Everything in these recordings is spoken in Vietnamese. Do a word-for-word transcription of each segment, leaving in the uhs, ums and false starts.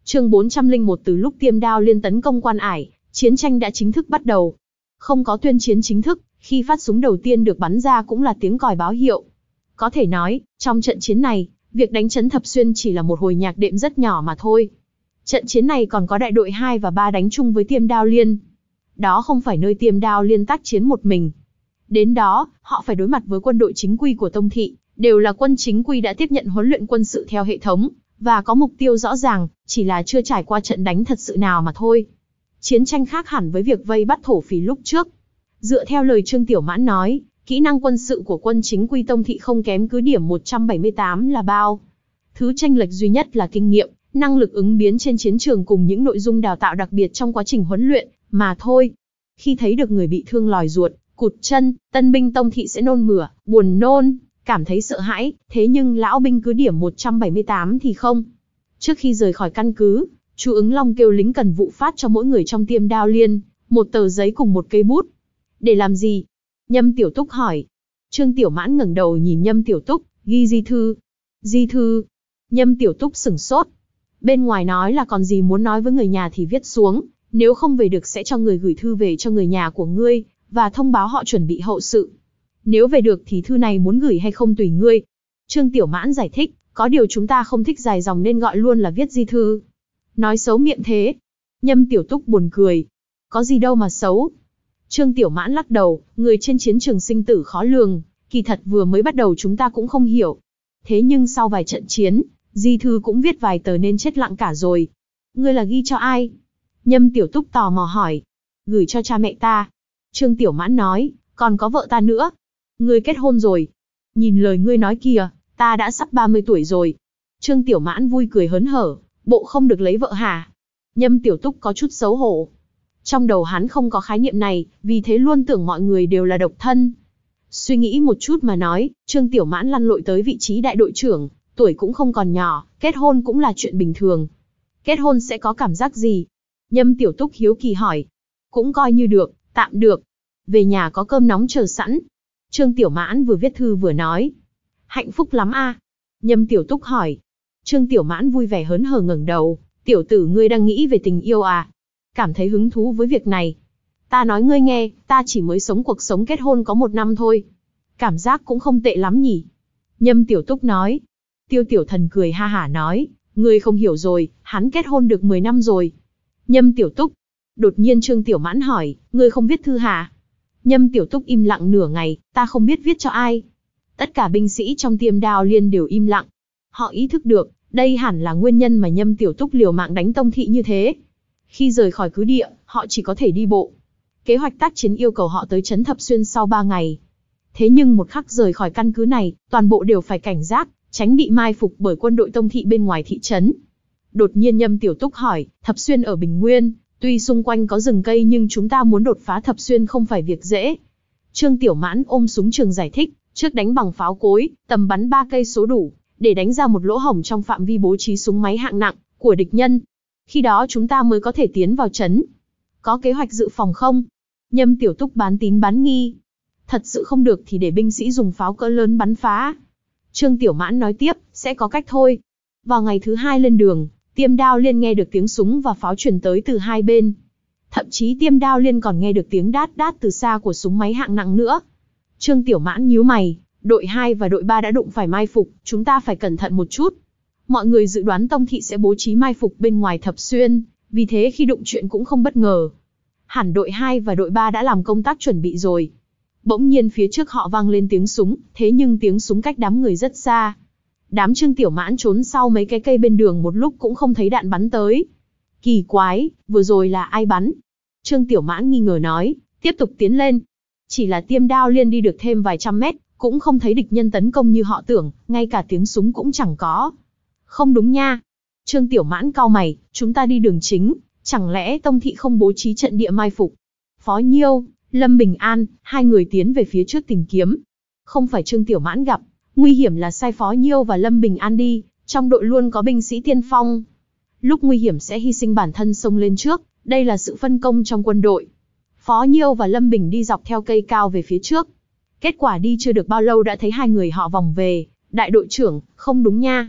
Chương bốn trăm lẻ một. Từ lúc Tiêm Đao Liên tấn công Quan Ải, chiến tranh đã chính thức bắt đầu. Không có tuyên chiến chính thức, khi phát súng đầu tiên được bắn ra cũng là tiếng còi báo hiệu. Có thể nói, trong trận chiến này, việc đánh trấn Thập Xuyên chỉ là một hồi nhạc đệm rất nhỏ mà thôi. Trận chiến này còn có đại đội hai và ba đánh chung với Tiêm Đao Liên. Đó không phải nơi Tiêm Đao Liên tác chiến một mình. Đến đó, họ phải đối mặt với quân đội chính quy của Tông Thị, đều là quân chính quy đã tiếp nhận huấn luyện quân sự theo hệ thống, và có mục tiêu rõ ràng, chỉ là chưa trải qua trận đánh thật sự nào mà thôi. Chiến tranh khác hẳn với việc vây bắt thổ phỉ lúc trước. Dựa theo lời Trương Tiểu Mãn nói, kỹ năng quân sự của quân chính quy Tông Thị không kém cứ điểm một trăm bảy mươi tám là bao. Thứ chênh lệch duy nhất là kinh nghiệm, năng lực ứng biến trên chiến trường cùng những nội dung đào tạo đặc biệt trong quá trình huấn luyện, mà thôi. Khi thấy được người bị thương lòi ruột, cụt chân, tân binh Tông Thị sẽ nôn mửa, buồn nôn, cảm thấy sợ hãi, thế nhưng lão binh cứ điểm một trăm bảy mươi tám thì không. Trước khi rời khỏi căn cứ, chú Ứng Long kêu lính cần vụ phát cho mỗi người trong Tiêm Đao Liên một tờ giấy cùng một cây bút. Để làm gì? Nhâm Tiểu Túc hỏi. Trương Tiểu Mãn ngẩng đầu nhìn Nhâm Tiểu Túc, ghi di thư. Di thư? Nhâm Tiểu Túc sửng sốt. Bên ngoài nói là còn gì muốn nói với người nhà thì viết xuống, nếu không về được sẽ cho người gửi thư về cho người nhà của ngươi, và thông báo họ chuẩn bị hậu sự. Nếu về được thì thư này muốn gửi hay không tùy ngươi. Trương Tiểu Mãn giải thích, có điều chúng ta không thích dài dòng nên gọi luôn là viết di thư. Nói xấu miệng thế. Nhâm Tiểu Túc buồn cười. Có gì đâu mà xấu. Trương Tiểu Mãn lắc đầu, người trên chiến trường sinh tử khó lường, kỳ thật vừa mới bắt đầu chúng ta cũng không hiểu. Thế nhưng sau vài trận chiến, di thư cũng viết vài tờ nên chết lặng cả rồi. Ngươi là ghi cho ai? Nhâm Tiểu Túc tò mò hỏi. Gửi cho cha mẹ ta. Trương Tiểu Mãn nói, còn có vợ ta nữa. Ngươi kết hôn rồi. Nhìn lời ngươi nói kìa, ta đã sắp ba mươi tuổi rồi. Trương Tiểu Mãn vui cười hớn hở, bộ không được lấy vợ hả? Nhâm Tiểu Túc có chút xấu hổ. Trong đầu hắn không có khái niệm này, vì thế luôn tưởng mọi người đều là độc thân. Suy nghĩ một chút mà nói, Trương Tiểu Mãn lăn lội tới vị trí đại đội trưởng, tuổi cũng không còn nhỏ, kết hôn cũng là chuyện bình thường. Kết hôn sẽ có cảm giác gì? Nhâm Tiểu Túc hiếu kỳ hỏi. Cũng coi như được, tạm được. Về nhà có cơm nóng chờ sẵn. Trương Tiểu Mãn vừa viết thư vừa nói. Hạnh phúc lắm a? À? Nhâm Tiểu Túc hỏi. Trương Tiểu Mãn vui vẻ hớn hở ngẩng đầu. Tiểu tử ngươi đang nghĩ về tình yêu à? Cảm thấy hứng thú với việc này. Ta nói ngươi nghe, ta chỉ mới sống cuộc sống kết hôn có một năm thôi. Cảm giác cũng không tệ lắm nhỉ? Nhâm Tiểu Túc nói. Tiêu Tiểu Thần cười ha hả nói. Ngươi không hiểu rồi, hắn kết hôn được mười năm rồi. Nhâm Tiểu Túc. Đột nhiên Trương Tiểu Mãn hỏi, ngươi không viết thư hả? Nhâm Tiểu Túc im lặng nửa ngày, ta không biết viết cho ai. Tất cả binh sĩ trong Tiêm Đao Liên đều im lặng. Họ ý thức được, đây hẳn là nguyên nhân mà Nhâm Tiểu Túc liều mạng đánh Tông Thị như thế. Khi rời khỏi cứ địa, họ chỉ có thể đi bộ. Kế hoạch tác chiến yêu cầu họ tới trấn Thập Xuyên sau ba ngày. Thế nhưng một khắc rời khỏi căn cứ này, toàn bộ đều phải cảnh giác, tránh bị mai phục bởi quân đội Tông Thị bên ngoài thị trấn. Đột nhiên Nhâm Tiểu Túc hỏi, Thập Xuyên ở Bình Nguyên, tuy xung quanh có rừng cây nhưng chúng ta muốn đột phá Thập Xuyên không phải việc dễ. Trương Tiểu Mãn ôm súng trường giải thích, trước đánh bằng pháo cối, tầm bắn ba cây số đủ, để đánh ra một lỗ hổng trong phạm vi bố trí súng máy hạng nặng của địch nhân. Khi đó chúng ta mới có thể tiến vào trấn. Có kế hoạch dự phòng không? Nhâm Tiểu Túc bán tín bán nghi. Thật sự không được thì để binh sĩ dùng pháo cỡ lớn bắn phá. Trương Tiểu Mãn nói tiếp, sẽ có cách thôi. Vào ngày thứ hai lên đường, Tiêm Đao Liên nghe được tiếng súng và pháo truyền tới từ hai bên. Thậm chí Tiêm Đao Liên còn nghe được tiếng đát đát từ xa của súng máy hạng nặng nữa. Trương Tiểu Mãn nhíu mày, đội hai và đội ba đã đụng phải mai phục, chúng ta phải cẩn thận một chút. Mọi người dự đoán Tông Thị sẽ bố trí mai phục bên ngoài Thập Xuyên, vì thế khi đụng chuyện cũng không bất ngờ. Hẳn đội hai và đội ba đã làm công tác chuẩn bị rồi. Bỗng nhiên phía trước họ vang lên tiếng súng, thế nhưng tiếng súng cách đám người rất xa. Đám Trương Tiểu Mãn trốn sau mấy cái cây bên đường một lúc cũng không thấy đạn bắn tới. Kỳ quái, vừa rồi là ai bắn? Trương Tiểu Mãn nghi ngờ nói, tiếp tục tiến lên. Chỉ là Tiêm Đao Liên đi được thêm vài trăm mét, cũng không thấy địch nhân tấn công như họ tưởng, ngay cả tiếng súng cũng chẳng có. Không đúng nha. Trương Tiểu Mãn cau mày, chúng ta đi đường chính, chẳng lẽ Tông Thị không bố trí trận địa mai phục? Phó Nhiêu, Lâm Bình An, hai người tiến về phía trước tìm kiếm. Không phải Trương Tiểu Mãn gặp, nguy hiểm là sai Phó Nhiêu và Lâm Bình An đi, trong đội luôn có binh sĩ tiên phong. Lúc nguy hiểm sẽ hy sinh bản thân xông lên trước, đây là sự phân công trong quân đội. Phó Nhiêu và Lâm Bình đi dọc theo cây cao về phía trước. Kết quả đi chưa được bao lâu đã thấy hai người họ vòng về, đại đội trưởng, không đúng nha.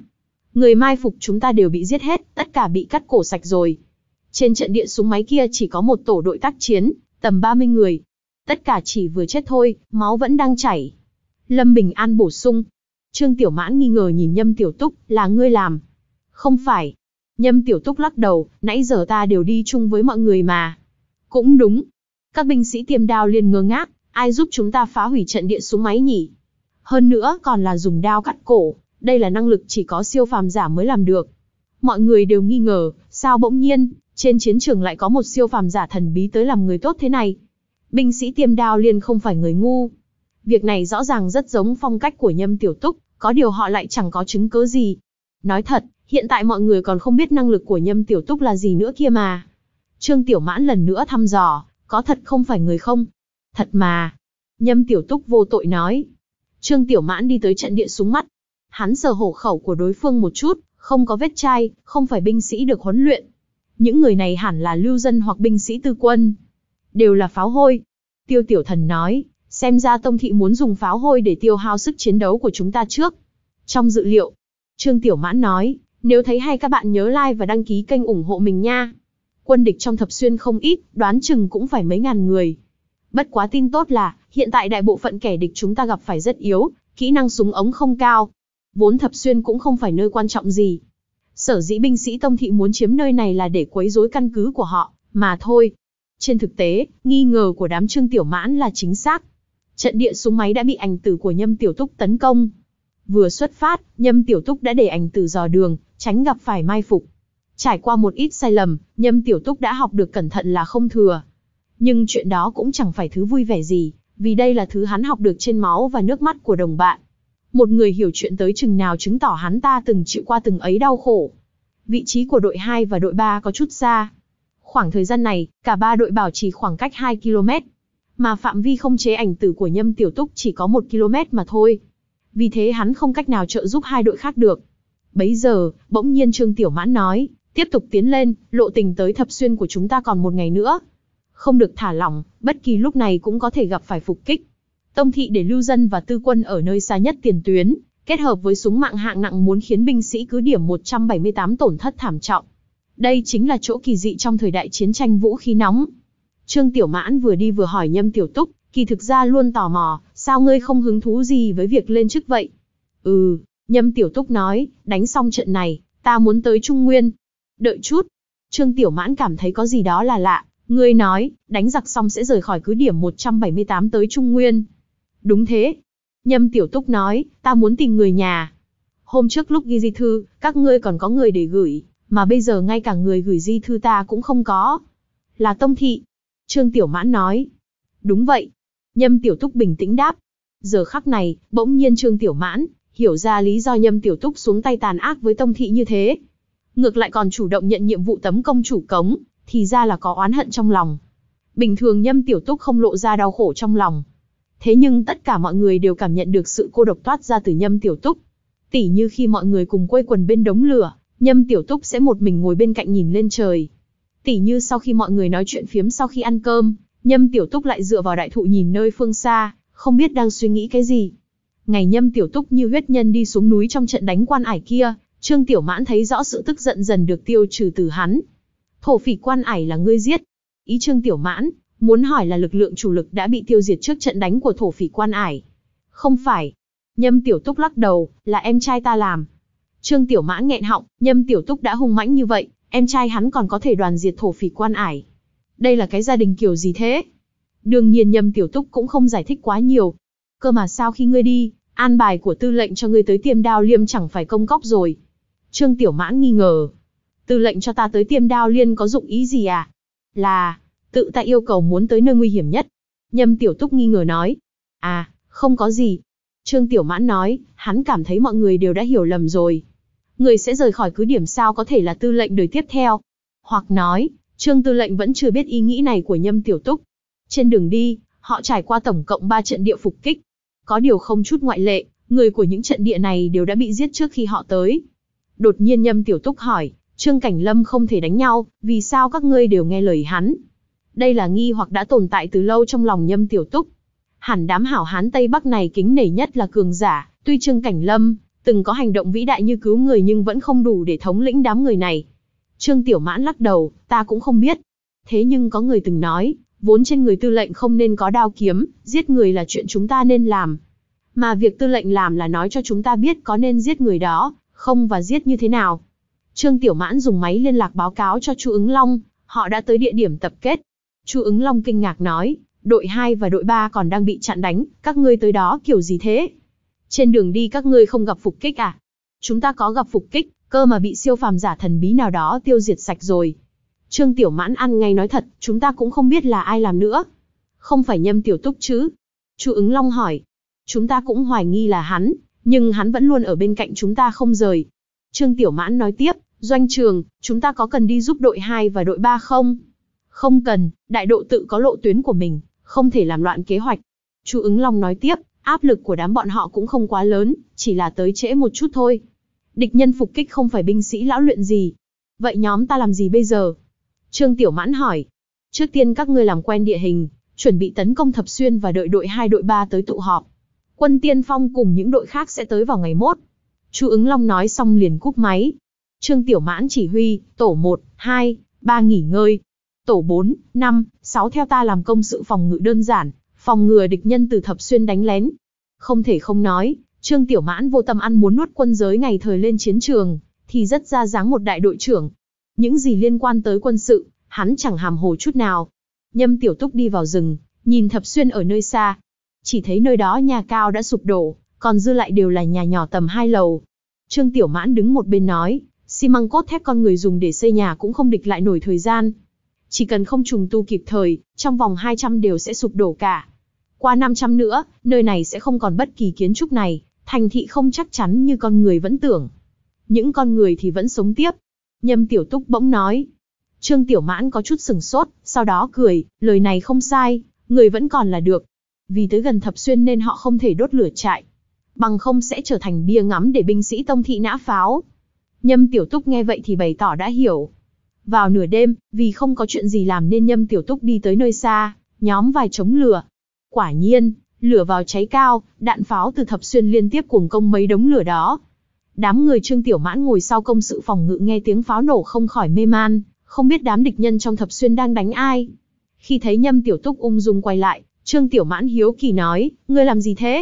Người mai phục chúng ta đều bị giết hết, tất cả bị cắt cổ sạch rồi. Trên trận địa súng máy kia chỉ có một tổ đội tác chiến, tầm ba mươi người. Tất cả chỉ vừa chết thôi, máu vẫn đang chảy. Lâm Bình An bổ sung. Trương Tiểu Mãn nghi ngờ nhìn Nhâm Tiểu Túc, là ngươi làm? Không phải. Nhâm Tiểu Túc lắc đầu, nãy giờ ta đều đi chung với mọi người mà. Cũng đúng. Các binh sĩ Tiêm Đao Liên ngơ ngác, ai giúp chúng ta phá hủy trận địa súng máy nhỉ? Hơn nữa còn là dùng đao cắt cổ, đây là năng lực chỉ có siêu phàm giả mới làm được. Mọi người đều nghi ngờ, sao bỗng nhiên, trên chiến trường lại có một siêu phàm giả thần bí tới làm người tốt thế này? Binh sĩ Tiêm Đao Liên không phải người ngu. Việc này rõ ràng rất giống phong cách của Nhâm Tiểu Túc, có điều họ lại chẳng có chứng cứ gì. Nói thật, hiện tại mọi người còn không biết năng lực của Nhâm Tiểu Túc là gì nữa kia mà. Trương Tiểu Mãn lần nữa thăm dò, có thật không phải người không? Thật mà. Nhâm Tiểu Túc vô tội nói. Trương Tiểu Mãn đi tới trận địa súng mắt. Hắn sờ hổ khẩu của đối phương một chút, không có vết chai, không phải binh sĩ được huấn luyện. Những người này hẳn là lưu dân hoặc binh sĩ tư quân. Đều là pháo hôi. Tiêu Tiểu Thần nói, xem ra Tông Thị muốn dùng pháo hôi để tiêu hao sức chiến đấu của chúng ta trước. Trong dự liệu, Trương Tiểu Mãn nói, nếu thấy hay các bạn nhớ like và đăng ký kênh ủng hộ mình nha. Quân địch trong Thập Xuyên không ít, đoán chừng cũng phải mấy ngàn người. Bất quá tin tốt là, hiện tại đại bộ phận kẻ địch chúng ta gặp phải rất yếu, kỹ năng súng ống không cao. Vốn Thập Xuyên cũng không phải nơi quan trọng gì. Sở dĩ binh sĩ Tông Thị muốn chiếm nơi này là để quấy rối căn cứ của họ, mà thôi. Trên thực tế, nghi ngờ của đám Trương Tiểu Mãn là chính xác. Trận địa súng máy đã bị ảnh tử của Nhâm Tiểu Túc tấn công. Vừa xuất phát, Nhâm Tiểu Túc đã để ảnh tử dò đường, tránh gặp phải mai phục. Trải qua một ít sai lầm, Nhâm Tiểu Túc đã học được cẩn thận là không thừa. Nhưng chuyện đó cũng chẳng phải thứ vui vẻ gì, vì đây là thứ hắn học được trên máu và nước mắt của đồng bạn. Một người hiểu chuyện tới chừng nào chứng tỏ hắn ta từng chịu qua từng ấy đau khổ. Vị trí của đội hai và đội ba có chút xa. Khoảng thời gian này, cả ba đội bảo trì khoảng cách hai ki lô mét. Mà phạm vi không chế ảnh tử của Nhâm Tiểu Túc chỉ có một ki lô mét mà thôi. Vì thế hắn không cách nào trợ giúp hai đội khác được. Bấy giờ, bỗng nhiên Trương Tiểu Mãn nói, tiếp tục tiến lên, lộ trình tới Thập Xuyên của chúng ta còn một ngày nữa. Không được thả lỏng, bất kỳ lúc này cũng có thể gặp phải phục kích. Tông Thị để lưu dân và tư quân ở nơi xa nhất tiền tuyến, kết hợp với súng mạng hạng nặng muốn khiến binh sĩ cứ điểm một trăm bảy mươi tám tổn thất thảm trọng. Đây chính là chỗ kỳ dị trong thời đại chiến tranh vũ khí nóng. Trương Tiểu Mãn vừa đi vừa hỏi Nhâm Tiểu Túc, kỳ thực ra luôn tò mò, sao ngươi không hứng thú gì với việc lên chức vậy? Ừ, Nhâm Tiểu Túc nói, đánh xong trận này, ta muốn tới Trung Nguyên. Đợi chút. Trương Tiểu Mãn cảm thấy có gì đó là lạ, ngươi nói, đánh giặc xong sẽ rời khỏi cứ điểm một trăm bảy mươi tám tới Trung Nguyên. Đúng thế. Nhâm Tiểu Túc nói, ta muốn tìm người nhà. Hôm trước lúc ghi di thư, các ngươi còn có người để gửi, mà bây giờ ngay cả người gửi di thư ta cũng không có. Là Tông Thị. Trương Tiểu Mãn nói. Đúng vậy. Nhâm Tiểu Túc bình tĩnh đáp. Giờ khắc này, bỗng nhiên Trương Tiểu Mãn hiểu ra lý do Nhâm Tiểu Túc xuống tay tàn ác với Tông Thị như thế. Ngược lại còn chủ động nhận nhiệm vụ tấn công chủ cống, thì ra là có oán hận trong lòng. Bình thường Nhâm Tiểu Túc không lộ ra đau khổ trong lòng. Thế nhưng tất cả mọi người đều cảm nhận được sự cô độc toát ra từ Nhâm Tiểu Túc. Tỉ như khi mọi người cùng quây quần bên đống lửa, Nhâm Tiểu Túc sẽ một mình ngồi bên cạnh nhìn lên trời. Tỉ như sau khi mọi người nói chuyện phiếm sau khi ăn cơm, Nhâm Tiểu Túc lại dựa vào đại thụ nhìn nơi phương xa, không biết đang suy nghĩ cái gì. Ngày Nhâm Tiểu Túc như huyết nhân đi xuống núi trong trận đánh Quan Ải kia, Trương Tiểu Mãn thấy rõ sự tức giận dần được tiêu trừ từ hắn. Thổ phỉ Quan Ải là ngươi giết. Ý Trương Tiểu Mãn muốn hỏi là lực lượng chủ lực đã bị tiêu diệt trước trận đánh của thổ phỉ Quan Ải. Không phải. Nhâm Tiểu Túc lắc đầu, là em trai ta làm. Trương Tiểu Mãn nghẹn họng, Nhâm Tiểu Túc đã hung mãnh như vậy, em trai hắn còn có thể đoàn diệt thổ phỉ Quan Ải. Đây là cái gia đình kiểu gì thế? Đương nhiên Nhâm Tiểu Túc cũng không giải thích quá nhiều. Cơ mà sao khi ngươi đi, an bài của tư lệnh cho ngươi tới Tiêm Đao Liêm chẳng phải công cóc rồi? Trương Tiểu Mãn nghi ngờ. Tư lệnh cho ta tới Tiêm Đao Liên có dụng ý gì à? Là, tự ta yêu cầu muốn tới nơi nguy hiểm nhất. Nhâm Tiểu Túc nghi ngờ nói. À, không có gì. Trương Tiểu Mãn nói, hắn cảm thấy mọi người đều đã hiểu lầm rồi. Người sẽ rời khỏi cứ điểm sao có thể là tư lệnh đời tiếp theo. Hoặc nói, Trương tư lệnh vẫn chưa biết ý nghĩ này của Nhâm Tiểu Túc. Trên đường đi, họ trải qua tổng cộng ba trận địa phục kích. Có điều không chút ngoại lệ, người của những trận địa này đều đã bị giết trước khi họ tới. Đột nhiên Nhâm Tiểu Túc hỏi, Trương Cảnh Lâm không thể đánh nhau, vì sao các ngươi đều nghe lời hắn? Đây là nghi hoặc đã tồn tại từ lâu trong lòng Nhâm Tiểu Túc. Hẳn đám hảo hán Tây Bắc này kính nể nhất là cường giả, tuy Trương Cảnh Lâm từng có hành động vĩ đại như cứu người nhưng vẫn không đủ để thống lĩnh đám người này. Trương Tiểu Mãn lắc đầu, ta cũng không biết. Thế nhưng có người từng nói, vốn trên người tư lệnh không nên có đao kiếm, giết người là chuyện chúng ta nên làm. Mà việc tư lệnh làm là nói cho chúng ta biết có nên giết người đó, không và giết như thế nào. Trương Tiểu Mãn dùng máy liên lạc báo cáo cho Chu Ứng Long, họ đã tới địa điểm tập kết. Chu Ứng Long kinh ngạc nói, đội hai và đội ba còn đang bị chặn đánh, các ngươi tới đó kiểu gì thế? Trên đường đi các ngươi không gặp phục kích à? Chúng ta có gặp phục kích, cơ mà bị siêu phàm giả thần bí nào đó tiêu diệt sạch rồi. Trương Tiểu Mãn ăn ngay nói thật, chúng ta cũng không biết là ai làm nữa. Không phải Nhâm Tiểu Túc chứ? Chu Ứng Long hỏi. Chúng ta cũng hoài nghi là hắn, nhưng hắn vẫn luôn ở bên cạnh chúng ta không rời. Trương Tiểu Mãn nói tiếp, Doanh trường, chúng ta có cần đi giúp đội hai và đội ba không? Không cần, đại độ tự có lộ tuyến của mình, không thể làm loạn kế hoạch. Chu Ứng Long nói tiếp, áp lực của đám bọn họ cũng không quá lớn, chỉ là tới trễ một chút thôi. Địch nhân phục kích không phải binh sĩ lão luyện gì. Vậy nhóm ta làm gì bây giờ? Trương Tiểu Mãn hỏi. Trước tiên các ngươi làm quen địa hình, chuẩn bị tấn công Thập Xuyên và đợi đội hai đội ba tới tụ họp. Quân tiên phong cùng những đội khác sẽ tới vào ngày mốt. Chu Ứng Long nói xong liền cúp máy. Trương Tiểu Mãn chỉ huy, tổ một, hai, ba nghỉ ngơi. Tổ bốn, năm, sáu theo ta làm công sự phòng ngự đơn giản, phòng ngừa địch nhân từ Thập Xuyên đánh lén. Không thể không nói, Trương Tiểu Mãn vô tâm ăn muốn nuốt quân giới ngày thời lên chiến trường, thì rất ra dáng một đại đội trưởng. Những gì liên quan tới quân sự, hắn chẳng hàm hồ chút nào. Nhâm Tiểu Túc đi vào rừng, nhìn Thập Xuyên ở nơi xa. Chỉ thấy nơi đó nhà cao đã sụp đổ, còn dư lại đều là nhà nhỏ tầm hai lầu. Trương Tiểu Mãn đứng một bên nói, xi măng cốt thép con người dùng để xây nhà cũng không địch lại nổi thời gian. Chỉ cần không trùng tu kịp thời, trong vòng hai trăm đều sẽ sụp đổ cả. Qua năm trăm nữa, nơi này sẽ không còn bất kỳ kiến trúc này, thành thị không chắc chắn như con người vẫn tưởng. Những con người thì vẫn sống tiếp. Nhâm Tiểu Túc bỗng nói. Trương Tiểu Mãn có chút sừng sốt, sau đó cười, lời này không sai, người vẫn còn là được. Vì tới gần Thập Xuyên nên họ không thể đốt lửa trại. Bằng không sẽ trở thành bia ngắm để binh sĩ Tông Thị nã pháo. Nhâm Tiểu Túc nghe vậy thì bày tỏ đã hiểu. Vào nửa đêm, vì không có chuyện gì làm nên Nhâm Tiểu Túc đi tới nơi xa, nhóm vài chống lửa. Quả nhiên, lửa vào cháy cao, đạn pháo từ Thập Xuyên liên tiếp cuồng công mấy đống lửa đó. Đám người Trương Tiểu Mãn ngồi sau công sự phòng ngự nghe tiếng pháo nổ không khỏi mê man, không biết đám địch nhân trong Thập Xuyên đang đánh ai. Khi thấy Nhâm Tiểu Túc ung dung quay lại, Trương Tiểu Mãn hiếu kỳ nói, ngươi làm gì thế?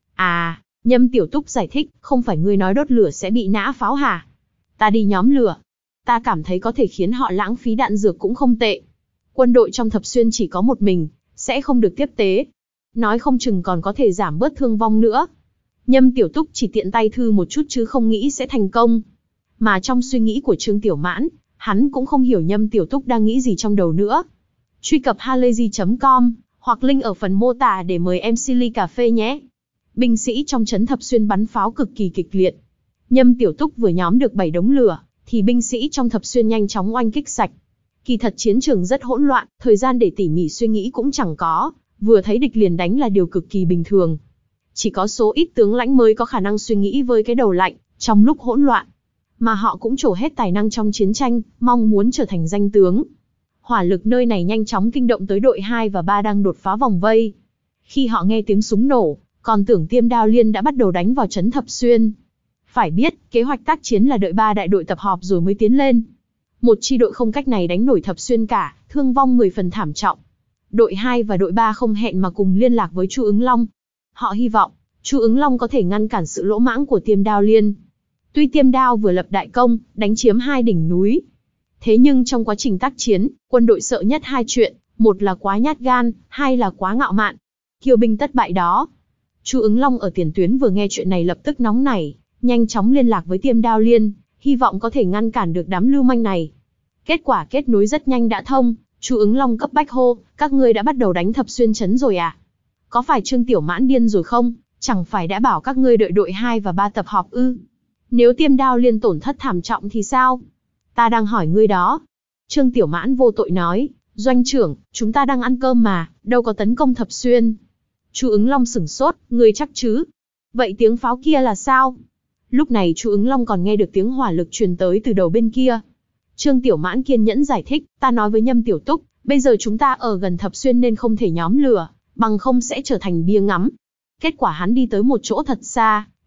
À, Nhâm Tiểu Túc giải thích, không phải ngươi nói đốt lửa sẽ bị nã pháo hả? Ta đi nhóm lửa. Ta cảm thấy có thể khiến họ lãng phí đạn dược cũng không tệ. Quân đội trong Thập Xuyên chỉ có một mình, sẽ không được tiếp tế. Nói không chừng còn có thể giảm bớt thương vong nữa. Nhâm Tiểu Túc chỉ tiện tay thư một chút chứ không nghĩ sẽ thành công. Mà trong suy nghĩ của Trương Tiểu Mãn, hắn cũng không hiểu Nhâm Tiểu Túc đang nghĩ gì trong đầu nữa. Truy cập halayzi chấm com hoặc link ở phần mô tả để mời em xê ly cà phê nhé. Binh sĩ trong trấn Thập Xuyên bắn pháo cực kỳ kịch liệt. Nhâm Tiểu Túc vừa nhóm được bảy đống lửa, thì binh sĩ trong Thập Xuyên nhanh chóng oanh kích sạch. Kỳ thật chiến trường rất hỗn loạn, thời gian để tỉ mỉ suy nghĩ cũng chẳng có, vừa thấy địch liền đánh là điều cực kỳ bình thường. Chỉ có số ít tướng lãnh mới có khả năng suy nghĩ với cái đầu lạnh, trong lúc hỗn loạn. Mà họ cũng trổ hết tài năng trong chiến tranh, mong muốn trở thành danh tướng. Hỏa lực nơi này nhanh chóng kinh động tới đội hai và ba đang đột phá vòng vây. Khi họ nghe tiếng súng nổ, còn tưởng Tiêm Đao Liên đã bắt đầu đánh vào trấn Thập Xuyên. Phải biết, kế hoạch tác chiến là đợi ba đại đội tập họp rồi mới tiến lên. Một chi đội không cách này đánh nổi Thập Xuyên cả, thương vong mười phần thảm trọng. Đội hai và đội ba không hẹn mà cùng liên lạc với Chu Ứng Long. Họ hy vọng, Chu Ứng Long có thể ngăn cản sự lỗ mãng của Tiêm Đao Liên. Tuy Tiêm Đao vừa lập đại công, đánh chiếm hai đỉnh núi. Thế nhưng trong quá trình tác chiến, quân đội sợ nhất hai chuyện, một là quá nhát gan, hai là quá ngạo mạn. Kiêu binh tất bại đó. Chu Ứng Long ở tiền tuyến vừa nghe chuyện này lập tức nóng nảy, nhanh chóng liên lạc với Tiêm Đao Liên, hy vọng có thể ngăn cản được đám lưu manh này. Kết quả kết nối rất nhanh đã thông, Chu Ứng Long cấp bách hô, các ngươi đã bắt đầu đánh Thập Xuyên trấn rồi à? Có phải Trương Tiểu Mãn điên rồi không? Chẳng phải đã bảo các ngươi đợi đội hai và ba tập họp ư? Nếu Tiêm Đao Liên tổn thất thảm trọng thì sao? Ta đang hỏi ngươi đó. Trương Tiểu Mãn vô tội nói, doanh trưởng, chúng ta đang ăn cơm mà, đâu có tấn công Thập Xuyên. Chu Ứng Long sửng sốt, ngươi chắc chứ? Vậy tiếng pháo kia là sao? Lúc này Chu Ứng Long còn nghe được tiếng hỏa lực truyền tới từ đầu bên kia. Trương Tiểu Mãn kiên nhẫn giải thích, ta nói với Nhâm Tiểu Túc, bây giờ chúng ta ở gần Thập Xuyên nên không thể nhóm lửa, bằng không sẽ trở thành bia ngắm. Kết quả hắn đi tới một chỗ thật xa,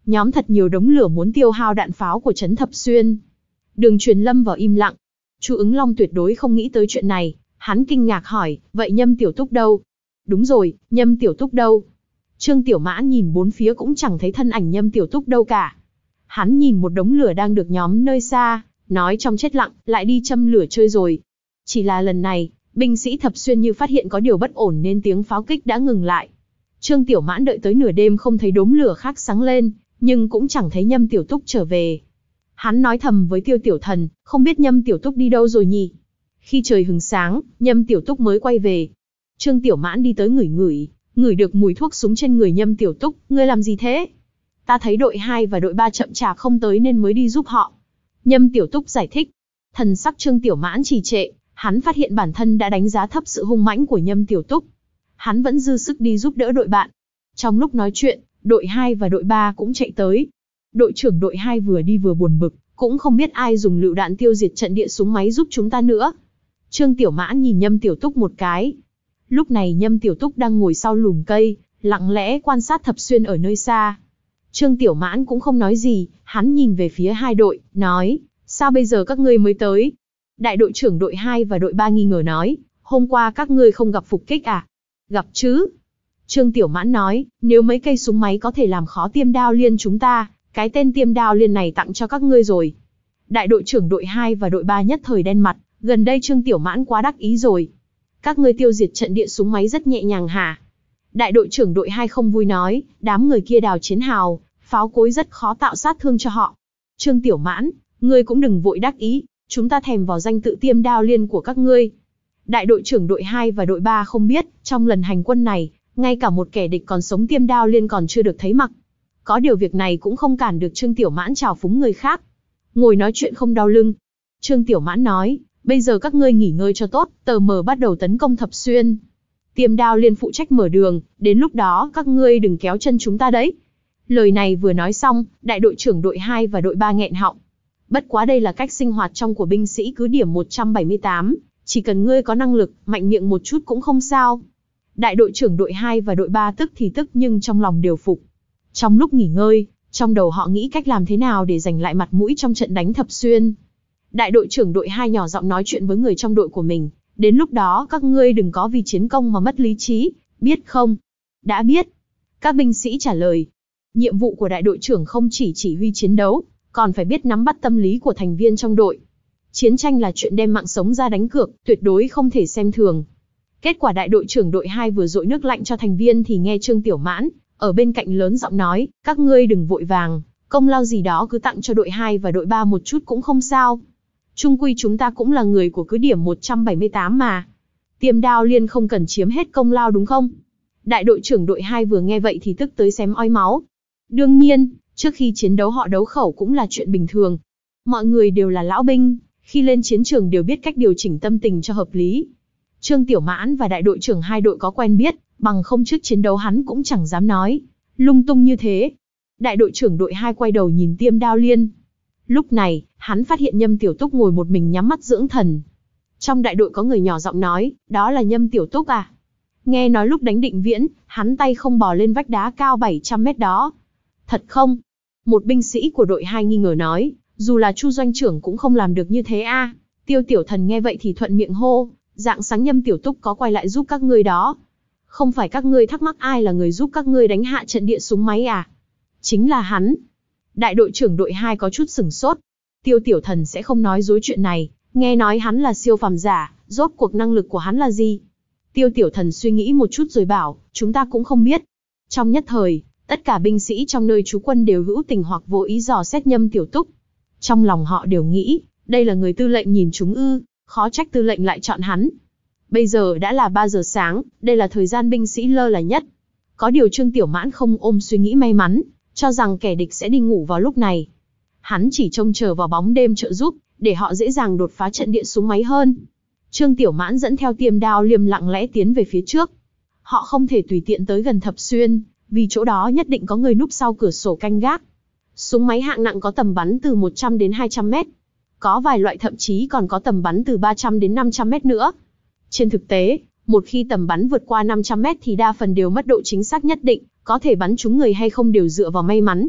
nhóm thật nhiều đống lửa muốn tiêu hao đạn pháo của trấn Thập Xuyên. Đường Truyền lâm vào im lặng. Chu Ứng Long tuyệt đối không nghĩ tới chuyện này, hắn kinh ngạc hỏi, vậy Nhâm Tiểu Túc đâu? Đúng rồi, Nhâm Tiểu Túc đâu? Trương Tiểu Mãn nhìn bốn phía cũng chẳng thấy thân ảnh Nhâm Tiểu Túc đâu cả. Hắn nhìn một đống lửa đang được nhóm nơi xa, nói trong chết lặng, lại đi châm lửa chơi rồi. Chỉ là lần này, binh sĩ Thập Xuyên như phát hiện có điều bất ổn nên tiếng pháo kích đã ngừng lại. Trương Tiểu Mãn đợi tới nửa đêm không thấy đốm lửa khác sáng lên, nhưng cũng chẳng thấy Nhâm Tiểu Túc trở về. Hắn nói thầm với Tiêu Tiểu Thần, không biết Nhâm Tiểu Túc đi đâu rồi nhỉ? Khi trời hừng sáng, Nhâm Tiểu Túc mới quay về. Trương Tiểu Mãn đi tới ngửi ngửi, ngửi được mùi thuốc súng trên người Nhâm Tiểu Túc, ngươi làm gì thế? Ta thấy đội hai và đội ba chậm chạp không tới nên mới đi giúp họ. Nhâm Tiểu Túc giải thích. Thần sắc Trương Tiểu Mãn trì trệ, hắn phát hiện bản thân đã đánh giá thấp sự hung mãnh của Nhâm Tiểu Túc. Hắn vẫn dư sức đi giúp đỡ đội bạn. Trong lúc nói chuyện, đội hai và đội ba cũng chạy tới. Đội trưởng đội hai vừa đi vừa buồn bực, cũng không biết ai dùng lựu đạn tiêu diệt trận địa súng máy giúp chúng ta nữa. Trương Tiểu Mãn nhìn Nhâm Tiểu Túc một cái. Lúc này Nhâm Tiểu Túc đang ngồi sau lùm cây, lặng lẽ quan sát Thập Xuyên ở nơi xa. Trương Tiểu Mãn cũng không nói gì, hắn nhìn về phía hai đội, nói, sao bây giờ các ngươi mới tới? Đại đội trưởng đội hai và đội ba nghi ngờ nói, hôm qua các ngươi không gặp phục kích à? Gặp chứ. Trương Tiểu Mãn nói, nếu mấy cây súng máy có thể làm khó Tiêm Đao Liên chúng ta, cái tên Tiêm Đao Liên này tặng cho các ngươi rồi. Đại đội trưởng đội hai và đội ba nhất thời đen mặt, gần đây Trương Tiểu Mãn quá đắc ý rồi. Các ngươi tiêu diệt trận địa súng máy rất nhẹ nhàng hả? Đại đội trưởng đội hai không vui nói, đám người kia đào chiến hào, pháo cối rất khó tạo sát thương cho họ. Trương Tiểu Mãn, ngươi cũng đừng vội đắc ý, chúng ta thèm vào danh tự Tiêm Đao Liên của các ngươi. Đại đội trưởng đội hai và đội ba không biết, trong lần hành quân này, ngay cả một kẻ địch còn sống Tiêm Đao Liên còn chưa được thấy mặc. Có điều việc này cũng không cản được Trương Tiểu Mãn trào phúng người khác. Ngồi nói chuyện không đau lưng. Trương Tiểu Mãn nói, bây giờ các ngươi nghỉ ngơi cho tốt, tờ mờ bắt đầu tấn công Thập Xuyên. Tiêm Đao Liên phụ trách mở đường, đến lúc đó các ngươi đừng kéo chân chúng ta đấy. Lời này vừa nói xong, đại đội trưởng đội hai và đội ba nghẹn họng. Bất quá đây là cách sinh hoạt trong của binh sĩ cứ điểm một trăm bảy mươi tám, chỉ cần ngươi có năng lực, mạnh miệng một chút cũng không sao. Đại đội trưởng đội hai và đội ba tức thì tức nhưng trong lòng đều phục. Trong lúc nghỉ ngơi, trong đầu họ nghĩ cách làm thế nào để giành lại mặt mũi trong trận đánh Thập Xuyên. Đại đội trưởng đội hai nhỏ giọng nói chuyện với người trong đội của mình, đến lúc đó các ngươi đừng có vì chiến công mà mất lý trí, biết không? Đã biết. Các binh sĩ trả lời. Nhiệm vụ của đại đội trưởng không chỉ chỉ huy chiến đấu, còn phải biết nắm bắt tâm lý của thành viên trong đội. Chiến tranh là chuyện đem mạng sống ra đánh cược, tuyệt đối không thể xem thường. Kết quả đại đội trưởng đội hai vừa dội nước lạnh cho thành viên thì nghe Trương Tiểu Mãn ở bên cạnh lớn giọng nói, các ngươi đừng vội vàng, công lao gì đó cứ tặng cho đội hai và đội ba một chút cũng không sao. Chung quy chúng ta cũng là người của cứ điểm một trăm bảy mươi tám mà. Tiêm Đao Liên không cần chiếm hết công lao đúng không? Đại đội trưởng đội hai vừa nghe vậy thì tức tới xém ói máu. Đương nhiên, trước khi chiến đấu họ đấu khẩu cũng là chuyện bình thường. Mọi người đều là lão binh, khi lên chiến trường đều biết cách điều chỉnh tâm tình cho hợp lý. Trương Tiểu Mãn và đại đội trưởng hai đội có quen biết, bằng không trước chiến đấu hắn cũng chẳng dám nói lung tung như thế. Đại đội trưởng đội hai quay đầu nhìn Tiêm Đao Liên. Lúc này, hắn phát hiện Nhâm Tiểu Túc ngồi một mình nhắm mắt dưỡng thần. Trong đại đội có người nhỏ giọng nói, đó là Nhâm Tiểu Túc à? Nghe nói lúc đánh Định Viễn, hắn tay không bò lên vách đá cao bảy trăm mét đó. Thật không? Một binh sĩ của đội hai nghi ngờ nói, dù là Chu doanh trưởng cũng không làm được như thế a. À? Tiêu Tiểu Thần nghe vậy thì thuận miệng hô, dạng sáng Nhâm Tiểu Túc có quay lại giúp các ngươi đó. Không phải các ngươi thắc mắc ai là người giúp các ngươi đánh hạ trận địa súng máy à? Chính là hắn. Đại đội trưởng đội hai có chút sửng sốt. Tiêu Tiểu Thần sẽ không nói dối chuyện này, nghe nói hắn là siêu phàm giả, rốt cuộc năng lực của hắn là gì? Tiêu Tiểu Thần suy nghĩ một chút rồi bảo, chúng ta cũng không biết. Trong nhất thời, tất cả binh sĩ trong nơi trú quân đều hữu tình hoặc vô ý dò xét Nhâm Tiểu Túc. Trong lòng họ đều nghĩ, đây là người tư lệnh nhìn chúng ư, khó trách tư lệnh lại chọn hắn. Bây giờ đã là ba giờ sáng, đây là thời gian binh sĩ lơ là nhất. Có điều Trương Tiểu Mãn không ôm suy nghĩ may mắn, cho rằng kẻ địch sẽ đi ngủ vào lúc này. Hắn chỉ trông chờ vào bóng đêm trợ giúp, để họ dễ dàng đột phá trận địa súng máy hơn. Trương Tiểu Mãn dẫn theo Tiêm Đao Liêm lặng lẽ tiến về phía trước. Họ không thể tùy tiện tới gần Thập Xuyên, vì chỗ đó nhất định có người núp sau cửa sổ canh gác. Súng máy hạng nặng có tầm bắn từ một trăm đến hai trăm mét. Có vài loại thậm chí còn có tầm bắn từ ba trăm đến năm trăm mét nữa. Trên thực tế, một khi tầm bắn vượt qua năm trăm mét thì đa phần đều mất độ chính xác nhất định, có thể bắn trúng người hay không đều dựa vào may mắn.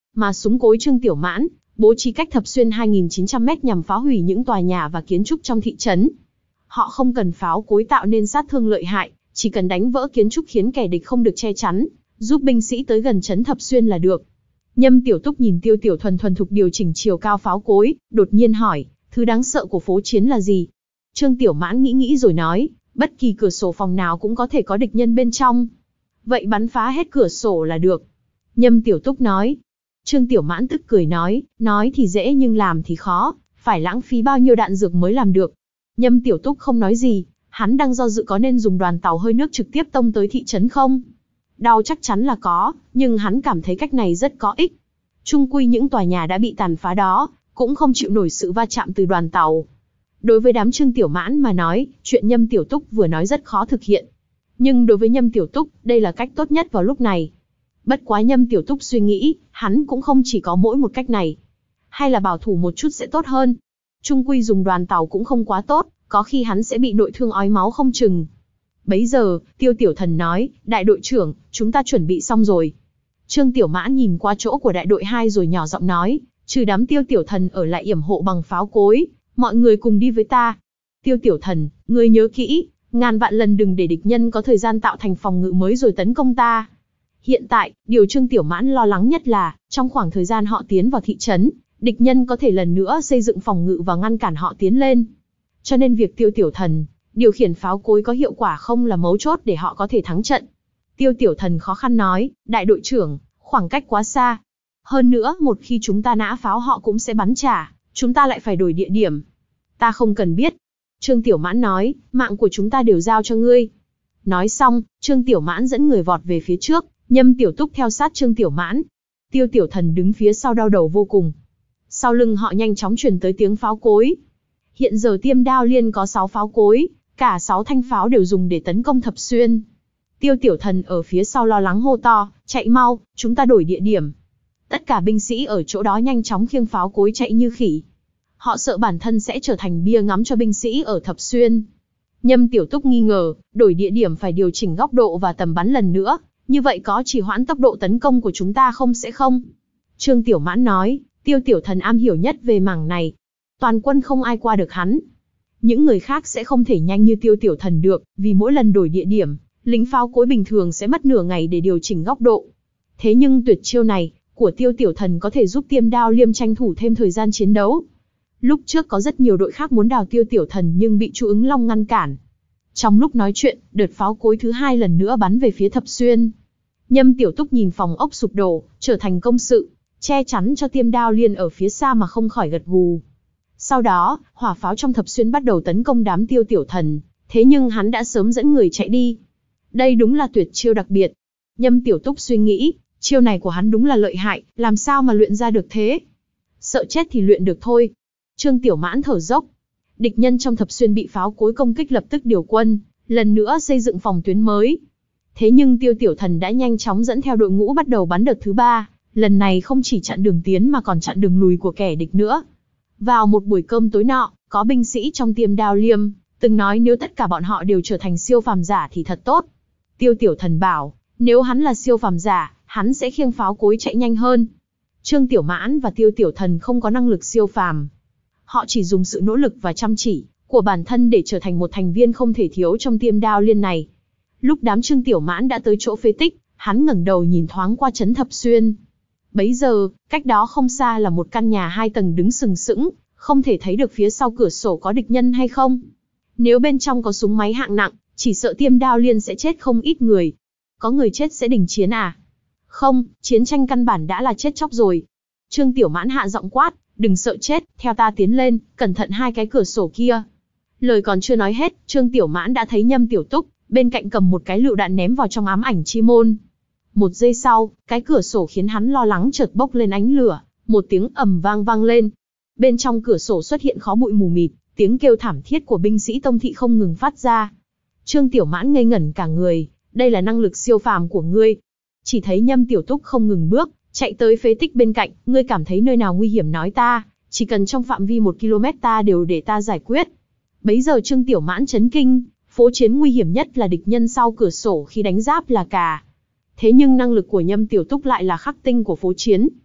mà súng cối Trương Tiểu Mãn, bố trí cách Thập Xuyên hai nghìn chín trăm mét nhằm phá hủy những tòa nhà và kiến trúc trong thị trấn. Họ không cần pháo cối tạo nên sát thương lợi hại, chỉ cần đánh vỡ kiến trúc khiến kẻ địch không được che chắn, giúp binh sĩ tới gần trấn Thập Xuyên là được. Nhâm Tiểu Túc nhìn Tiêu Tiểu Thuần thuần thục điều chỉnh chiều cao pháo cối, đột nhiên hỏi, thứ đáng sợ của phố chiến là gì? Trương Tiểu Mãn nghĩ nghĩ rồi nói, bất kỳ cửa sổ phòng nào cũng có thể có địch nhân bên trong. Vậy bắn phá hết cửa sổ là được. Nhâm Tiểu Túc nói. Trương Tiểu Mãn tức cười nói, nói thì dễ nhưng làm thì khó, phải lãng phí bao nhiêu đạn dược mới làm được. Nhâm Tiểu Túc không nói gì, hắn đang do dự có nên dùng đoàn tàu hơi nước trực tiếp tông tới thị trấn không. Đau chắc chắn là có, nhưng hắn cảm thấy cách này rất có ích. Chung quy những tòa nhà đã bị tàn phá đó, cũng không chịu nổi sự va chạm từ đoàn tàu. Đối với đám Trương Tiểu Mãn mà nói, chuyện Nhâm Tiểu Túc vừa nói rất khó thực hiện. Nhưng đối với Nhâm Tiểu Túc, đây là cách tốt nhất vào lúc này. Bất quá Nhâm Tiểu Túc suy nghĩ, hắn cũng không chỉ có mỗi một cách này. Hay là bảo thủ một chút sẽ tốt hơn. Chung quy dùng đoàn tàu cũng không quá tốt, có khi hắn sẽ bị nội thương ói máu không chừng. Bấy giờ, Tiêu Tiểu Thần nói, đại đội trưởng, chúng ta chuẩn bị xong rồi. Trương Tiểu Mãn nhìn qua chỗ của đại đội hai rồi nhỏ giọng nói, trừ đám Tiêu Tiểu Thần ở lại yểm hộ bằng pháo cối, mọi người cùng đi với ta. Tiêu Tiểu Thần, ngươi nhớ kỹ, ngàn vạn lần đừng để địch nhân có thời gian tạo thành phòng ngự mới rồi tấn công ta. Hiện tại, điều Trương Tiểu Mãn lo lắng nhất là, trong khoảng thời gian họ tiến vào thị trấn, địch nhân có thể lần nữa xây dựng phòng ngự và ngăn cản họ tiến lên. Cho nên việc Tiêu Tiểu Thần điều khiển pháo cối có hiệu quả không là mấu chốt để họ có thể thắng trận. Tiêu Tiểu Thần khó khăn nói, đại đội trưởng, khoảng cách quá xa. Hơn nữa, một khi chúng ta nã pháo họ cũng sẽ bắn trả, chúng ta lại phải đổi địa điểm. Ta không cần biết. Trương Tiểu Mãn nói, mạng của chúng ta đều giao cho ngươi. Nói xong, Trương Tiểu Mãn dẫn người vọt về phía trước, Nhâm Tiểu Túc theo sát Trương Tiểu Mãn. Tiêu Tiểu Thần đứng phía sau đau đầu vô cùng. Sau lưng họ nhanh chóng truyền tới tiếng pháo cối. Hiện giờ Tiêm Đao Liên có sáu pháo cối, cả sáu thanh pháo đều dùng để tấn công Thập Xuyên. Tiêu Tiểu Thần ở phía sau lo lắng hô to, chạy mau, chúng ta đổi địa điểm. Tất cả binh sĩ ở chỗ đó nhanh chóng khiêng pháo cối chạy như khỉ. Họ sợ bản thân sẽ trở thành bia ngắm cho binh sĩ ở Thập Xuyên. Nhâm Tiểu Túc nghi ngờ, đổi địa điểm phải điều chỉnh góc độ và tầm bắn lần nữa, như vậy có trì hoãn tốc độ tấn công của chúng ta không sẽ không? Trương Tiểu Mãn nói, Tiêu Tiểu Thần am hiểu nhất về mảng này. Toàn quân không ai qua được hắn. Những người khác sẽ không thể nhanh như Tiêu Tiểu Thần được, vì mỗi lần đổi địa điểm, lính pháo cối bình thường sẽ mất nửa ngày để điều chỉnh góc độ. Thế nhưng tuyệt chiêu này của Tiêu Tiểu Thần có thể giúp Tiêm Đao Liêm tranh thủ thêm thời gian chiến đấu. Lúc trước có rất nhiều đội khác muốn đào Tiêu Tiểu Thần nhưng bị Chu Ứng Long ngăn cản. Trong lúc nói chuyện, đợt pháo cối thứ hai lần nữa bắn về phía Thập Xuyên. Nhâm Tiểu Túc nhìn phòng ốc sụp đổ, trở thành công sự, che chắn cho Tiêm Đao Liên ở phía xa mà không khỏi gật gù. Sau đó, hỏa pháo trong Thập Xuyên bắt đầu tấn công đám Tiêu Tiểu Thần, thế nhưng hắn đã sớm dẫn người chạy đi. Đây đúng là tuyệt chiêu đặc biệt. Nhâm Tiểu Túc suy nghĩ, chiêu này của hắn đúng là lợi hại, làm sao mà luyện ra được thế? Sợ chết thì luyện được thôi. Trương Tiểu Mãn thở dốc. Địch nhân trong Thập Xuyên bị pháo cối công kích lập tức điều quân, lần nữa xây dựng phòng tuyến mới. Thế nhưng Tiêu Tiểu Thần đã nhanh chóng dẫn theo đội ngũ bắt đầu bắn đợt thứ ba, lần này không chỉ chặn đường tiến mà còn chặn đường lùi của kẻ địch nữa. Vào một buổi cơm tối nọ, có binh sĩ trong Tiêm Đao Liêm từng nói nếu tất cả bọn họ đều trở thành siêu phàm giả thì thật tốt. Tiêu Tiểu Thần bảo, nếu hắn là siêu phàm giả, hắn sẽ khiêng pháo cối chạy nhanh hơn. Trương Tiểu Mãn và Tiêu Tiểu Thần không có năng lực siêu phàm. Họ chỉ dùng sự nỗ lực và chăm chỉ của bản thân để trở thành một thành viên không thể thiếu trong Tiêm Đao Liên này. Lúc đám Trương Tiểu Mãn đã tới chỗ phế tích, hắn ngẩng đầu nhìn thoáng qua trấn Thập Xuyên. Bấy giờ, cách đó không xa là một căn nhà hai tầng đứng sừng sững, không thể thấy được phía sau cửa sổ có địch nhân hay không. Nếu bên trong có súng máy hạng nặng, chỉ sợ Tiêm Đao Liên sẽ chết không ít người. Có người chết sẽ đình chiến à? Không, chiến tranh căn bản đã là chết chóc rồi. Trương Tiểu Mãn hạ giọng quát, đừng sợ chết, theo ta tiến lên, cẩn thận hai cái cửa sổ kia. Lời còn chưa nói hết, Trương Tiểu Mãn đã thấy Nhâm Tiểu Túc bên cạnh cầm một cái lựu đạn ném vào trong ám ảnh chi môn. Một giây sau, cái cửa sổ khiến hắn lo lắng chợt bốc lên ánh lửa, một tiếng ầm vang vang lên. Bên trong cửa sổ xuất hiện khói bụi mù mịt, tiếng kêu thảm thiết của binh sĩ Tông thị không ngừng phát ra. Trương Tiểu Mãn ngây ngẩn cả người, đây là năng lực siêu phàm của ngươi. Chỉ thấy Nhâm Tiểu Túc không ngừng bước, chạy tới phế tích bên cạnh, ngươi cảm thấy nơi nào nguy hiểm nói ta, chỉ cần trong phạm vi một ki lô mét ta đều để ta giải quyết. Bấy giờ Trương Tiểu Mãn chấn kinh, phố chiến nguy hiểm nhất là địch nhân sau cửa sổ khi đánh giáp là cà. Thế nhưng năng lực của Nhâm Tiểu Túc lại là khắc tinh của phố chiến.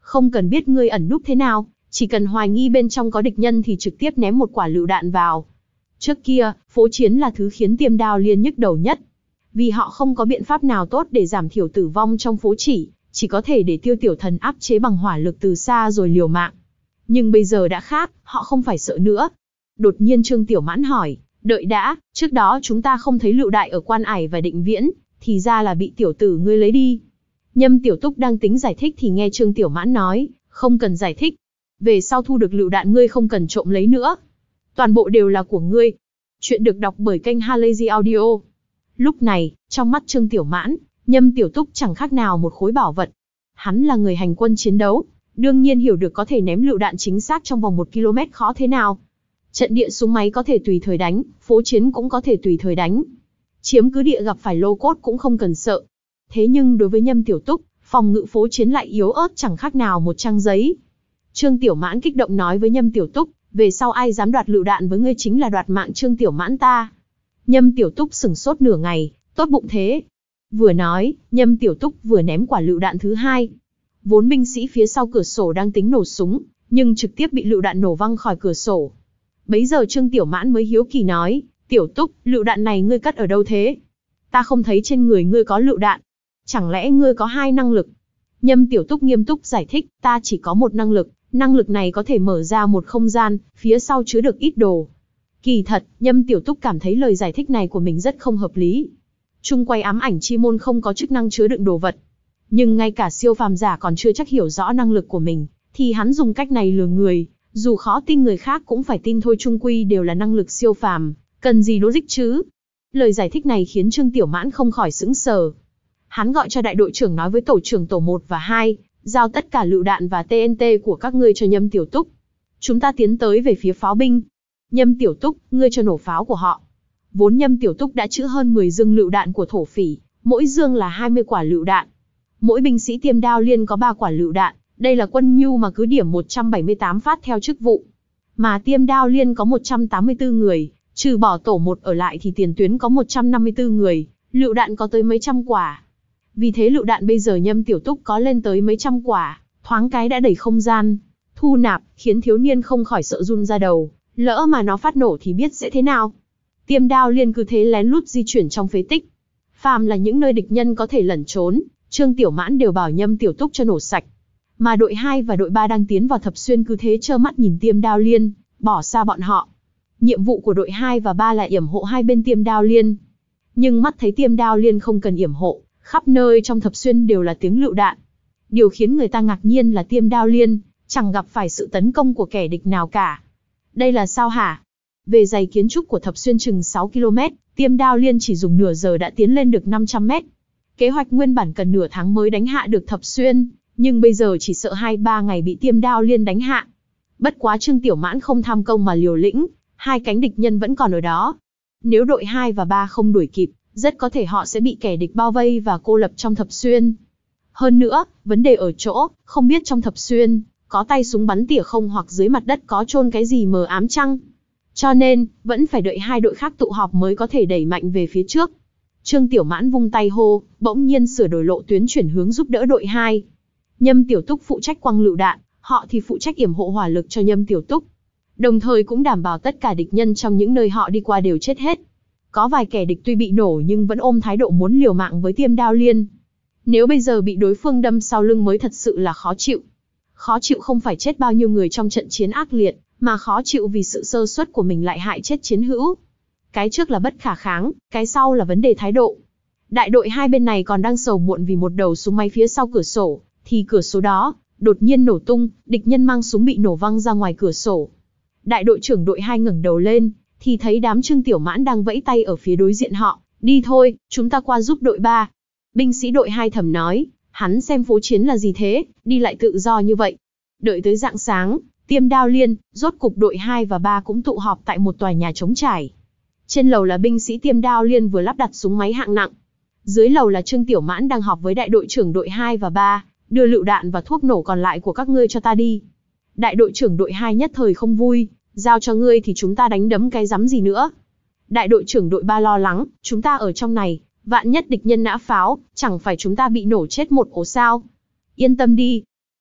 Không cần biết ngươi ẩn núp thế nào, chỉ cần hoài nghi bên trong có địch nhân thì trực tiếp ném một quả lựu đạn vào. Trước kia, phố chiến là thứ khiến Tiêm Đao Liên nhức đầu nhất. Vì họ không có biện pháp nào tốt để giảm thiểu tử vong trong phố chỉ, chỉ có thể để Tiêu Tiểu Thần áp chế bằng hỏa lực từ xa rồi liều mạng. Nhưng bây giờ đã khác, họ không phải sợ nữa. Đột nhiên Trương Tiểu Mãn hỏi, đợi đã, trước đó chúng ta không thấy lựu đại ở Quan Ải và Định Viễn, thì ra là bị tiểu tử ngươi lấy đi. Nhâm Tiểu Túc đang tính giải thích thì nghe Trương Tiểu Mãn nói, không cần giải thích. Về sau thu được lựu đạn ngươi không cần trộm lấy nữa. Toàn bộ đều là của ngươi. Chuyện được đọc bởi kênh Halazy Audio. Lúc này, trong mắt Trương Tiểu Mãn, Nhâm Tiểu Túc chẳng khác nào một khối bảo vật. Hắn là người hành quân chiến đấu, đương nhiên hiểu được có thể ném lựu đạn chính xác trong vòng một ki lô mét khó thế nào. Trận địa súng máy có thể tùy thời đánh, phố chiến cũng có thể tùy thời đánh. Chiếm cứ địa gặp phải lô cốt cũng không cần sợ. Thế nhưng đối với Nhâm Tiểu Túc, phòng ngự phố chiến lại yếu ớt chẳng khác nào một trang giấy. Trương Tiểu Mãn kích động nói với Nhâm Tiểu Túc, về sau ai dám đoạt lựu đạn với ngươi chính là đoạt mạng Trương Tiểu Mãn ta. Nhâm Tiểu Túc sửng sốt nửa ngày, tốt bụng thế. Vừa nói, Nhâm Tiểu Túc vừa ném quả lựu đạn thứ hai. Vốn binh sĩ phía sau cửa sổ đang tính nổ súng, nhưng trực tiếp bị lựu đạn nổ văng khỏi cửa sổ. Bấy giờ Trương Tiểu Mãn mới hiếu kỳ nói, Tiểu Túc, lựu đạn này ngươi cất ở đâu thế? Ta không thấy trên người ngươi có lựu đạn. Chẳng lẽ ngươi có hai năng lực? Nhâm Tiểu Túc nghiêm túc giải thích, ta chỉ có một năng lực, năng lực này có thể mở ra một không gian, phía sau chứa được ít đồ. Kỳ thật, Nhâm Tiểu Túc cảm thấy lời giải thích này của mình rất không hợp lý. Chung quay ám ảnh chi môn không có chức năng chứa đựng đồ vật. Nhưng ngay cả siêu phàm giả còn chưa chắc hiểu rõ năng lực của mình, thì hắn dùng cách này lừa người, dù khó tin người khác cũng phải tin thôi, chung quy đều là năng lực siêu phàm, cần gì logic chứ? Lời giải thích này khiến Trương Tiểu Mãn không khỏi sững sờ. Hắn gọi cho đại đội trưởng nói với tổ trưởng tổ một và hai, giao tất cả lựu đạn và tê en tê của các ngươi cho Nhâm Tiểu Túc. Chúng ta tiến tới về phía pháo binh. Nhâm Tiểu Túc, ngươi cho nổ pháo của họ. Vốn Nhâm Tiểu Túc đã trữ hơn mười dương lựu đạn của thổ phỉ, mỗi dương là hai mươi quả lựu đạn. Mỗi binh sĩ Tiêm Đao Liên có ba quả lựu đạn, đây là quân nhu mà cứ điểm một trăm bảy mươi tám phát theo chức vụ. Mà Tiêm Đao Liên có một trăm tám mươi tư người, trừ bỏ tổ một ở lại thì tiền tuyến có một trăm năm mươi tư người, lựu đạn có tới mấy trăm quả. Vì thế lựu đạn bây giờ Nhâm Tiểu Túc có lên tới mấy trăm quả, thoáng cái đã đầy không gian. Thu nạp, khiến thiếu niên không khỏi sợ run ra đầu, lỡ mà nó phát nổ thì biết sẽ thế nào. Tiêm Đao Liên cứ thế lén lút di chuyển trong phế tích. Phàm là những nơi địch nhân có thể lẩn trốn, Trương Tiểu Mãn đều bảo Nhâm Tiểu Túc cho nổ sạch. Mà đội hai và đội ba đang tiến vào Thập Xuyên cứ thế trơ mắt nhìn Tiêm Đao Liên, bỏ xa bọn họ. Nhiệm vụ của đội hai và ba là yểm hộ hai bên Tiêm Đao Liên. Nhưng mắt thấy Tiêm Đao Liên không cần yểm hộ, khắp nơi trong Thập Xuyên đều là tiếng lựu đạn. Điều khiến người ta ngạc nhiên là Tiêm Đao Liên chẳng gặp phải sự tấn công của kẻ địch nào cả. Đây là sao hả? Về dày kiến trúc của Thập Xuyên chừng sáu ki lô mét, Tiêm Đao Liên chỉ dùng nửa giờ đã tiến lên được năm trăm mét. Kế hoạch nguyên bản cần nửa tháng mới đánh hạ được Thập Xuyên, nhưng bây giờ chỉ sợ hai ba ngày bị Tiêm Đao Liên đánh hạ. Bất quá Trương Tiểu Mãn không tham công mà liều lĩnh, hai cánh địch nhân vẫn còn ở đó. Nếu đội hai và ba không đuổi kịp, rất có thể họ sẽ bị kẻ địch bao vây và cô lập trong Thập Xuyên. Hơn nữa, vấn đề ở chỗ, không biết trong Thập Xuyên, có tay súng bắn tỉa không hoặc dưới mặt đất có chôn cái gì mờ ám chăng? Cho nên, vẫn phải đợi hai đội khác tụ họp mới có thể đẩy mạnh về phía trước. Trương Tiểu Mãn vung tay hô, bỗng nhiên sửa đổi lộ tuyến chuyển hướng giúp đỡ đội hai. Nhâm Tiểu Túc phụ trách quăng lựu đạn, họ thì phụ trách yểm hộ hỏa lực cho Nhâm Tiểu Túc. Đồng thời cũng đảm bảo tất cả địch nhân trong những nơi họ đi qua đều chết hết. Có vài kẻ địch tuy bị nổ nhưng vẫn ôm thái độ muốn liều mạng với Tiêm Đao Liên. Nếu bây giờ bị đối phương đâm sau lưng mới thật sự là khó chịu. Khó chịu không phải chết bao nhiêu người trong trận chiến ác liệt, mà khó chịu vì sự sơ suất của mình lại hại chết chiến hữu. Cái trước là bất khả kháng, cái sau là vấn đề thái độ. Đại đội hai bên này còn đang sầu muộn vì một đầu súng máy phía sau cửa sổ, thì cửa sổ đó đột nhiên nổ tung, địch nhân mang súng bị nổ văng ra ngoài cửa sổ. Đại đội trưởng đội hai ngẩng đầu lên, thì thấy đám Trương Tiểu Mãn đang vẫy tay ở phía đối diện họ, đi thôi, chúng ta qua giúp đội ba. Binh sĩ đội hai thầm nói, hắn xem phố chiến là gì thế, đi lại tự do như vậy. Đợi tới rạng sáng, Tiêm Đao Liên, rốt cục đội hai và ba cũng tụ họp tại một tòa nhà trống trải. Trên lầu là binh sĩ Tiêm Đao Liên vừa lắp đặt súng máy hạng nặng. Dưới lầu là Trương Tiểu Mãn đang họp với đại đội trưởng đội hai và ba, đưa lựu đạn và thuốc nổ còn lại của các ngươi cho ta đi. Đại đội trưởng đội hai nhất thời không vui, giao cho ngươi thì chúng ta đánh đấm cái rắm gì nữa. Đại đội trưởng đội ba lo lắng, chúng ta ở trong này, vạn nhất địch nhân nã pháo, chẳng phải chúng ta bị nổ chết một ổ sao. Yên tâm đi.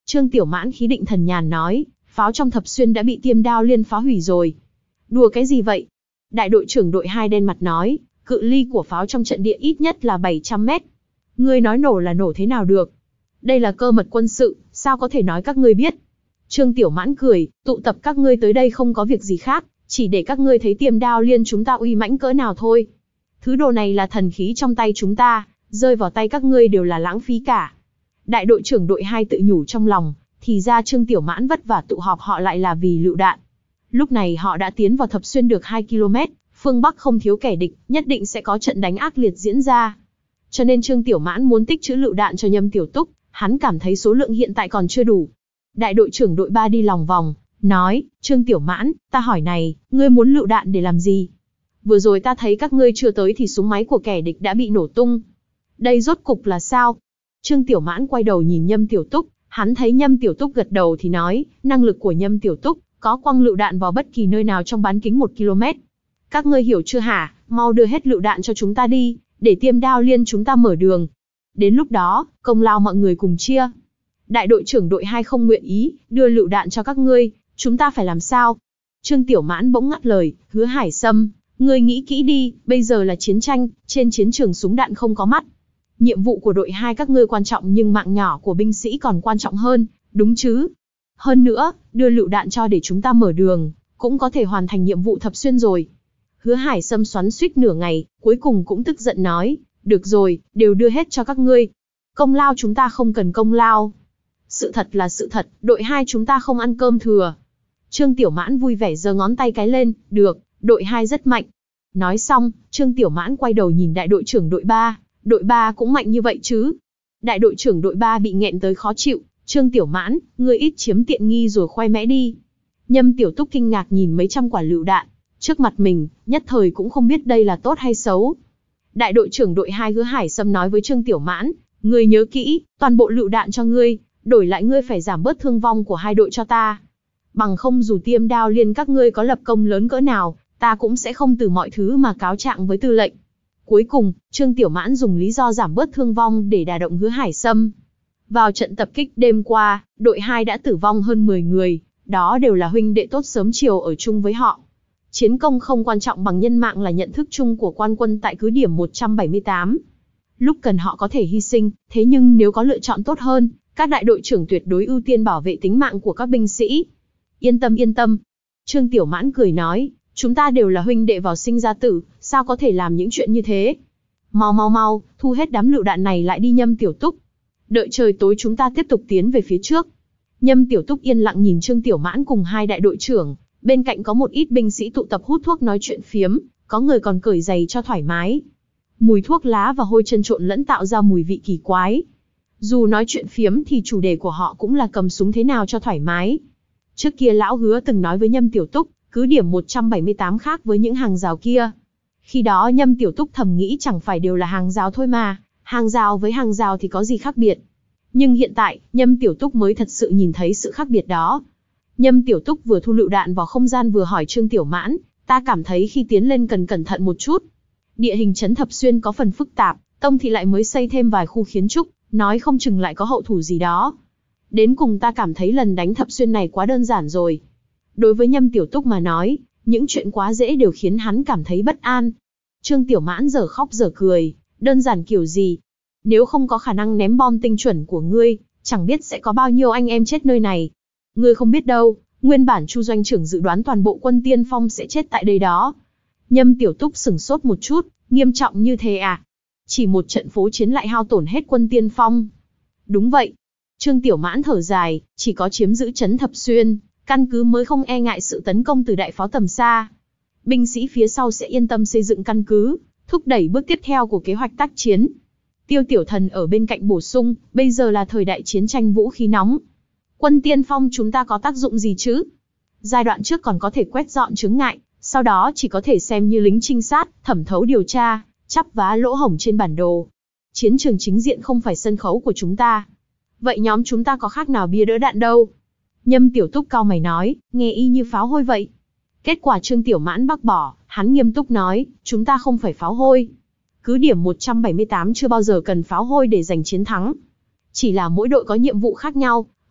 Trương Tiểu Mãn khí định thần nhàn nói, pháo trong Thập Xuyên đã bị Tiêm Đao Liên phá hủy rồi. Đùa cái gì vậy? Đại đội trưởng đội hai đen mặt nói, cự ly của pháo trong trận địa ít nhất là bảy trăm mét. Ngươi nói nổ là nổ thế nào được? Đây là cơ mật quân sự, sao có thể nói các ngươi biết? Trương Tiểu Mãn cười, tụ tập các ngươi tới đây không có việc gì khác, chỉ để các ngươi thấy Tiêm Đao Liên chúng ta uy mãnh cỡ nào thôi. Thứ đồ này là thần khí trong tay chúng ta, rơi vào tay các ngươi đều là lãng phí cả. Đại đội trưởng đội hai tự nhủ trong lòng, thì ra Trương Tiểu Mãn vất vả tụ họp họ lại là vì lựu đạn. Lúc này họ đã tiến vào Thập Xuyên được hai ki lô mét, phương Bắc không thiếu kẻ địch, nhất định sẽ có trận đánh ác liệt diễn ra. Cho nên Trương Tiểu Mãn muốn tích trữ lựu đạn cho Nhâm Tiểu Túc, hắn cảm thấy số lượng hiện tại còn chưa đủ. Đại đội trưởng đội ba đi lòng vòng, nói, Trương Tiểu Mãn, ta hỏi này, ngươi muốn lựu đạn để làm gì? Vừa rồi ta thấy các ngươi chưa tới thì súng máy của kẻ địch đã bị nổ tung. Đây rốt cục là sao? Trương Tiểu Mãn quay đầu nhìn Nhâm Tiểu Túc, hắn thấy Nhâm Tiểu Túc gật đầu thì nói, năng lực của Nhâm Tiểu Túc có quăng lựu đạn vào bất kỳ nơi nào trong bán kính một ki lô mét. Các ngươi hiểu chưa hả? Mau đưa hết lựu đạn cho chúng ta đi, để Tiêm Đao Liên chúng ta mở đường. Đến lúc đó, công lao mọi người cùng chia. Đại đội trưởng đội hai không nguyện ý đưa lựu đạn cho các ngươi, chúng ta phải làm sao? Trương Tiểu Mãn bỗng ngắt lời, Hứa Hải Sâm, ngươi nghĩ kỹ đi, bây giờ là chiến tranh, trên chiến trường súng đạn không có mắt. Nhiệm vụ của đội hai các ngươi quan trọng nhưng mạng nhỏ của binh sĩ còn quan trọng hơn, đúng chứ? Hơn nữa, đưa lựu đạn cho để chúng ta mở đường, cũng có thể hoàn thành nhiệm vụ Thập Xuyên rồi. Hứa Hải Sâm xoắn xuýt nửa ngày, cuối cùng cũng tức giận nói, được rồi, đều đưa hết cho các ngươi. Công lao chúng ta không cần công lao. Sự thật là sự thật, đội hai chúng ta không ăn cơm thừa. Trương Tiểu Mãn vui vẻ giơ ngón tay cái lên, được, đội hai rất mạnh. Nói xong, Trương Tiểu Mãn quay đầu nhìn đại đội trưởng đội ba, đội ba cũng mạnh như vậy chứ? Đại đội trưởng đội ba bị nghẹn tới khó chịu, Trương Tiểu Mãn, ngươi ít chiếm tiện nghi rồi khoe mẽ đi. Nhâm Tiểu Túc kinh ngạc nhìn mấy trăm quả lựu đạn, trước mặt mình, nhất thời cũng không biết đây là tốt hay xấu. Đại đội trưởng đội hai Hứa Hải Sâm nói với Trương Tiểu Mãn, ngươi nhớ kỹ, toàn bộ lựu đạn cho ngươi, đổi lại ngươi phải giảm bớt thương vong của hai đội cho ta. Bằng không dù Tiêm Đao Liên các ngươi có lập công lớn cỡ nào, ta cũng sẽ không từ mọi thứ mà cáo trạng với tư lệnh. Cuối cùng, Trương Tiểu Mãn dùng lý do giảm bớt thương vong để đả động Hứa Hải Sâm. Vào trận tập kích đêm qua, đội hai đã tử vong hơn mười người, đó đều là huynh đệ tốt sớm chiều ở chung với họ. Chiến công không quan trọng bằng nhân mạng là nhận thức chung của quan quân tại cứ điểm một trăm bảy mươi tám. Lúc cần họ có thể hy sinh, thế nhưng nếu có lựa chọn tốt hơn, các đại đội trưởng tuyệt đối ưu tiên bảo vệ tính mạng của các binh sĩ. Yên tâm yên tâm. Trương Tiểu Mãn cười nói, chúng ta đều là huynh đệ vào sinh ra tử, sao có thể làm những chuyện như thế? Mau mau mau, thu hết đám lựu đạn này lại đi Nhâm Tiểu Túc. Đợi trời tối chúng ta tiếp tục tiến về phía trước. Nhâm Tiểu Túc yên lặng nhìn Trương Tiểu Mãn cùng hai đại đội trưởng, bên cạnh có một ít binh sĩ tụ tập hút thuốc nói chuyện phiếm, có người còn cởi giày cho thoải mái. Mùi thuốc lá và hôi chân trộn lẫn tạo ra mùi vị kỳ quái. Dù nói chuyện phiếm thì chủ đề của họ cũng là cầm súng thế nào cho thoải mái. Trước kia lão Hứa từng nói với Nhâm Tiểu Túc, cứ điểm một trăm bảy mươi tám khác với những hàng rào kia. Khi đó Nhâm Tiểu Túc thầm nghĩ chẳng phải đều là hàng rào thôi mà, hàng rào với hàng rào thì có gì khác biệt. Nhưng hiện tại, Nhâm Tiểu Túc mới thật sự nhìn thấy sự khác biệt đó. Nhâm Tiểu Túc vừa thu lựu đạn vào không gian vừa hỏi Trương Tiểu Mãn, ta cảm thấy khi tiến lên cần cẩn thận một chút. Địa hình trấn Thập Xuyên có phần phức tạp, Tông Thị lại mới xây thêm vài khu kiến trúc, nói không chừng lại có hậu thủ gì đó. Đến cùng ta cảm thấy lần đánh Thập Xuyên này quá đơn giản rồi. Đối với Nhâm Tiểu Túc mà nói, những chuyện quá dễ đều khiến hắn cảm thấy bất an. Trương Tiểu Mãn giờ khóc giờ cười, đơn giản kiểu gì? Nếu không có khả năng ném bom tinh chuẩn của ngươi, chẳng biết sẽ có bao nhiêu anh em chết nơi này. Ngươi không biết đâu, nguyên bản Chu doanh trưởng dự đoán toàn bộ quân tiên phong sẽ chết tại đây đó. Nhâm Tiểu Túc sửng sốt một chút, nghiêm trọng như thế à? Chỉ một trận phố chiến lại hao tổn hết quân tiên phong. Đúng vậy. Trương Tiểu Mãn thở dài, chỉ có chiếm giữ trấn Thập Xuyên, căn cứ mới không e ngại sự tấn công từ đại pháo tầm xa. Binh sĩ phía sau sẽ yên tâm xây dựng căn cứ, thúc đẩy bước tiếp theo của kế hoạch tác chiến. Tiêu Tiểu Thần ở bên cạnh bổ sung, bây giờ là thời đại chiến tranh vũ khí nóng. Quân tiên phong chúng ta có tác dụng gì chứ? Giai đoạn trước còn có thể quét dọn chướng ngại, sau đó chỉ có thể xem như lính trinh sát, thẩm thấu điều tra, chắp vá lỗ hổng trên bản đồ. Chiến trường chính diện không phải sân khấu của chúng ta. Vậy nhóm chúng ta có khác nào bia đỡ đạn đâu? Nhâm Tiểu Túc cau mày nói, nghe y như pháo hôi vậy. Kết quả Trương Tiểu Mãn bác bỏ, hắn nghiêm túc nói, chúng ta không phải pháo hôi. Cứ điểm một trăm bảy mươi tám chưa bao giờ cần pháo hôi để giành chiến thắng. Chỉ là mỗi đội có nhiệm vụ khác nhau,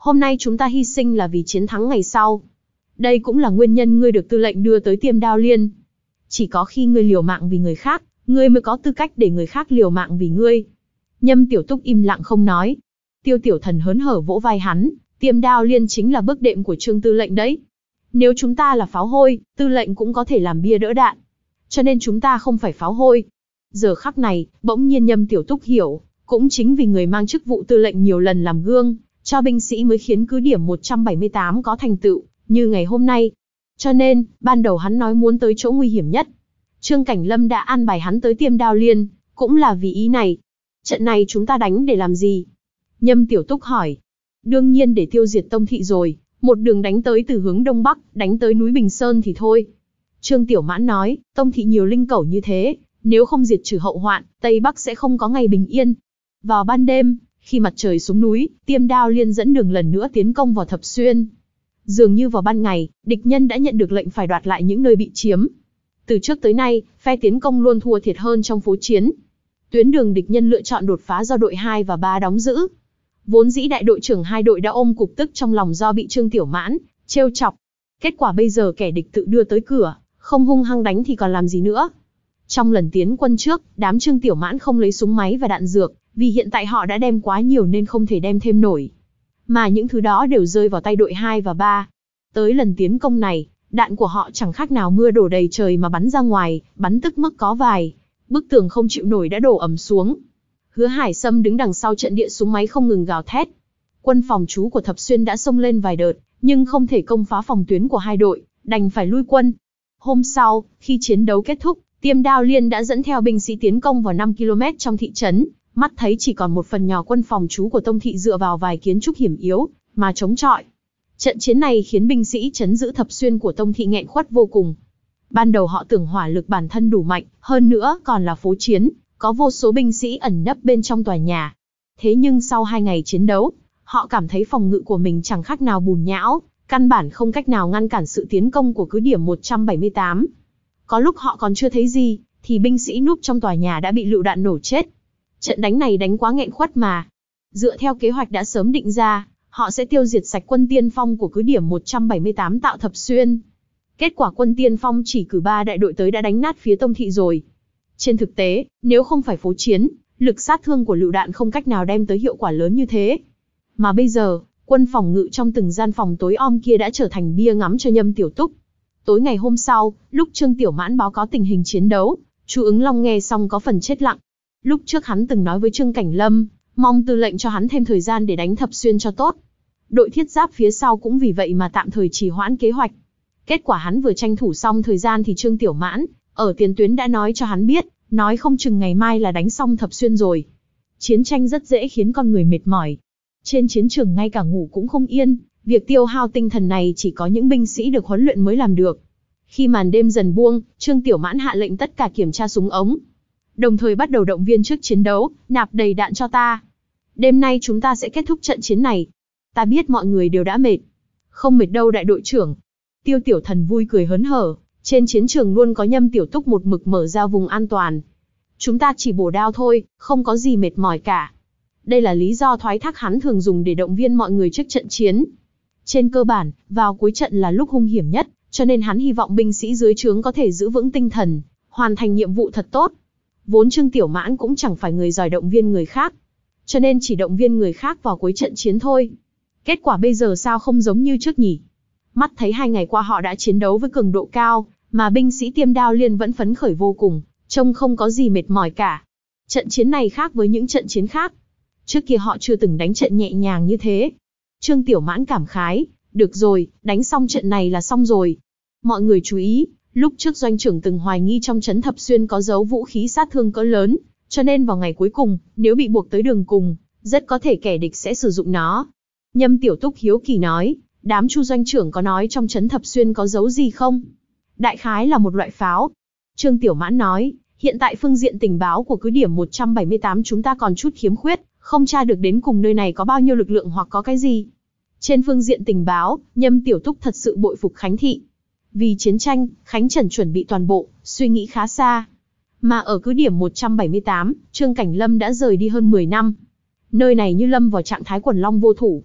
Hôm nay chúng ta hy sinh là vì chiến thắng ngày sau. Đây cũng là nguyên nhân ngươi được tư lệnh đưa tới Tiêm Đao Liên. Chỉ có khi ngươi liều mạng vì người khác, ngươi mới có tư cách để người khác liều mạng vì ngươi. Nhâm Tiểu Túc im lặng không nói. Tiêu Tiểu Thần hớn hở vỗ vai hắn, Tiêm Đao Liên chính là bước đệm của Trương tư lệnh đấy. Nếu chúng ta là pháo hôi, tư lệnh cũng có thể làm bia đỡ đạn. Cho nên chúng ta không phải pháo hôi. Giờ khắc này, bỗng nhiên Nhâm Tiểu Túc hiểu, cũng chính vì người mang chức vụ tư lệnh nhiều lần làm gương, cho binh sĩ mới khiến cứ điểm một trăm bảy mươi tám có thành tựu, như ngày hôm nay. Cho nên, ban đầu hắn nói muốn tới chỗ nguy hiểm nhất. Trương Cảnh Lâm đã an bài hắn tới Tiêm Đao Liên, cũng là vì ý này. Trận này chúng ta đánh để làm gì? Nhâm Tiểu Túc hỏi. Đương nhiên để tiêu diệt Tông Thị rồi, một đường đánh tới từ hướng Đông Bắc, đánh tới núi Bình Sơn thì thôi. Trương Tiểu Mãn nói, Tông Thị nhiều linh cẩu như thế, nếu không diệt trừ hậu hoạn, Tây Bắc sẽ không có ngày bình yên. Vào ban đêm, khi mặt trời xuống núi, Tiêm Đao Liên dẫn đường lần nữa tiến công vào Thập Xuyên. Dường như vào ban ngày, địch nhân đã nhận được lệnh phải đoạt lại những nơi bị chiếm. Từ trước tới nay, phe tiến công luôn thua thiệt hơn trong phố chiến. Tuyến đường địch nhân lựa chọn đột phá do đội hai và ba đóng giữ. Vốn dĩ đại đội trưởng hai đội đã ôm cục tức trong lòng do bị Trương Tiểu Mãn trêu chọc. Kết quả bây giờ kẻ địch tự đưa tới cửa, không hung hăng đánh thì còn làm gì nữa. Trong lần tiến quân trước, đám Trương Tiểu Mãn không lấy súng máy và đạn dược, vì hiện tại họ đã đem quá nhiều nên không thể đem thêm nổi. Mà những thứ đó đều rơi vào tay đội hai và ba. Tới lần tiến công này, đạn của họ chẳng khác nào mưa đổ đầy trời mà bắn ra ngoài, bắn tức mức có vài bức tường không chịu nổi đã đổ ầm xuống. Hứa Hải Sâm đứng đằng sau trận địa súng máy không ngừng gào thét. Quân phòng trú của Thập Xuyên đã xông lên vài đợt, nhưng không thể công phá phòng tuyến của hai đội, đành phải lui quân. Hôm sau, khi chiến đấu kết thúc, Tiêm Đao Liên đã dẫn theo binh sĩ tiến công vào năm ki lô mét trong thị trấn, mắt thấy chỉ còn một phần nhỏ quân phòng trú của Tông Thị dựa vào vài kiến trúc hiểm yếu mà chống chọi. Trận chiến này khiến binh sĩ trấn giữ Thập Xuyên của Tông Thị nghẹn khuất vô cùng. Ban đầu họ tưởng hỏa lực bản thân đủ mạnh, hơn nữa còn là phố chiến, có vô số binh sĩ ẩn nấp bên trong tòa nhà. Thế nhưng sau hai ngày chiến đấu, họ cảm thấy phòng ngự của mình chẳng khác nào bùn nhão, căn bản không cách nào ngăn cản sự tiến công của cứ điểm một trăm bảy mươi tám. Có lúc họ còn chưa thấy gì, thì binh sĩ núp trong tòa nhà đã bị lựu đạn nổ chết. Trận đánh này đánh quá nghẹn khuất mà. Dựa theo kế hoạch đã sớm định ra, họ sẽ tiêu diệt sạch quân tiên phong của cứ điểm một trăm bảy mươi tám tạo Thập Xuyên. Kết quả quân tiên phong chỉ cử ba đại đội tới đã đánh nát phía Tông Thị rồi. Trên thực tế, nếu không phải phố chiến, lực sát thương của lựu đạn không cách nào đem tới hiệu quả lớn như thế. Mà bây giờ, quân phòng ngự trong từng gian phòng tối om kia đã trở thành bia ngắm cho Nhâm Tiểu Túc. Tối ngày hôm sau, lúc Trương Tiểu Mãn báo cáo tình hình chiến đấu, Chu Ứng Long nghe xong có phần chết lặng. Lúc trước hắn từng nói với Trương Cảnh Lâm, mong tư lệnh cho hắn thêm thời gian để đánh Thập Xuyên cho tốt. Đội thiết giáp phía sau cũng vì vậy mà tạm thời trì hoãn kế hoạch. Kết quả hắn vừa tranh thủ xong thời gian thì Trương Tiểu Mãn, ở tiền tuyến đã nói cho hắn biết, nói không chừng ngày mai là đánh xong Thập Xuyên rồi. Chiến tranh rất dễ khiến con người mệt mỏi. Trên chiến trường ngay cả ngủ cũng không yên, việc tiêu hao tinh thần này chỉ có những binh sĩ được huấn luyện mới làm được. Khi màn đêm dần buông, Trương Tiểu Mãn hạ lệnh tất cả kiểm tra súng ống. Đồng thời bắt đầu động viên trước chiến đấu, nạp đầy đạn cho ta. Đêm nay chúng ta sẽ kết thúc trận chiến này. Ta biết mọi người đều đã mệt. Không mệt đâu đại đội trưởng. Tiêu Tiểu Thần vui cười hớn hở, trên chiến trường luôn có Nhâm Tiểu Túc một mực mở ra vùng an toàn. Chúng ta chỉ bổ đao thôi, không có gì mệt mỏi cả. Đây là lý do thoái thác hắn thường dùng để động viên mọi người trước trận chiến. Trên cơ bản, vào cuối trận là lúc hung hiểm nhất, cho nên hắn hy vọng binh sĩ dưới trướng có thể giữ vững tinh thần, hoàn thành nhiệm vụ thật tốt. Vốn Trương Tiểu Mãn cũng chẳng phải người giỏi động viên người khác, cho nên chỉ động viên người khác vào cuối trận chiến thôi. Kết quả bây giờ sao không giống như trước nhỉ? Mắt thấy hai ngày qua họ đã chiến đấu với cường độ cao, mà binh sĩ Tiêm Đao Liên vẫn phấn khởi vô cùng, trông không có gì mệt mỏi cả. Trận chiến này khác với những trận chiến khác. Trước kia họ chưa từng đánh trận nhẹ nhàng như thế. Trương Tiểu Mãn cảm khái, được rồi, đánh xong trận này là xong rồi. Mọi người chú ý, lúc trước doanh trưởng từng hoài nghi trong trấn Thập Xuyên có giấu vũ khí sát thương cỡ lớn, cho nên vào ngày cuối cùng, nếu bị buộc tới đường cùng, rất có thể kẻ địch sẽ sử dụng nó. Nhâm Tiểu Túc hiếu kỳ nói, đám Chu doanh trưởng có nói trong trấn Thập Xuyên có giấu gì không? Đại khái là một loại pháo. Trương Tiểu Mãn nói, hiện tại phương diện tình báo của cứ điểm một trăm bảy mươi tám chúng ta còn chút khiếm khuyết, không tra được đến cùng nơi này có bao nhiêu lực lượng hoặc có cái gì. Trên phương diện tình báo, Nhâm Tiểu Túc thật sự bội phục Khánh Thị. Vì chiến tranh, Khánh Trần chuẩn bị toàn bộ, suy nghĩ khá xa. Mà ở cứ điểm một trăm bảy mươi tám, Trương Cảnh Lâm đã rời đi hơn mười năm. Nơi này như lâm vào trạng thái quần long vô thủ.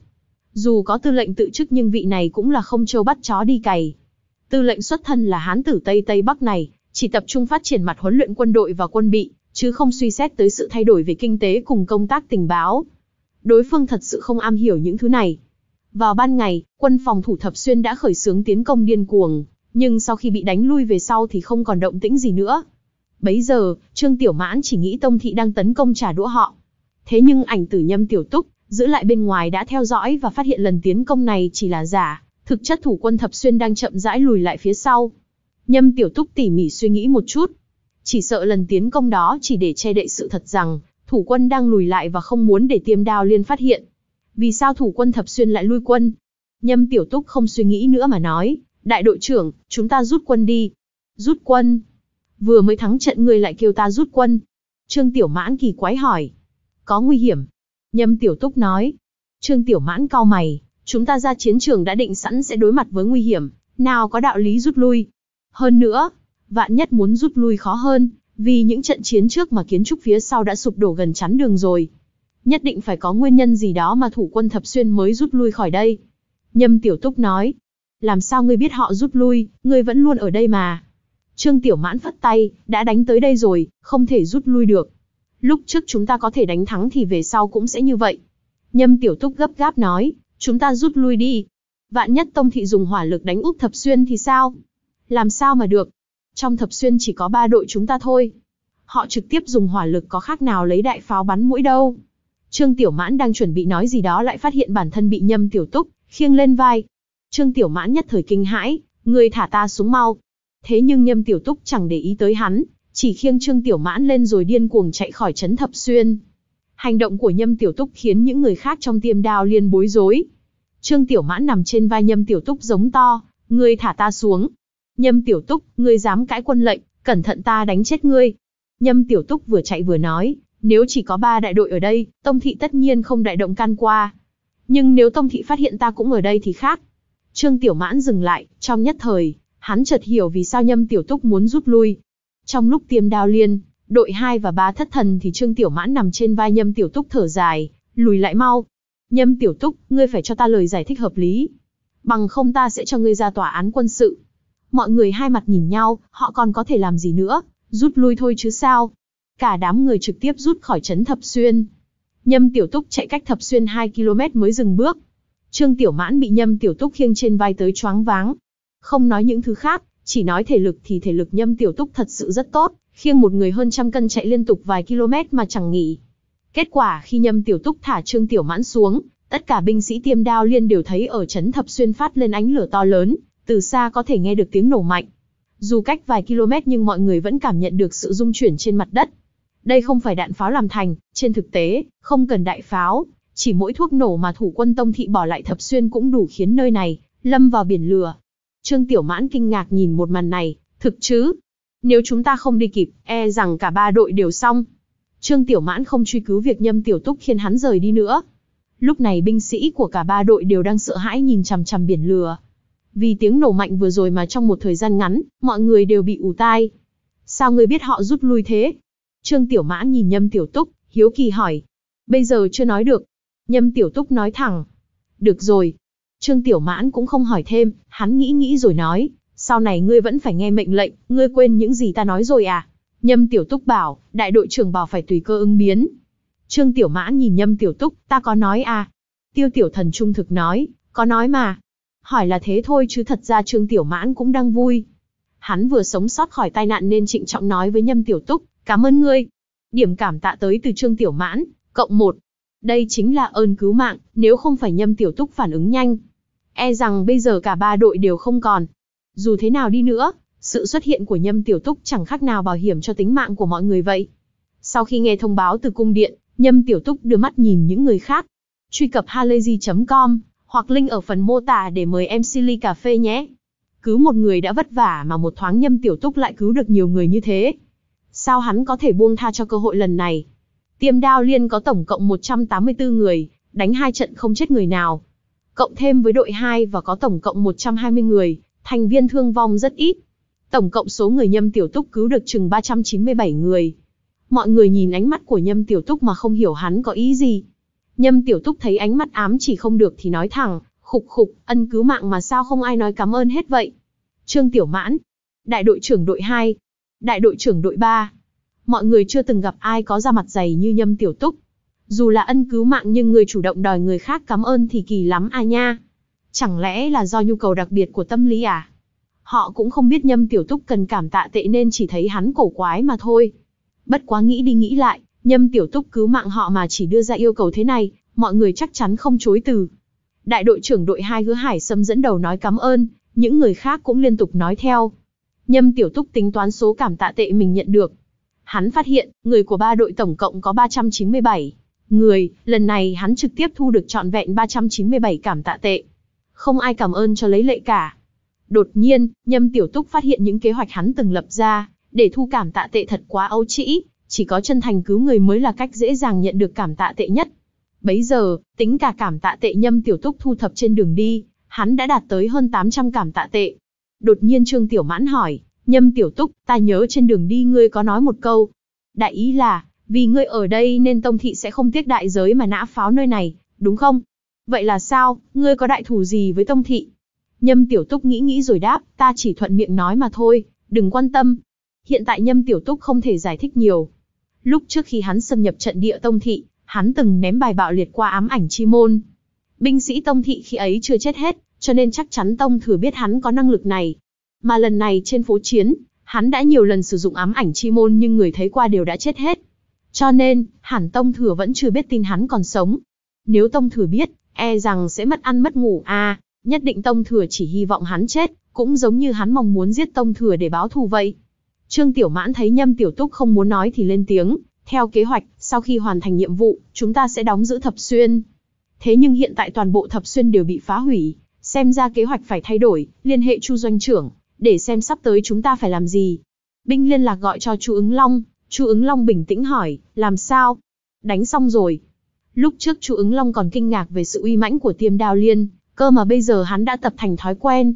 Dù có tư lệnh tự chức nhưng vị này cũng là không trâu bắt chó đi cày. Tư lệnh xuất thân là Hán tử Tây Tây Bắc này, chỉ tập trung phát triển mặt huấn luyện quân đội và quân bị, chứ không suy xét tới sự thay đổi về kinh tế cùng công tác tình báo. Đối phương thật sự không am hiểu những thứ này. Vào ban ngày, quân phòng thủ Thập Xuyên đã khởi xướng tiến công điên cuồng, nhưng sau khi bị đánh lui về sau thì không còn động tĩnh gì nữa. Bấy giờ, Trương Tiểu Mãn chỉ nghĩ Tông thị đang tấn công trả đũa họ. Thế nhưng ảnh tử Nhâm Tiểu Túc, giữ lại bên ngoài đã theo dõi và phát hiện lần tiến công này chỉ là giả, thực chất thủ quân Thập Xuyên đang chậm rãi lùi lại phía sau. Nhâm Tiểu Túc tỉ mỉ suy nghĩ một chút. Chỉ sợ lần tiến công đó chỉ để che đậy sự thật rằng, thủ quân đang lùi lại và không muốn để Tiêm Đao Liên phát hiện. Vì sao thủ quân Thập Xuyên lại lui quân? Nhâm Tiểu Túc không suy nghĩ nữa mà nói, đại đội trưởng, chúng ta rút quân đi. Rút quân? Vừa mới thắng trận ngươi lại kêu ta rút quân. Trương Tiểu Mãn kỳ quái hỏi. Có nguy hiểm. Nhâm Tiểu Túc nói. Trương Tiểu Mãn cau mày, chúng ta ra chiến trường đã định sẵn sẽ đối mặt với nguy hiểm, nào có đạo lý rút lui. Hơn nữa, vạn nhất muốn rút lui khó hơn, vì những trận chiến trước mà kiến trúc phía sau đã sụp đổ gần chắn đường rồi. Nhất định phải có nguyên nhân gì đó mà thủ quân Thập Xuyên mới rút lui khỏi đây. Nhâm Tiểu Túc nói. Làm sao ngươi biết họ rút lui, ngươi vẫn luôn ở đây mà. Trương Tiểu Mãn phất tay, đã đánh tới đây rồi, không thể rút lui được. Lúc trước chúng ta có thể đánh thắng thì về sau cũng sẽ như vậy. Nhâm Tiểu Túc gấp gáp nói, chúng ta rút lui đi. Vạn nhất Tông thị dùng hỏa lực đánh úp Thập Xuyên thì sao? Làm sao mà được? Trong Thập Xuyên chỉ có ba đội chúng ta thôi. Họ trực tiếp dùng hỏa lực có khác nào lấy đại pháo bắn mũi đâu. Trương Tiểu Mãn đang chuẩn bị nói gì đó lại phát hiện bản thân bị Nhâm Tiểu Túc khiêng lên vai. Trương Tiểu Mãn nhất thời kinh hãi, ngươi thả ta xuống mau. Thế nhưng Nhâm Tiểu Túc chẳng để ý tới hắn, chỉ khiêng Trương Tiểu Mãn lên rồi điên cuồng chạy khỏi trấn Thập Xuyên. Hành động của Nhâm Tiểu Túc khiến những người khác trong Tiêm Đao Liên bối rối. Trương Tiểu Mãn nằm trên vai Nhâm Tiểu Túc giống to, ngươi thả ta xuống. Nhâm Tiểu Túc, ngươi dám cãi quân lệnh, cẩn thận ta đánh chết ngươi. Nhâm Tiểu Túc vừa chạy vừa nói, nếu chỉ có ba đại đội ở đây, Tông thị tất nhiên không đại động can qua. Nhưng nếu Tông thị phát hiện ta cũng ở đây thì khác. Trương Tiểu Mãn dừng lại, trong nhất thời, hắn chợt hiểu vì sao Nhâm Tiểu Túc muốn rút lui. Trong lúc Tiêm Đao Liên, đội hai và ba thất thần thì Trương Tiểu Mãn nằm trên vai Nhâm Tiểu Túc thở dài, lùi lại mau. Nhâm Tiểu Túc, ngươi phải cho ta lời giải thích hợp lý. Bằng không ta sẽ cho ngươi ra tòa án quân sự. Mọi người hai mặt nhìn nhau, họ còn có thể làm gì nữa, rút lui thôi chứ sao. Cả đám người trực tiếp rút khỏi trấn Thập Xuyên. Nhâm Tiểu Túc chạy cách Thập Xuyên hai ki lô mét mới dừng bước. Trương Tiểu Mãn bị Nhâm Tiểu Túc khiêng trên vai tới choáng váng. Không nói những thứ khác, chỉ nói thể lực thì thể lực Nhâm Tiểu Túc thật sự rất tốt, khiêng một người hơn trăm cân chạy liên tục vài km mà chẳng nghỉ. Kết quả khi Nhâm Tiểu Túc thả Trương Tiểu Mãn xuống, tất cả binh sĩ Tiêm Đao Liên đều thấy ở trấn Thập Xuyên phát lên ánh lửa to lớn, từ xa có thể nghe được tiếng nổ mạnh. Dù cách vài km nhưng mọi người vẫn cảm nhận được sự rung chuyển trên mặt đất. Đây không phải đạn pháo làm thành, trên thực tế, không cần đại pháo, chỉ mỗi thuốc nổ mà thủ quân Tông thị bỏ lại Thập Xuyên cũng đủ khiến nơi này lâm vào biển lửa. Trương Tiểu Mãn kinh ngạc nhìn một màn này, thực chứ? Nếu chúng ta không đi kịp, e rằng cả ba đội đều xong. Trương Tiểu Mãn không truy cứu việc Nhâm Tiểu Túc khiến hắn rời đi nữa. Lúc này binh sĩ của cả ba đội đều đang sợ hãi nhìn chằm chằm biển lửa. Vì tiếng nổ mạnh vừa rồi mà trong một thời gian ngắn, mọi người đều bị ù tai. Sao ngươi biết họ rút lui thế? Trương Tiểu Mãn nhìn Nhâm Tiểu Túc, hiếu kỳ hỏi. Bây giờ chưa nói được. Nhâm Tiểu Túc nói thẳng. Được rồi. Trương Tiểu Mãn cũng không hỏi thêm, hắn nghĩ nghĩ rồi nói. Sau này ngươi vẫn phải nghe mệnh lệnh, ngươi quên những gì ta nói rồi à? Nhâm Tiểu Túc bảo, đại đội trưởng bảo phải tùy cơ ứng biến. Trương Tiểu Mãn nhìn Nhâm Tiểu Túc, ta có nói à? Tiêu Tiểu Thần trung thực nói, có nói mà. Hỏi là thế thôi chứ thật ra Trương Tiểu Mãn cũng đang vui. Hắn vừa sống sót khỏi tai nạn nên trịnh trọng nói với Nhâm Tiểu Túc, cảm ơn ngươi. Điểm cảm tạ tới từ Trương Tiểu Mãn, cộng một. Đây chính là ơn cứu mạng, nếu không phải Nhâm Tiểu Túc phản ứng nhanh. E rằng bây giờ cả ba đội đều không còn. Dù thế nào đi nữa, sự xuất hiện của Nhâm Tiểu Túc chẳng khác nào bảo hiểm cho tính mạng của mọi người vậy. Sau khi nghe thông báo từ cung điện, Nhâm Tiểu Túc đưa mắt nhìn những người khác. Truy cập halayzi chấm com hoặc link ở phần mô tả để mời em xê ly cà phê nhé. Cứu một người đã vất vả mà một thoáng Nhâm Tiểu Túc lại cứu được nhiều người như thế. Sao hắn có thể buông tha cho cơ hội lần này? Tiêm Đao Liên có tổng cộng một trăm tám mươi tư người, đánh hai trận không chết người nào. Cộng thêm với đội hai và có tổng cộng một trăm hai mươi người, thành viên thương vong rất ít. Tổng cộng số người Nhâm Tiểu Túc cứu được chừng ba trăm chín mươi bảy người. Mọi người nhìn ánh mắt của Nhâm Tiểu Túc mà không hiểu hắn có ý gì. Nhâm Tiểu Túc thấy ánh mắt ám chỉ không được thì nói thẳng, khục khục, ân cứu mạng mà sao không ai nói cảm ơn hết vậy. Trương Tiểu Mãn, đại đội trưởng đội hai, đại đội trưởng đội ba. Mọi người chưa từng gặp ai có da mặt dày như Nhâm Tiểu Túc. Dù là ân cứu mạng nhưng người chủ động đòi người khác cảm ơn thì kỳ lắm à nha. Chẳng lẽ là do nhu cầu đặc biệt của tâm lý à? Họ cũng không biết Nhâm Tiểu Túc cần cảm tạ tệ nên chỉ thấy hắn cổ quái mà thôi. Bất quá nghĩ đi nghĩ lại, Nhâm Tiểu Túc cứu mạng họ mà chỉ đưa ra yêu cầu thế này, mọi người chắc chắn không chối từ. Đại đội trưởng đội hai Hứa Hải Sâm dẫn đầu nói cảm ơn, những người khác cũng liên tục nói theo. Nhâm Tiểu Túc tính toán số cảm tạ tệ mình nhận được. Hắn phát hiện, người của ba đội tổng cộng có ba trăm chín mươi bảy người, lần này hắn trực tiếp thu được trọn vẹn ba trăm chín mươi bảy cảm tạ tệ. Không ai cảm ơn cho lấy lệ cả. Đột nhiên, Nhâm Tiểu Túc phát hiện những kế hoạch hắn từng lập ra, để thu cảm tạ tệ thật quá ấu trĩ, chỉ có chân thành cứu người mới là cách dễ dàng nhận được cảm tạ tệ nhất. Bấy giờ, tính cả cảm tạ tệ Nhâm Tiểu Túc thu thập trên đường đi, hắn đã đạt tới hơn tám trăm cảm tạ tệ. Đột nhiên Trương Tiểu Mãn hỏi, Nhâm Tiểu Túc, ta nhớ trên đường đi ngươi có nói một câu. Đại ý là, vì ngươi ở đây nên Tông Thị sẽ không tiếc đại giới mà nã pháo nơi này, đúng không? Vậy là sao, ngươi có đại thù gì với Tông Thị? Nhâm Tiểu Túc nghĩ nghĩ rồi đáp, ta chỉ thuận miệng nói mà thôi, đừng quan tâm. Hiện tại Nhâm Tiểu Túc không thể giải thích nhiều. Lúc trước khi hắn xâm nhập trận địa Tông Thị, hắn từng ném bài bạo liệt qua ám ảnh chi môn. Binh sĩ Tông Thị khi ấy chưa chết hết, cho nên chắc chắn Tông Thừa biết hắn có năng lực này. Mà lần này trên phố chiến, hắn đã nhiều lần sử dụng ám ảnh chi môn nhưng người thấy qua đều đã chết hết. Cho nên, hẳn Tông Thừa vẫn chưa biết tin hắn còn sống. Nếu Tông Thừa biết, e rằng sẽ mất ăn mất ngủ à, nhất định Tông Thừa chỉ hy vọng hắn chết, cũng giống như hắn mong muốn giết Tông Thừa để báo thù vậy. Trương Tiểu Mãn thấy Nhâm Tiểu Túc không muốn nói thì lên tiếng, theo kế hoạch, sau khi hoàn thành nhiệm vụ, chúng ta sẽ đóng giữ Thập Xuyên. Thế nhưng hiện tại toàn bộ Thập Xuyên đều bị phá hủy, xem ra kế hoạch phải thay đổi, liên hệ Chu doanh trưởng, để xem sắp tới chúng ta phải làm gì. Binh liên lạc gọi cho Chu Ứng Long, Chu Ứng Long bình tĩnh hỏi, làm sao? Đánh xong rồi. Lúc trước Chu Ứng Long còn kinh ngạc về sự uy mãnh của Tiêm Đao Liên, cơ mà bây giờ hắn đã tập thành thói quen.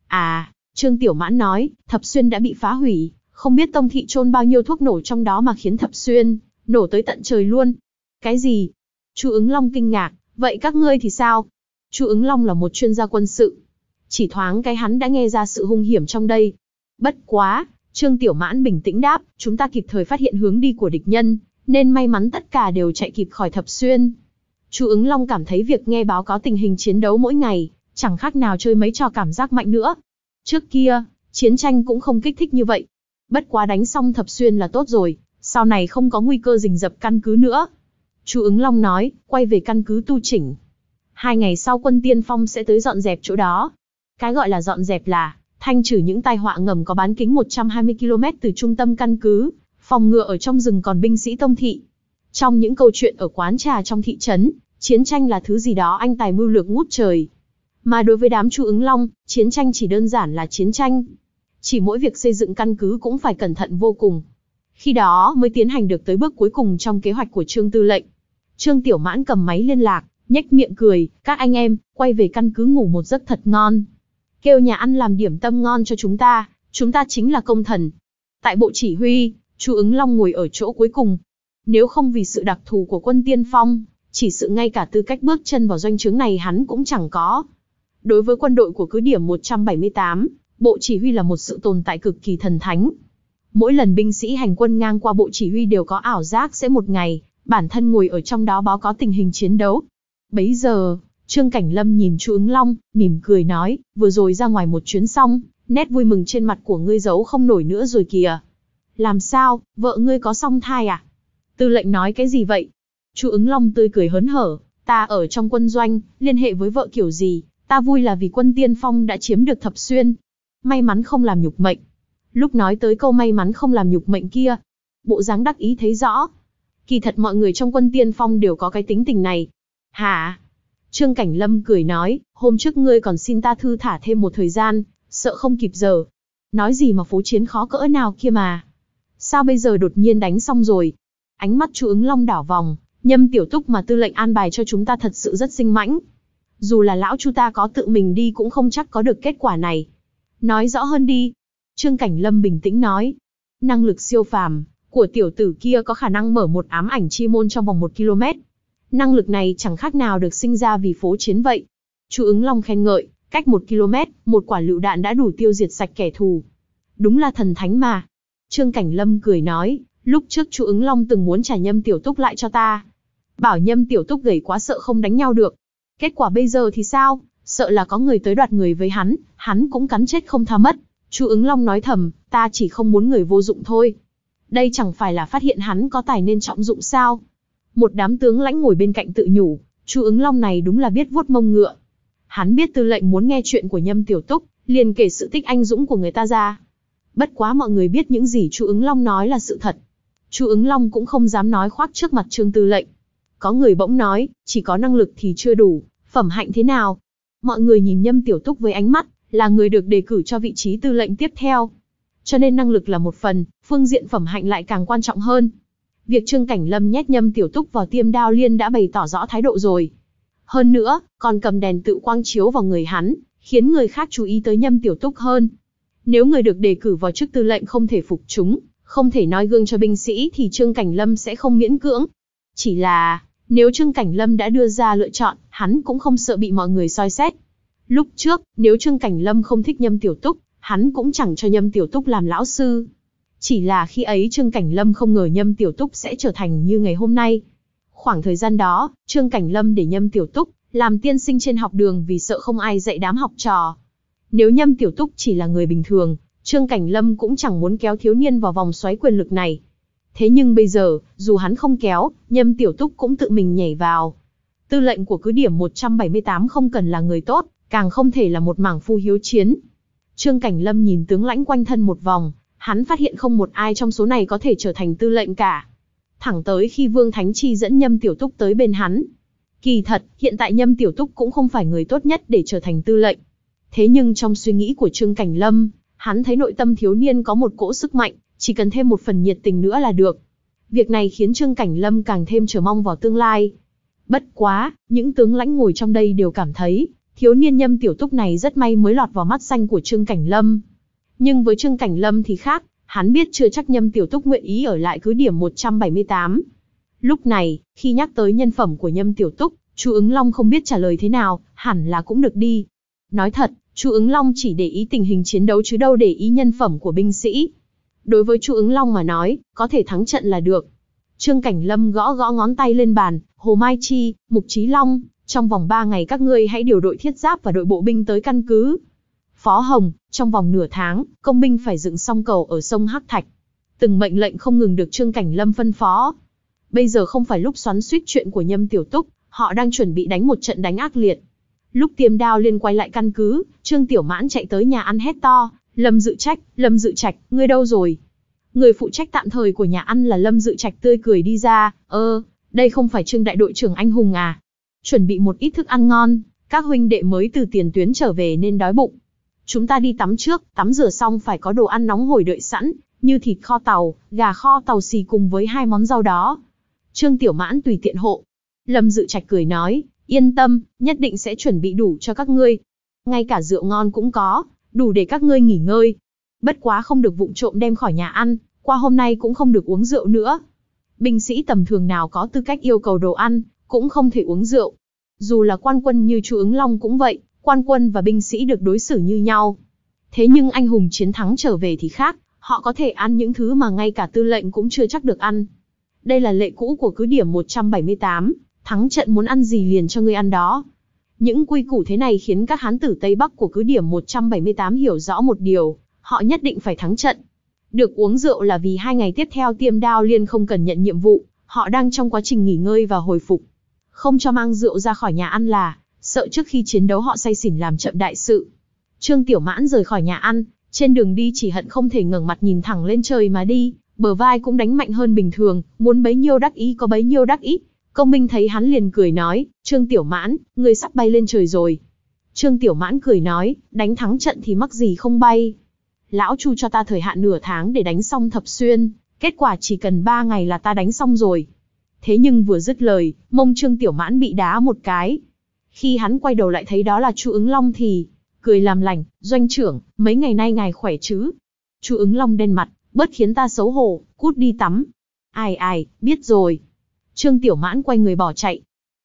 À, Trương Tiểu Mãn nói, Thập Xuyên đã bị phá hủy, không biết Tông Thị chôn bao nhiêu thuốc nổ trong đó mà khiến Thập Xuyên nổ tới tận trời luôn. Cái gì? Chu Ứng Long kinh ngạc, vậy các ngươi thì sao? Chu Ứng Long là một chuyên gia quân sự. Chỉ thoáng cái hắn đã nghe ra sự hung hiểm trong đây. Bất quá, Trương Tiểu Mãn bình tĩnh đáp, chúng ta kịp thời phát hiện hướng đi của địch nhân, nên may mắn tất cả đều chạy kịp khỏi Thập Xuyên. Chu Ứng Long cảm thấy việc nghe báo cáo tình hình chiến đấu mỗi ngày, chẳng khác nào chơi mấy trò cảm giác mạnh nữa. Trước kia, chiến tranh cũng không kích thích như vậy. Bất quá đánh xong Thập Xuyên là tốt rồi, sau này không có nguy cơ rình rập căn cứ nữa. Chu Ứng Long nói, quay về căn cứ tu chỉnh. Hai ngày sau quân tiên phong sẽ tới dọn dẹp chỗ đó. Cái gọi là dọn dẹp là, thanh trừ những tai họa ngầm có bán kính một trăm hai mươi ki lô mét từ trung tâm căn cứ, phòng ngừa ở trong rừng còn binh sĩ Tông Thị. Trong những câu chuyện ở quán trà trong thị trấn, chiến tranh là thứ gì đó anh tài mưu lược ngút trời. Mà đối với đám Chu Ứng Long, chiến tranh chỉ đơn giản là chiến tranh. Chỉ mỗi việc xây dựng căn cứ cũng phải cẩn thận vô cùng. Khi đó mới tiến hành được tới bước cuối cùng trong kế hoạch của Trương Tư lệnh. Trương Tiểu Mãn cầm máy liên lạc, nhếch miệng cười, các anh em, quay về căn cứ ngủ một giấc thật ngon. Kêu nhà ăn làm điểm tâm ngon cho chúng ta, chúng ta chính là công thần. Tại bộ chỉ huy, Chu Ứng Long ngồi ở chỗ cuối cùng. Nếu không vì sự đặc thù của quân tiên phong, chỉ sự ngay cả tư cách bước chân vào doanh trướng này hắn cũng chẳng có. Đối với quân đội của cứ điểm một trăm bảy mươi tám, bộ chỉ huy là một sự tồn tại cực kỳ thần thánh. Mỗi lần binh sĩ hành quân ngang qua bộ chỉ huy đều có ảo giác sẽ một ngày, bản thân ngồi ở trong đó báo cáo tình hình chiến đấu. Bấy giờ, Trương Cảnh Lâm nhìn Chu Ứng Long, mỉm cười nói, vừa rồi ra ngoài một chuyến xong, nét vui mừng trên mặt của ngươi giấu không nổi nữa rồi kìa. Làm sao, vợ ngươi có song thai à? Tư lệnh nói cái gì vậy? Chu Ứng Long tươi cười hớn hở, ta ở trong quân doanh, liên hệ với vợ kiểu gì, ta vui là vì quân tiên phong đã chiếm được Thập Xuyên. May mắn không làm nhục mệnh. Lúc nói tới câu may mắn không làm nhục mệnh kia, bộ dáng đắc ý thấy rõ. Kỳ thật mọi người trong quân tiên phong đều có cái tính tình này. Hả? Trương Cảnh Lâm cười nói, hôm trước ngươi còn xin ta thư thả thêm một thời gian, sợ không kịp giờ. Nói gì mà phố chiến khó cỡ nào kia mà. Sao bây giờ đột nhiên đánh xong rồi? Ánh mắt Chu Ứng Long đảo vòng, Nhâm Tiểu Túc mà tư lệnh an bài cho chúng ta thật sự rất sinh mãnh. Dù là lão Chu ta có tự mình đi cũng không chắc có được kết quả này. Nói rõ hơn đi. Trương Cảnh Lâm bình tĩnh nói. Năng lực siêu phàm của tiểu tử kia có khả năng mở một ám ảnh chi môn trong vòng một ki lô mét. Năng lực này chẳng khác nào được sinh ra vì phố chiến vậy. Chu ứng long khen ngợi, cách một ki lô mét, một quả lựu đạn đã đủ tiêu diệt sạch kẻ thù. Đúng là thần thánh mà. Trương Cảnh Lâm cười nói, lúc trước Chu ứng long từng muốn trả Nhâm Tiểu Túc lại cho ta. Bảo Nhâm Tiểu Túc gầy quá sợ không đánh nhau được. Kết quả bây giờ thì sao? Sợ là có người tới đoạt người với hắn, hắn cũng cắn chết không tha mất. Chu ứng long nói thầm, ta chỉ không muốn người vô dụng thôi. Đây chẳng phải là phát hiện hắn có tài nên trọng dụng sao? Một đám tướng lãnh ngồi bên cạnh tự nhủ, Chu ứng long này đúng là biết vuốt mông ngựa. Hắn biết tư lệnh muốn nghe chuyện của Nhâm Tiểu Túc, liền kể sự tích anh dũng của người ta ra. Bất quá mọi người biết những gì Chu ứng long nói là sự thật. Chu ứng long cũng không dám nói khoác trước mặt Trương tư lệnh. Có người bỗng nói, chỉ có năng lực thì chưa đủ, phẩm hạnh thế nào? Mọi người nhìn Nhâm Tiểu Túc với ánh mắt, là người được đề cử cho vị trí tư lệnh tiếp theo. Cho nên năng lực là một phần, phương diện phẩm hạnh lại càng quan trọng hơn. Việc Trương Cảnh Lâm nhét Nhâm Tiểu Túc vào Tiêm Đao Liên đã bày tỏ rõ thái độ rồi. Hơn nữa, còn cầm đèn tự quang chiếu vào người hắn, khiến người khác chú ý tới Nhâm Tiểu Túc hơn. Nếu người được đề cử vào chức tư lệnh không thể phục chúng, không thể noi gương cho binh sĩ thì Trương Cảnh Lâm sẽ không miễn cưỡng. Chỉ là, nếu Trương Cảnh Lâm đã đưa ra lựa chọn, hắn cũng không sợ bị mọi người soi xét. Lúc trước, nếu Trương Cảnh Lâm không thích Nhâm Tiểu Túc, hắn cũng chẳng cho Nhâm Tiểu Túc làm lão sư. Chỉ là khi ấy Trương Cảnh Lâm không ngờ Nhâm Tiểu Túc sẽ trở thành như ngày hôm nay. Khoảng thời gian đó, Trương Cảnh Lâm để Nhâm Tiểu Túc làm tiên sinh trên học đường vì sợ không ai dạy đám học trò. Nếu Nhâm Tiểu Túc chỉ là người bình thường, Trương Cảnh Lâm cũng chẳng muốn kéo thiếu niên vào vòng xoáy quyền lực này. Thế nhưng bây giờ, dù hắn không kéo, Nhâm Tiểu Túc cũng tự mình nhảy vào. Tư lệnh của cứ điểm một trăm bảy mươi tám không cần là người tốt, càng không thể là một mảng phu hiếu chiến. Trương Cảnh Lâm nhìn tướng lãnh quanh thân một vòng, hắn phát hiện không một ai trong số này có thể trở thành tư lệnh cả. Thẳng tới khi Vương Thánh Chi dẫn Nhâm Tiểu Túc tới bên hắn. Kỳ thật, hiện tại Nhâm Tiểu Túc cũng không phải người tốt nhất để trở thành tư lệnh. Thế nhưng trong suy nghĩ của Trương Cảnh Lâm, hắn thấy nội tâm thiếu niên có một cỗ sức mạnh, chỉ cần thêm một phần nhiệt tình nữa là được. Việc này khiến Trương Cảnh Lâm càng thêm chờ mong vào tương lai. Bất quá, những tướng lãnh ngồi trong đây đều cảm thấy, thiếu niên Nhâm Tiểu Túc này rất may mới lọt vào mắt xanh của Trương Cảnh Lâm. Nhưng với Trương Cảnh Lâm thì khác, hắn biết chưa chắc Nhâm Tiểu Túc nguyện ý ở lại cứ điểm một trăm bảy mươi tám. Lúc này, khi nhắc tới nhân phẩm của Nhâm Tiểu Túc, Chu ứng long không biết trả lời thế nào, hẳn là cũng được đi. Nói thật, Chu ứng long chỉ để ý tình hình chiến đấu chứ đâu để ý nhân phẩm của binh sĩ. Đối với Chu ứng long mà nói, có thể thắng trận là được. Trương Cảnh Lâm gõ gõ ngón tay lên bàn, Hồ Mai Chi, Mục Chí Long, trong vòng ba ngày các ngươi hãy điều đội thiết giáp và đội bộ binh tới căn cứ. Phó Hồng, trong vòng nửa tháng, công binh phải dựng xong cầu ở sông Hắc Thạch. Từng mệnh lệnh không ngừng được Trương Cảnh Lâm phân phó. Bây giờ không phải lúc xoắn xuýt chuyện của Nhâm Tiểu Túc, họ đang chuẩn bị đánh một trận đánh ác liệt. Lúc Tiêm Đao Liên quay lại căn cứ, Trương Tiểu Mãn chạy tới nhà ăn hét to, Lâm Dự Trạch, Lâm Dự Trạch, ngươi đâu rồi? Người phụ trách tạm thời của nhà ăn là Lâm Dự Trạch tươi cười đi ra, ơ, đây không phải Trương đại đội trưởng anh hùng à? Chuẩn bị một ít thức ăn ngon, các huynh đệ mới từ tiền tuyến trở về nên đói bụng. Chúng ta đi tắm trước, tắm rửa xong phải có đồ ăn nóng hổi đợi sẵn, như thịt kho tàu, gà kho tàu xì cùng với hai món rau đó. Trương Tiểu Mãn tùy tiện hộ. Lâm Dự Trạch cười nói, yên tâm, nhất định sẽ chuẩn bị đủ cho các ngươi. Ngay cả rượu ngon cũng có, đủ để các ngươi nghỉ ngơi. Bất quá không được vụng trộm đem khỏi nhà ăn, qua hôm nay cũng không được uống rượu nữa. Binh sĩ tầm thường nào có tư cách yêu cầu đồ ăn, cũng không thể uống rượu. Dù là quan quân như Chu ứng long cũng vậy, quan quân và binh sĩ được đối xử như nhau. Thế nhưng anh hùng chiến thắng trở về thì khác, họ có thể ăn những thứ mà ngay cả tư lệnh cũng chưa chắc được ăn. Đây là lệ cũ của cứ điểm một trăm bảy mươi tám, thắng trận muốn ăn gì liền cho ngươi ăn đó. Những quy củ thế này khiến các hán tử Tây Bắc của cứ điểm một trăm bảy mươi tám hiểu rõ một điều, họ nhất định phải thắng trận. Được uống rượu là vì hai ngày tiếp theo Tiêm Đao Liên không cần nhận nhiệm vụ, họ đang trong quá trình nghỉ ngơi và hồi phục. Không cho mang rượu ra khỏi nhà ăn là, sợ trước khi chiến đấu họ say xỉn làm chậm đại sự. Trương Tiểu Mãn rời khỏi nhà ăn, trên đường đi chỉ hận không thể ngẩng mặt nhìn thẳng lên trời mà đi, bờ vai cũng đánh mạnh hơn bình thường, muốn bấy nhiêu đắc ý có bấy nhiêu đắc ý. Công binh thấy hắn liền cười nói, Trương Tiểu Mãn, ngươi sắp bay lên trời rồi. Trương Tiểu Mãn cười nói, đánh thắng trận thì mắc gì không bay. Lão Chu cho ta thời hạn nửa tháng để đánh xong Thập Xuyên, kết quả chỉ cần ba ngày là ta đánh xong rồi. Thế nhưng vừa dứt lời, mông Trương Tiểu Mãn bị đá một cái. Khi hắn quay đầu lại thấy đó là Chu ứng long thì cười làm lành, doanh trưởng, mấy ngày nay ngài khỏe chứ? Chu ứng long đen mặt, bớt khiến ta xấu hổ, cút đi tắm. Ai ai, biết rồi. Trương Tiểu Mãn quay người bỏ chạy.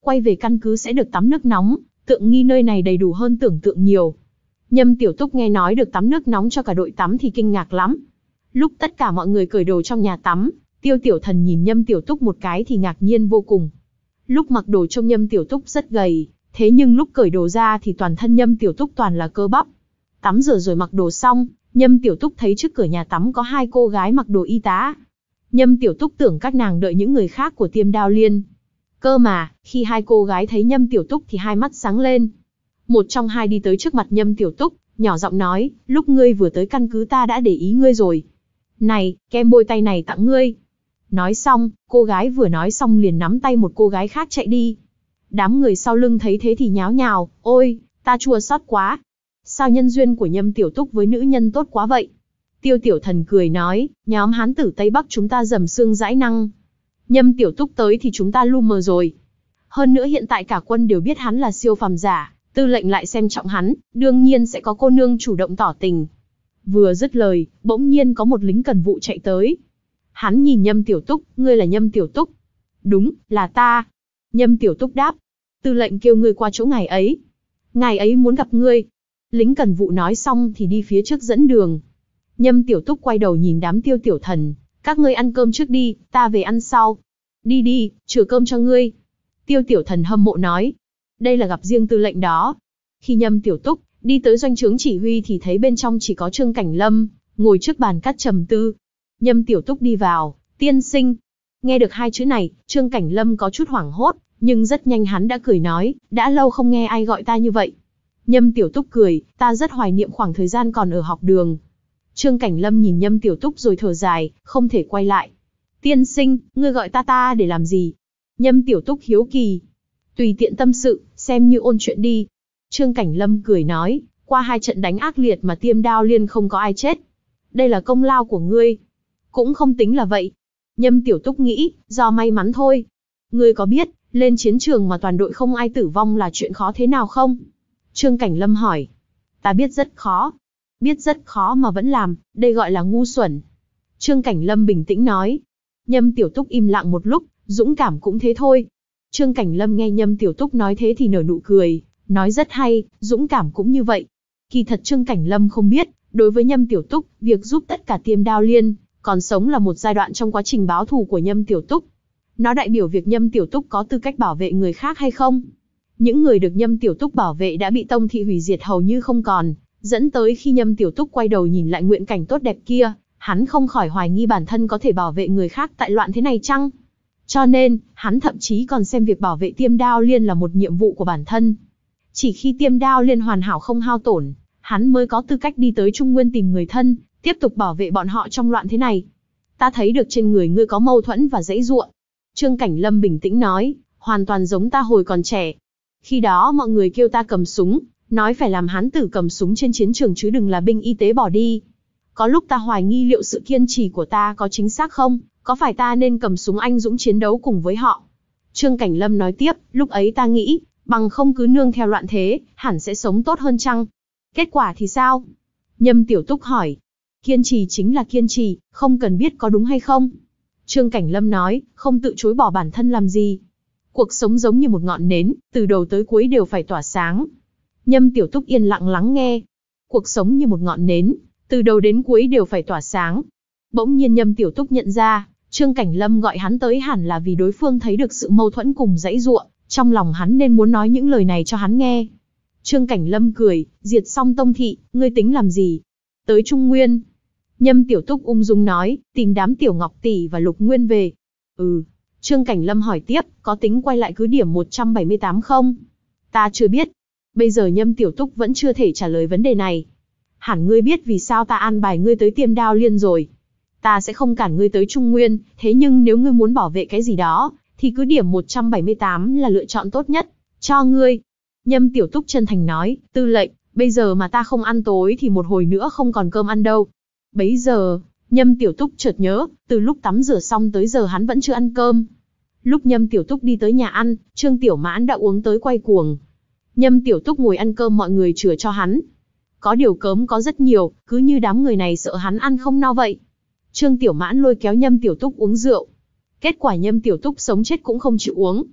quay về căn cứ sẽ được tắm nước nóng, tượng nghi nơi này đầy đủ hơn tưởng tượng nhiều. Nhâm Tiểu Túc nghe nói được tắm nước nóng cho cả đội tắm thì kinh ngạc lắm. Lúc tất cả mọi người cởi đồ trong nhà tắm, Tiêu Tiểu Thần nhìn Nhâm Tiểu Túc một cái thì ngạc nhiên vô cùng. Lúc mặc đồ trông Nhâm Tiểu Túc rất gầy, thế nhưng lúc cởi đồ ra thì toàn thân Nhâm Tiểu Túc toàn là cơ bắp. Tắm rửa rồi mặc đồ xong, Nhâm Tiểu Túc thấy trước cửa nhà tắm có hai cô gái mặc đồ y tá. Nhâm Tiểu Túc tưởng các nàng đợi những người khác của Tiêm Đao Liên. Cơ mà, khi hai cô gái thấy Nhâm Tiểu Túc thì hai mắt sáng lên. Một trong hai đi tới trước mặt Nhâm Tiểu Túc, nhỏ giọng nói, lúc ngươi vừa tới căn cứ ta đã để ý ngươi rồi. Này, kem bôi tay này tặng ngươi. Nói xong, cô gái vừa nói xong liền nắm tay một cô gái khác chạy đi. Đám người sau lưng thấy thế thì nháo nhào, ôi, ta chua xót quá. Sao nhân duyên của Nhâm Tiểu Túc với nữ nhân tốt quá vậy? Tiêu Tiểu Thần cười nói, nhóm hán tử Tây Bắc chúng ta dầm xương dãi năng. Nhâm Tiểu Túc tới thì chúng ta lu mờ rồi. Hơn nữa hiện tại cả quân đều biết hắn là siêu phàm giả, tư lệnh lại xem trọng hắn, đương nhiên sẽ có cô nương chủ động tỏ tình. Vừa dứt lời, bỗng nhiên có một lính cần vụ chạy tới. Hắn nhìn Nhâm Tiểu Túc, ngươi là Nhâm Tiểu Túc. Đúng, là ta. Nhâm Tiểu Túc đáp. Tư lệnh kêu ngươi qua chỗ ngài ấy. Ngài ấy muốn gặp ngươi. Lính cần vụ nói xong thì đi phía trước dẫn đường. Nhâm Tiểu Túc quay đầu nhìn đám Tiêu Tiểu Thần. Các ngươi ăn cơm trước đi, ta về ăn sau. Đi đi, chừa cơm cho ngươi. Tiêu Tiểu Thần hâm mộ nói. Đây là gặp riêng tư lệnh đó. Khi Nhâm Tiểu Túc đi tới doanh trướng chỉ huy thì thấy bên trong chỉ có Trương Cảnh Lâm, ngồi trước bàn cắt trầm tư. Nhâm Tiểu Túc đi vào, tiên sinh. Nghe được hai chữ này, Trương Cảnh Lâm có chút hoảng hốt, nhưng rất nhanh hắn đã cười nói, đã lâu không nghe ai gọi ta như vậy. Nhâm Tiểu Túc cười, ta rất hoài niệm khoảng thời gian còn ở học đường. Trương Cảnh Lâm nhìn Nhâm Tiểu Túc rồi thở dài, không thể quay lại. Tiên sinh, ngươi gọi ta ta để làm gì? Nhâm Tiểu Túc hiếu kỳ. Tùy tiện tâm sự, xem như ôn chuyện đi. Trương Cảnh Lâm cười nói, qua hai trận đánh ác liệt mà Tiêm Đao Liên không có ai chết. Đây là công lao của ngươi. Cũng không tính là vậy. Nhâm Tiểu Túc nghĩ, do may mắn thôi. Ngươi có biết, lên chiến trường mà toàn đội không ai tử vong là chuyện khó thế nào không? Trương Cảnh Lâm hỏi. Ta biết rất khó. Biết rất khó mà vẫn làm, đây gọi là ngu xuẩn. Trương Cảnh Lâm bình tĩnh nói. Nhâm Tiểu Túc im lặng một lúc, dũng cảm cũng thế thôi. Trương Cảnh Lâm nghe Nhâm Tiểu Túc nói thế thì nở nụ cười, nói rất hay, dũng cảm cũng như vậy. Kỳ thật Trương Cảnh Lâm không biết, đối với Nhâm Tiểu Túc, việc giúp tất cả Tiêm Đao Liên còn sống là một giai đoạn trong quá trình báo thù của Nhâm Tiểu Túc. Nó đại biểu việc Nhâm Tiểu Túc có tư cách bảo vệ người khác hay không. Những người được Nhâm Tiểu Túc bảo vệ đã bị Tông Thị hủy diệt hầu như không còn, dẫn tới khi Nhâm Tiểu Túc quay đầu nhìn lại nguyện cảnh tốt đẹp kia, hắn không khỏi hoài nghi bản thân có thể bảo vệ người khác tại loạn thế này chăng? Cho nên, hắn thậm chí còn xem việc bảo vệ Tiêm Đao Liên là một nhiệm vụ của bản thân. Chỉ khi Tiêm Đao Liên hoàn hảo không hao tổn, hắn mới có tư cách đi tới Trung Nguyên tìm người thân, tiếp tục bảo vệ bọn họ trong loạn thế này. Ta thấy được trên người ngươi có mâu thuẫn và dãy giụa. Trương Cảnh Lâm bình tĩnh nói, hoàn toàn giống ta hồi còn trẻ. Khi đó mọi người kêu ta cầm súng, nói phải làm hán tử cầm súng trên chiến trường chứ đừng là binh y tế bỏ đi. Có lúc ta hoài nghi liệu sự kiên trì của ta có chính xác không, có phải ta nên cầm súng anh dũng chiến đấu cùng với họ. Trương Cảnh Lâm nói tiếp, lúc ấy ta nghĩ, bằng không cứ nương theo loạn thế, hẳn sẽ sống tốt hơn chăng? Kết quả thì sao? Nhâm Tiểu Túc hỏi. Kiên trì chính là kiên trì, không cần biết có đúng hay không. Trương Cảnh Lâm nói, không tự chối bỏ bản thân làm gì. Cuộc sống giống như một ngọn nến, từ đầu tới cuối đều phải tỏa sáng. Nhâm Tiểu Túc yên lặng lắng nghe. Cuộc sống như một ngọn nến, từ đầu đến cuối đều phải tỏa sáng. Bỗng nhiên Nhâm Tiểu Túc nhận ra, Trương Cảnh Lâm gọi hắn tới hẳn là vì đối phương thấy được sự mâu thuẫn cùng dãy giụa, trong lòng hắn nên muốn nói những lời này cho hắn nghe. Trương Cảnh Lâm cười, diệt xong Tông Thị, ngươi tính làm gì? Tới Trung Nguyên. Nhâm Tiểu Túc ung dung nói, tìm đám Tiểu Ngọc Tỷ và Lục Nguyên về. Ừ. Trương Cảnh Lâm hỏi tiếp, có tính quay lại cứ điểm một trăm bảy mươi tám không? Ta chưa biết. Bây giờ Nhâm Tiểu Túc vẫn chưa thể trả lời vấn đề này. Hẳn ngươi biết vì sao ta an bài ngươi tới Tiêm Đao Liên rồi. Ta sẽ không cản ngươi tới Trung Nguyên, thế nhưng nếu ngươi muốn bảo vệ cái gì đó, thì cứ điểm một trăm bảy mươi tám là lựa chọn tốt nhất. Cho ngươi. Nhâm Tiểu Túc chân thành nói, tư lệnh, bây giờ mà ta không ăn tối thì một hồi nữa không còn cơm ăn đâu. Bấy giờ, Nhâm Tiểu Túc chợt nhớ, từ lúc tắm rửa xong tới giờ hắn vẫn chưa ăn cơm. Lúc Nhâm Tiểu Túc đi tới nhà ăn, Trương Tiểu Mãn đã uống tới quay cuồng. Nhâm Tiểu Túc ngồi ăn cơm mọi người chừa cho hắn. Có điều cớm có rất nhiều, cứ như đám người này sợ hắn ăn không no vậy. Trương Tiểu Mãn lôi kéo Nhâm Tiểu Túc uống rượu. Kết quả Nhâm Tiểu Túc sống chết cũng không chịu uống.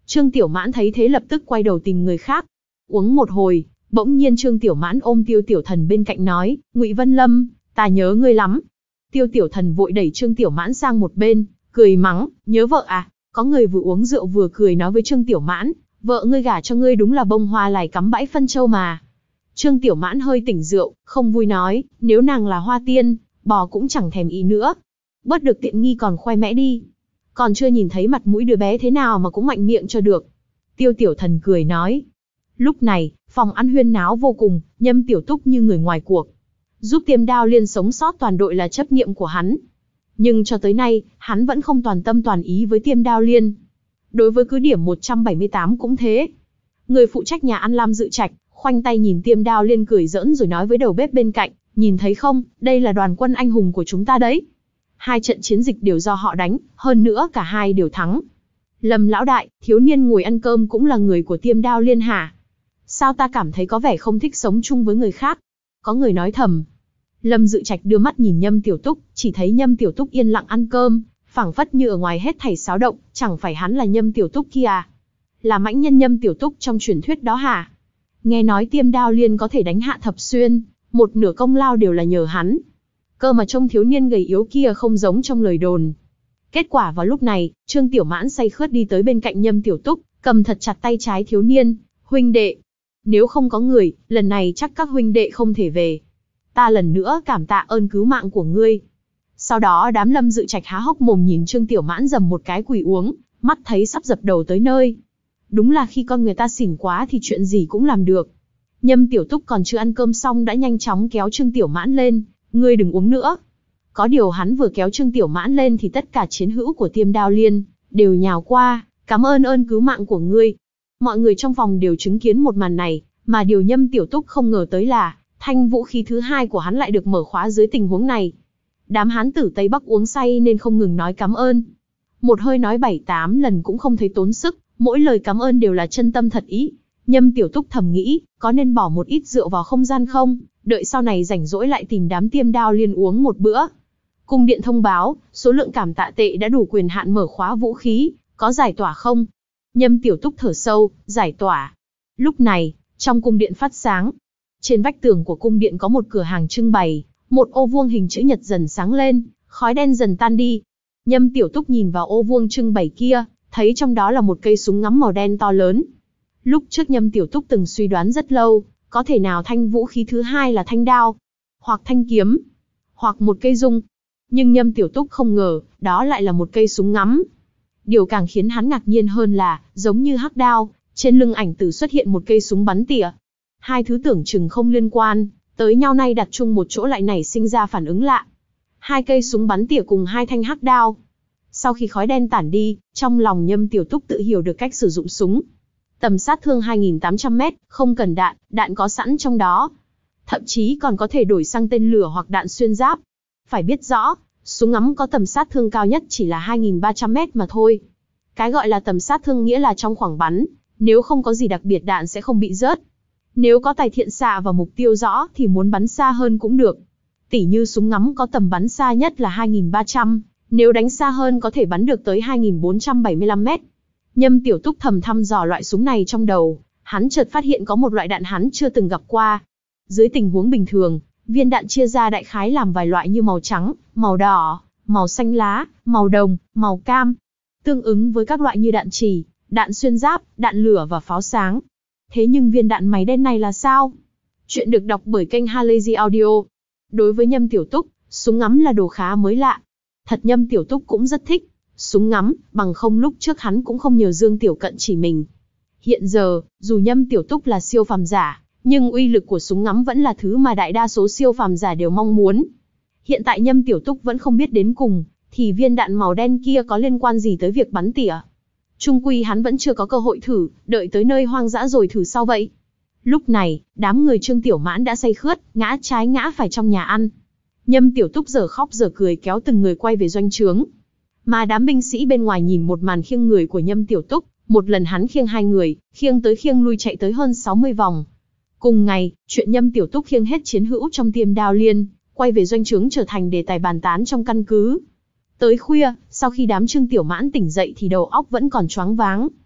Trương Tiểu Mãn thấy thế lập tức quay đầu tìm người khác. Uống một hồi, bỗng nhiên Trương Tiểu Mãn ôm Tiêu Tiểu Thần bên cạnh nói, Ngụy Vân Lâm, ta nhớ ngươi lắm. Tiêu Tiểu Thần vội đẩy Trương Tiểu Mãn sang một bên, cười mắng, nhớ vợ à? Có người vừa uống rượu vừa cười nói với Trương Tiểu Mãn, vợ ngươi gả cho ngươi đúng là bông hoa lài cắm bãi phân châu mà. Trương Tiểu Mãn hơi tỉnh rượu, không vui nói, nếu nàng là hoa tiên, bò cũng chẳng thèm ý nữa. Bớt được tiện nghi còn khoe mẽ đi. Còn chưa nhìn thấy mặt mũi đứa bé thế nào mà cũng mạnh miệng cho được. Tiêu Tiểu Thần cười nói. Lúc này, phòng ăn huyên náo vô cùng, Nhâm Tiểu Túc như người ngoài cuộc. Giúp Tiêm Đao Liên sống sót toàn đội là chấp niệm của hắn. Nhưng cho tới nay, hắn vẫn không toàn tâm toàn ý với Tiêm Đao Liên. Đối với cứ điểm một trăm bảy mươi tám cũng thế. Người phụ trách nhà ăn Lam Dự Trạch, khoanh tay nhìn Tiêm Đao Liên cười giỡn rồi nói với đầu bếp bên cạnh, nhìn thấy không, đây là đoàn quân anh hùng của chúng ta đấy. Hai trận chiến dịch đều do họ đánh, hơn nữa cả hai đều thắng. Lâm lão đại, thiếu niên ngồi ăn cơm cũng là người của Tiêm Đao Liên hả? Sao ta cảm thấy có vẻ không thích sống chung với người khác? Có người nói thầm. Lâm Dự Trạch đưa mắt nhìn Nhâm Tiểu Túc, chỉ thấy Nhâm Tiểu Túc yên lặng ăn cơm, phảng phất như ở ngoài hết thảy xáo động, chẳng phải hắn là Nhâm Tiểu Túc kia à? Là mãnh nhân Nhâm Tiểu Túc trong truyền thuyết đó hả? Nghe nói Tiêm Đao Liên có thể đánh hạ Thập Xuyên, một nửa công lao đều là nhờ hắn. Cơ mà trông thiếu niên gầy yếu kia không giống trong lời đồn. Kết quả vào lúc này, Trương Tiểu Mãn say khướt đi tới bên cạnh Nhâm Tiểu Túc, cầm thật chặt tay trái thiếu niên, huynh đệ. Nếu không có người, lần này chắc các huynh đệ không thể về. Ta lần nữa cảm tạ ơn cứu mạng của ngươi. Sau đó đám Lâm Dự Trạch há hốc mồm nhìn Trương Tiểu Mãn dầm một cái quỳ uống, mắt thấy sắp dập đầu tới nơi. Đúng là khi con người ta xỉn quá thì chuyện gì cũng làm được. Nhâm Tiểu Túc còn chưa ăn cơm xong đã nhanh chóng kéo Trương Tiểu Mãn lên, ngươi đừng uống nữa. Có điều hắn vừa kéo Trương Tiểu Mãn lên thì tất cả chiến hữu của Tiêm Đao Liên đều nhào qua, cảm ơn ơn cứu mạng của ngươi. Mọi người trong phòng đều chứng kiến một màn này, mà điều Nhâm Tiểu Túc không ngờ tới là thanh vũ khí thứ hai của hắn lại được mở khóa dưới tình huống này. Đám hán tử Tây Bắc uống say nên không ngừng nói cảm ơn. Một hơi nói bảy tám lần cũng không thấy tốn sức, mỗi lời cảm ơn đều là chân tâm thật ý. Nhâm Tiểu Túc thầm nghĩ, có nên bỏ một ít rượu vào không gian không, đợi sau này rảnh rỗi lại tìm đám Tiêm Đao Liên uống một bữa. Cung điện thông báo, số lượng cảm tạ tệ đã đủ quyền hạn mở khóa vũ khí, có giải tỏa không? Nhâm Tiểu Túc thở sâu, giải tỏa. Lúc này, trong cung điện phát sáng. Trên vách tường của cung điện có một cửa hàng trưng bày, một ô vuông hình chữ nhật dần sáng lên, khói đen dần tan đi. Nhâm Tiểu Túc nhìn vào ô vuông trưng bày kia, thấy trong đó là một cây súng ngắm màu đen to lớn. Lúc trước Nhâm Tiểu Túc từng suy đoán rất lâu, có thể nào thanh vũ khí thứ hai là thanh đao, hoặc thanh kiếm, hoặc một cây dung. Nhưng Nhâm Tiểu Túc không ngờ, đó lại là một cây súng ngắm. Điều càng khiến hắn ngạc nhiên hơn là, giống như hắc đao, trên lưng ảnh tử xuất hiện một cây súng bắn tỉa. Hai thứ tưởng chừng không liên quan tới nhau nay đặt chung một chỗ lại nảy sinh ra phản ứng lạ. Hai cây súng bắn tỉa cùng hai thanh hắc đao. Sau khi khói đen tản đi, trong lòng Nhâm Tiểu Túc tự hiểu được cách sử dụng súng. Tầm sát thương hai nghìn tám trăm mét, không cần đạn, đạn có sẵn trong đó. Thậm chí còn có thể đổi sang tên lửa hoặc đạn xuyên giáp. Phải biết rõ, súng ngắm có tầm sát thương cao nhất chỉ là hai nghìn ba trăm mét mà thôi. Cái gọi là tầm sát thương nghĩa là trong khoảng bắn, nếu không có gì đặc biệt đạn sẽ không bị rớt. Nếu có tài thiện xạ và mục tiêu rõ thì muốn bắn xa hơn cũng được. Tỉ như súng ngắm có tầm bắn xa nhất là hai nghìn ba trăm, nếu đánh xa hơn có thể bắn được tới hai nghìn bốn trăm bảy mươi lăm mét. Nhâm Tiểu Túc thầm thăm dò loại súng này trong đầu, hắn chợt phát hiện có một loại đạn hắn chưa từng gặp qua. Dưới tình huống bình thường, viên đạn chia ra đại khái làm vài loại như màu trắng, màu đỏ, màu xanh lá, màu đồng, màu cam. Tương ứng với các loại như đạn chì, đạn xuyên giáp, đạn lửa và pháo sáng. Thế nhưng viên đạn máy đen này là sao? Chuyện được đọc bởi kênh Halazy Audio. Đối với Nhâm Tiểu Túc, súng ngắm là đồ khá mới lạ. Thật Nhâm Tiểu Túc cũng rất thích súng ngắm, bằng không lúc trước hắn cũng không nhờ Dương Tiểu Cận chỉ mình. Hiện giờ, dù Nhâm Tiểu Túc là siêu phàm giả, nhưng uy lực của súng ngắm vẫn là thứ mà đại đa số siêu phàm giả đều mong muốn. Hiện tại Nhâm Tiểu Túc vẫn không biết đến cùng, thì viên đạn màu đen kia có liên quan gì tới việc bắn tỉa. Chung quy hắn vẫn chưa có cơ hội thử, đợi tới nơi hoang dã rồi thử sau vậy. Lúc này, đám người Trương Tiểu Mãn đã say khướt, ngã trái ngã phải trong nhà ăn. Nhâm Tiểu Túc giờ khóc giờ cười kéo từng người quay về doanh trướng. Mà đám binh sĩ bên ngoài nhìn một màn khiêng người của Nhâm Tiểu Túc, một lần hắn khiêng hai người, khiêng tới khiêng lui chạy tới hơn sáu mươi vòng. Cùng ngày, chuyện Nhâm Tiểu Túc khiêng hết chiến hữu trong Tiêm Đao Liên, quay về doanh trướng trở thành đề tài bàn tán trong căn cứ. Tới khuya, sau khi đám Trương Tiểu Mãn tỉnh dậy thì đầu óc vẫn còn choáng váng.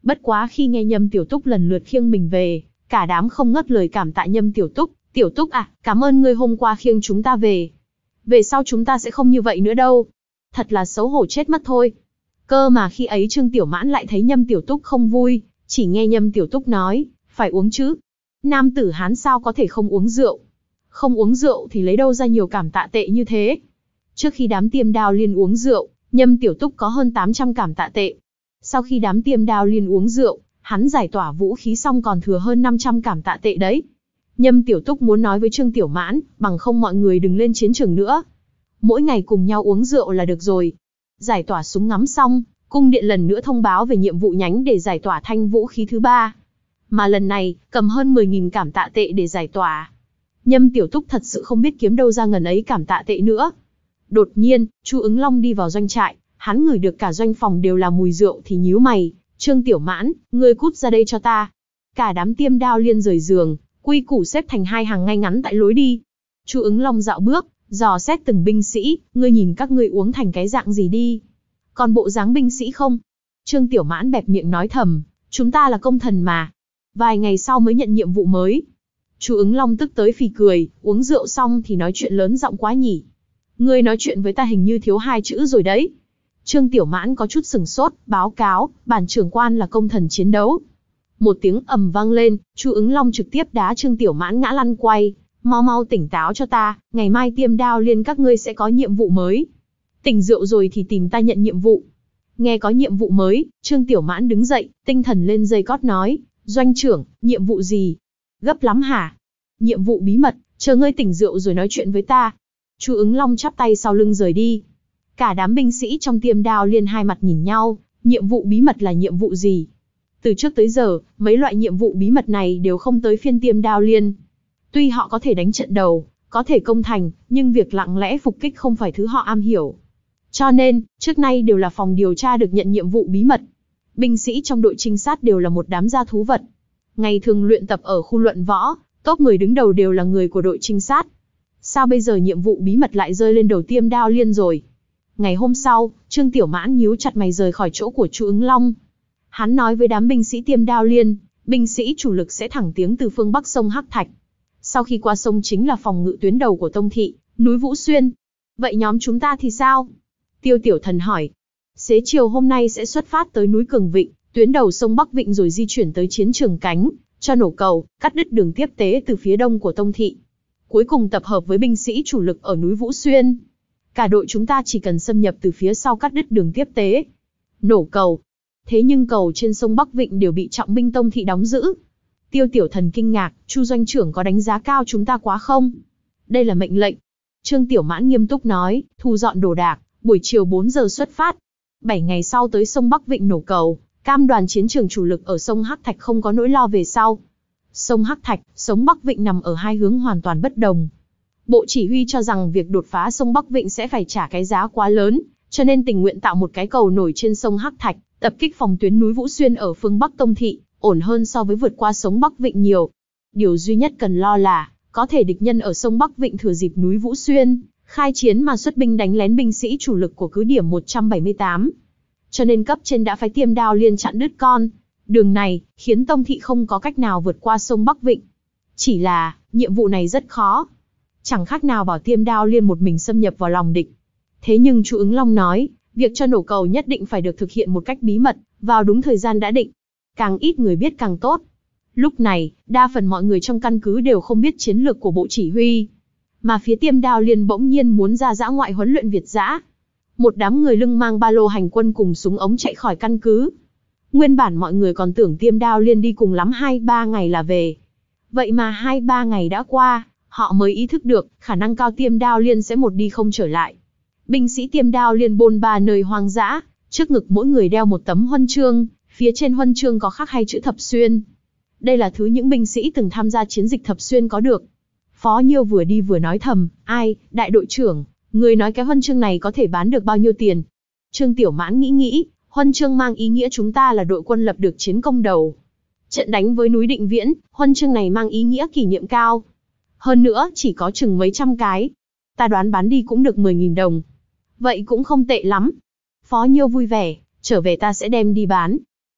Bất quá khi nghe Nhâm Tiểu Túc lần lượt khiêng mình về, cả đám không ngớt lời cảm tạ Nhâm Tiểu Túc. Tiểu Túc à, cảm ơn ngươi hôm qua khiêng chúng ta về. Về sau chúng ta sẽ không như vậy nữa đâu. Thật là xấu hổ chết mất thôi. Cơ mà khi ấy Trương Tiểu Mãn lại thấy Nhâm Tiểu Túc không vui, chỉ nghe Nhâm Tiểu Túc nói, phải uống chứ. Nam tử Hán sao có thể không uống rượu. Không uống rượu thì lấy đâu ra nhiều cảm tạ tệ như thế. Trước khi đám Tiêm Đao Liên uống rượu, Nhâm Tiểu Túc có hơn tám trăm cảm tạ tệ. Sau khi đám Tiêm Đao Liên uống rượu, hắn giải tỏa vũ khí xong còn thừa hơn năm trăm cảm tạ tệ đấy. Nhâm Tiểu Túc muốn nói với Trương Tiểu Mãn, bằng không mọi người đừng lên chiến trường nữa. Mỗi ngày cùng nhau uống rượu là được rồi. Giải tỏa súng ngắm xong, cung điện lần nữa thông báo về nhiệm vụ nhánh để giải tỏa thanh vũ khí thứ ba. Mà lần này, cầm hơn mười nghìn cảm tạ tệ để giải tỏa. Nhâm Tiểu Túc thật sự không biết kiếm đâu ra ngần ấy cảm tạ tệ nữa. Đột nhiên, Chu Ứng Long đi vào doanh trại, hắn ngửi được cả doanh phòng đều là mùi rượu thì nhíu mày, Trương Tiểu Mãn, ngươi cút ra đây cho ta. Cả đám Tiêm Đao Liên rời giường, quy củ xếp thành hai hàng ngay ngắn tại lối đi. Chu Ứng Long dạo bước, dò xét từng binh sĩ, ngươi nhìn các ngươi uống thành cái dạng gì đi. Còn bộ dáng binh sĩ không? Trương Tiểu Mãn bẹp miệng nói thầm, chúng ta là công thần mà. Vài ngày sau mới nhận nhiệm vụ mới. Chu Ứng Long tức tới phì cười, uống rượu xong thì nói chuyện lớn giọng quá nhỉ. Ngươi nói chuyện với ta hình như thiếu hai chữ rồi đấy. Trương Tiểu Mãn có chút sừng sốt, báo cáo, bản trưởng quan là công thần chiến đấu. Một tiếng ầm vang lên, Chu Ứng Long trực tiếp đá Trương Tiểu Mãn ngã lăn quay. Mau mau tỉnh táo cho ta, ngày mai Tiêm Đao Liên các ngươi sẽ có nhiệm vụ mới. Tỉnh rượu rồi thì tìm ta nhận nhiệm vụ. Nghe có nhiệm vụ mới, Trương Tiểu Mãn đứng dậy, tinh thần lên dây cót nói, doanh trưởng, nhiệm vụ gì? Gấp lắm hả? Nhiệm vụ bí mật, chờ ngươi tỉnh rượu rồi nói chuyện với ta. Chu Ứng Long chắp tay sau lưng rời đi. Cả đám binh sĩ trong Tiêm Đao Liên hai mặt nhìn nhau, nhiệm vụ bí mật là nhiệm vụ gì? Từ trước tới giờ, mấy loại nhiệm vụ bí mật này đều không tới phiên Tiêm Đao Liên. Tuy họ có thể đánh trận đầu, có thể công thành, nhưng việc lặng lẽ phục kích không phải thứ họ am hiểu. Cho nên, trước nay đều là phòng điều tra được nhận nhiệm vụ bí mật. Binh sĩ trong đội trinh sát đều là một đám gia thú vật. Ngày thường luyện tập ở khu luận võ, top mười đứng đầu đều là người của đội trinh sát. Sao bây giờ nhiệm vụ bí mật lại rơi lên đầu Tiêm Đao Liên rồi? Ngày hôm sau, Trương Tiểu Mãn nhíu chặt mày rời khỏi chỗ của Chu Ứng Long. Hắn nói với đám binh sĩ Tiêm Đao Liên, binh sĩ chủ lực sẽ thẳng tiến từ phương bắc sông Hắc Thạch. Sau khi qua sông chính là phòng ngự tuyến đầu của Tông Thị, núi Vũ Xuyên. Vậy nhóm chúng ta thì sao? Tiêu Tiểu Thần hỏi. Xế chiều hôm nay sẽ xuất phát tới núi Cường Vịnh, tuyến đầu sông Bắc Vịnh rồi di chuyển tới chiến trường Cánh, cho nổ cầu, cắt đứt đường tiếp tế từ phía đông của Tông Thị. Cuối cùng tập hợp với binh sĩ chủ lực ở núi Vũ Xuyên. Cả đội chúng ta chỉ cần xâm nhập từ phía sau cắt đứt đường tiếp tế. Nổ cầu. Thế nhưng cầu trên sông Bắc Vịnh đều bị trọng binh Tông Thị đóng giữ. Tiêu Tiểu Thần kinh ngạc, Chu doanh trưởng có đánh giá cao chúng ta quá không? Đây là mệnh lệnh. Trương Tiểu Mãn nghiêm túc nói, thu dọn đồ đạc, buổi chiều bốn giờ xuất phát. bảy ngày sau tới sông Bắc Vịnh nổ cầu, cam đoan chiến trường chủ lực ở sông Hắc Thạch không có nỗi lo về sau. Sông Hắc Thạch, sông Bắc Vịnh nằm ở hai hướng hoàn toàn bất đồng. Bộ chỉ huy cho rằng việc đột phá sông Bắc Vịnh sẽ phải trả cái giá quá lớn, cho nên tình nguyện tạo một cái cầu nổi trên sông Hắc Thạch, tập kích phòng tuyến núi Vũ Xuyên ở phương Bắc Tông Thị, ổn hơn so với vượt qua sông Bắc Vịnh nhiều. Điều duy nhất cần lo là, có thể địch nhân ở sông Bắc Vịnh thừa dịp núi Vũ Xuyên, khai chiến mà xuất binh đánh lén binh sĩ chủ lực của cứ điểm một trăm bảy mươi tám. Cho nên cấp trên đã phái Tiêm Đao Liên chặn đứt con đường này, khiến Tông Thị không có cách nào vượt qua sông Bắc Vịnh. Chỉ là, nhiệm vụ này rất khó. Chẳng khác nào bảo Tiêm Đao Liên một mình xâm nhập vào lòng địch. Thế nhưng Chu Ứng Long nói, việc cho nổ cầu nhất định phải được thực hiện một cách bí mật, vào đúng thời gian đã định. Càng ít người biết càng tốt. Lúc này, đa phần mọi người trong căn cứ đều không biết chiến lược của bộ chỉ huy. Mà phía Tiêm Đao Liên bỗng nhiên muốn ra dã ngoại huấn luyện Việt dã. Một đám người lưng mang ba lô hành quân cùng súng ống chạy khỏi căn cứ. Nguyên bản mọi người còn tưởng Tiêm Đao Liên đi cùng lắm hai ba ngày là về. Vậy mà hai ba ngày đã qua, họ mới ý thức được, khả năng cao Tiêm Đao Liên sẽ một đi không trở lại. Binh sĩ Tiêm Đao Liên bôn ba nơi hoang dã, trước ngực mỗi người đeo một tấm huân chương, phía trên huân chương có khắc hai chữ Thập Xuyên. Đây là thứ những binh sĩ từng tham gia chiến dịch Thập Xuyên có được. Phó Nhiêu vừa đi vừa nói thầm, ai, đại đội trưởng, người nói cái huân chương này có thể bán được bao nhiêu tiền? Trương Tiểu Mãn nghĩ nghĩ, huân chương mang ý nghĩa chúng ta là đội quân lập được chiến công đầu. Trận đánh với núi Định Viễn, huân chương này mang ý nghĩa kỷ niệm cao. Hơn nữa, chỉ có chừng mấy trăm cái. Ta đoán bán đi cũng được mười nghìn đồng. Vậy cũng không tệ lắm. Phó Nhiêu vui vẻ, trở về ta sẽ đem đi bán.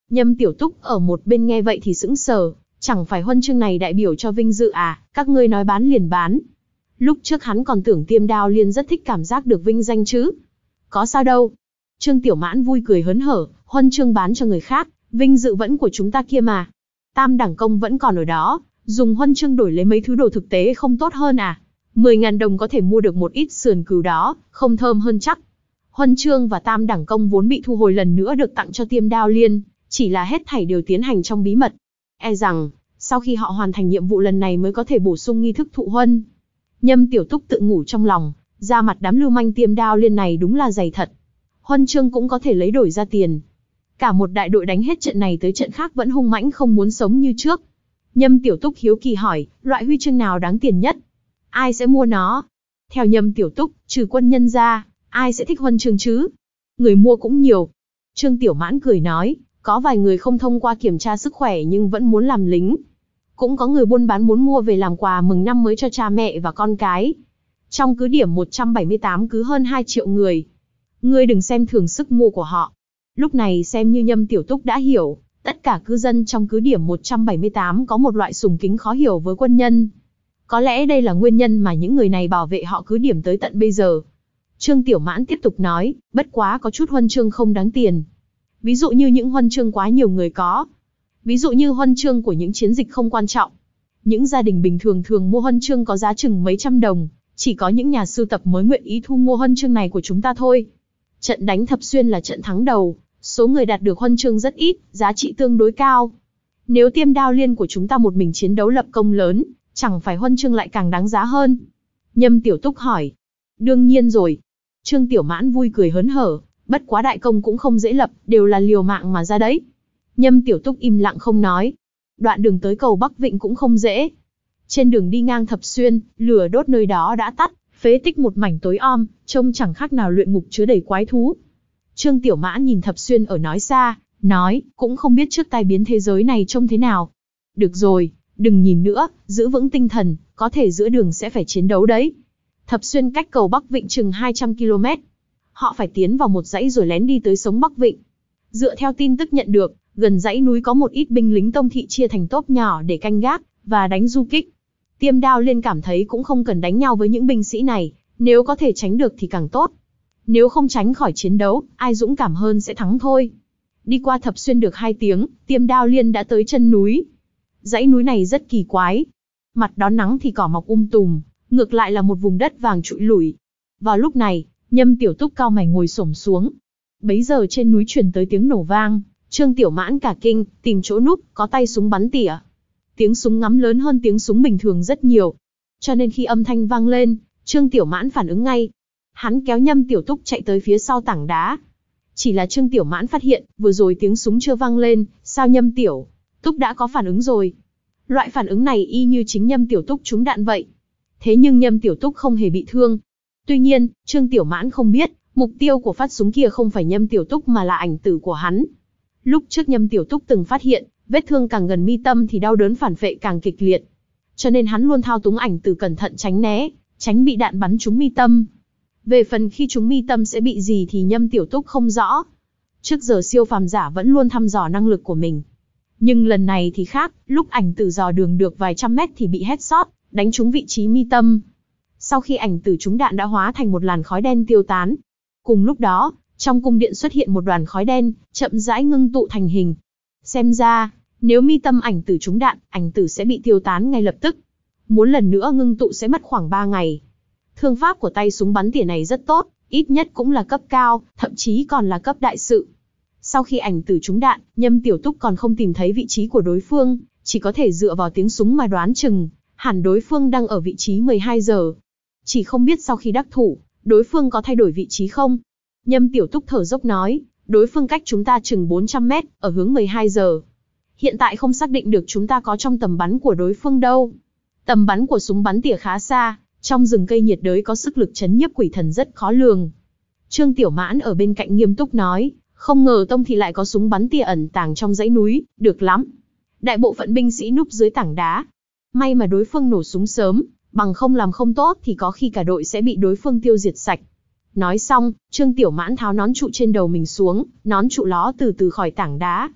Nhâm Tiểu Túc ở một bên nghe vậy thì sững sờ, chẳng phải huân chương này đại biểu cho vinh dự à, các ngươi nói bán liền bán. Lúc trước hắn còn tưởng Tiêm Đao Liên rất thích cảm giác được vinh danh chứ. Có sao đâu. Trương Tiểu Mãn vui cười hớn hở, huân chương bán cho người khác, vinh dự vẫn của chúng ta kia mà. Tam đẳng công vẫn còn ở đó, dùng huân chương đổi lấy mấy thứ đồ thực tế không tốt hơn à. mười ngàn đồng có thể mua được một ít sườn cừu đó, không thơm hơn chắc. Huân chương và tam đẳng công vốn bị thu hồi lần nữa được tặng cho Tiêm Đao Liên, chỉ là hết thảy đều tiến hành trong bí mật. E rằng, sau khi họ hoàn thành nhiệm vụ lần này mới có thể bổ sung nghi thức thụ huân. Nhâm Tiểu Túc tự ngủ trong lòng, ra mặt đám lưu manh Tiêm Đao Liên này đúng là dày thật. Huân chương cũng có thể lấy đổi ra tiền. Cả một đại đội đánh hết trận này tới trận khác vẫn hung mãnh không muốn sống như trước. Nhâm Tiểu Túc hiếu kỳ hỏi, loại huy chương nào đáng tiền nhất? Ai sẽ mua nó? Theo Nhâm Tiểu Túc, trừ quân nhân ra, ai sẽ thích huân chương chứ? Người mua cũng nhiều. Trương Tiểu Mãn cười nói, có vài người không thông qua kiểm tra sức khỏe nhưng vẫn muốn làm lính. Cũng có người buôn bán muốn mua về làm quà mừng năm mới cho cha mẹ và con cái. Trong cứ điểm một trăm bảy mươi tám cứ hơn hai triệu người. Ngươi đừng xem thường sức mua của họ. Lúc này xem như Nhâm Tiểu Túc đã hiểu, tất cả cư dân trong cứ điểm một trăm bảy mươi tám có một loại sùng kính khó hiểu với quân nhân. Có lẽ đây là nguyên nhân mà những người này bảo vệ họ cứ điểm tới tận bây giờ. Trương Tiểu Mãn tiếp tục nói, bất quá có chút huân chương không đáng tiền. Ví dụ như những huân chương quá nhiều người có. Ví dụ như huân chương của những chiến dịch không quan trọng. Những gia đình bình thường thường mua huân chương có giá chừng mấy trăm đồng, chỉ có những nhà sưu tập mới nguyện ý thu mua huân chương này của chúng ta thôi. Trận đánh Thập Xuyên là trận thắng đầu, số người đạt được huân chương rất ít, giá trị tương đối cao. Nếu Tiêm Đao Liên của chúng ta một mình chiến đấu lập công lớn, chẳng phải huân chương lại càng đáng giá hơn? Nhâm Tiểu Túc hỏi. Đương nhiên rồi. Trương Tiểu Mãn vui cười hớn hở, bất quá đại công cũng không dễ lập, đều là liều mạng mà ra đấy. Nhâm Tiểu Túc im lặng không nói. Đoạn đường tới cầu Bắc Vịnh cũng không dễ. Trên đường đi ngang Thập Xuyên, lửa đốt nơi đó đã tắt, phế tích một mảnh tối om, trông chẳng khác nào luyện ngục chứa đầy quái thú. Trương Tiểu Mãn nhìn Thập Xuyên ở nói xa, nói, cũng không biết trước tai biến thế giới này trông thế nào. Được rồi, đừng nhìn nữa, giữ vững tinh thần, có thể giữa đường sẽ phải chiến đấu đấy. Thập Xuyên cách cầu Bắc Vịnh chừng hai trăm ki lô mét. Họ phải tiến vào một dãy rồi lén đi tới sống Bắc Vịnh. Dựa theo tin tức nhận được, gần dãy núi có một ít binh lính Tông Thị chia thành tốp nhỏ để canh gác và đánh du kích. Tiêm Đao Liên cảm thấy cũng không cần đánh nhau với những binh sĩ này, nếu có thể tránh được thì càng tốt. Nếu không tránh khỏi chiến đấu, ai dũng cảm hơn sẽ thắng thôi. Đi qua Thập Xuyên được hai tiếng, Tiêm Đao Liên đã tới chân núi. Dãy núi này rất kỳ quái. Mặt đón nắng thì cỏ mọc um tùm, ngược lại là một vùng đất vàng trụi lủi. Vào lúc này, Nhâm Tiểu Túc cao mày ngồi xổm xuống. Bấy giờ trên núi truyền tới tiếng nổ vang, Trương Tiểu Mãn cả kinh, tìm chỗ núp, có tay súng bắn tỉa. Tiếng súng ngắm lớn hơn tiếng súng bình thường rất nhiều. Cho nên khi âm thanh vang lên, Trương Tiểu Mãn phản ứng ngay. Hắn kéo Nhâm Tiểu Túc chạy tới phía sau tảng đá. Chỉ là Trương Tiểu Mãn phát hiện, vừa rồi tiếng súng chưa vang lên, sao Nhâm Tiểu Túc đã có phản ứng rồi. Loại phản ứng này y như chính Nhâm Tiểu Túc trúng đạn vậy. Thế nhưng Nhâm Tiểu Túc không hề bị thương. Tuy nhiên, Trương Tiểu Mãn không biết, mục tiêu của phát súng kia không phải Nhâm Tiểu Túc mà là ảnh tử của hắn. Lúc trước Nhâm Tiểu Túc từng phát hiện, vết thương càng gần mi tâm thì đau đớn phản vệ càng kịch liệt. Cho nên hắn luôn thao túng ảnh tử cẩn thận tránh né, tránh bị đạn bắn trúng mi tâm. Về phần khi trúng mi tâm sẽ bị gì thì Nhâm Tiểu Túc không rõ. Trước giờ siêu phàm giả vẫn luôn thăm dò năng lực của mình. Nhưng lần này thì khác, lúc ảnh tử dò đường được vài trăm mét thì bị headshot, đánh trúng vị trí mi tâm. Sau khi ảnh tử trúng đạn đã hóa thành một làn khói đen tiêu tán. Cùng lúc đó, trong cung điện xuất hiện một đoàn khói đen, chậm rãi ngưng tụ thành hình. Xem ra, nếu mi tâm ảnh tử trúng đạn, ảnh tử sẽ bị tiêu tán ngay lập tức. Muốn lần nữa ngưng tụ sẽ mất khoảng ba ngày. Thương pháp của tay súng bắn tỉa này rất tốt, ít nhất cũng là cấp cao, thậm chí còn là cấp đại sự. Sau khi ảnh tử trúng đạn, Nhâm Tiểu Túc còn không tìm thấy vị trí của đối phương, chỉ có thể dựa vào tiếng súng mà đoán chừng, hẳn đối phương đang ở vị trí mười hai giờ. Chỉ không biết sau khi đắc thủ, đối phương có thay đổi vị trí không? Nhâm Tiểu Túc thở dốc nói, đối phương cách chúng ta chừng bốn trăm mét, ở hướng mười hai giờ. Hiện tại không xác định được chúng ta có trong tầm bắn của đối phương đâu. Tầm bắn của súng bắn tỉa khá xa, trong rừng cây nhiệt đới có sức lực chấn nhiếp quỷ thần rất khó lường. Trương Tiểu Mãn ở bên cạnh nghiêm túc nói, không ngờ Tông Thị lại có súng bắn tỉa ẩn tàng trong dãy núi, được lắm. Đại bộ phận binh sĩ núp dưới tảng đá. May mà đối phương nổ súng sớm, bằng không làm không tốt thì có khi cả đội sẽ bị đối phương tiêu diệt sạch. Nói xong, Trương Tiểu Mãn tháo nón trụ trên đầu mình xuống, nón trụ ló từ từ khỏi tảng đá.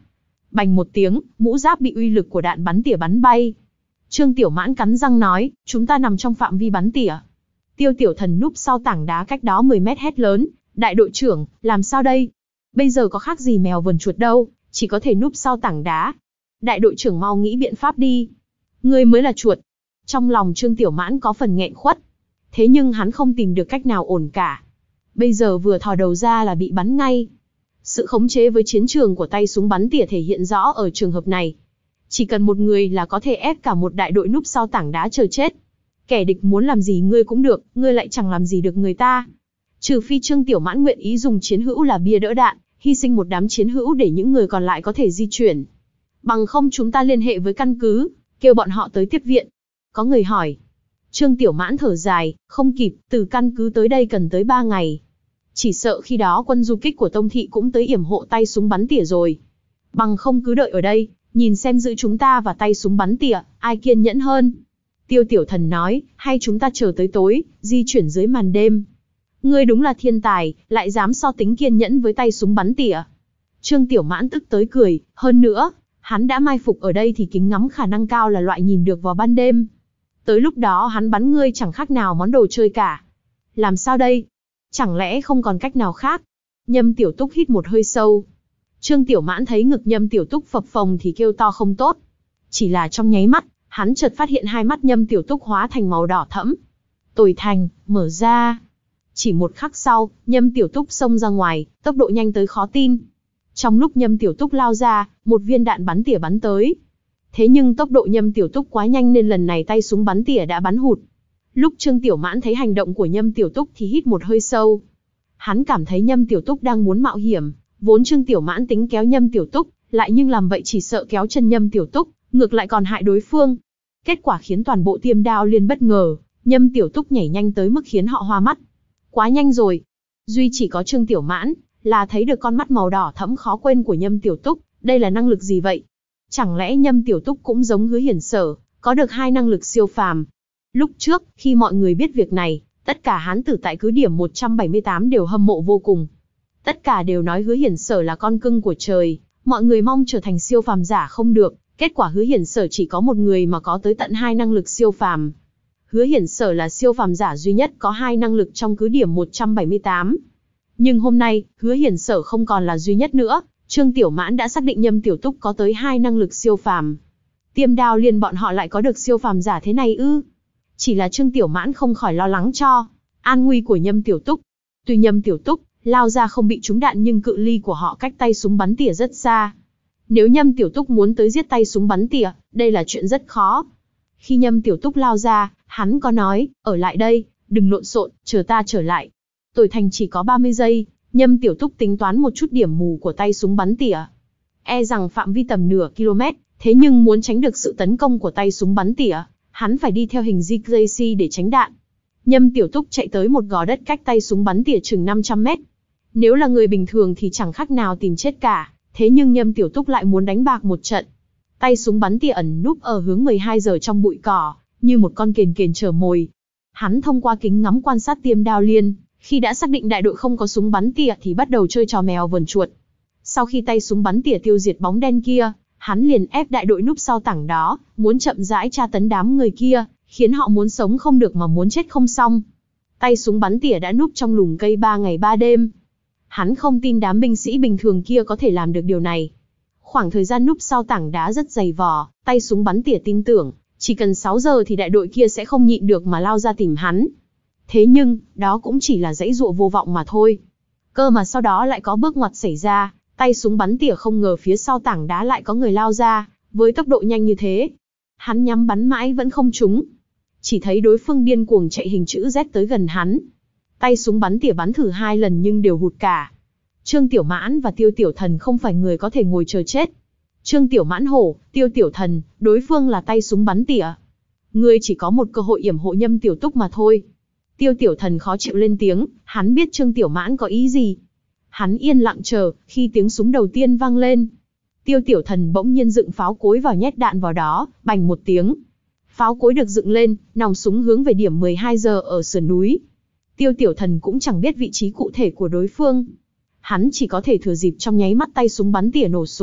Bành một tiếng, mũ giáp bị uy lực của đạn bắn tỉa bắn bay. Trương Tiểu Mãn cắn răng nói, chúng ta nằm trong phạm vi bắn tỉa. Tiêu Tiểu Thần núp sau tảng đá cách đó mười mét hét lớn, đại đội trưởng, làm sao đây? Bây giờ có khác gì mèo vờn chuột đâu, chỉ có thể núp sau tảng đá. Đại đội trưởng mau nghĩ biện pháp đi. Ngươi mới là chuột. Trong lòng Trương Tiểu Mãn có phần nghẹn khuất. Thế nhưng hắn không tìm được cách nào ổn cả. Bây giờ vừa thò đầu ra là bị bắn ngay. Sự khống chế với chiến trường của tay súng bắn tỉa thể hiện rõ ở trường hợp này. Chỉ cần một người là có thể ép cả một đại đội núp sau tảng đá chờ chết. Kẻ địch muốn làm gì ngươi cũng được, ngươi lại chẳng làm gì được người ta. Trừ phi Trương Tiểu Mãn nguyện ý dùng chiến hữu là bia đỡ đạn, hy sinh một đám chiến hữu để những người còn lại có thể di chuyển. Bằng không chúng ta liên hệ với căn cứ, kêu bọn họ tới tiếp viện. Có người hỏi. Trương Tiểu Mãn thở dài, không kịp, từ căn cứ tới đây cần tới ba ngày. Chỉ sợ khi đó quân du kích của Tông Thị cũng tới yểm hộ tay súng bắn tỉa rồi. Bằng không cứ đợi ở đây, nhìn xem giữ chúng ta và tay súng bắn tỉa, ai kiên nhẫn hơn. Tiêu Tiểu Thần nói, hay chúng ta chờ tới tối, di chuyển dưới màn đêm. Ngươi đúng là thiên tài, lại dám so tính kiên nhẫn với tay súng bắn tỉa. Trương Tiểu Mãn tức tới cười, hơn nữa, hắn đã mai phục ở đây thì kính ngắm khả năng cao là loại nhìn được vào ban đêm. Tới lúc đó hắn bắn ngươi chẳng khác nào món đồ chơi cả. Làm sao đây? Chẳng lẽ không còn cách nào khác? Nhâm Tiểu Túc hít một hơi sâu. Trương Tiểu Mãn thấy ngực Nhâm Tiểu Túc phập phồng thì kêu to không tốt. Chỉ là trong nháy mắt, hắn chợt phát hiện hai mắt Nhâm Tiểu Túc hóa thành màu đỏ thẫm. Tồi thành, mở ra. Chỉ một khắc sau, Nhâm Tiểu Túc xông ra ngoài, tốc độ nhanh tới khó tin. Trong lúc Nhâm Tiểu Túc lao ra, một viên đạn bắn tỉa bắn tới. Thế nhưng tốc độ Nhâm Tiểu Túc quá nhanh nên lần này tay súng bắn tỉa đã bắn hụt. Lúc Trương Tiểu Mãn thấy hành động của Nhâm Tiểu Túc thì hít một hơi sâu. Hắn cảm thấy Nhâm Tiểu Túc đang muốn mạo hiểm, vốn Trương Tiểu Mãn tính kéo Nhâm Tiểu Túc, lại nhưng làm vậy chỉ sợ kéo chân Nhâm Tiểu Túc, ngược lại còn hại đối phương. Kết quả khiến toàn bộ Tiêm Đao Liên bất ngờ, Nhâm Tiểu Túc nhảy nhanh tới mức khiến họ hoa mắt. Quá nhanh rồi. Duy chỉ có Trương Tiểu Mãn là thấy được con mắt màu đỏ thẫm khó quên của Nhâm Tiểu Túc, đây là năng lực gì vậy? Chẳng lẽ Nhâm Tiểu Túc cũng giống Hứa Hiển Sở, có được hai năng lực siêu phàm? Lúc trước, khi mọi người biết việc này, tất cả hán tử tại cứ điểm một trăm bảy mươi tám đều hâm mộ vô cùng. Tất cả đều nói Hứa Hiển Sở là con cưng của trời, mọi người mong trở thành siêu phàm giả không được, kết quả Hứa Hiển Sở chỉ có một người mà có tới tận hai năng lực siêu phàm. Hứa Hiển Sở là siêu phàm giả duy nhất có hai năng lực trong cứ điểm một trăm bảy mươi tám. Nhưng hôm nay, Hứa Hiển Sở không còn là duy nhất nữa, Trương Tiểu Mãn đã xác định Nhâm Tiểu Túc có tới hai năng lực siêu phàm. Tiêm Đao Liên bọn họ lại có được siêu phàm giả thế này ư? Chỉ là Trương Tiểu Mãn không khỏi lo lắng cho an nguy của Nhâm Tiểu Túc. Tuy Nhâm Tiểu Túc lao ra không bị trúng đạn nhưng cự ly của họ cách tay súng bắn tỉa rất xa. Nếu Nhâm Tiểu Túc muốn tới giết tay súng bắn tỉa, đây là chuyện rất khó. Khi Nhâm Tiểu Túc lao ra, hắn có nói, ở lại đây, đừng lộn xộn, chờ ta trở lại. Tuổi thành chỉ có ba mươi giây, Nhâm Tiểu Túc tính toán một chút điểm mù của tay súng bắn tỉa. E rằng phạm vi tầm nửa km, thế nhưng muốn tránh được sự tấn công của tay súng bắn tỉa, hắn phải đi theo hình J J C để tránh đạn. Nhâm Tiểu Túc chạy tới một gò đất cách tay súng bắn tỉa chừng năm trăm mét. Nếu là người bình thường thì chẳng khác nào tìm chết cả, thế nhưng Nhâm Tiểu Túc lại muốn đánh bạc một trận. Tay súng bắn tỉa ẩn núp ở hướng mười hai giờ trong bụi cỏ, như một con kền kền chờ mồi. Hắn thông qua kính ngắm quan sát Tiêm Đao Liên, khi đã xác định đại đội không có súng bắn tỉa thì bắt đầu chơi trò mèo vờn chuột. Sau khi tay súng bắn tỉa tiêu diệt bóng đen kia, hắn liền ép đại đội núp sau tảng đó, muốn chậm rãi tra tấn đám người kia, khiến họ muốn sống không được mà muốn chết không xong. Tay súng bắn tỉa đã núp trong lùm cây ba ngày ba đêm. Hắn không tin đám binh sĩ bình thường kia có thể làm được điều này. Khoảng thời gian núp sau tảng đá rất dày vò, tay súng bắn tỉa tin tưởng, chỉ cần sáu giờ thì đại đội kia sẽ không nhịn được mà lao ra tìm hắn. Thế nhưng, đó cũng chỉ là giãy giụa vô vọng mà thôi. Cơ mà sau đó lại có bước ngoặt xảy ra, tay súng bắn tỉa không ngờ phía sau tảng đá lại có người lao ra, với tốc độ nhanh như thế. Hắn nhắm bắn mãi vẫn không trúng. Chỉ thấy đối phương điên cuồng chạy hình chữ Z tới gần hắn. Tay súng bắn tỉa bắn thử hai lần nhưng đều hụt cả. Trương Tiểu Mãn và Tiêu Tiểu Thần không phải người có thể ngồi chờ chết. Trương Tiểu Mãn hổ, Tiêu Tiểu Thần, đối phương là tay súng bắn tỉa. Ngươi chỉ có một cơ hội yểm hộ Nhâm Tiểu Túc mà thôi. Tiêu Tiểu Thần khó chịu lên tiếng, hắn biết Trương Tiểu Mãn có ý gì. Hắn yên lặng chờ, khi tiếng súng đầu tiên vang lên. Tiêu Tiểu Thần bỗng nhiên dựng pháo cối vào nhét đạn vào đó, bành một tiếng. Pháo cối được dựng lên, nòng súng hướng về điểm mười hai giờ ở sườn núi. Tiêu Tiểu Thần cũng chẳng biết vị trí cụ thể của đối phương. Hắn chỉ có thể thừa dịp trong nháy mắt tay súng bắn tỉa nổ súng,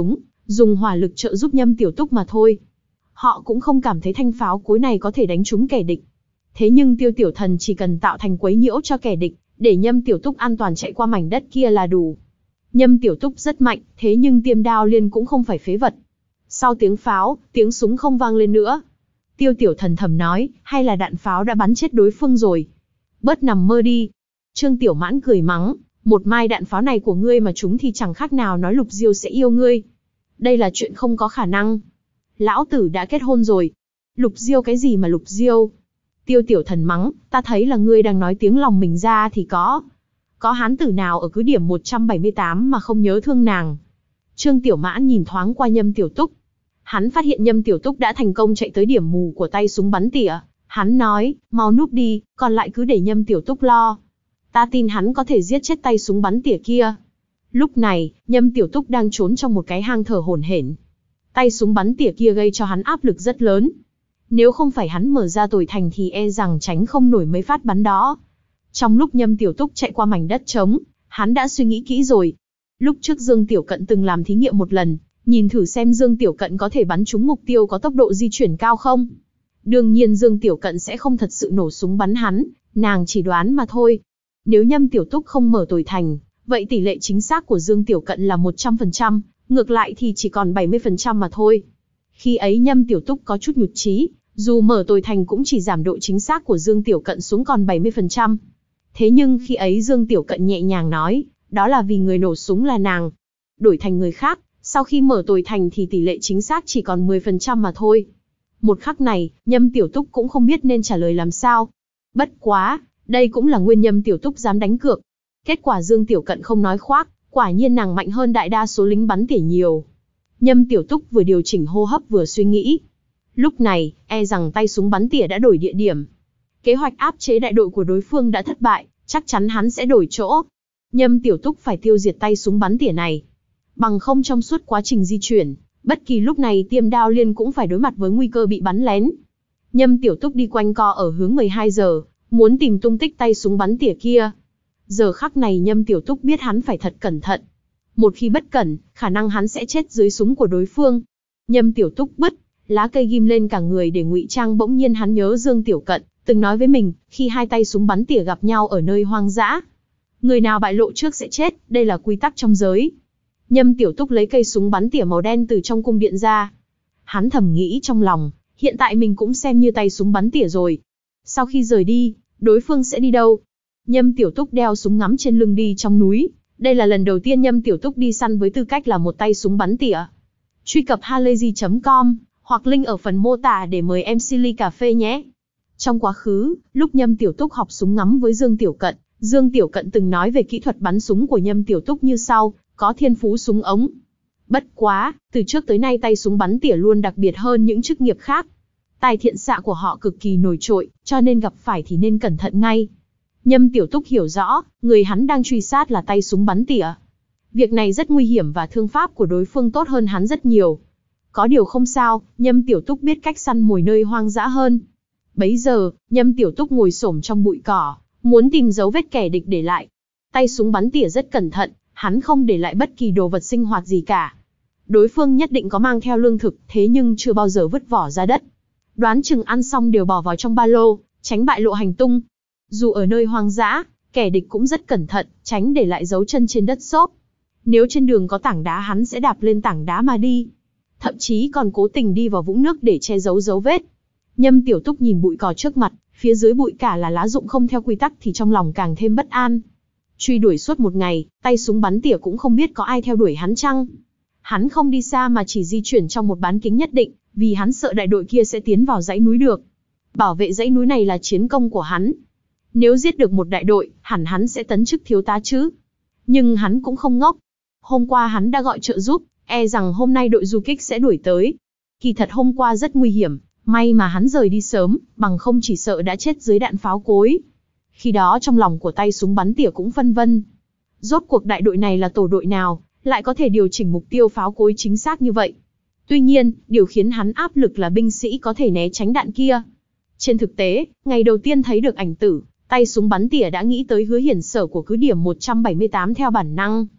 dùng hỏa lực trợ giúp Nhâm Tiểu Túc mà thôi. Họ cũng không cảm thấy thanh pháo cối này có thể đánh trúng kẻ địch. Thế nhưng Tiêu Tiểu Thần chỉ cần tạo thành quấy nhiễu cho kẻ địch, để Nhâm Tiểu Túc an toàn chạy qua mảnh đất kia là đủ. Nhâm Tiểu Túc rất mạnh, thế nhưng Tiêm Đao Liên cũng không phải phế vật. Sau tiếng pháo, tiếng súng không vang lên nữa. Tiêu Tiểu Thần thầm nói, hay là đạn pháo đã bắn chết đối phương rồi. Bớt nằm mơ đi. Trương Tiểu Mãn cười mắng, một mai đạn pháo này của ngươi mà trúng thì chẳng khác nào nói Lục Diêu sẽ yêu ngươi. Đây là chuyện không có khả năng. Lão tử đã kết hôn rồi. Lục Diêu cái gì mà Lục Diêu? Tiêu Tiểu Thần mắng, ta thấy là ngươi đang nói tiếng lòng mình ra thì có. Có hán tử nào ở cứ điểm một trăm bảy mươi tám mà không nhớ thương nàng. Trương Tiểu Mãn nhìn thoáng qua Nhâm Tiểu Túc. Hắn phát hiện Nhâm Tiểu Túc đã thành công chạy tới điểm mù của tay súng bắn tỉa. Hắn nói, mau núp đi, còn lại cứ để Nhâm Tiểu Túc lo. Ta tin hắn có thể giết chết tay súng bắn tỉa kia. Lúc này, Nhâm Tiểu Túc đang trốn trong một cái hang thở hổn hển. Tay súng bắn tỉa kia gây cho hắn áp lực rất lớn. Nếu không phải hắn mở ra tồi thành thì e rằng tránh không nổi mấy phát bắn đó. Trong lúc Nhâm Tiểu Túc chạy qua mảnh đất trống, hắn đã suy nghĩ kỹ rồi. Lúc trước Dương Tiểu Cận từng làm thí nghiệm một lần, nhìn thử xem Dương Tiểu Cận có thể bắn trúng mục tiêu có tốc độ di chuyển cao không. Đương nhiên Dương Tiểu Cận sẽ không thật sự nổ súng bắn hắn, nàng chỉ đoán mà thôi. Nếu Nhâm Tiểu Túc không mở tồi thành, vậy tỷ lệ chính xác của Dương Tiểu Cận là một trăm phần trăm, ngược lại thì chỉ còn bảy mươi phần trăm mà thôi. Khi ấy Nhâm Tiểu Túc có chút nhụt chí, dù mở tồi thành cũng chỉ giảm độ chính xác của Dương Tiểu Cận xuống còn bảy mươi phần trăm. Thế nhưng khi ấy Dương Tiểu Cận nhẹ nhàng nói, đó là vì người nổ súng là nàng. Đổi thành người khác, sau khi mở tồi thành thì tỷ lệ chính xác chỉ còn mười phần trăm mà thôi. Một khắc này, Nhâm Tiểu Túc cũng không biết nên trả lời làm sao. Bất quá, đây cũng là nguyên Nhâm Tiểu Túc dám đánh cược. Kết quả Dương Tiểu Cận không nói khoác, quả nhiên nàng mạnh hơn đại đa số lính bắn tỉa nhiều. Nhâm Tiểu Túc vừa điều chỉnh hô hấp vừa suy nghĩ. Lúc này, e rằng tay súng bắn tỉa đã đổi địa điểm. Kế hoạch áp chế đại đội của đối phương đã thất bại, chắc chắn hắn sẽ đổi chỗ. Nhâm Tiểu Túc phải tiêu diệt tay súng bắn tỉa này. Bằng không trong suốt quá trình di chuyển, bất kỳ lúc này Tiêm Đao Liên cũng phải đối mặt với nguy cơ bị bắn lén. Nhâm Tiểu Túc đi quanh co ở hướng mười hai giờ, muốn tìm tung tích tay súng bắn tỉa kia. Giờ khắc này Nhâm Tiểu Túc biết hắn phải thật cẩn thận. Một khi bất cẩn, khả năng hắn sẽ chết dưới súng của đối phương. Nhâm Tiểu Túc bứt, lá cây ghim lên cả người để ngụy trang. Bỗng nhiên hắn nhớ Dương Tiểu Cận từng nói với mình, khi hai tay súng bắn tỉa gặp nhau ở nơi hoang dã, người nào bại lộ trước sẽ chết, đây là quy tắc trong giới. Nhâm Tiểu Túc lấy cây súng bắn tỉa màu đen từ trong cung điện ra. Hắn thầm nghĩ trong lòng, hiện tại mình cũng xem như tay súng bắn tỉa rồi. Sau khi rời đi, đối phương sẽ đi đâu? Nhâm Tiểu Túc đeo súng ngắm trên lưng đi trong núi. Đây là lần đầu tiên Nhâm Tiểu Túc đi săn với tư cách là một tay súng bắn tỉa. Truy cập halayzi chấm com hoặc link ở phần mô tả để mời em xê ly cà phê nhé. Trong quá khứ, lúc Nhâm Tiểu Túc học súng ngắm với Dương Tiểu Cận, Dương Tiểu Cận từng nói về kỹ thuật bắn súng của Nhâm Tiểu Túc như sau, có thiên phú súng ống. Bất quá, từ trước tới nay tay súng bắn tỉa luôn đặc biệt hơn những chức nghiệp khác. Tài thiện xạ của họ cực kỳ nổi trội, cho nên gặp phải thì nên cẩn thận ngay. Nhâm Tiểu Túc hiểu rõ, người hắn đang truy sát là tay súng bắn tỉa. Việc này rất nguy hiểm và thương pháp của đối phương tốt hơn hắn rất nhiều. Có điều không sao, Nhâm Tiểu Túc biết cách săn mồi nơi hoang dã hơn. Bấy giờ, Nhâm Tiểu Túc ngồi xổm trong bụi cỏ, muốn tìm dấu vết kẻ địch để lại. Tay súng bắn tỉa rất cẩn thận, hắn không để lại bất kỳ đồ vật sinh hoạt gì cả. Đối phương nhất định có mang theo lương thực, thế nhưng chưa bao giờ vứt vỏ ra đất. Đoán chừng ăn xong đều bỏ vào trong ba lô, tránh bại lộ hành tung. Dù ở nơi hoang dã, kẻ địch cũng rất cẩn thận, tránh để lại dấu chân trên đất xốp. Nếu trên đường có tảng đá hắn sẽ đạp lên tảng đá mà đi. Thậm chí còn cố tình đi vào vũng nước để che giấu dấu vết. Nhâm Tiểu Túc nhìn bụi cỏ trước mặt, phía dưới bụi cả là lá rụng không theo quy tắc thì trong lòng càng thêm bất an. Truy đuổi suốt một ngày, tay súng bắn tỉa cũng không biết có ai theo đuổi hắn chăng. Hắn không đi xa mà chỉ di chuyển trong một bán kính nhất định, vì hắn sợ đại đội kia sẽ tiến vào dãy núi được. Bảo vệ dãy núi này là chiến công của hắn. Nếu giết được một đại đội, hẳn hắn sẽ tấn chức thiếu tá chứ. Nhưng hắn cũng không ngốc. Hôm qua hắn đã gọi trợ giúp, e rằng hôm nay đội du kích sẽ đuổi tới. Kỳ thật hôm qua rất nguy hiểm, may mà hắn rời đi sớm, bằng không chỉ sợ đã chết dưới đạn pháo cối. Khi đó trong lòng của tay súng bắn tỉa cũng phân vân. Rốt cuộc đại đội này là tổ đội nào, lại có thể điều chỉnh mục tiêu pháo cối chính xác như vậy. Tuy nhiên, điều khiến hắn áp lực là binh sĩ có thể né tránh đạn kia. Trên thực tế, ngày đầu tiên thấy được ảnh tử, tay súng bắn tỉa đã nghĩ tới Hứa Hiển Sở của cứ điểm một trăm bảy mươi tám theo bản năng.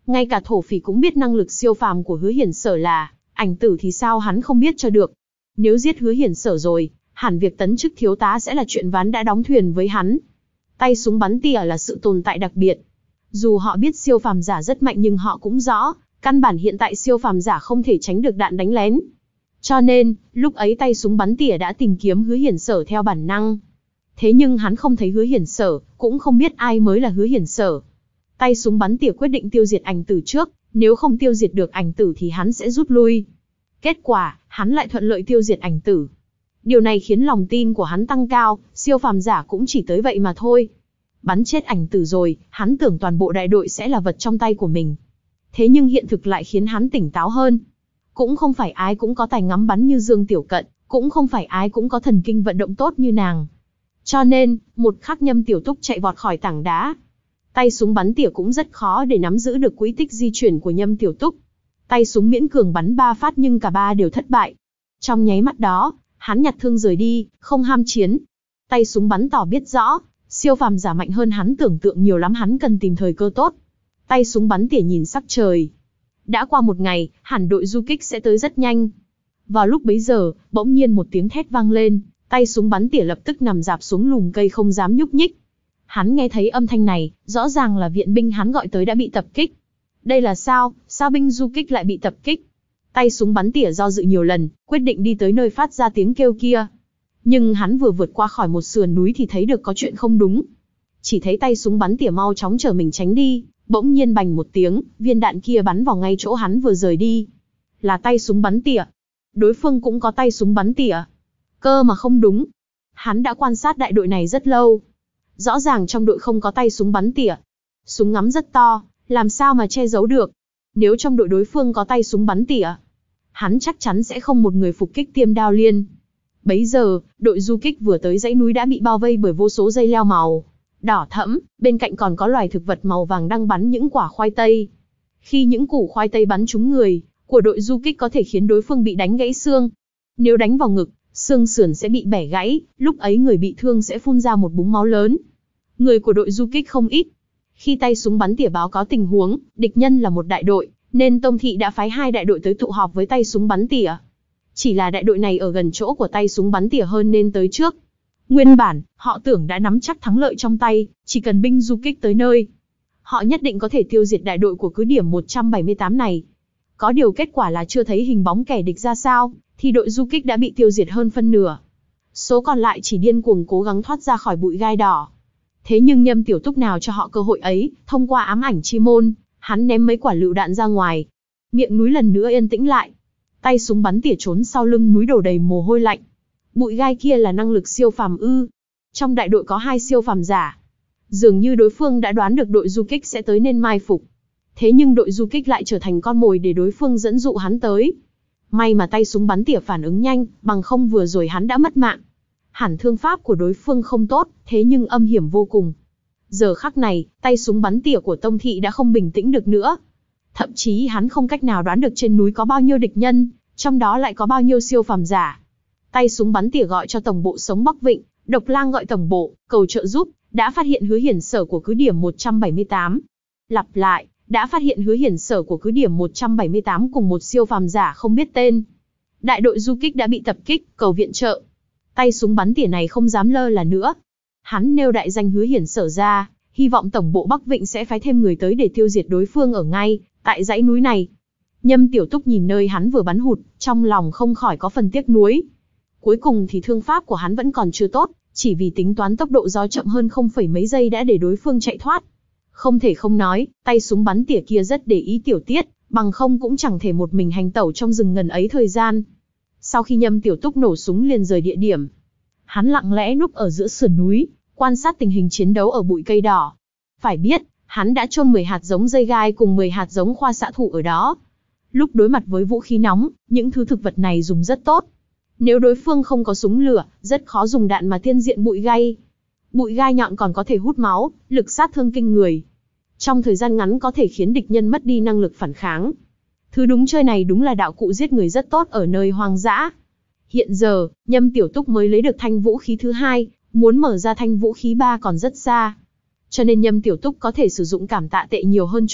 Ngay cả thổ phỉ cũng biết năng lực siêu phàm của Hứa Hiển Sở là ảnh tử thì sao hắn không biết cho được. Nếu giết Hứa Hiển Sở rồi, hẳn việc tấn chức thiếu tá sẽ là chuyện ván đã đóng thuyền với hắn. Tay súng bắn tỉa là sự tồn tại đặc biệt. Dù họ biết siêu phàm giả rất mạnh nhưng họ cũng rõ, căn bản hiện tại siêu phàm giả không thể tránh được đạn đánh lén. Cho nên, lúc ấy tay súng bắn tỉa đã tìm kiếm Hứa Hiển Sở theo bản năng. Thế nhưng hắn không thấy Hứa Hiển Sở, cũng không biết ai mới là Hứa Hiển Sở. Tay súng bắn tỉa quyết định tiêu diệt ảnh tử trước, nếu không tiêu diệt được ảnh tử thì hắn sẽ rút lui. Kết quả, hắn lại thuận lợi tiêu diệt ảnh tử. Điều này khiến lòng tin của hắn tăng cao, siêu phàm giả cũng chỉ tới vậy mà thôi. Bắn chết ảnh tử rồi, hắn tưởng toàn bộ đại đội sẽ là vật trong tay của mình. Thế nhưng hiện thực lại khiến hắn tỉnh táo hơn. Cũng không phải ai cũng có tài ngắm bắn như Dương Tiểu Cận, cũng không phải ai cũng có thần kinh vận động tốt như nàng. Cho nên, một khắc Nhâm Tiểu Túc chạy vọt khỏi tảng đá. Tay súng bắn tỉa cũng rất khó để nắm giữ được quỹ tích di chuyển của Nhâm Tiểu Túc. Tay súng miễn cường bắn ba phát nhưng cả ba đều thất bại. Trong nháy mắt đó, hắn nhặt thương rời đi, không ham chiến. Tay súng bắn tỏ biết rõ, siêu phàm giả mạnh hơn hắn tưởng tượng nhiều lắm, hắn cần tìm thời cơ tốt. Tay súng bắn tỉa nhìn sắc trời. Đã qua một ngày, hẳn đội du kích sẽ tới rất nhanh. Vào lúc bấy giờ, bỗng nhiên một tiếng thét vang lên, tay súng bắn tỉa lập tức nằm rạp xuống lùm cây không dám nhúc nhích. Hắn nghe thấy âm thanh này, rõ ràng là viện binh hắn gọi tới đã bị tập kích. Đây là sao, sao binh du kích lại bị tập kích? Tay súng bắn tỉa do dự nhiều lần, quyết định đi tới nơi phát ra tiếng kêu kia. Nhưng hắn vừa vượt qua khỏi một sườn núi thì thấy được có chuyện không đúng. Chỉ thấy tay súng bắn tỉa mau chóng chở mình tránh đi, bỗng nhiên bành một tiếng, viên đạn kia bắn vào ngay chỗ hắn vừa rời đi. Là tay súng bắn tỉa. Đối phương cũng có tay súng bắn tỉa. Cơ mà không đúng. Hắn đã quan sát đại đội này rất lâu. Rõ ràng trong đội không có tay súng bắn tỉa. Súng ngắm rất to, làm sao mà che giấu được. Nếu trong đội đối phương có tay súng bắn tỉa, hắn chắc chắn sẽ không một người phục kích Tiêm Đao Liên. Bấy giờ, đội du kích vừa tới dãy núi đã bị bao vây bởi vô số dây leo màu đỏ thẫm, bên cạnh còn có loài thực vật màu vàng đang bắn những quả khoai tây. Khi những củ khoai tây bắn trúng người của đội du kích có thể khiến đối phương bị đánh gãy xương. Nếu đánh vào ngực, xương sườn sẽ bị bẻ gãy, lúc ấy người bị thương sẽ phun ra một búng máu lớn. Người của đội du kích không ít. Khi tay súng bắn tỉa báo cáo tình huống, địch nhân là một đại đội, nên Tông Thị đã phái hai đại đội tới tụ họp với tay súng bắn tỉa. Chỉ là đại đội này ở gần chỗ của tay súng bắn tỉa hơn nên tới trước. Nguyên bản, họ tưởng đã nắm chắc thắng lợi trong tay, chỉ cần binh du kích tới nơi, họ nhất định có thể tiêu diệt đại đội của cứ điểm một trăm bảy mươi tám này. Có điều kết quả là chưa thấy hình bóng kẻ địch ra sao, thì đội du kích đã bị tiêu diệt hơn phân nửa. Số còn lại chỉ điên cuồng cố gắng thoát ra khỏi bụi gai đỏ. Thế nhưng Nhâm Tiểu Túc nào cho họ cơ hội ấy, thông qua ám ảnh chi môn, hắn ném mấy quả lựu đạn ra ngoài. Miệng núi lần nữa yên tĩnh lại. Tay súng bắn tỉa trốn sau lưng núi đổ đầy mồ hôi lạnh. Bụi gai kia là năng lực siêu phàm ư? Trong đại đội có hai siêu phàm giả. Dường như đối phương đã đoán được đội du kích sẽ tới nên mai phục. Thế nhưng đội du kích lại trở thành con mồi để đối phương dẫn dụ hắn tới. May mà tay súng bắn tỉa phản ứng nhanh, bằng không vừa rồi hắn đã mất mạng. Hẳn thương pháp của đối phương không tốt, thế nhưng âm hiểm vô cùng. Giờ khắc này, tay súng bắn tỉa của Tông Thị đã không bình tĩnh được nữa. Thậm chí hắn không cách nào đoán được trên núi có bao nhiêu địch nhân, trong đó lại có bao nhiêu siêu phàm giả. Tay súng bắn tỉa gọi cho tổng bộ sống Bắc Vịnh, Độc Lang gọi tổng bộ, cầu trợ giúp, đã phát hiện Hứa Hiển Sở của cứ điểm một trăm bảy mươi tám. Lặp lại, đã phát hiện Hứa Hiển Sở của cứ điểm một trăm bảy mươi tám cùng một siêu phàm giả không biết tên. Đại đội du kích đã bị tập kích, cầu viện trợ. Tay súng bắn tỉa này không dám lơ là nữa. Hắn nêu đại danh Hứa Hiển Sở ra, hy vọng tổng bộ Bắc Vịnh sẽ phái thêm người tới để tiêu diệt đối phương ở ngay tại dãy núi này. Nhâm Tiểu Túc nhìn nơi hắn vừa bắn hụt, trong lòng không khỏi có phần tiếc nuối. Cuối cùng thì thương pháp của hắn vẫn còn chưa tốt, chỉ vì tính toán tốc độ gió chậm hơn không phẩy mấy giây đã để đối phương chạy thoát. Không thể không nói, tay súng bắn tỉa kia rất để ý tiểu tiết, bằng không cũng chẳng thể một mình hành tẩu trong rừng ngần ấy thời gian. Sau khi Nhâm Tiểu Túc nổ súng liền rời địa điểm, hắn lặng lẽ núp ở giữa sườn núi, quan sát tình hình chiến đấu ở bụi cây đỏ. Phải biết, hắn đã chôn mười hạt giống dây gai cùng mười hạt giống khoa xạ thủ ở đó. Lúc đối mặt với vũ khí nóng, những thứ thực vật này dùng rất tốt. Nếu đối phương không có súng lửa, rất khó dùng đạn mà tiên diện bụi gai. Bụi gai nhọn còn có thể hút máu, lực sát thương kinh người. Trong thời gian ngắn có thể khiến địch nhân mất đi năng lực phản kháng. Thứ đúng chơi này đúng là đạo cụ giết người rất tốt ở nơi hoang dã. Hiện giờ, Nhâm Tiểu Túc mới lấy được thanh vũ khí thứ hai, muốn mở ra thanh vũ khí ba còn rất xa. Cho nên Nhâm Tiểu Túc có thể sử dụng cảm tạ tệ nhiều hơn chút,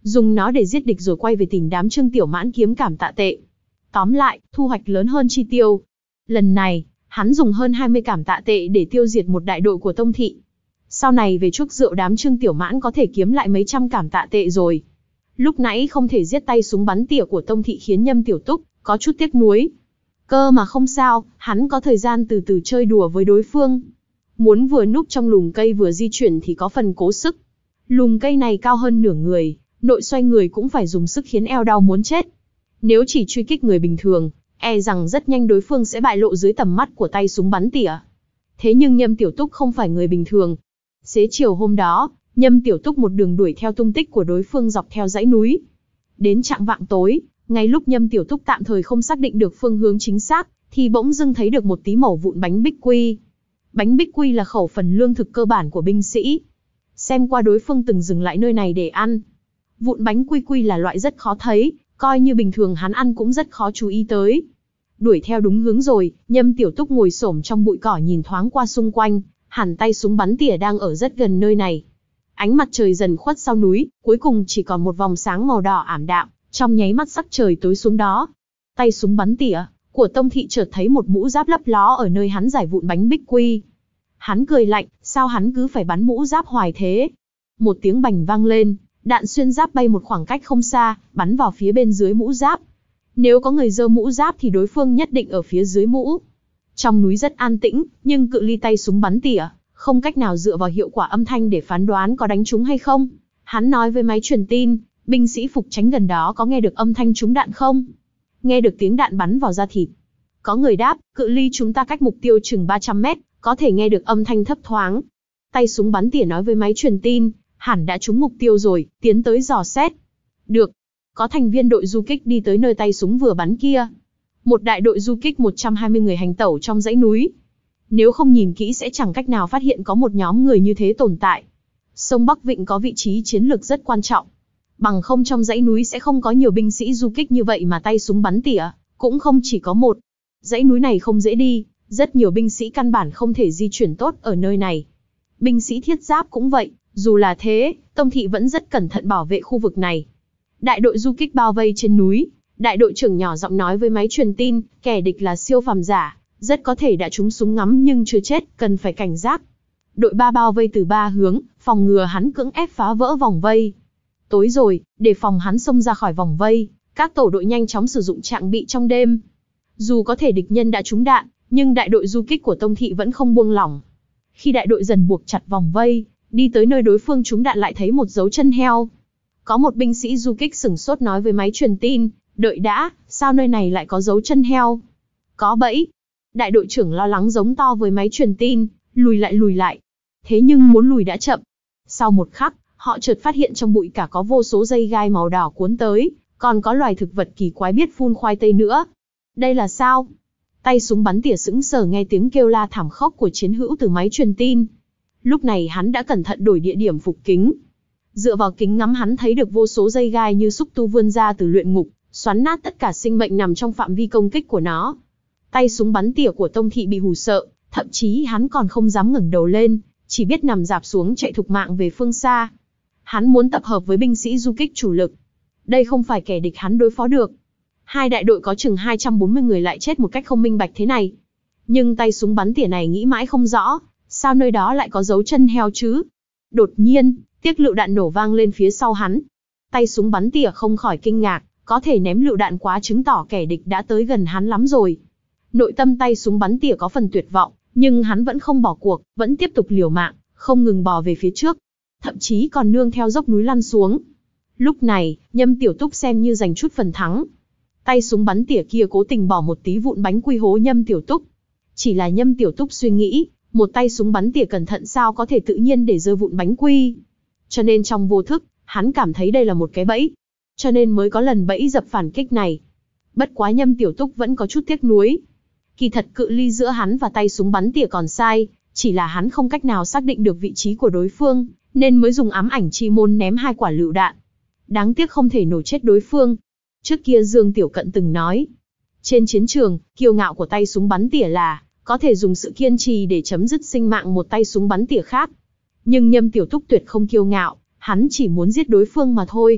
dùng nó để giết địch rồi quay về tìm đám Trương Tiểu Mãn kiếm cảm tạ tệ. Tóm lại, thu hoạch lớn hơn chi tiêu. Lần này, hắn dùng hơn hai mươi cảm tạ tệ để tiêu diệt một đại đội của Tông Thị. Sau này về chuốc rượu đám Trương Tiểu Mãn có thể kiếm lại mấy trăm cảm tạ tệ rồi. Lúc nãy không thể giết tay súng bắn tỉa của Tông Thị khiến Nhâm Tiểu Túc có chút tiếc nuối. Cơ mà không sao, hắn có thời gian từ từ chơi đùa với đối phương. Muốn vừa núp trong lùm cây vừa di chuyển thì có phần cố sức. Lùm cây này cao hơn nửa người, nội xoay người cũng phải dùng sức khiến eo đau muốn chết. Nếu chỉ truy kích người bình thường, e rằng rất nhanh đối phương sẽ bại lộ dưới tầm mắt của tay súng bắn tỉa. Thế nhưng Nhâm Tiểu Túc không phải người bình thường. Xế chiều hôm đó, Nhâm Tiểu Túc một đường đuổi theo tung tích của đối phương dọc theo dãy núi. Đến chạng vạng tối, ngay lúc Nhâm Tiểu Túc tạm thời không xác định được phương hướng chính xác, thì bỗng dưng thấy được một tí mẩu vụn bánh bích quy. Bánh bích quy là khẩu phần lương thực cơ bản của binh sĩ. Xem qua đối phương từng dừng lại nơi này để ăn. Vụn bánh quy quy là loại rất khó thấy, coi như bình thường hắn ăn cũng rất khó chú ý tới. Đuổi theo đúng hướng rồi, Nhâm Tiểu Túc ngồi xổm trong bụi cỏ nhìn thoáng qua xung quanh, hẳn tay súng bắn tỉa đang ở rất gần nơi này. Ánh mặt trời dần khuất sau núi, cuối cùng chỉ còn một vòng sáng màu đỏ ảm đạm, trong nháy mắt sắc trời tối xuống đó. Tay súng bắn tỉa của Tông Thị chợt thấy một mũ giáp lấp ló ở nơi hắn giải vụn bánh bích quy. Hắn cười lạnh, sao hắn cứ phải bắn mũ giáp hoài thế? Một tiếng bành vang lên, đạn xuyên giáp bay một khoảng cách không xa, bắn vào phía bên dưới mũ giáp. Nếu có người giơ mũ giáp thì đối phương nhất định ở phía dưới mũ. Trong núi rất an tĩnh, nhưng cự ly tay súng bắn tỉa, không cách nào dựa vào hiệu quả âm thanh để phán đoán có đánh trúng hay không. Hắn nói với máy truyền tin, binh sĩ phục tránh gần đó có nghe được âm thanh trúng đạn không? Nghe được tiếng đạn bắn vào da thịt. Có người đáp, cự ly chúng ta cách mục tiêu chừng ba trăm mét, có thể nghe được âm thanh thấp thoáng. Tay súng bắn tỉa nói với máy truyền tin, hẳn đã trúng mục tiêu rồi, tiến tới dò xét. Được. Có thành viên đội du kích đi tới nơi tay súng vừa bắn kia. Một đại đội du kích một trăm hai mươi người hành tẩu trong dãy núi. Nếu không nhìn kỹ sẽ chẳng cách nào phát hiện có một nhóm người như thế tồn tại. Sông Bắc Vịnh có vị trí chiến lược rất quan trọng. Bằng không trong dãy núi sẽ không có nhiều binh sĩ du kích như vậy mà tay súng bắn tỉa, cũng không chỉ có một. Dãy núi này không dễ đi, rất nhiều binh sĩ căn bản không thể di chuyển tốt ở nơi này. Binh sĩ thiết giáp cũng vậy, dù là thế, Tông Thị vẫn rất cẩn thận bảo vệ khu vực này. Đại đội du kích bao vây trên núi, đại đội trưởng nhỏ giọng nói với máy truyền tin, kẻ địch là siêu phàm giả, rất có thể đã trúng súng ngắm nhưng chưa chết, cần phải cảnh giác. Đội ba bao vây từ ba hướng, phòng ngừa hắn cưỡng ép phá vỡ vòng vây. Tối rồi, để phòng hắn xông ra khỏi vòng vây, các tổ đội nhanh chóng sử dụng trạng bị trong đêm. Dù có thể địch nhân đã trúng đạn, nhưng đại đội du kích của Tông Thị vẫn không buông lỏng. Khi đại đội dần buộc chặt vòng vây, đi tới nơi đối phương trúng đạn lại thấy một dấu chân heo. Có một binh sĩ du kích sửng sốt nói với máy truyền tin, đợi đã, sao nơi này lại có dấu chân heo? Có bẫy. Đại đội trưởng lo lắng giống to với máy truyền tin, lùi lại lùi lại. Thế nhưng muốn lùi đã chậm. Sau một khắc, họ chợt phát hiện trong bụi cả có vô số dây gai màu đỏ cuốn tới, còn có loài thực vật kỳ quái biết phun khoai tây nữa. Đây là sao? Tay súng bắn tỉa sững sờ nghe tiếng kêu la thảm khốc của chiến hữu từ máy truyền tin. Lúc này hắn đã cẩn thận đổi địa điểm phục kính. Dựa vào kính ngắm hắn thấy được vô số dây gai như xúc tu vươn ra từ luyện ngục, xoắn nát tất cả sinh mệnh nằm trong phạm vi công kích của nó. Tay súng bắn tỉa của Tông Thị bị hù sợ, thậm chí hắn còn không dám ngẩng đầu lên, chỉ biết nằm rạp xuống chạy thục mạng về phương xa. Hắn muốn tập hợp với binh sĩ du kích chủ lực. Đây không phải kẻ địch hắn đối phó được. Hai đại đội có chừng hai trăm bốn mươi người lại chết một cách không minh bạch thế này. Nhưng tay súng bắn tỉa này nghĩ mãi không rõ, sao nơi đó lại có dấu chân heo chứ? Đột nhiên, tiếc lựu đạn nổ vang lên phía sau hắn. Tay súng bắn tỉa không khỏi kinh ngạc, có thể ném lựu đạn quá chứng tỏ kẻ địch đã tới gần hắn lắm rồi. Nội tâm tay súng bắn tỉa có phần tuyệt vọng, nhưng hắn vẫn không bỏ cuộc, vẫn tiếp tục liều mạng, không ngừng bò về phía trước. Thậm chí còn nương theo dốc núi lăn xuống. Lúc này, Nhâm Tiểu Túc xem như giành chút phần thắng. Tay súng bắn tỉa kia cố tình bỏ một tí vụn bánh quy hố Nhâm Tiểu Túc. Chỉ là Nhâm Tiểu Túc suy nghĩ, một tay súng bắn tỉa cẩn thận sao có thể tự nhiên để rơi vụn bánh quy. Cho nên trong vô thức, hắn cảm thấy đây là một cái bẫy. Cho nên mới có lần bẫy dập phản kích này. Bất quá Nhâm Tiểu Túc vẫn có chút tiếc nuối. Kỳ thật cự ly giữa hắn và tay súng bắn tỉa còn sai, chỉ là hắn không cách nào xác định được vị trí của đối phương, nên mới dùng ám ảnh chi môn ném hai quả lựu đạn. Đáng tiếc không thể nổ chết đối phương. Trước kia Dương Tiểu Cận từng nói, trên chiến trường, kiêu ngạo của tay súng bắn tỉa là có thể dùng sự kiên trì để chấm dứt sinh mạng một tay súng bắn tỉa khác. Nhưng Nhâm Tiểu Túc tuyệt không kiêu ngạo, hắn chỉ muốn giết đối phương mà thôi.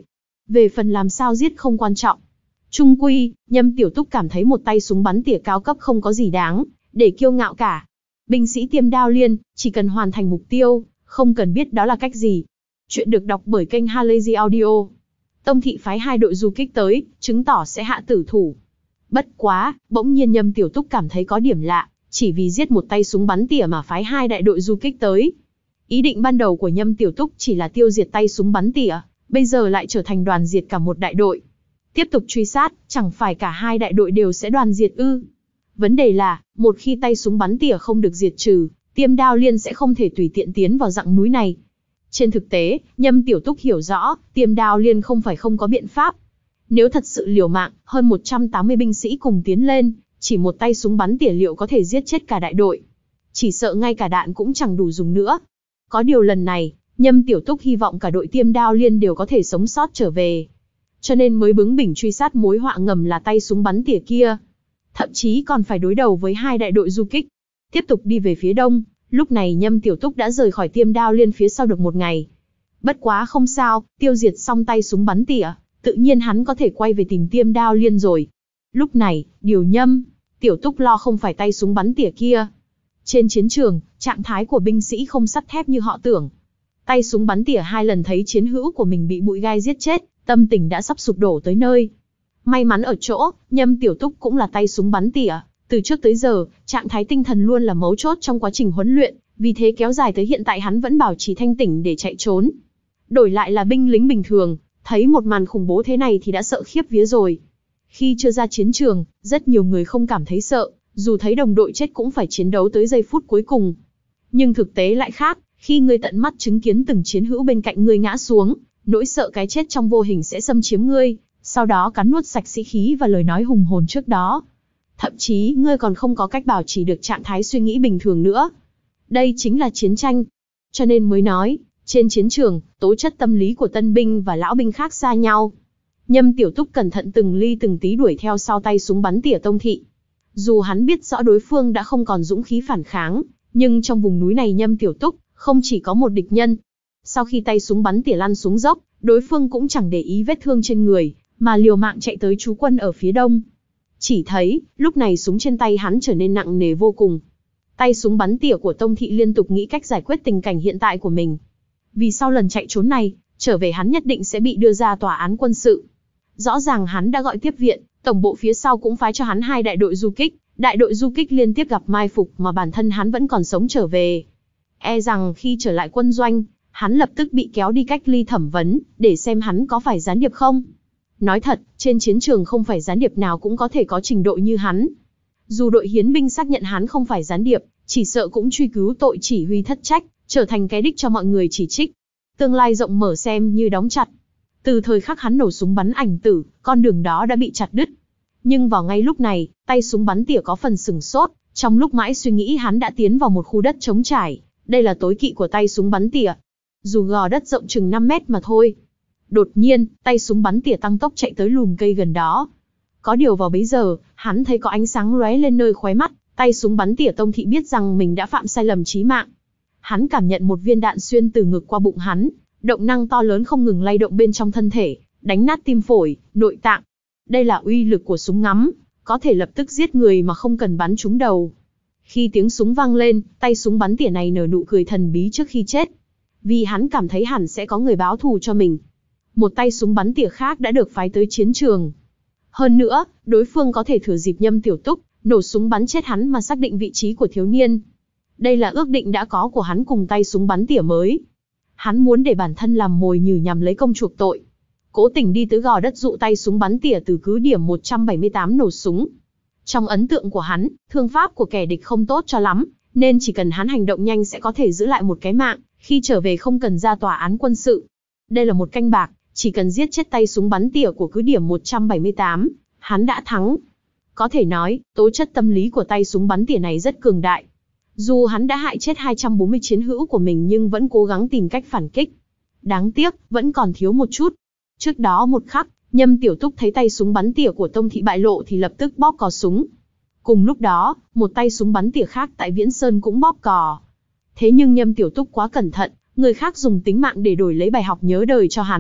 Về phần làm sao giết không quan trọng. Chung quy, Nhâm Tiểu Túc cảm thấy một tay súng bắn tỉa cao cấp không có gì đáng để kiêu ngạo cả. Binh sĩ Tiêm Đao Liên, chỉ cần hoàn thành mục tiêu, không cần biết đó là cách gì. Chuyện được đọc bởi kênh Halazy Audio. Tông thị phái hai đội du kích tới, chứng tỏ sẽ hạ tử thủ. Bất quá, bỗng nhiên Nhâm Tiểu Túc cảm thấy có điểm lạ, chỉ vì giết một tay súng bắn tỉa mà phái hai đại đội du kích tới. Ý định ban đầu của Nhâm Tiểu Túc chỉ là tiêu diệt tay súng bắn tỉa, bây giờ lại trở thành đoàn diệt cả một đại đội. Tiếp tục truy sát, chẳng phải cả hai đại đội đều sẽ đoàn diệt ư? Vấn đề là, một khi tay súng bắn tỉa không được diệt trừ, Tiêm Đao Liên sẽ không thể tùy tiện tiến vào dặng núi này. Trên thực tế, Nhâm Tiểu Túc hiểu rõ, Tiêm Đao Liên không phải không có biện pháp. Nếu thật sự liều mạng, hơn một trăm tám mươi binh sĩ cùng tiến lên, chỉ một tay súng bắn tỉa liệu có thể giết chết cả đại đội. Chỉ sợ ngay cả đạn cũng chẳng đủ dùng nữa. Có điều lần này, Nhâm Tiểu Túc hy vọng cả đội Tiêm Đao Liên đều có thể sống sót trở về. Cho nên mới bướng bỉnh truy sát mối họa ngầm là tay súng bắn tỉa kia. Thậm chí còn phải đối đầu với hai đại đội du kích. Tiếp tục đi về phía đông, lúc này Nhâm Tiểu Túc đã rời khỏi Tiêm Đao Liên phía sau được một ngày. Bất quá không sao, tiêu diệt xong tay súng bắn tỉa, tự nhiên hắn có thể quay về tìm Tiêm Đao Liên rồi. Lúc này, điều Nhâm Tiểu Túc lo không phải tay súng bắn tỉa kia. Trên chiến trường, trạng thái của binh sĩ không sắt thép như họ tưởng. Tay súng bắn tỉa hai lần thấy chiến hữu của mình bị bụi gai giết chết, tâm tình đã sắp sụp đổ tới nơi. May mắn ở chỗ, Nhâm Tiểu Túc cũng là tay súng bắn tỉa, từ trước tới giờ, trạng thái tinh thần luôn là mấu chốt trong quá trình huấn luyện, vì thế kéo dài tới hiện tại hắn vẫn bảo trì thanh tỉnh để chạy trốn. Đổi lại là binh lính bình thường, thấy một màn khủng bố thế này thì đã sợ khiếp vía rồi. Khi chưa ra chiến trường, rất nhiều người không cảm thấy sợ, dù thấy đồng đội chết cũng phải chiến đấu tới giây phút cuối cùng. Nhưng thực tế lại khác, khi ngươi tận mắt chứng kiến từng chiến hữu bên cạnh ngươi ngã xuống, nỗi sợ cái chết trong vô hình sẽ xâm chiếm ngươi, sau đó cắn nuốt sạch sĩ khí và lời nói hùng hồn trước đó. Thậm chí, ngươi còn không có cách bảo trì được trạng thái suy nghĩ bình thường nữa. Đây chính là chiến tranh. Cho nên mới nói, trên chiến trường, tố chất tâm lý của tân binh và lão binh khác xa nhau. Nhâm Tiểu Túc cẩn thận từng ly từng tí đuổi theo sau tay súng bắn tỉa Tông thị. Dù hắn biết rõ đối phương đã không còn dũng khí phản kháng, nhưng trong vùng núi này Nhâm Tiểu Túc không chỉ có một địch nhân. Sau khi tay súng bắn tỉa lăn xuống dốc, đối phương cũng chẳng để ý vết thương trên người, mà liều mạng chạy tới trú quân ở phía đông. Chỉ thấy, lúc này súng trên tay hắn trở nên nặng nề vô cùng. Tay súng bắn tỉa của Tông thị liên tục nghĩ cách giải quyết tình cảnh hiện tại của mình. Vì sau lần chạy trốn này, trở về hắn nhất định sẽ bị đưa ra tòa án quân sự. Rõ ràng hắn đã gọi tiếp viện, tổng bộ phía sau cũng phái cho hắn hai đại đội du kích, đại đội du kích liên tiếp gặp mai phục mà bản thân hắn vẫn còn sống trở về. E rằng khi trở lại quân doanh, hắn lập tức bị kéo đi cách ly thẩm vấn, để xem hắn có phải gián điệp không. Nói thật, trên chiến trường không phải gián điệp nào cũng có thể có trình độ như hắn. Dù đội hiến binh xác nhận hắn không phải gián điệp, chỉ sợ cũng truy cứu tội chỉ huy thất trách, trở thành cái đích cho mọi người chỉ trích. Tương lai rộng mở xem như đóng chặt. Từ thời khắc hắn nổ súng bắn ảnh tử, con đường đó đã bị chặt đứt. Nhưng vào ngay lúc này, tay súng bắn tỉa có phần sửng sốt, trong lúc mãi suy nghĩ hắn đã tiến vào một khu đất trống trải. Đây là tối kỵ của tay súng bắn tỉa. Dù gò đất rộng chừng năm mét mà thôi. Đột nhiên, tay súng bắn tỉa tăng tốc chạy tới lùm cây gần đó. Có điều vào bấy giờ, hắn thấy có ánh sáng lóe lên nơi khóe mắt, tay súng bắn tỉa Tông thị biết rằng mình đã phạm sai lầm chí mạng. Hắn cảm nhận một viên đạn xuyên từ ngực qua bụng hắn, động năng to lớn không ngừng lay động bên trong thân thể, đánh nát tim phổi, nội tạng. Đây là uy lực của súng ngắm, có thể lập tức giết người mà không cần bắn trúng đầu. Khi tiếng súng vang lên, tay súng bắn tỉa này nở nụ cười thần bí trước khi chết. Vì hắn cảm thấy hẳn sẽ có người báo thù cho mình. Một tay súng bắn tỉa khác đã được phái tới chiến trường. Hơn nữa, đối phương có thể thừa dịp Nhâm Tiểu Túc nổ súng bắn chết hắn mà xác định vị trí của thiếu niên. Đây là ước định đã có của hắn cùng tay súng bắn tỉa mới. Hắn muốn để bản thân làm mồi nhử nhằm lấy công chuộc tội. Cố tình đi tới gò đất dụ tay súng bắn tỉa từ cứ điểm một trăm bảy mươi tám nổ súng. Trong ấn tượng của hắn, thương pháp của kẻ địch không tốt cho lắm, nên chỉ cần hắn hành động nhanh sẽ có thể giữ lại một cái mạng, khi trở về không cần ra tòa án quân sự. Đây là một canh bạc, chỉ cần giết chết tay súng bắn tỉa của cứ điểm một trăm bảy mươi tám, hắn đã thắng. Có thể nói, tố chất tâm lý của tay súng bắn tỉa này rất cường đại. Dù hắn đã hại chết hai trăm bốn mươi chiến hữu của mình nhưng vẫn cố gắng tìm cách phản kích. Đáng tiếc, vẫn còn thiếu một chút. Trước đó một khắc, Nhâm Tiểu Túc thấy tay súng bắn tỉa của Tông thị bại lộ thì lập tức bóp cò súng. Cùng lúc đó, một tay súng bắn tỉa khác tại Viễn Sơn cũng bóp cò. Thế nhưng Nhâm Tiểu Túc quá cẩn thận, người khác dùng tính mạng để đổi lấy bài học nhớ đời cho hắn,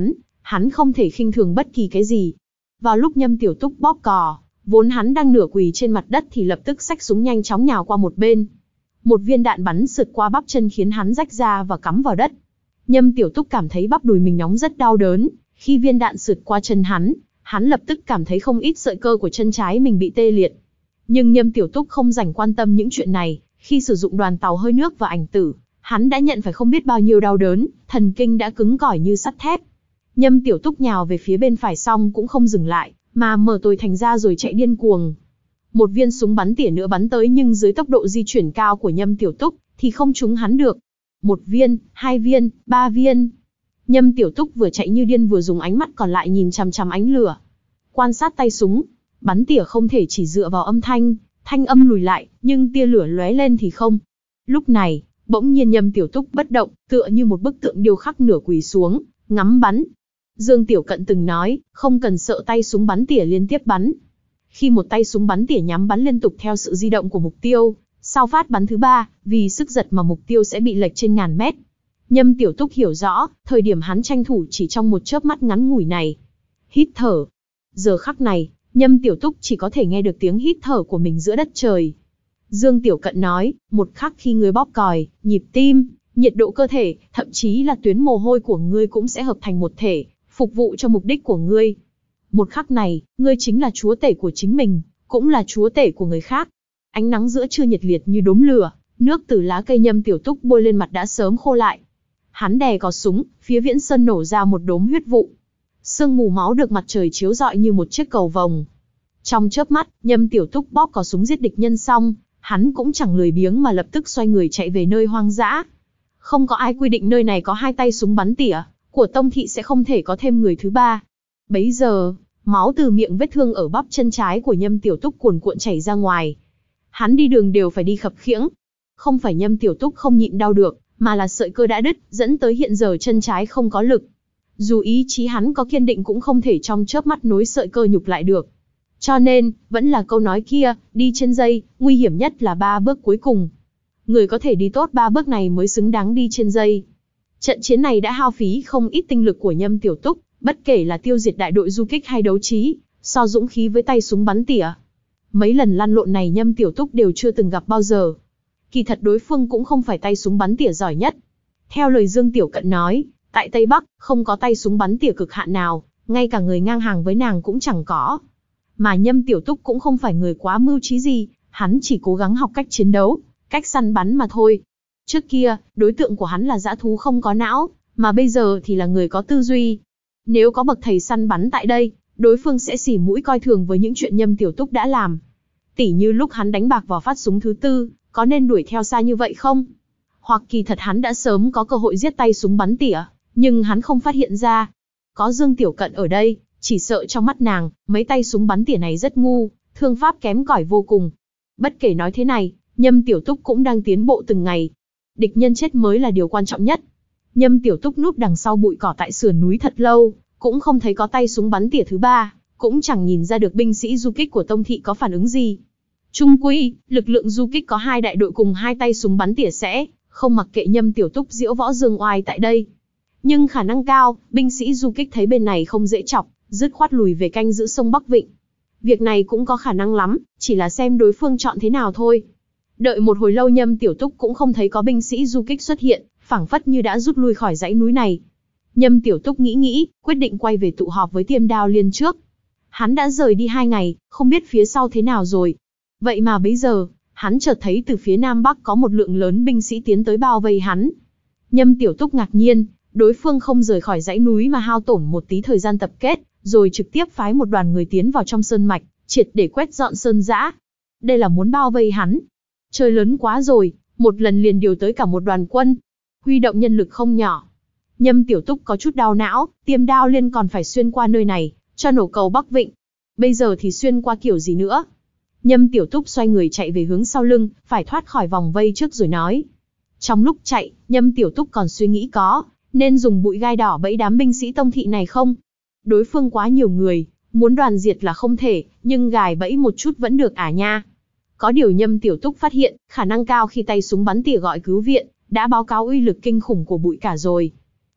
hắn không thể khinh thường bất kỳ cái gì. Vào lúc Nhâm Tiểu Túc bóp cò, vốn hắn đang nửa quỳ trên mặt đất thì lập tức xách súng nhanh chóng nhào qua một bên. Một viên đạn bắn sượt qua bắp chân khiến hắn rách ra và cắm vào đất. Nhâm Tiểu Túc cảm thấy bắp đùi mình nóng rất đau đớn, khi viên đạn sượt qua chân hắn, hắn lập tức cảm thấy không ít sợi cơ của chân trái mình bị tê liệt. Nhưng Nhâm Tiểu Túc không rảnh quan tâm những chuyện này, khi sử dụng đoàn tàu hơi nước và ảnh tử, hắn đã nhận phải không biết bao nhiêu đau đớn, thần kinh đã cứng cỏi như sắt thép. Nhâm Tiểu Túc nhào về phía bên phải xong cũng không dừng lại, mà mở tồi thành ra rồi chạy điên cuồng. Một viên súng bắn tỉa nữa bắn tới nhưng dưới tốc độ di chuyển cao của Nhâm Tiểu Túc thì không trúng hắn được. Một viên, hai viên, ba viên. Nhâm Tiểu Túc vừa chạy như điên vừa dùng ánh mắt còn lại nhìn chằm chằm ánh lửa. Quan sát tay súng, bắn tỉa không thể chỉ dựa vào âm thanh, thanh âm lùi lại, nhưng tia lửa lóe lên thì không. Lúc này, bỗng nhiên Nhâm Tiểu Túc bất động, tựa như một bức tượng điêu khắc nửa quỳ xuống, ngắm bắn. Dương Tiểu Cận từng nói, không cần sợ tay súng bắn tỉa liên tiếp bắn. Khi một tay súng bắn tỉa nhắm bắn liên tục theo sự di động của mục tiêu, sau phát bắn thứ ba, vì sức giật mà mục tiêu sẽ bị lệch trên ngàn mét. Nhâm Tiểu Túc hiểu rõ, thời điểm hắn tranh thủ chỉ trong một chớp mắt ngắn ngủi này. Hít thở. Giờ khắc này, Nhâm Tiểu Túc chỉ có thể nghe được tiếng hít thở của mình giữa đất trời. Dương Tiểu Cận nói, một khắc khi ngươi bóp còi, nhịp tim, nhiệt độ cơ thể, thậm chí là tuyến mồ hôi của ngươi cũng sẽ hợp thành một thể, phục vụ cho mục đích của ngươi. Một khắc này, ngươi chính là chúa tể của chính mình, cũng là chúa tể của người khác. Ánh nắng giữa trưa nhiệt liệt như đốm lửa, nước từ lá cây Nhâm Tiểu Túc bôi lên mặt đã sớm khô lại. Hắn đè cò súng, phía Viễn Sơn nổ ra một đốm huyết vụ. Sương mù máu được mặt trời chiếu rọi như một chiếc cầu vồng. Trong chớp mắt, Nhâm Tiểu Túc bóp cò súng giết địch nhân xong, hắn cũng chẳng lười biếng mà lập tức xoay người chạy về nơi hoang dã. Không có ai quy định nơi này có hai tay súng bắn tỉa, của Tông thị sẽ không thể có thêm người thứ ba. Bấy giờ, máu từ miệng vết thương ở bắp chân trái của Nhâm Tiểu Túc cuồn cuộn chảy ra ngoài. Hắn đi đường đều phải đi khập khiễng. Không phải Nhâm Tiểu Túc không nhịn đau được, mà là sợi cơ đã đứt, dẫn tới hiện giờ chân trái không có lực. Dù ý chí hắn có kiên định cũng không thể trong chớp mắt nối sợi cơ nhục lại được. Cho nên, vẫn là câu nói kia, đi trên dây, nguy hiểm nhất là ba bước cuối cùng. Người có thể đi tốt ba bước này mới xứng đáng đi trên dây. Trận chiến này đã hao phí không ít tinh lực của Nhâm Tiểu Túc, bất kể là tiêu diệt đại đội du kích hay đấu trí, so dũng khí với tay súng bắn tỉa. Mấy lần lăn lộn này Nhâm Tiểu Túc đều chưa từng gặp bao giờ. Kỳ thật đối phương cũng không phải tay súng bắn tỉa giỏi nhất. Theo lời Dương Tiểu Cận nói, tại Tây Bắc, không có tay súng bắn tỉa cực hạn nào, ngay cả người ngang hàng với nàng cũng chẳng có. Mà Nhâm Tiểu Túc cũng không phải người quá mưu trí gì, hắn chỉ cố gắng học cách chiến đấu, cách săn bắn mà thôi. Trước kia, đối tượng của hắn là dã thú không có não, mà bây giờ thì là người có tư duy. Nếu có bậc thầy săn bắn tại đây, đối phương sẽ xỉ mũi coi thường với những chuyện Nhâm Tiểu Túc đã làm. Tỉ như lúc hắn đánh bạc vào phát súng thứ tư, có nên đuổi theo xa như vậy không? Hoặc kỳ thật hắn đã sớm có cơ hội giết tay súng bắn tỉa, nhưng hắn không phát hiện ra. Có Dương Tiểu Cận ở đây, chỉ sợ trong mắt nàng, mấy tay súng bắn tỉa này rất ngu, thương pháp kém cỏi vô cùng. Bất kể nói thế này, Nhâm Tiểu Túc cũng đang tiến bộ từng ngày. Địch nhân chết mới là điều quan trọng nhất. Nhâm Tiểu Túc núp đằng sau bụi cỏ tại sườn núi thật lâu, cũng không thấy có tay súng bắn tỉa thứ ba, cũng chẳng nhìn ra được binh sĩ du kích của Tông thị có phản ứng gì. Chung quy, lực lượng du kích có hai đại đội cùng hai tay súng bắn tỉa sẽ không mặc kệ Nhâm Tiểu Túc diễu võ dương oai tại đây. Nhưng khả năng cao, binh sĩ du kích thấy bên này không dễ chọc, dứt khoát lùi về canh giữ sông Bắc Vịnh. Việc này cũng có khả năng lắm, chỉ là xem đối phương chọn thế nào thôi. Đợi một hồi lâu Nhâm Tiểu Túc cũng không thấy có binh sĩ du kích xuất hiện, phảng phất như đã rút lui khỏi dãy núi này. Nhâm Tiểu Túc nghĩ nghĩ, quyết định quay về tụ họp với Tiêm Đao Liên trước. Hắn đã rời đi hai ngày, không biết phía sau thế nào rồi. Vậy mà bây giờ, hắn chợt thấy từ phía Nam Bắc có một lượng lớn binh sĩ tiến tới bao vây hắn. Nhâm Tiểu Túc ngạc nhiên, đối phương không rời khỏi dãy núi mà hao tổn một tí thời gian tập kết, rồi trực tiếp phái một đoàn người tiến vào trong sơn mạch, triệt để quét dọn sơn dã. Đây là muốn bao vây hắn. Chơi lớn quá rồi, một lần liền điều tới cả một đoàn quân. Huy động nhân lực không nhỏ. Nhâm Tiểu Túc có chút đau não, Tiêm Đao Liên còn phải xuyên qua nơi này, cho nổ cầu Bắc Vịnh. Bây giờ thì xuyên qua kiểu gì nữa? Nhâm Tiểu Túc xoay người chạy về hướng sau lưng, phải thoát khỏi vòng vây trước rồi nói. Trong lúc chạy, Nhâm Tiểu Túc còn suy nghĩ có nên dùng bụi gai đỏ bẫy đám binh sĩ Tông thị này không? Đối phương quá nhiều người, muốn đoàn diệt là không thể, nhưng gài bẫy một chút vẫn được à nha. Có điều Nhâm Tiểu Túc phát hiện, khả năng cao khi tay súng bắn tỉa gọi cứu viện, đã báo cáo uy lực kinh khủng của bụi cả rồi.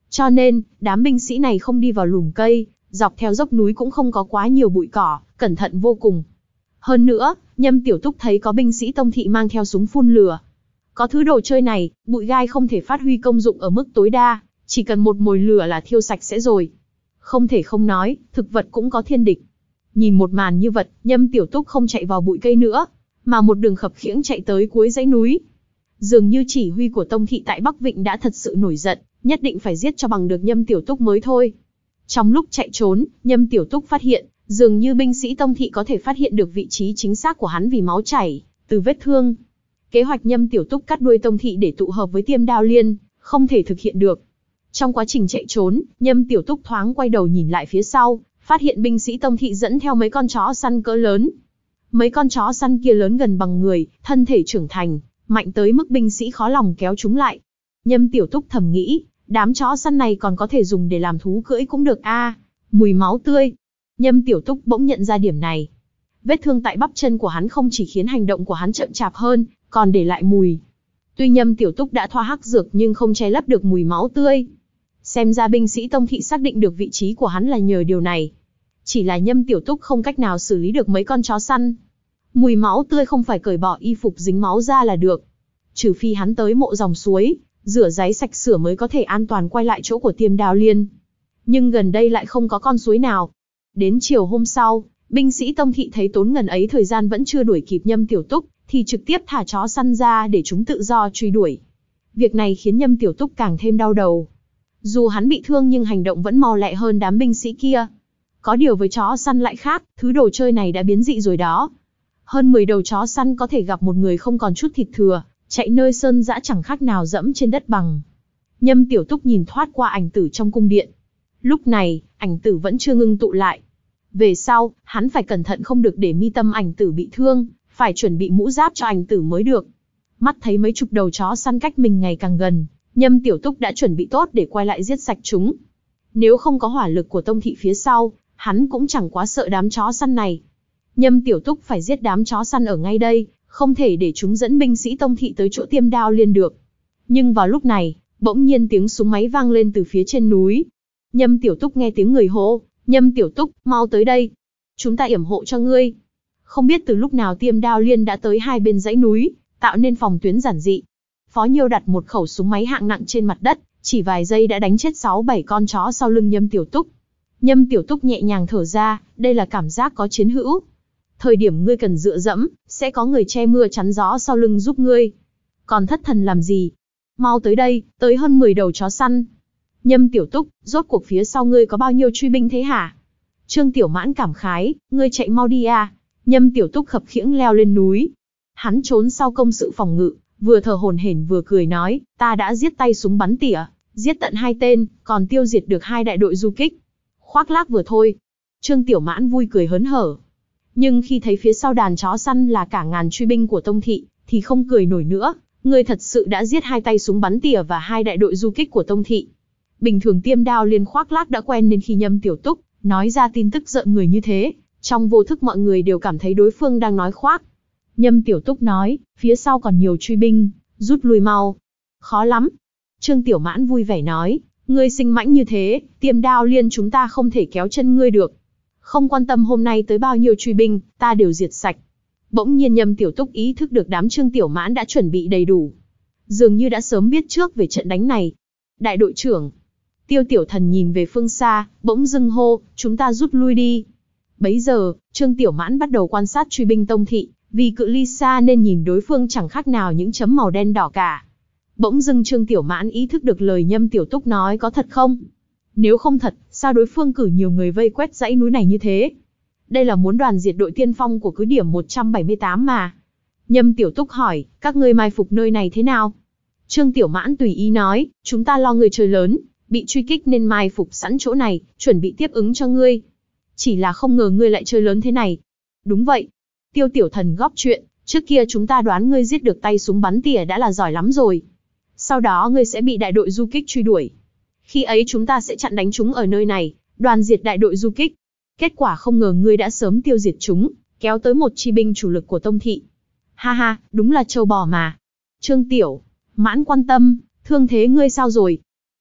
Cho nên, đám binh sĩ này không đi vào lùm cây, dọc theo dốc núi cũng không có quá nhiều bụi cỏ, cẩn thận vô cùng. Hơn nữa, Nhâm Tiểu Túc thấy có binh sĩ Tông thị mang theo súng phun lửa. Có thứ đồ chơi này, bụi gai không thể phát huy công dụng ở mức tối đa, chỉ cần một mồi lửa là thiêu sạch sẽ rồi. Không thể không nói, thực vật cũng có thiên địch. Nhìn một màn như vật, Nhâm Tiểu Túc không chạy vào bụi cây nữa, mà một đường khập khiễng chạy tới cuối dãy núi. Dường như chỉ huy của Tông thị tại Bắc Vịnh đã thật sự nổi giận, nhất định phải giết cho bằng được Nhâm Tiểu Túc mới thôi. Trong lúc chạy trốn, Nhâm Tiểu Túc phát hiện, dường như binh sĩ Tông thị có thể phát hiện được vị trí chính xác của hắn vì máu chảy từ vết thương. Kế hoạch Nhâm Tiểu Túc cắt đuôi Tông thị để tụ hợp với Tiêm Đao Liên, không thể thực hiện được. Trong quá trình chạy trốn, Nhâm Tiểu Túc thoáng quay đầu nhìn lại phía sau, phát hiện binh sĩ Tông thị dẫn theo mấy con chó săn cỡ lớn. Mấy con chó săn kia lớn gần bằng người, thân thể trưởng thành, mạnh tới mức binh sĩ khó lòng kéo chúng lại. Nhâm Tiểu Túc thầm nghĩ, đám chó săn này còn có thể dùng để làm thú cưỡi cũng được a. À, mùi máu tươi. Nhâm Tiểu Túc bỗng nhận ra điểm này. Vết thương tại bắp chân của hắn không chỉ khiến hành động của hắn chậm chạp hơn, còn để lại mùi. Tuy Nhâm Tiểu Túc đã thoa hắc dược nhưng không che lấp được mùi máu tươi. Xem ra binh sĩ Tông thị xác định được vị trí của hắn là nhờ điều này. Chỉ là Nhâm Tiểu Túc không cách nào xử lý được mấy con chó săn. Mùi máu tươi không phải cởi bỏ y phục dính máu ra là được. Trừ phi hắn tới mộ dòng suối, rửa ráy sạch sửa mới có thể an toàn quay lại chỗ của Tiêm Đao Liên. Nhưng gần đây lại không có con suối nào. Đến chiều hôm sau, binh sĩ Tông thị thấy tốn ngần ấy thời gian vẫn chưa đuổi kịp Nhâm Tiểu Túc, thì trực tiếp thả chó săn ra để chúng tự do truy đuổi. Việc này khiến Nhâm Tiểu Túc càng thêm đau đầu. Dù hắn bị thương nhưng hành động vẫn mau lẹ hơn đám binh sĩ kia. Có điều với chó săn lại khác, thứ đồ chơi này đã biến dị rồi đó. Hơn mười đầu chó săn có thể gặp một người không còn chút thịt thừa, chạy nơi sơn dã chẳng khác nào dẫm trên đất bằng. Nhâm Tiểu Túc nhìn thoát qua ảnh tử trong cung điện. Lúc này, ảnh tử vẫn chưa ngưng tụ lại. Về sau, hắn phải cẩn thận không được để mi tâm ảnh tử bị thương, phải chuẩn bị mũ giáp cho ảnh tử mới được. Mắt thấy mấy chục đầu chó săn cách mình ngày càng gần, Nhâm Tiểu Túc đã chuẩn bị tốt để quay lại giết sạch chúng. Nếu không có hỏa lực của Tông thị phía sau, hắn cũng chẳng quá sợ đám chó săn này. Nhâm Tiểu Túc phải giết đám chó săn ở ngay đây, không thể để chúng dẫn binh sĩ Tông thị tới chỗ Tiêm Đao Liên được. Nhưng vào lúc này, bỗng nhiên tiếng súng máy vang lên từ phía trên núi. Nhâm Tiểu Túc nghe tiếng người hô, Nhâm Tiểu Túc, mau tới đây. Chúng ta yểm hộ cho ngươi. Không biết từ lúc nào Tiêm Đao Liên đã tới hai bên dãy núi, tạo nên phòng tuyến giản dị. Phó Nhiêu đặt một khẩu súng máy hạng nặng trên mặt đất, chỉ vài giây đã đánh chết sáu bảy con chó sau lưng Nhâm Tiểu Túc. Nhâm Tiểu Túc nhẹ nhàng thở ra, đây là cảm giác có chiến hữu. Thời điểm ngươi cần dựa dẫm, sẽ có người che mưa chắn gió sau lưng giúp ngươi. Còn thất thần làm gì? Mau tới đây, tới hơn mười đầu chó săn. Nhâm Tiểu Túc, rốt cuộc phía sau ngươi có bao nhiêu truy binh thế hả? Trương Tiểu Mãn cảm khái, ngươi chạy mau đi à? Nhâm Tiểu Túc khập khiễng leo lên núi. Hắn trốn sau công sự phòng ngự, vừa thở hổn hển vừa cười nói, ta đã giết tay súng bắn tỉa, giết tận hai tên, còn tiêu diệt được hai đại đội du kích. Khoác lác vừa thôi. Trương Tiểu Mãn vui cười hớn hở. Nhưng khi thấy phía sau đàn chó săn là cả ngàn truy binh của Tông thị, thì không cười nổi nữa. Ngươi thật sự đã giết hai tay súng bắn tỉa và hai đại đội du kích của Tông thị. Bình thường Tiêm Đao Liên khoác lác đã quen nên khi Nhâm Tiểu Túc nói ra tin tức giận người như thế, trong vô thức mọi người đều cảm thấy đối phương đang nói khoác. Nhâm Tiểu Túc nói, phía sau còn nhiều truy binh, rút lui mau. Khó lắm. Trương Tiểu Mãn vui vẻ nói, ngươi sinh mãnh như thế, Tiêm Đao Liên chúng ta không thể kéo chân ngươi được. Không quan tâm hôm nay tới bao nhiêu truy binh, ta đều diệt sạch. Bỗng nhiên Nhâm Tiểu Túc ý thức được đám Trương Tiểu Mãn đã chuẩn bị đầy đủ. Dường như đã sớm biết trước về trận đánh này. Đại đội trưởng. Tiêu Tiểu Thần nhìn về phương xa, bỗng dưng hô, chúng ta rút lui đi. Bấy giờ, Trương Tiểu Mãn bắt đầu quan sát truy binh Tông thị, vì cự ly xa nên nhìn đối phương chẳng khác nào những chấm màu đen đỏ cả. Bỗng dưng Trương Tiểu Mãn ý thức được lời Nhâm Tiểu Túc nói có thật không? Nếu không thật, sao đối phương cử nhiều người vây quét dãy núi này như thế? Đây là muốn đoàn diệt đội tiên phong của cứ điểm một trăm bảy mươi tám mà. Nhâm Tiểu Túc hỏi, các ngươi mai phục nơi này thế nào? Trương Tiểu Mãn tùy ý nói, chúng ta lo người chơi lớn, bị truy kích nên mai phục sẵn chỗ này, chuẩn bị tiếp ứng cho ngươi. Chỉ là không ngờ ngươi lại chơi lớn thế này. Đúng vậy. Tiêu Tiểu Thần góp chuyện, trước kia chúng ta đoán ngươi giết được tay súng bắn tỉa đã là giỏi lắm rồi. Sau đó ngươi sẽ bị đại đội du kích truy đuổi. Khi ấy chúng ta sẽ chặn đánh chúng ở nơi này, đoàn diệt đại đội du kích. Kết quả không ngờ ngươi đã sớm tiêu diệt chúng, kéo tới một chi binh chủ lực của Tông thị. Ha ha, đúng là trâu bò mà. Trương Tiểu Mãn quan tâm, thương thế ngươi sao rồi?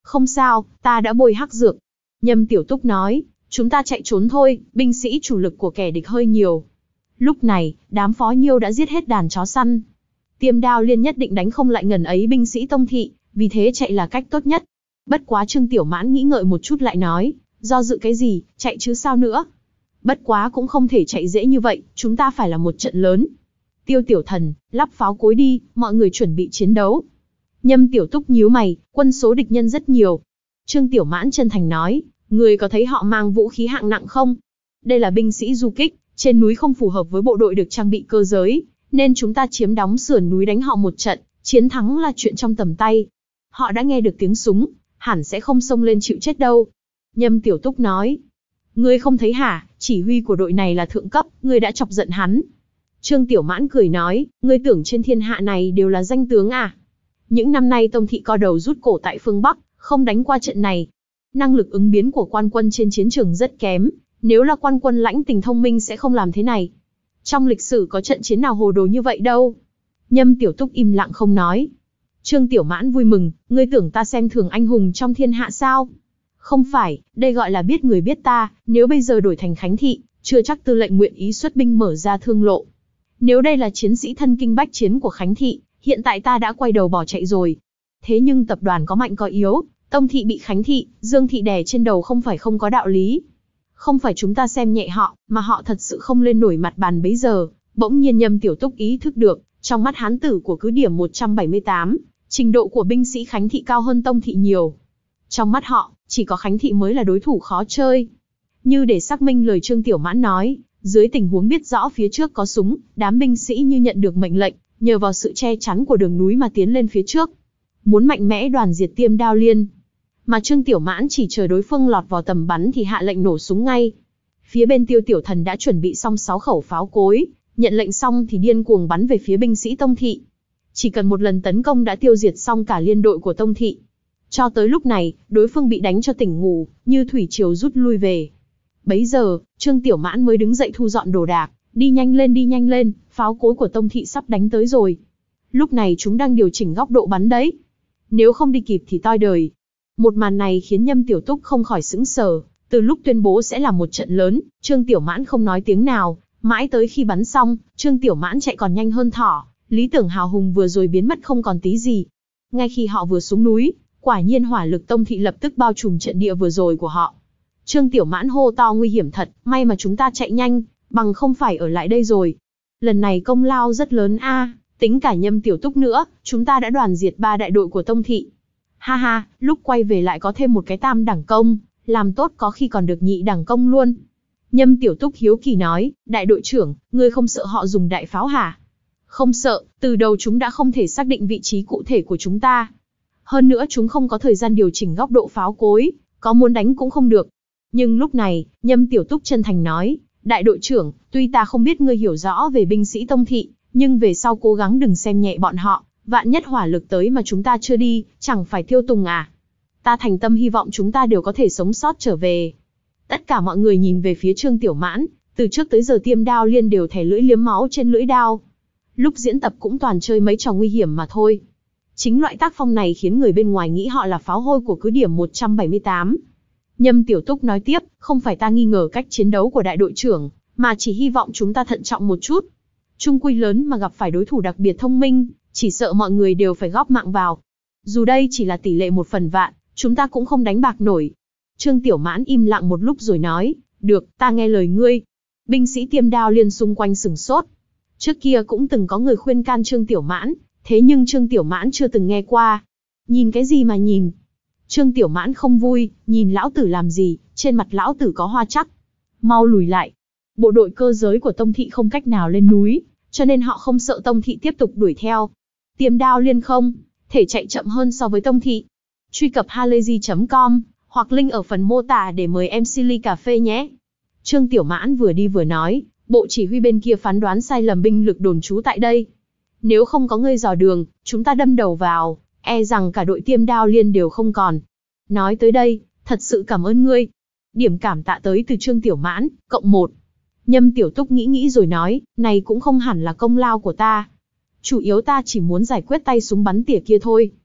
Không sao, ta đã bôi hắc dược. Nhâm Tiểu Túc nói, chúng ta chạy trốn thôi, binh sĩ chủ lực của kẻ địch hơi nhiều. Lúc này, đám Phó Nhiêu đã giết hết đàn chó săn. Tiêm Đao Liên nhất định đánh không lại ngần ấy binh sĩ Tông Thị, vì thế chạy là cách tốt nhất. Bất quá Trương Tiểu Mãn nghĩ ngợi một chút lại nói, do dự cái gì, chạy chứ sao nữa. Bất quá cũng không thể chạy dễ như vậy, chúng ta phải là một trận lớn. Tiêu Tiểu Thần, lắp pháo cối đi, mọi người chuẩn bị chiến đấu. Nhâm Tiểu Túc nhíu mày, quân số địch nhân rất nhiều. Trương Tiểu Mãn chân thành nói, người có thấy họ mang vũ khí hạng nặng không? Đây là binh sĩ du kích, trên núi không phù hợp với bộ đội được trang bị cơ giới, nên chúng ta chiếm đóng sườn núi đánh họ một trận, chiến thắng là chuyện trong tầm tay. Họ đã nghe được tiếng súng, hẳn sẽ không xông lên chịu chết đâu. Nhâm Tiểu Túc nói, ngươi không thấy hả, chỉ huy của đội này là thượng cấp, ngươi đã chọc giận hắn. Trương Tiểu Mãn cười nói, ngươi tưởng trên thiên hạ này đều là danh tướng à? Những năm nay Tông Thị co đầu rút cổ tại phương Bắc, không đánh qua trận này. Năng lực ứng biến của quan quân trên chiến trường rất kém, nếu là quan quân lãnh tình thông minh sẽ không làm thế này. Trong lịch sử có trận chiến nào hồ đồ như vậy đâu. Nhâm Tiểu Túc im lặng không nói. Trương Tiểu Mãn vui mừng, ngươi tưởng ta xem thường anh hùng trong thiên hạ sao? Không phải, đây gọi là biết người biết ta, nếu bây giờ đổi thành Khánh Thị, chưa chắc tư lệnh nguyện ý xuất binh mở ra thương lộ. Nếu đây là chiến sĩ thân kinh bách chiến của Khánh Thị, hiện tại ta đã quay đầu bỏ chạy rồi. Thế nhưng tập đoàn có mạnh có yếu, Tông Thị bị Khánh Thị, Dương Thị đè trên đầu không phải không có đạo lý. Không phải chúng ta xem nhẹ họ, mà họ thật sự không lên nổi mặt bàn bấy giờ. Bỗng nhiên Nhâm Tiểu Túc ý thức được, trong mắt hán tử của cứ điểm một trăm bảy mươi tám, trình độ của binh sĩ Khánh Thị cao hơn Tông Thị nhiều. Trong mắt họ, chỉ có Khánh Thị mới là đối thủ khó chơi. Như để xác minh lời Trương Tiểu Mãn nói, dưới tình huống biết rõ phía trước có súng, đám binh sĩ như nhận được mệnh lệnh, nhờ vào sự che chắn của đường núi mà tiến lên phía trước. Muốn mạnh mẽ đoàn diệt Tiêm Đao Liên. Mà Trương Tiểu Mãn chỉ chờ đối phương lọt vào tầm bắn thì hạ lệnh nổ súng ngay. Phía bên Tiêu Tiểu Thần đã chuẩn bị xong sáu khẩu pháo cối, nhận lệnh xong thì điên cuồng bắn về phía binh sĩ Tông Thị. Chỉ cần một lần tấn công đã tiêu diệt xong cả liên đội của Tông Thị. Cho tới lúc này, đối phương bị đánh cho tỉnh ngủ, như thủy triều rút lui về. Bấy giờ, Trương Tiểu Mãn mới đứng dậy thu dọn đồ đạc, đi nhanh lên đi nhanh lên, pháo cối của Tông Thị sắp đánh tới rồi. Lúc này chúng đang điều chỉnh góc độ bắn đấy. Nếu không đi kịp thì toi đời. Một màn này khiến Nhâm Tiểu Túc không khỏi sững sờ, từ lúc tuyên bố sẽ là một trận lớn, Trương Tiểu Mãn không nói tiếng nào, mãi tới khi bắn xong, Trương Tiểu Mãn chạy còn nhanh hơn thỏ, lý tưởng hào hùng vừa rồi biến mất không còn tí gì. Ngay khi họ vừa xuống núi, quả nhiên hỏa lực Tông Thị lập tức bao trùm trận địa vừa rồi của họ. Trương Tiểu Mãn hô to nguy hiểm thật, may mà chúng ta chạy nhanh, bằng không phải ở lại đây rồi. Lần này công lao rất lớn a, tính cả Nhâm Tiểu Túc nữa, chúng ta đã đoàn diệt ba đại đội của Tông Thị. Ha ha, lúc quay về lại có thêm một cái tam đẳng công, làm tốt có khi còn được nhị đẳng công luôn. Nhâm Tiểu Túc hiếu kỳ nói, đại đội trưởng, ngươi không sợ họ dùng đại pháo hả? Không sợ, từ đầu chúng đã không thể xác định vị trí cụ thể của chúng ta. Hơn nữa chúng không có thời gian điều chỉnh góc độ pháo cối, có muốn đánh cũng không được. Nhưng lúc này, Nhâm Tiểu Túc chân thành nói, đại đội trưởng, tuy ta không biết ngươi hiểu rõ về binh sĩ Tông Thị, nhưng về sau cố gắng đừng xem nhẹ bọn họ, vạn nhất hỏa lực tới mà chúng ta chưa đi, chẳng phải tiêu tùng à. Ta thành tâm hy vọng chúng ta đều có thể sống sót trở về. Tất cả mọi người nhìn về phía Trương Tiểu Mãn, từ trước tới giờ Tiêm Đao Liên đều thè lưỡi liếm máu trên lưỡi đao. Lúc diễn tập cũng toàn chơi mấy trò nguy hiểm mà thôi. Chính loại tác phong này khiến người bên ngoài nghĩ họ là pháo hôi của cứ điểm một trăm bảy mươi tám. Nhâm Tiểu Túc nói tiếp, không phải ta nghi ngờ cách chiến đấu của đại đội trưởng, mà chỉ hy vọng chúng ta thận trọng một chút. Chung quy lớn mà gặp phải đối thủ đặc biệt thông minh, chỉ sợ mọi người đều phải góp mạng vào. Dù đây chỉ là tỷ lệ một phần vạn, chúng ta cũng không đánh bạc nổi. Trương Tiểu Mãn im lặng một lúc rồi nói, được, ta nghe lời ngươi. Binh sĩ Tiêm Đao Liên xung quanh sửng sốt. Trước kia cũng từng có người khuyên can Trương Tiểu Mãn, thế nhưng Trương Tiểu Mãn chưa từng nghe qua. Nhìn cái gì mà nhìn? Trương Tiểu Mãn không vui, nhìn lão tử làm gì, trên mặt lão tử có hoa chắc. Mau lùi lại. Bộ đội cơ giới của Tông Thị không cách nào lên núi, cho nên họ không sợ Tông Thị tiếp tục đuổi theo. Tiêm Đao Liên không thể chạy chậm hơn so với Tông Thị. Truy cập halayzi chấm com hoặc link ở phần mô tả để mời em xê ly cà phê nhé. Trương Tiểu Mãn vừa đi vừa nói, bộ chỉ huy bên kia phán đoán sai lầm binh lực đồn trú tại đây. Nếu không có ngươi dò đường, chúng ta đâm đầu vào, e rằng cả đội Tiêm Đao Liên đều không còn. Nói tới đây, thật sự cảm ơn ngươi. Điểm cảm tạ tới từ Trương Tiểu Mãn, cộng một. Nhâm Tiểu Túc nghĩ nghĩ rồi nói, này cũng không hẳn là công lao của ta. Chủ yếu ta chỉ muốn giải quyết tay súng bắn tỉa kia thôi.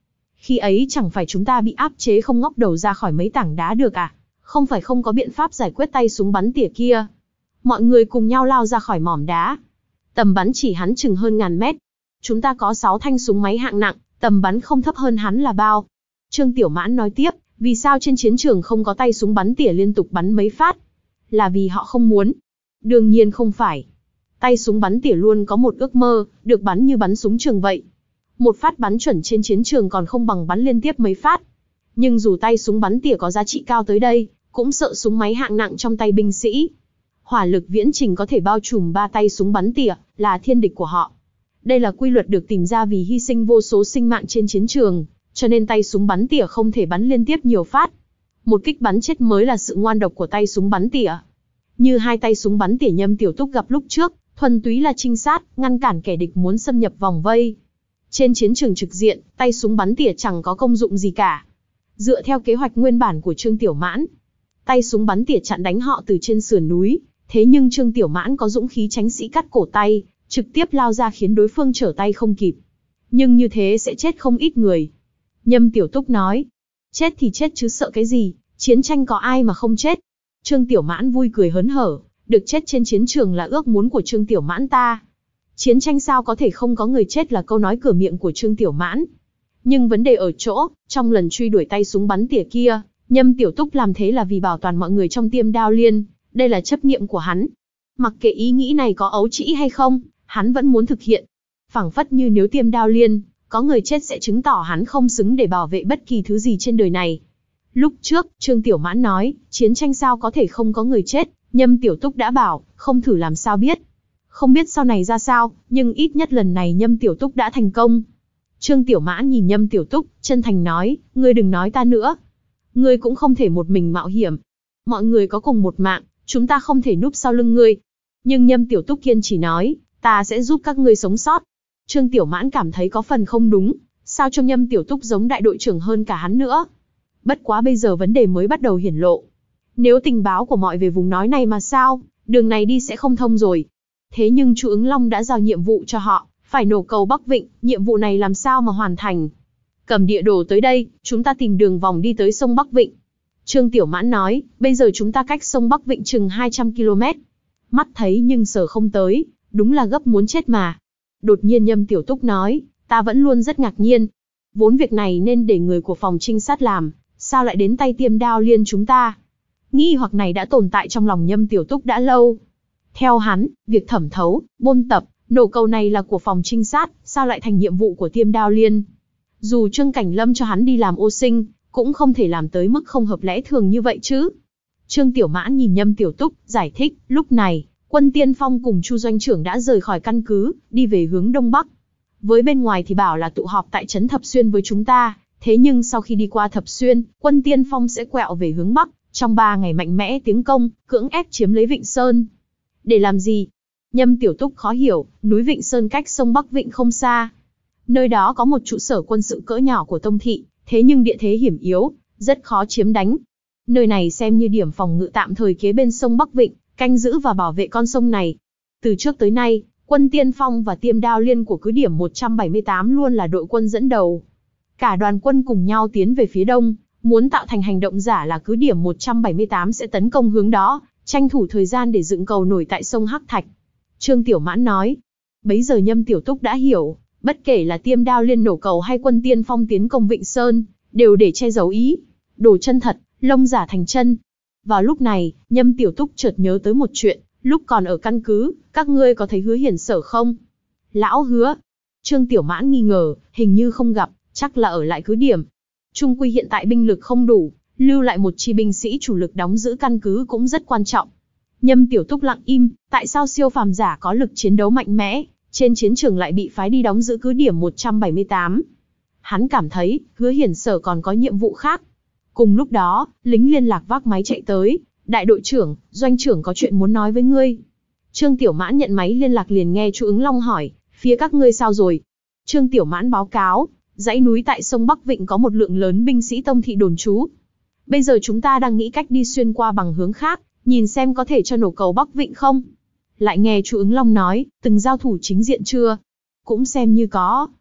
Khi ấy chẳng phải chúng ta bị áp chế không ngóc đầu ra khỏi mấy tảng đá được à? Không phải không có biện pháp giải quyết tay súng bắn tỉa kia. Mọi người cùng nhau lao ra khỏi mỏm đá. Tầm bắn chỉ hắn chừng hơn ngàn mét. Chúng ta có sáu thanh súng máy hạng nặng, tầm bắn không thấp hơn hắn là bao. Trương Tiểu Mãn nói tiếp, vì sao trên chiến trường không có tay súng bắn tỉa liên tục bắn mấy phát? Là vì họ không muốn. Đương nhiên không phải. Tay súng bắn tỉa luôn có một ước mơ, được bắn như bắn súng trường vậy. Một phát bắn chuẩn trên chiến trường còn không bằng bắn liên tiếp mấy phát. Nhưng dù tay súng bắn tỉa có giá trị cao tới đây, cũng sợ súng máy hạng nặng trong tay binh sĩ. Hỏa lực viễn trình có thể bao trùm ba tay súng bắn tỉa, là thiên địch của họ. Đây là quy luật được tìm ra vì hy sinh vô số sinh mạng trên chiến trường, cho nên tay súng bắn tỉa không thể bắn liên tiếp nhiều phát. Một kích bắn chết mới là sự ngoan độc của tay súng bắn tỉa. Như hai tay súng bắn tỉa Nhâm Tiểu Túc gặp lúc trước, thuần túy là trinh sát, ngăn cản kẻ địch muốn xâm nhập vòng vây. Trên chiến trường trực diện, tay súng bắn tỉa chẳng có công dụng gì cả. Dựa theo kế hoạch nguyên bản của Trương Tiểu Mãn, tay súng bắn tỉa chặn đánh họ từ trên sườn núi, thế nhưng Trương Tiểu Mãn có dũng khí tránh sĩ cắt cổ tay, trực tiếp lao ra khiến đối phương trở tay không kịp. Nhưng như thế sẽ chết không ít người. Nhâm Tiểu Túc nói, chết thì chết chứ sợ cái gì, chiến tranh có ai mà không chết. Trương Tiểu Mãn vui cười hớn hở, được chết trên chiến trường là ước muốn của Trương Tiểu Mãn ta. Chiến tranh sao có thể không có người chết là câu nói cửa miệng của Trương Tiểu Mãn. Nhưng vấn đề ở chỗ, trong lần truy đuổi tay súng bắn tỉa kia, Nhâm Tiểu Túc làm thế là vì bảo toàn mọi người trong Tiêm Đao Liên, đây là chấp niệm của hắn. Mặc kệ ý nghĩ này có ấu trĩ hay không, hắn vẫn muốn thực hiện. Phảng phất như nếu Tiêm Đao Liên, có người chết sẽ chứng tỏ hắn không xứng để bảo vệ bất kỳ thứ gì trên đời này. Lúc trước, Trương Tiểu Mãn nói, chiến tranh sao có thể không có người chết, Nhâm Tiểu Túc đã bảo, không thử làm sao biết. Không biết sau này ra sao, nhưng ít nhất lần này Nhâm Tiểu Túc đã thành công. Trương Tiểu Mãn nhìn Nhâm Tiểu Túc, chân thành nói, ngươi đừng nói ta nữa. Ngươi cũng không thể một mình mạo hiểm. Mọi người có cùng một mạng, chúng ta không thể núp sau lưng ngươi. Nhưng Nhâm Tiểu Túc kiên chỉ nói, ta sẽ giúp các ngươi sống sót. Trương Tiểu Mãn cảm thấy có phần không đúng, sao trông Nhâm Tiểu Túc giống đại đội trưởng hơn cả hắn nữa. Bất quá bây giờ vấn đề mới bắt đầu hiển lộ. Nếu tình báo của mọi về vùng nói này mà sao, đường này đi sẽ không thông rồi. Thế nhưng Chu Ứng Long đã giao nhiệm vụ cho họ, phải nổ cầu Bắc Vịnh, nhiệm vụ này làm sao mà hoàn thành. Cầm địa đồ tới đây, chúng ta tìm đường vòng đi tới sông Bắc Vịnh. Trương Tiểu Mãn nói, bây giờ chúng ta cách sông Bắc Vịnh chừng hai trăm ki lô mét. Mắt thấy nhưng sờ không tới, đúng là gấp muốn chết mà. Đột nhiên Nhâm Tiểu Túc nói, ta vẫn luôn rất ngạc nhiên. Vốn việc này nên để người của phòng trinh sát làm, sao lại đến tay Tiêm Đao Liên chúng ta? Nghi hoặc này đã tồn tại trong lòng Nhâm Tiểu Túc đã lâu. Theo hắn, việc thẩm thấu, bôn tập, nổ cầu này là của phòng trinh sát, sao lại thành nhiệm vụ của Tiêm Đao Liên? Dù Trương Cảnh Lâm cho hắn đi làm ô sinh, cũng không thể làm tới mức không hợp lẽ thường như vậy chứ. Trương Tiểu Mãn nhìn Nhâm Tiểu Túc, giải thích, lúc này, Quân Tiên Phong cùng Chu doanh trưởng đã rời khỏi căn cứ, đi về hướng Đông Bắc. Với bên ngoài thì bảo là tụ họp tại trấn Thập Xuyên với chúng ta, thế nhưng sau khi đi qua Thập Xuyên, Quân Tiên Phong sẽ quẹo về hướng Bắc, trong ba ngày mạnh mẽ tiến công, cưỡng ép chiếm lấy Vịnh Sơn. Để làm gì? Nhâm Tiểu Túc khó hiểu, núi Vịnh Sơn cách sông Bắc Vịnh không xa. Nơi đó có một trụ sở quân sự cỡ nhỏ của Tông Thị, thế nhưng địa thế hiểm yếu, rất khó chiếm đánh. Nơi này xem như điểm phòng ngự tạm thời kế bên sông Bắc Vịnh, canh giữ và bảo vệ con sông này. Từ trước tới nay, Quân Tiên Phong và Tiêm Đao Liên của cứ điểm một trăm bảy mươi tám luôn là đội quân dẫn đầu. Cả đoàn quân cùng nhau tiến về phía đông, muốn tạo thành hành động giả là cứ điểm một trăm bảy mươi tám sẽ tấn công hướng đó, tranh thủ thời gian để dựng cầu nổi tại sông Hắc Thạch. Trương Tiểu Mãn nói. Bấy giờ Nhâm Tiểu Túc đã hiểu, bất kể là Tiêm Đao Liên nổ cầu hay Quân Tiên Phong tiến công Vịnh Sơn, đều để che giấu ý. Đồ chân thật, lông giả thành chân. Vào lúc này, Nhâm Tiểu Túc chợt nhớ tới một chuyện, lúc còn ở căn cứ, các ngươi có thấy Hứa Hiển Sở không? Lão Hứa. Trương Tiểu Mãn nghi ngờ, hình như không gặp, chắc là ở lại cứ điểm. Trung quy hiện tại binh lực không đủ, lưu lại một chi binh sĩ chủ lực đóng giữ căn cứ cũng rất quan trọng. Nhâm Tiểu Túc lặng im, tại sao siêu phàm giả có lực chiến đấu mạnh mẽ, trên chiến trường lại bị phái đi đóng giữ cứ điểm một trăm bảy mươi tám? Hắn cảm thấy, Hứa Hiển Sở còn có nhiệm vụ khác. Cùng lúc đó, lính liên lạc vác máy chạy tới, đại đội trưởng, doanh trưởng có chuyện muốn nói với ngươi. Trương Tiểu Mãn nhận máy liên lạc liền nghe Chu Ứng Long hỏi, phía các ngươi sao rồi? Trương Tiểu Mãn báo cáo, dãy núi tại sông Bắc Vịnh có một lượng lớn binh sĩ Tông Thị đồn trú. Bây giờ chúng ta đang nghĩ cách đi xuyên qua bằng hướng khác, nhìn xem có thể cho nổ cầu Bắc Vịnh không? Lại nghe Chu Ứng Long nói, từng giao thủ chính diện chưa? Cũng xem như có.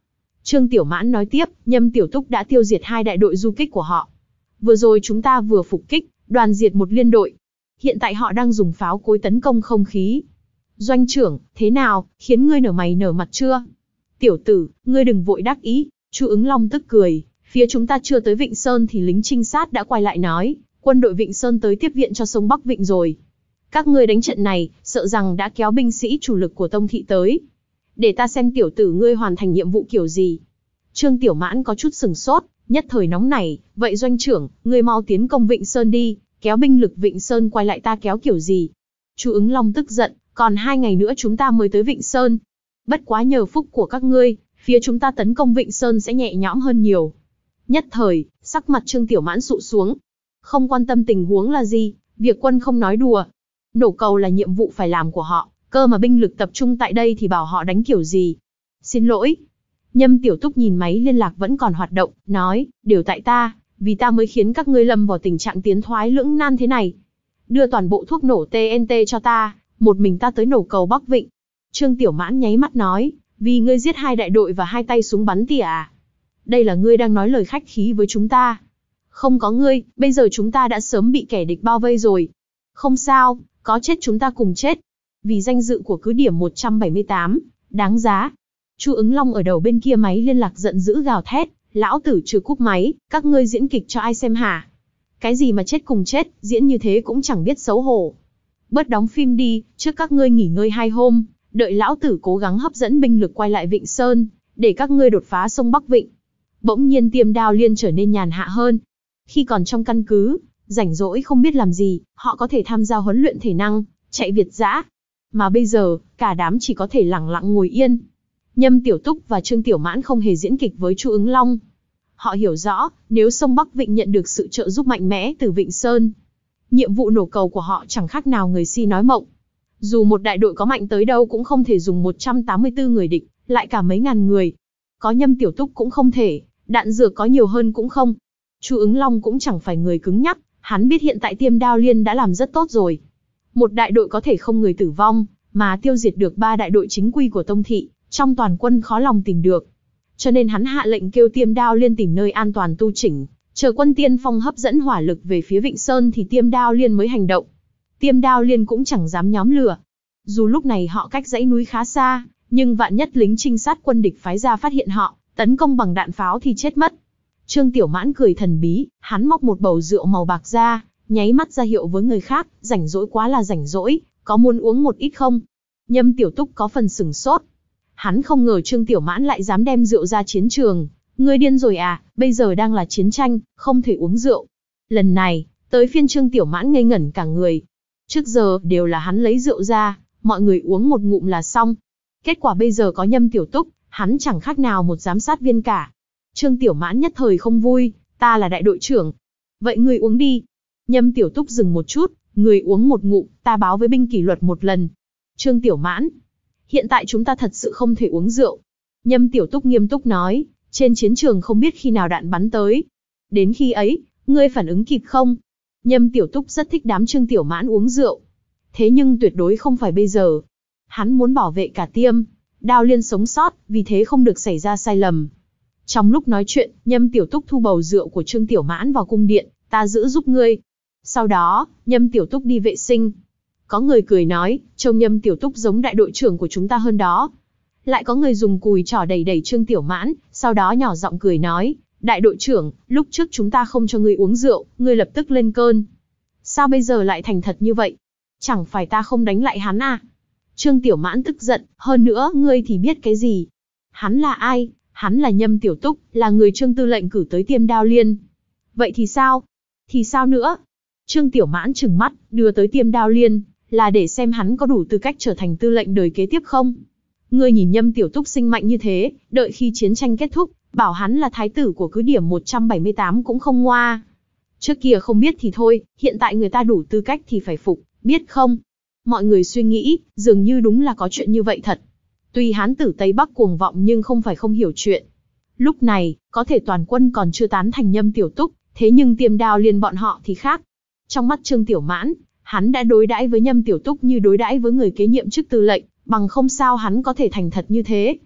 Trương Tiểu Mãn nói tiếp, Nhâm Tiểu Túc đã tiêu diệt hai đại đội du kích của họ. Vừa rồi chúng ta vừa phục kích, đoàn diệt một liên đội. Hiện tại họ đang dùng pháo cối tấn công không khí. Doanh trưởng, thế nào, khiến ngươi nở mày nở mặt chưa? Tiểu tử, ngươi đừng vội đắc ý. Chu Ứng Long tức cười, phía chúng ta chưa tới Vịnh Sơn thì lính trinh sát đã quay lại nói, quân đội Vịnh Sơn tới tiếp viện cho sông Bắc Vịnh rồi. Các ngươi đánh trận này, sợ rằng đã kéo binh sĩ chủ lực của Tông thị tới. Để ta xem tiểu tử ngươi hoàn thành nhiệm vụ kiểu gì. Trương Tiểu Mãn có chút sừng sốt, nhất thời nóng nảy, vậy doanh trưởng, ngươi mau tiến công Vịnh Sơn đi, kéo binh lực Vịnh Sơn quay lại ta kéo kiểu gì. Chu Ứng Long tức giận, còn hai ngày nữa chúng ta mới tới Vịnh Sơn. Bất quá nhờ phúc của các ngươi, phía chúng ta tấn công Vịnh Sơn sẽ nhẹ nhõm hơn nhiều. Nhất thời, sắc mặt Trương Tiểu Mãn sụ xuống. Không quan tâm tình huống là gì, việc quân không nói đùa. Nổ cầu là nhiệm vụ phải làm của họ, cơ mà binh lực tập trung tại đây thì bảo họ đánh kiểu gì. Xin lỗi. Nhâm Tiểu Túc nhìn máy liên lạc vẫn còn hoạt động, nói, đều tại ta, vì ta mới khiến các ngươi lâm vào tình trạng tiến thoái lưỡng nan thế này. Đưa toàn bộ thuốc nổ tê en tê cho ta, một mình ta tới nổ cầu Bắc Vịnh. Trương Tiểu Mãn nháy mắt nói, vì ngươi giết hai đại đội và hai tay súng bắn tỉa à? Đây là ngươi đang nói lời khách khí với chúng ta. Không có ngươi, bây giờ chúng ta đã sớm bị kẻ địch bao vây rồi. Không sao, có chết chúng ta cùng chết. Vì danh dự của cứ điểm một trăm bảy mươi tám, đáng giá. Chu Ứng Long ở đầu bên kia máy liên lạc giận dữ gào thét, lão tử trừ cúp máy, các ngươi diễn kịch cho ai xem hả? Cái gì mà chết cùng chết, diễn như thế cũng chẳng biết xấu hổ. Bớt đóng phim đi, trước các ngươi nghỉ ngơi hai hôm, đợi lão tử cố gắng hấp dẫn binh lực quay lại Vịnh Sơn, để các ngươi đột phá sông Bắc Vịnh. Bỗng nhiên Tiêm Đao Liên trở nên nhàn hạ hơn. Khi còn trong căn cứ, rảnh rỗi không biết làm gì, họ có thể tham gia huấn luyện thể năng, chạy Việt dã. Mà bây giờ, cả đám chỉ có thể lẳng lặng ngồi yên. Nhâm Tiểu Túc và Trương Tiểu Mãn không hề diễn kịch với Chu Ứng Long. Họ hiểu rõ, nếu sông Bắc Vịnh nhận được sự trợ giúp mạnh mẽ từ Vịnh Sơn, nhiệm vụ nổ cầu của họ chẳng khác nào người si nói mộng. Dù một đại đội có mạnh tới đâu cũng không thể dùng một trăm tám mươi tư người địch, lại cả mấy ngàn người. Có Nhâm Tiểu Túc cũng không thể, đạn dược có nhiều hơn cũng không. Chu Ứng Long cũng chẳng phải người cứng nhắc, hắn biết hiện tại Tiêm Đao Liên đã làm rất tốt rồi. Một đại đội có thể không người tử vong, mà tiêu diệt được ba đại đội chính quy của Tông thị, trong toàn quân khó lòng tìm được. Cho nên hắn hạ lệnh kêu Tiêm Đao Liên tìm nơi an toàn tu chỉnh, chờ quân tiên phong hấp dẫn hỏa lực về phía Vịnh Sơn thì Tiêm Đao Liên mới hành động. Tiêm Đao Liên cũng chẳng dám nhóm lửa. Dù lúc này họ cách dãy núi khá xa, nhưng vạn nhất lính trinh sát quân địch phái ra phát hiện họ, tấn công bằng đạn pháo thì chết mất. Trương Tiểu Mãn cười thần bí, hắn móc một bầu rượu màu bạc ra, nháy mắt ra hiệu với người khác, rảnh rỗi quá là rảnh rỗi, có muốn uống một ít không? Nhâm Tiểu Túc có phần sừng sốt. Hắn không ngờ Trương Tiểu Mãn lại dám đem rượu ra chiến trường. Ngươi điên rồi à, bây giờ đang là chiến tranh, không thể uống rượu. Lần này, tới phiên Trương Tiểu Mãn ngây ngẩn cả người. Trước giờ, đều là hắn lấy rượu ra, mọi người uống một ngụm là xong. Kết quả bây giờ có Nhâm Tiểu Túc, hắn chẳng khác nào một giám sát viên cả. Trương Tiểu Mãn nhất thời không vui, ta là đại đội trưởng. Vậy ngươi uống đi. Nhâm Tiểu Túc dừng một chút, ngươi uống một ngụm, ta báo với binh kỷ luật một lần. Trương Tiểu Mãn, hiện tại chúng ta thật sự không thể uống rượu. Nhâm Tiểu Túc nghiêm túc nói, trên chiến trường không biết khi nào đạn bắn tới. Đến khi ấy, ngươi phản ứng kịp không? Nhâm Tiểu Túc rất thích đám Trương Tiểu Mãn uống rượu. Thế nhưng tuyệt đối không phải bây giờ. Hắn muốn bảo vệ cả Tiêm Đao Liên sống sót, vì thế không được xảy ra sai lầm. Trong lúc nói chuyện, Nhâm Tiểu Túc thu bầu rượu của Trương Tiểu Mãn vào cung điện, ta giữ giúp ngươi. Sau đó, Nhâm Tiểu Túc đi vệ sinh. Có người cười nói, trông Nhâm Tiểu Túc giống đại đội trưởng của chúng ta hơn đó. Lại có người dùng cùi trỏ đẩy đẩy Trương Tiểu Mãn, sau đó nhỏ giọng cười nói, đại đội trưởng, lúc trước chúng ta không cho ngươi uống rượu, ngươi lập tức lên cơn. Sao bây giờ lại thành thật như vậy? Chẳng phải ta không đánh lại hắn à? Trương Tiểu Mãn tức giận, hơn nữa, ngươi thì biết cái gì? Hắn là ai? Hắn là Nhâm Tiểu Túc, là người Trương Tư lệnh cử tới Tiêm Đao Liên. Vậy thì sao? Thì sao nữa? Trương Tiểu Mãn trừng mắt, đưa tới Tiêm Đao Liên, là để xem hắn có đủ tư cách trở thành tư lệnh đời kế tiếp không? Ngươi nhìn Nhâm Tiểu Túc sinh mạnh như thế, đợi khi chiến tranh kết thúc, bảo hắn là thái tử của cứ điểm một trăm bảy mươi tám cũng không ngoa. Trước kia không biết thì thôi, hiện tại người ta đủ tư cách thì phải phục, biết không? Mọi người suy nghĩ, dường như đúng là có chuyện như vậy thật. Tuy Hán tử Tây Bắc cuồng vọng nhưng không phải không hiểu chuyện. Lúc này, có thể toàn quân còn chưa tán thành Nhâm Tiểu Túc, thế nhưng Tiêm Đao Liên bọn họ thì khác. Trong mắt Trương Tiểu Mãn, hắn đã đối đãi với Nhâm Tiểu Túc như đối đãi với người kế nhiệm chức tư lệnh, bằng không sao hắn có thể thành thật như thế.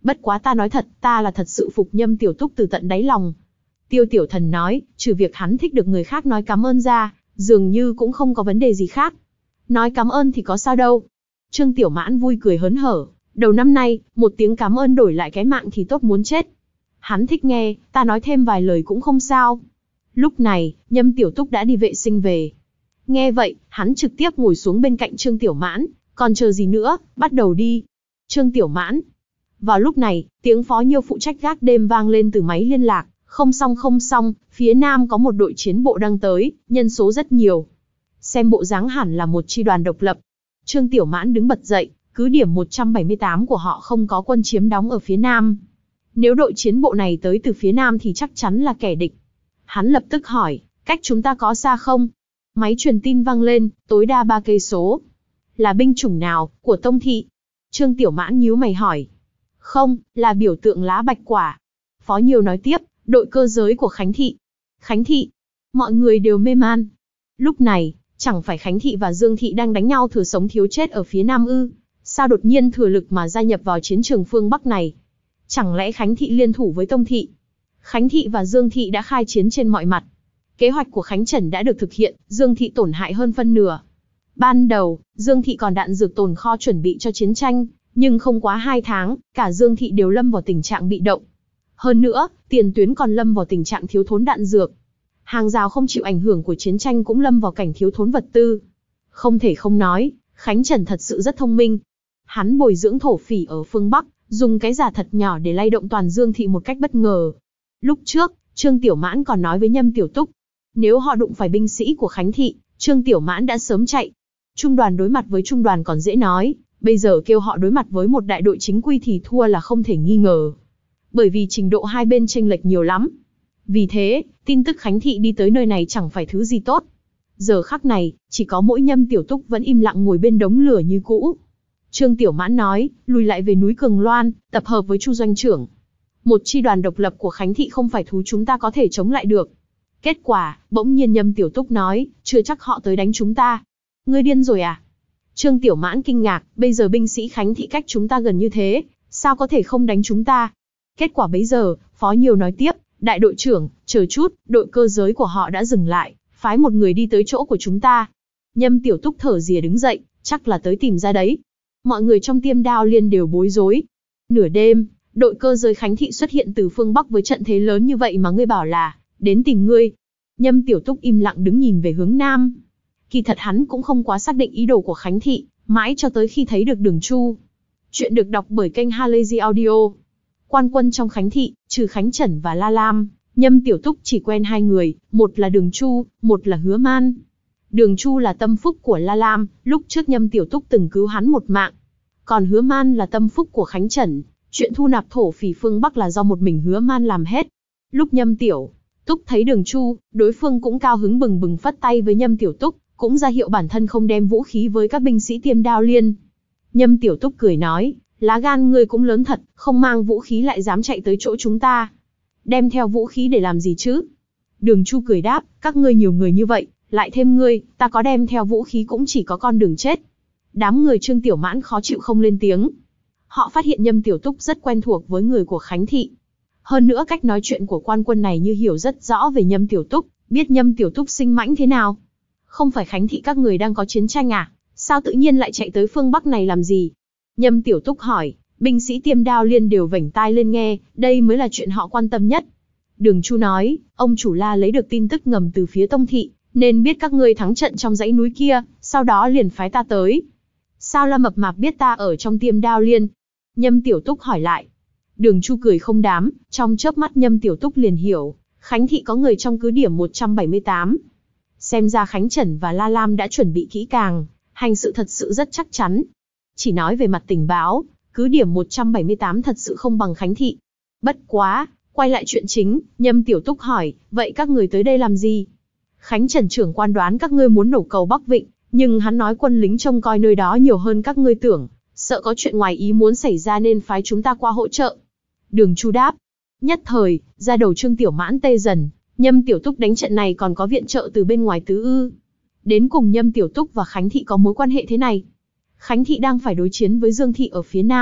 Bất quá ta nói thật, ta là thật sự phục Nhâm Tiểu Túc từ tận đáy lòng. Tiêu Tiểu Thần nói, trừ việc hắn thích được người khác nói cảm ơn ra, dường như cũng không có vấn đề gì khác. Nói cảm ơn thì có sao đâu. Trương Tiểu Mãn vui cười hớn hở, đầu năm nay, một tiếng cảm ơn đổi lại cái mạng thì tốt muốn chết. Hắn thích nghe, ta nói thêm vài lời cũng không sao. Lúc này, Nhâm Tiểu Túc đã đi vệ sinh về. Nghe vậy, hắn trực tiếp ngồi xuống bên cạnh Trương Tiểu Mãn, còn chờ gì nữa, bắt đầu đi. Trương Tiểu Mãn. Vào lúc này, tiếng phó nhiêu phụ trách gác đêm vang lên từ máy liên lạc, không xong không xong, phía nam có một đội chiến bộ đang tới, nhân số rất nhiều. Xem bộ dáng hẳn là một chi đoàn độc lập. Trương Tiểu Mãn đứng bật dậy, cứ điểm một trăm bảy mươi tám của họ không có quân chiếm đóng ở phía nam. Nếu đội chiến bộ này tới từ phía nam thì chắc chắn là kẻ địch. Hắn lập tức hỏi, cách chúng ta có xa không? Máy truyền tin vang lên, tối đa ba cây số. Là binh chủng nào, của Tông Thị? Trương Tiểu Mãn nhíu mày hỏi. Không, là biểu tượng lá bạch quả. Phó Nhiêu nói tiếp, đội cơ giới của Khánh Thị. Khánh Thị? Mọi người đều mê man. Lúc này, chẳng phải Khánh Thị và Dương Thị đang đánh nhau thừa sống thiếu chết ở phía nam ư? Sao đột nhiên thừa lực mà gia nhập vào chiến trường phương Bắc này? Chẳng lẽ Khánh Thị liên thủ với Tông Thị? Khánh Thị và Dương Thị đã khai chiến trên mọi mặt. Kế hoạch của Khánh Trần đã được thực hiện, Dương Thị tổn hại hơn phân nửa. Ban đầu, Dương Thị còn đạn dược tồn kho chuẩn bị cho chiến tranh, nhưng không quá hai tháng, cả Dương Thị đều lâm vào tình trạng bị động. Hơn nữa, tiền tuyến còn lâm vào tình trạng thiếu thốn đạn dược. Hàng rào không chịu ảnh hưởng của chiến tranh cũng lâm vào cảnh thiếu thốn vật tư. Không thể không nói, Khánh Trần thật sự rất thông minh. Hắn bồi dưỡng thổ phỉ ở phương Bắc, dùng cái giả thật nhỏ để lay động toàn Dương Thị một cách bất ngờ. Lúc trước, Trương Tiểu Mãn còn nói với Nhâm Tiểu Túc, nếu họ đụng phải binh sĩ của Khánh Thị, Trương Tiểu Mãn đã sớm chạy. Trung đoàn đối mặt với trung đoàn còn dễ nói, bây giờ kêu họ đối mặt với một đại đội chính quy thì thua là không thể nghi ngờ. Bởi vì trình độ hai bên chênh lệch nhiều lắm. Vì thế, tin tức Khánh Thị đi tới nơi này chẳng phải thứ gì tốt. Giờ khắc này, chỉ có mỗi Nhâm Tiểu Túc vẫn im lặng ngồi bên đống lửa như cũ. Trương Tiểu Mãn nói, lùi lại về núi Cường Loan, tập hợp với Chu doanh trưởng. Một chi đoàn độc lập của Khánh Thị không phải thú chúng ta có thể chống lại được. Kết quả, bỗng nhiên Nhâm Tiểu Túc nói, chưa chắc họ tới đánh chúng ta. Ngươi điên rồi à? Trương Tiểu Mãn kinh ngạc, bây giờ binh sĩ Khánh Thị cách chúng ta gần như thế, sao có thể không đánh chúng ta? Kết quả bấy giờ, Phó Nhiêu nói tiếp, đại đội trưởng, chờ chút, đội cơ giới của họ đã dừng lại, phái một người đi tới chỗ của chúng ta. Nhâm Tiểu Túc thở rìa đứng dậy, chắc là tới tìm ra đấy. Mọi người trong Tiêm Đao Liên đều bối rối. Nửa đêm, đội cơ giới Khánh Thị xuất hiện từ phương Bắc với trận thế lớn như vậy mà ngươi bảo là đến tìm ngươi. Nhâm Tiểu Túc im lặng đứng nhìn về hướng Nam. Kỳ thật hắn cũng không quá xác định ý đồ của Khánh Thị, mãi cho tới khi thấy được Đường Chu. Chuyện được đọc bởi kênh Halazy Audio. Quan quân trong Khánh Thị, trừ Khánh Trần và La Lam, Nhâm Tiểu Túc chỉ quen hai người, một là Đường Chu, một là Hứa Man. Đường Chu là tâm phúc của La Lam, lúc trước Nhâm Tiểu Túc từng cứu hắn một mạng. Còn Hứa Man là tâm phúc của Khánh Trần, chuyện thu nạp thổ phỉ phương Bắc là do một mình Hứa Man làm hết. Lúc Nhâm Tiểu Túc thấy Đường Chu, đối phương cũng cao hứng bừng bừng phất tay với Nhâm Tiểu Túc, cũng ra hiệu bản thân không đem vũ khí với các binh sĩ Tiêm Đao Liên. Nhâm Tiểu Túc cười nói, lá gan ngươi cũng lớn thật, không mang vũ khí lại dám chạy tới chỗ chúng ta. Đem theo vũ khí để làm gì chứ? Đường Chu cười đáp, các ngươi nhiều người như vậy, lại thêm ngươi, ta có đem theo vũ khí cũng chỉ có con đường chết. Đám người Trương Tiểu Mãn khó chịu không lên tiếng. Họ phát hiện Nhâm Tiểu Túc rất quen thuộc với người của Khánh Thị. Hơn nữa cách nói chuyện của quan quân này như hiểu rất rõ về Nhâm Tiểu Túc, biết Nhâm Tiểu Túc sinh mãnh thế nào. Không phải Khánh Thị các người đang có chiến tranh à? Sao tự nhiên lại chạy tới phương Bắc này làm gì? Nhâm Tiểu Túc hỏi, binh sĩ Tiêm Đao Liên đều vểnh tai lên nghe, đây mới là chuyện họ quan tâm nhất. Đường Chu nói, ông chủ La lấy được tin tức ngầm từ phía Tông Thị, nên biết các ngươi thắng trận trong dãy núi kia, sau đó liền phái ta tới. Sao La Mập Mạp biết ta ở trong Tiêm Đao Liên? Nhâm Tiểu Túc hỏi lại. Đường Chu cười không đám, trong chớp mắt Nhâm Tiểu Túc liền hiểu, Khánh Thị có người trong cứ điểm một trăm bảy mươi tám. Xem ra Khánh Trần và La Lam đã chuẩn bị kỹ càng, hành sự thật sự rất chắc chắn. Chỉ nói về mặt tình báo, cứ điểm một trăm bảy mươi tám thật sự không bằng Khánh Thị. Bất quá, quay lại chuyện chính, Nhâm Tiểu Túc hỏi, vậy các người tới đây làm gì? Khánh Trần trưởng quan đoán các ngươi muốn nổ cầu Bắc Vịnh, nhưng hắn nói quân lính trông coi nơi đó nhiều hơn các ngươi tưởng, sợ có chuyện ngoài ý muốn xảy ra nên phái chúng ta qua hỗ trợ. Đường Chu đáp. Nhất thời, ra đầu Trương Tiểu Mãn tê dần, Nhâm Tiểu Túc đánh trận này còn có viện trợ từ bên ngoài tứ ư? Đến cùng Nhâm Tiểu Túc và Khánh Thị có mối quan hệ thế này. Khánh Thị đang phải đối chiến với Dương Thị ở phía nam,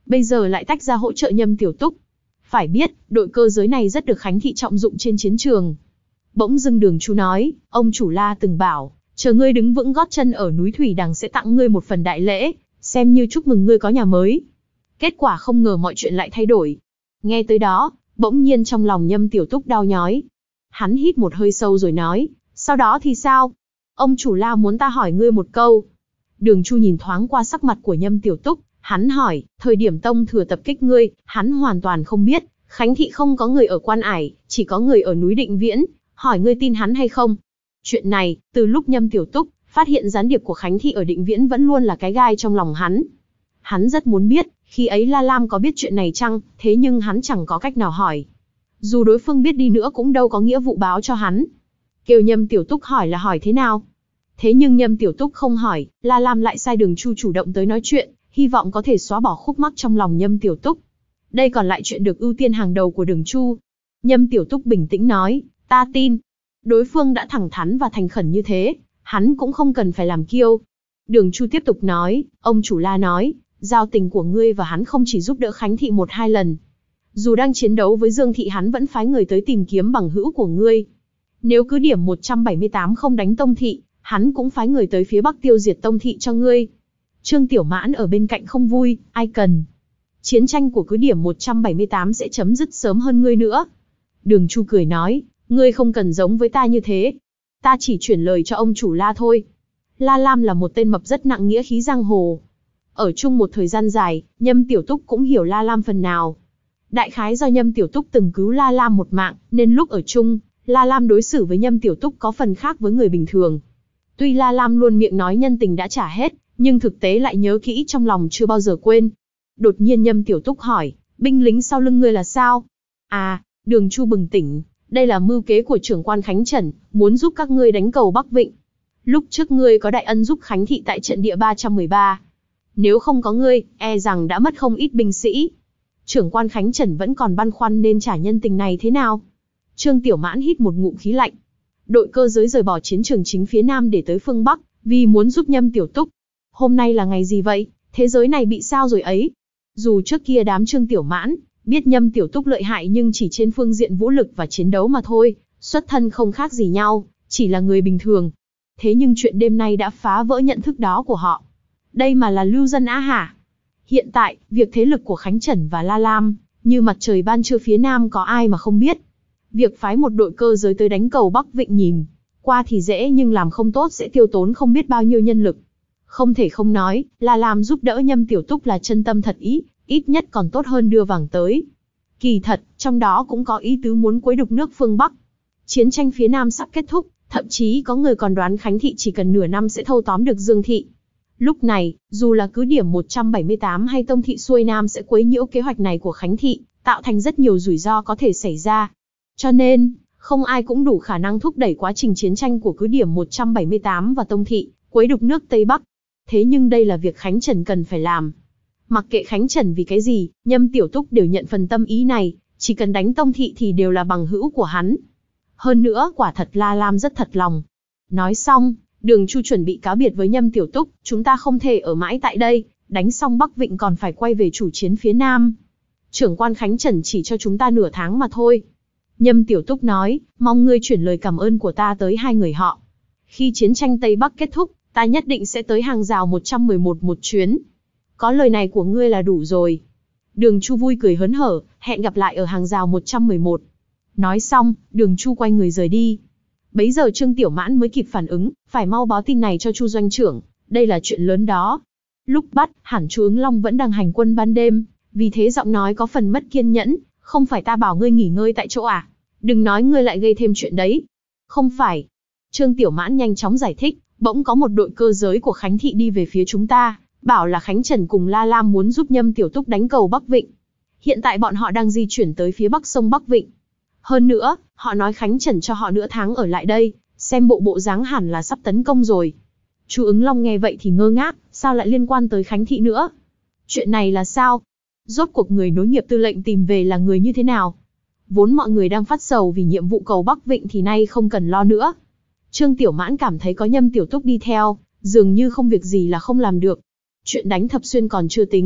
bây giờ lại tách ra hỗ trợ Nhâm Tiểu Túc. Phải biết, đội cơ giới này rất được Khánh thị trọng dụng trên chiến trường. Bỗng dưng Đường Chu nói, ông chủ La từng bảo, chờ ngươi đứng vững gót chân ở núi Thủy Đằng sẽ tặng ngươi một phần đại lễ, xem như chúc mừng ngươi có nhà mới. Kết quả không ngờ mọi chuyện lại thay đổi. Nghe tới đó, bỗng nhiên trong lòng Nhâm Tiểu Túc đau nhói. Hắn hít một hơi sâu rồi nói, sau đó thì sao? Ông chủ La muốn ta hỏi ngươi một câu. Đường Chu nhìn thoáng qua sắc mặt của Nhâm Tiểu Túc, hắn hỏi, thời điểm Tông Thừa tập kích ngươi, hắn hoàn toàn không biết, Khánh thị không có người ở Quan Ải, chỉ có người ở núi Định Viễn, hỏi ngươi tin hắn hay không? Chuyện này, từ lúc Nhâm Tiểu Túc phát hiện gián điệp của Khánh thị ở Định Viễn vẫn luôn là cái gai trong lòng hắn. Hắn rất muốn biết, khi ấy La Lam có biết chuyện này chăng, thế nhưng hắn chẳng có cách nào hỏi. Dù đối phương biết đi nữa cũng đâu có nghĩa vụ báo cho hắn. Kêu Nhâm Tiểu Túc hỏi là hỏi thế nào? Thế nhưng Nhâm Tiểu Túc không hỏi, La Lam lại sai Đường Chu chủ động tới nói chuyện, hy vọng có thể xóa bỏ khúc mắc trong lòng Nhâm Tiểu Túc. Đây còn lại chuyện được ưu tiên hàng đầu của Đường Chu. Nhâm Tiểu Túc bình tĩnh nói, ta tin. Đối phương đã thẳng thắn và thành khẩn như thế, hắn cũng không cần phải làm kiêu. Đường Chu tiếp tục nói, ông chủ La nói, giao tình của ngươi và hắn không chỉ giúp đỡ Khánh thị một hai lần. Dù đang chiến đấu với Dương thị hắn vẫn phái người tới tìm kiếm bằng hữu của ngươi. Nếu cứ điểm một trăm bảy mươi tám không đánh Tông thị, hắn cũng phái người tới phía Bắc tiêu diệt Tông thị cho ngươi. Trương Tiểu Mãn ở bên cạnh không vui, ai cần. Chiến tranh của cứ điểm một trăm bảy mươi tám sẽ chấm dứt sớm hơn ngươi nữa. Đường Chu cười nói, ngươi không cần giống với ta như thế. Ta chỉ chuyển lời cho ông chủ La thôi. La Lam là một tên mập rất nặng nghĩa khí giang hồ. Ở chung một thời gian dài, Nhâm Tiểu Túc cũng hiểu La Lam phần nào. Đại khái do Nhâm Tiểu Túc từng cứu La Lam một mạng, nên lúc ở chung, La Lam đối xử với Nhâm Tiểu Túc có phần khác với người bình thường. Tuy La Lam luôn miệng nói nhân tình đã trả hết, nhưng thực tế lại nhớ kỹ trong lòng chưa bao giờ quên. Đột nhiên Nhâm Tiểu Túc hỏi, binh lính sau lưng ngươi là sao? À, Đường Chu bừng tỉnh, đây là mưu kế của trưởng quan Khánh Trần, muốn giúp các ngươi đánh cầu Bắc Vịnh. Lúc trước ngươi có đại ân giúp Khánh thị tại trận địa ba trăm mười ba. Nếu không có ngươi, e rằng đã mất không ít binh sĩ. Trưởng quan Khánh Trần vẫn còn băn khoăn nên trả nhân tình này thế nào? Trương Tiểu Mãn hít một ngụm khí lạnh. Đội cơ giới rời bỏ chiến trường chính phía Nam để tới phương Bắc, vì muốn giúp Nhâm Tiểu Túc. Hôm nay là ngày gì vậy? Thế giới này bị sao rồi ấy? Dù trước kia đám Trương Tiểu Mãn biết Nhâm Tiểu Túc lợi hại nhưng chỉ trên phương diện vũ lực và chiến đấu mà thôi, xuất thân không khác gì nhau, chỉ là người bình thường. Thế nhưng chuyện đêm nay đã phá vỡ nhận thức đó của họ. Đây mà là lưu dân á hả? Hiện tại, việc thế lực của Khánh Trần và La Lam, như mặt trời ban trưa phía Nam có ai mà không biết. Việc phái một đội cơ giới tới đánh cầu Bắc Vịnh nhìn qua thì dễ nhưng làm không tốt sẽ tiêu tốn không biết bao nhiêu nhân lực. Không thể không nói, La Lam giúp đỡ Nhâm Tiểu Túc là chân tâm thật ý, ít nhất còn tốt hơn đưa vàng tới. Kỳ thật, trong đó cũng có ý tứ muốn quấy đục nước phương Bắc. Chiến tranh phía Nam sắp kết thúc, thậm chí có người còn đoán Khánh thị chỉ cần nửa năm sẽ thâu tóm được Dương thị. Lúc này, dù là cứ điểm một trăm bảy mươi tám hay Tông thị xuôi Nam sẽ quấy nhiễu kế hoạch này của Khánh thị, tạo thành rất nhiều rủi ro có thể xảy ra. Cho nên, không ai cũng đủ khả năng thúc đẩy quá trình chiến tranh của cứ điểm một trăm bảy mươi tám và Tông thị, quấy đục nước Tây Bắc. Thế nhưng đây là việc Khánh Trần cần phải làm. Mặc kệ Khánh Trần vì cái gì, Nhâm Tiểu Túc đều nhận phần tâm ý này, chỉ cần đánh Tông thị thì đều là bằng hữu của hắn. Hơn nữa, quả thật La Lam rất thật lòng. Nói xong, Đường Chu chuẩn bị cáo biệt với Nhâm Tiểu Túc, chúng ta không thể ở mãi tại đây, đánh xong Bắc Vịnh còn phải quay về chủ chiến phía Nam. Trưởng quan Khánh Trần chỉ cho chúng ta nửa tháng mà thôi. Nhâm Tiểu Túc nói, mong ngươi chuyển lời cảm ơn của ta tới hai người họ. Khi chiến tranh Tây Bắc kết thúc, ta nhất định sẽ tới hàng rào một trăm mười một một chuyến. Có lời này của ngươi là đủ rồi. Đường Chu vui cười hớn hở, hẹn gặp lại ở hàng rào một trăm mười một. Nói xong, Đường Chu quay người rời đi. Bấy giờ Trương Tiểu Mãn mới kịp phản ứng, phải mau báo tin này cho Chu doanh trưởng, đây là chuyện lớn đó. Lúc bắt, hẳn Chu Ứng Long vẫn đang hành quân ban đêm, vì thế giọng nói có phần mất kiên nhẫn, không phải ta bảo ngươi nghỉ ngơi tại chỗ à? Đừng nói ngươi lại gây thêm chuyện đấy. Không phải. Trương Tiểu Mãn nhanh chóng giải thích, bỗng có một đội cơ giới của Khánh thị đi về phía chúng ta, bảo là Khánh Trần cùng La Lam muốn giúp Nhâm Tiểu Túc đánh cầu Bắc Vịnh. Hiện tại bọn họ đang di chuyển tới phía bắc sông Bắc Vịnh. Hơn nữa, họ nói Khánh Trần cho họ nửa tháng ở lại đây, xem bộ bộ dáng hẳn là sắp tấn công rồi. Chu Ứng Long nghe vậy thì ngơ ngác, sao lại liên quan tới Khánh thị nữa? Chuyện này là sao? Rốt cuộc người nối nghiệp tư lệnh tìm về là người như thế nào? Vốn mọi người đang phát sầu vì nhiệm vụ cầu Bắc Vịnh thì nay không cần lo nữa. Trương Tiểu Mãn cảm thấy có Nhâm Tiểu Túc đi theo, dường như không việc gì là không làm được. Chuyện đánh Thập Xuyên còn chưa tính,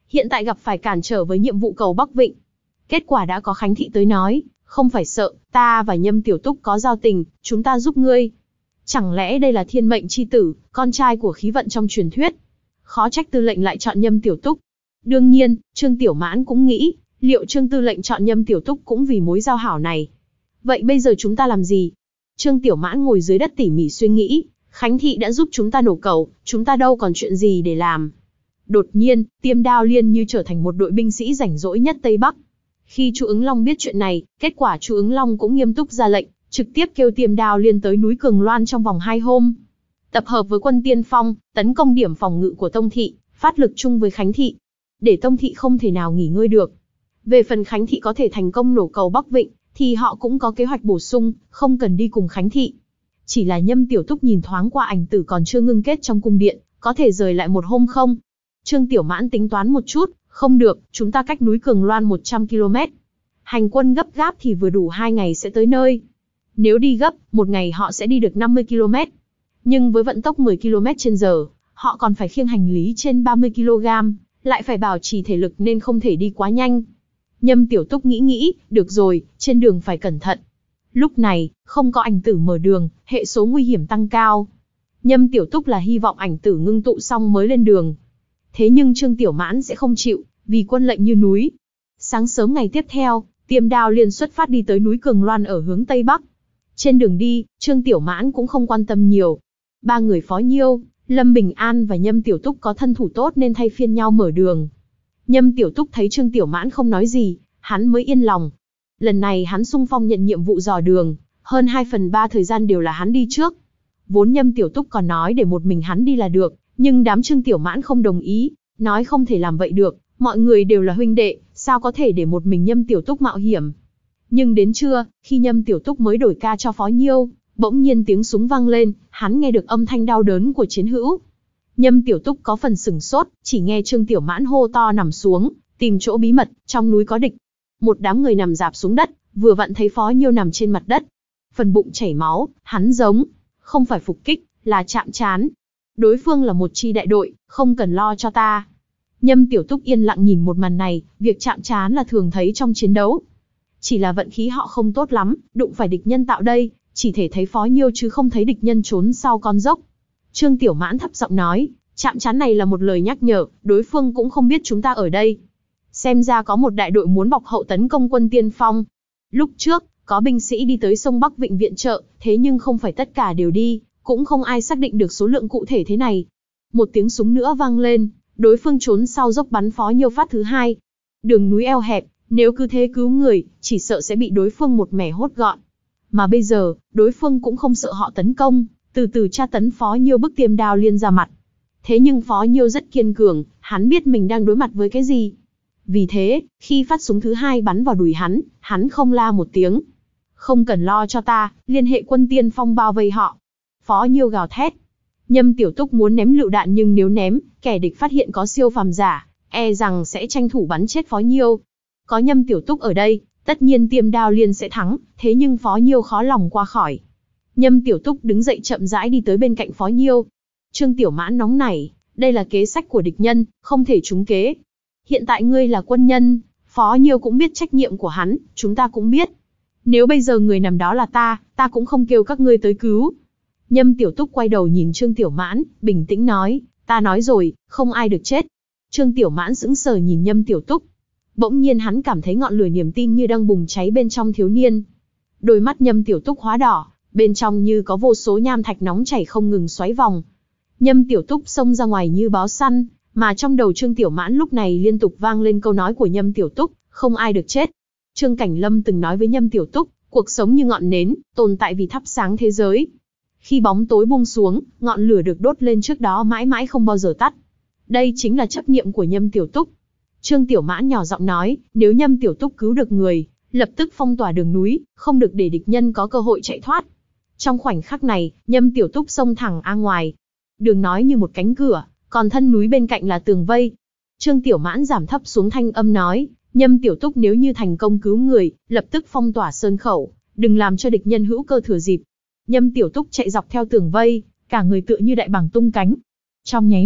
hiện tại gặp phải cản trở với nhiệm vụ cầu Bắc Vịnh. Kết quả đã có Khánh Thị tới nói, không phải sợ, ta và Nhâm Tiểu Túc có giao tình, chúng ta giúp ngươi. Chẳng lẽ đây là thiên mệnh chi tử, con trai của khí vận trong truyền thuyết? Khó trách tư lệnh lại chọn Nhâm Tiểu Túc. Đương nhiên, Trương Tiểu Mãn cũng nghĩ, liệu Trương tư lệnh chọn Nhâm Tiểu Túc cũng vì mối giao hảo này. Vậy bây giờ chúng ta làm gì? Trương Tiểu Mãn ngồi dưới đất tỉ mỉ suy nghĩ, Khánh Thị đã giúp chúng ta nổ cầu, chúng ta đâu còn chuyện gì để làm. Đột nhiên, Tiêm Đao Liên như trở thành một đội binh sĩ rảnh rỗi nhất Tây Bắc. Khi Chu Ứng Long biết chuyện này, kết quả Chu Ứng Long cũng nghiêm túc ra lệnh, trực tiếp kêu Tiêm Đao Liên tới núi Cường Loan trong vòng hai hôm. Tập hợp với quân tiên phong, tấn công điểm phòng ngự của Tông Thị, phát lực chung với Khánh Thị. Để Tông Thị không thể nào nghỉ ngơi được. Về phần Khánh Thị có thể thành công nổ cầu Bắc Vịnh, thì họ cũng có kế hoạch bổ sung, không cần đi cùng Khánh Thị. Chỉ là Nhâm Tiểu Túc nhìn thoáng qua ảnh tử còn chưa ngưng kết trong cung điện, có thể rời lại một hôm không? Trương Tiểu Mãn tính toán một chút, không được, chúng ta cách núi Cường Loan một trăm ki lô mét. Hành quân gấp gáp thì vừa đủ hai ngày sẽ tới nơi. Nếu đi gấp, một ngày họ sẽ đi được năm mươi ki lô mét. Nhưng với vận tốc mười ki lô mét trên giờ, họ còn phải khiêng hành lý trên ba mươi ki lô gam, lại phải bảo trì thể lực nên không thể đi quá nhanh. Nhâm Tiểu Túc nghĩ nghĩ, được rồi, trên đường phải cẩn thận. Lúc này, không có ảnh tử mở đường, hệ số nguy hiểm tăng cao. Nhâm Tiểu Túc là hy vọng ảnh tử ngưng tụ xong mới lên đường. Thế nhưng Trương Tiểu Mãn sẽ không chịu, vì quân lệnh như núi. Sáng sớm ngày tiếp theo, Tiêm Đao Liên xuất phát đi tới núi Cường Loan ở hướng Tây Bắc. Trên đường đi, Trương Tiểu Mãn cũng không quan tâm nhiều. Ba người Phó Nhiêu, Lâm Bình An và Nhâm Tiểu Túc có thân thủ tốt nên thay phiên nhau mở đường. Nhâm Tiểu Túc thấy Trương Tiểu Mãn không nói gì, hắn mới yên lòng. Lần này hắn xung phong nhận nhiệm vụ dò đường, hơn hai phần ba thời gian đều là hắn đi trước. Vốn Nhâm Tiểu Túc còn nói để một mình hắn đi là được, nhưng đám Trương Tiểu Mãn không đồng ý, nói không thể làm vậy được, mọi người đều là huynh đệ, sao có thể để một mình Nhâm Tiểu Túc mạo hiểm. Nhưng đến trưa, khi Nhâm Tiểu Túc mới đổi ca cho Phó Nhiêu, bỗng nhiên tiếng súng vang lên, hắn nghe được âm thanh đau đớn của chiến hữu. Nhâm Tiểu Túc có phần sửng sốt, chỉ nghe Trương Tiểu Mãn hô to nằm xuống, tìm chỗ bí mật, trong núi có địch. Một đám người nằm rạp xuống đất, vừa vặn thấy Phó Nhiêu nằm trên mặt đất. Phần bụng chảy máu, hắn giống, không phải phục kích, là chạm trán. Đối phương là một chi đại đội, không cần lo cho ta. Nhâm Tiểu Túc yên lặng nhìn một màn này, việc chạm trán là thường thấy trong chiến đấu. Chỉ là vận khí họ không tốt lắm, đụng phải địch nhân tạo đây, chỉ thể thấy Phó Nhiêu chứ không thấy địch nhân trốn sau con dốc. Trương Tiểu Mãn thấp giọng nói, chạm trán này là một lời nhắc nhở, đối phương cũng không biết chúng ta ở đây. Xem ra có một đại đội muốn bọc hậu tấn công quân tiên phong. Lúc trước, có binh sĩ đi tới sông Bắc Vịnh viện trợ, thế nhưng không phải tất cả đều đi, cũng không ai xác định được số lượng cụ thể thế này. Một tiếng súng nữa vang lên, đối phương trốn sau dốc bắn Phó Nhiêu phát thứ hai. Đường núi eo hẹp, nếu cứ thế cứu người, chỉ sợ sẽ bị đối phương một mẻ hốt gọn. Mà bây giờ, đối phương cũng không sợ họ tấn công, từ từ tra tấn Phó Nhiêu bức Tiêm Đao Liên ra mặt. Thế nhưng Phó Nhiêu rất kiên cường, hắn biết mình đang đối mặt với cái gì. Vì thế, khi phát súng thứ hai bắn vào đùi hắn, hắn không la một tiếng. Không cần lo cho ta, liên hệ quân tiên phong bao vây họ. Phó Nhiêu gào thét. Nhâm Tiểu Túc muốn ném lựu đạn nhưng nếu ném, kẻ địch phát hiện có siêu phàm giả, e rằng sẽ tranh thủ bắn chết Phó Nhiêu. Có Nhâm Tiểu Túc ở đây, tất nhiên Tiêm Đao Liên sẽ thắng, thế nhưng Phó Nhiêu khó lòng qua khỏi. Nhâm Tiểu Túc đứng dậy chậm rãi đi tới bên cạnh Phó Nhiêu. Trương Tiểu Mãn nóng nảy, đây là kế sách của địch nhân, không thể trúng kế. Hiện tại ngươi là quân nhân, Phó Nhiêu cũng biết trách nhiệm của hắn, chúng ta cũng biết. Nếu bây giờ người nằm đó là ta, ta cũng không kêu các ngươi tới cứu. Nhâm Tiểu Túc quay đầu nhìn Trương Tiểu Mãn, bình tĩnh nói, ta nói rồi, không ai được chết. Trương Tiểu Mãn sững sờ nhìn Nhâm Tiểu Túc. Bỗng nhiên hắn cảm thấy ngọn lửa niềm tin như đang bùng cháy bên trong thiếu niên. Đôi mắt Nhâm Tiểu Túc hóa đỏ, bên trong như có vô số nham thạch nóng chảy không ngừng xoáy vòng. Nhâm Tiểu Túc xông ra ngoài như báo săn, mà trong đầu Trương Tiểu Mãn lúc này liên tục vang lên câu nói của Nhâm Tiểu Túc, không ai được chết. Trương Cảnh Lâm từng nói với Nhâm Tiểu Túc, cuộc sống như ngọn nến, tồn tại vì thắp sáng thế giới. Khi bóng tối buông xuống, ngọn lửa được đốt lên trước đó mãi mãi không bao giờ tắt. Đây chính là chấp niệm của Nhâm Tiểu Túc. Trương Tiểu Mãn nhỏ giọng nói, nếu Nhâm Tiểu Túc cứu được người, lập tức phong tỏa đường núi, không được để địch nhân có cơ hội chạy thoát. Trong khoảnh khắc này, Nhâm Tiểu Túc xông thẳng ra ngoài. Đường nói như một cánh cửa, còn thân núi bên cạnh là tường vây. Trương Tiểu Mãn giảm thấp xuống thanh âm nói, Nhâm Tiểu Túc nếu như thành công cứu người, lập tức phong tỏa sơn khẩu, đừng làm cho địch nhân hữu cơ thừa dịp. Nhâm Tiểu Túc chạy dọc theo tường vây, cả người tựa như đại bàng tung cánh. Trong nháy mắt,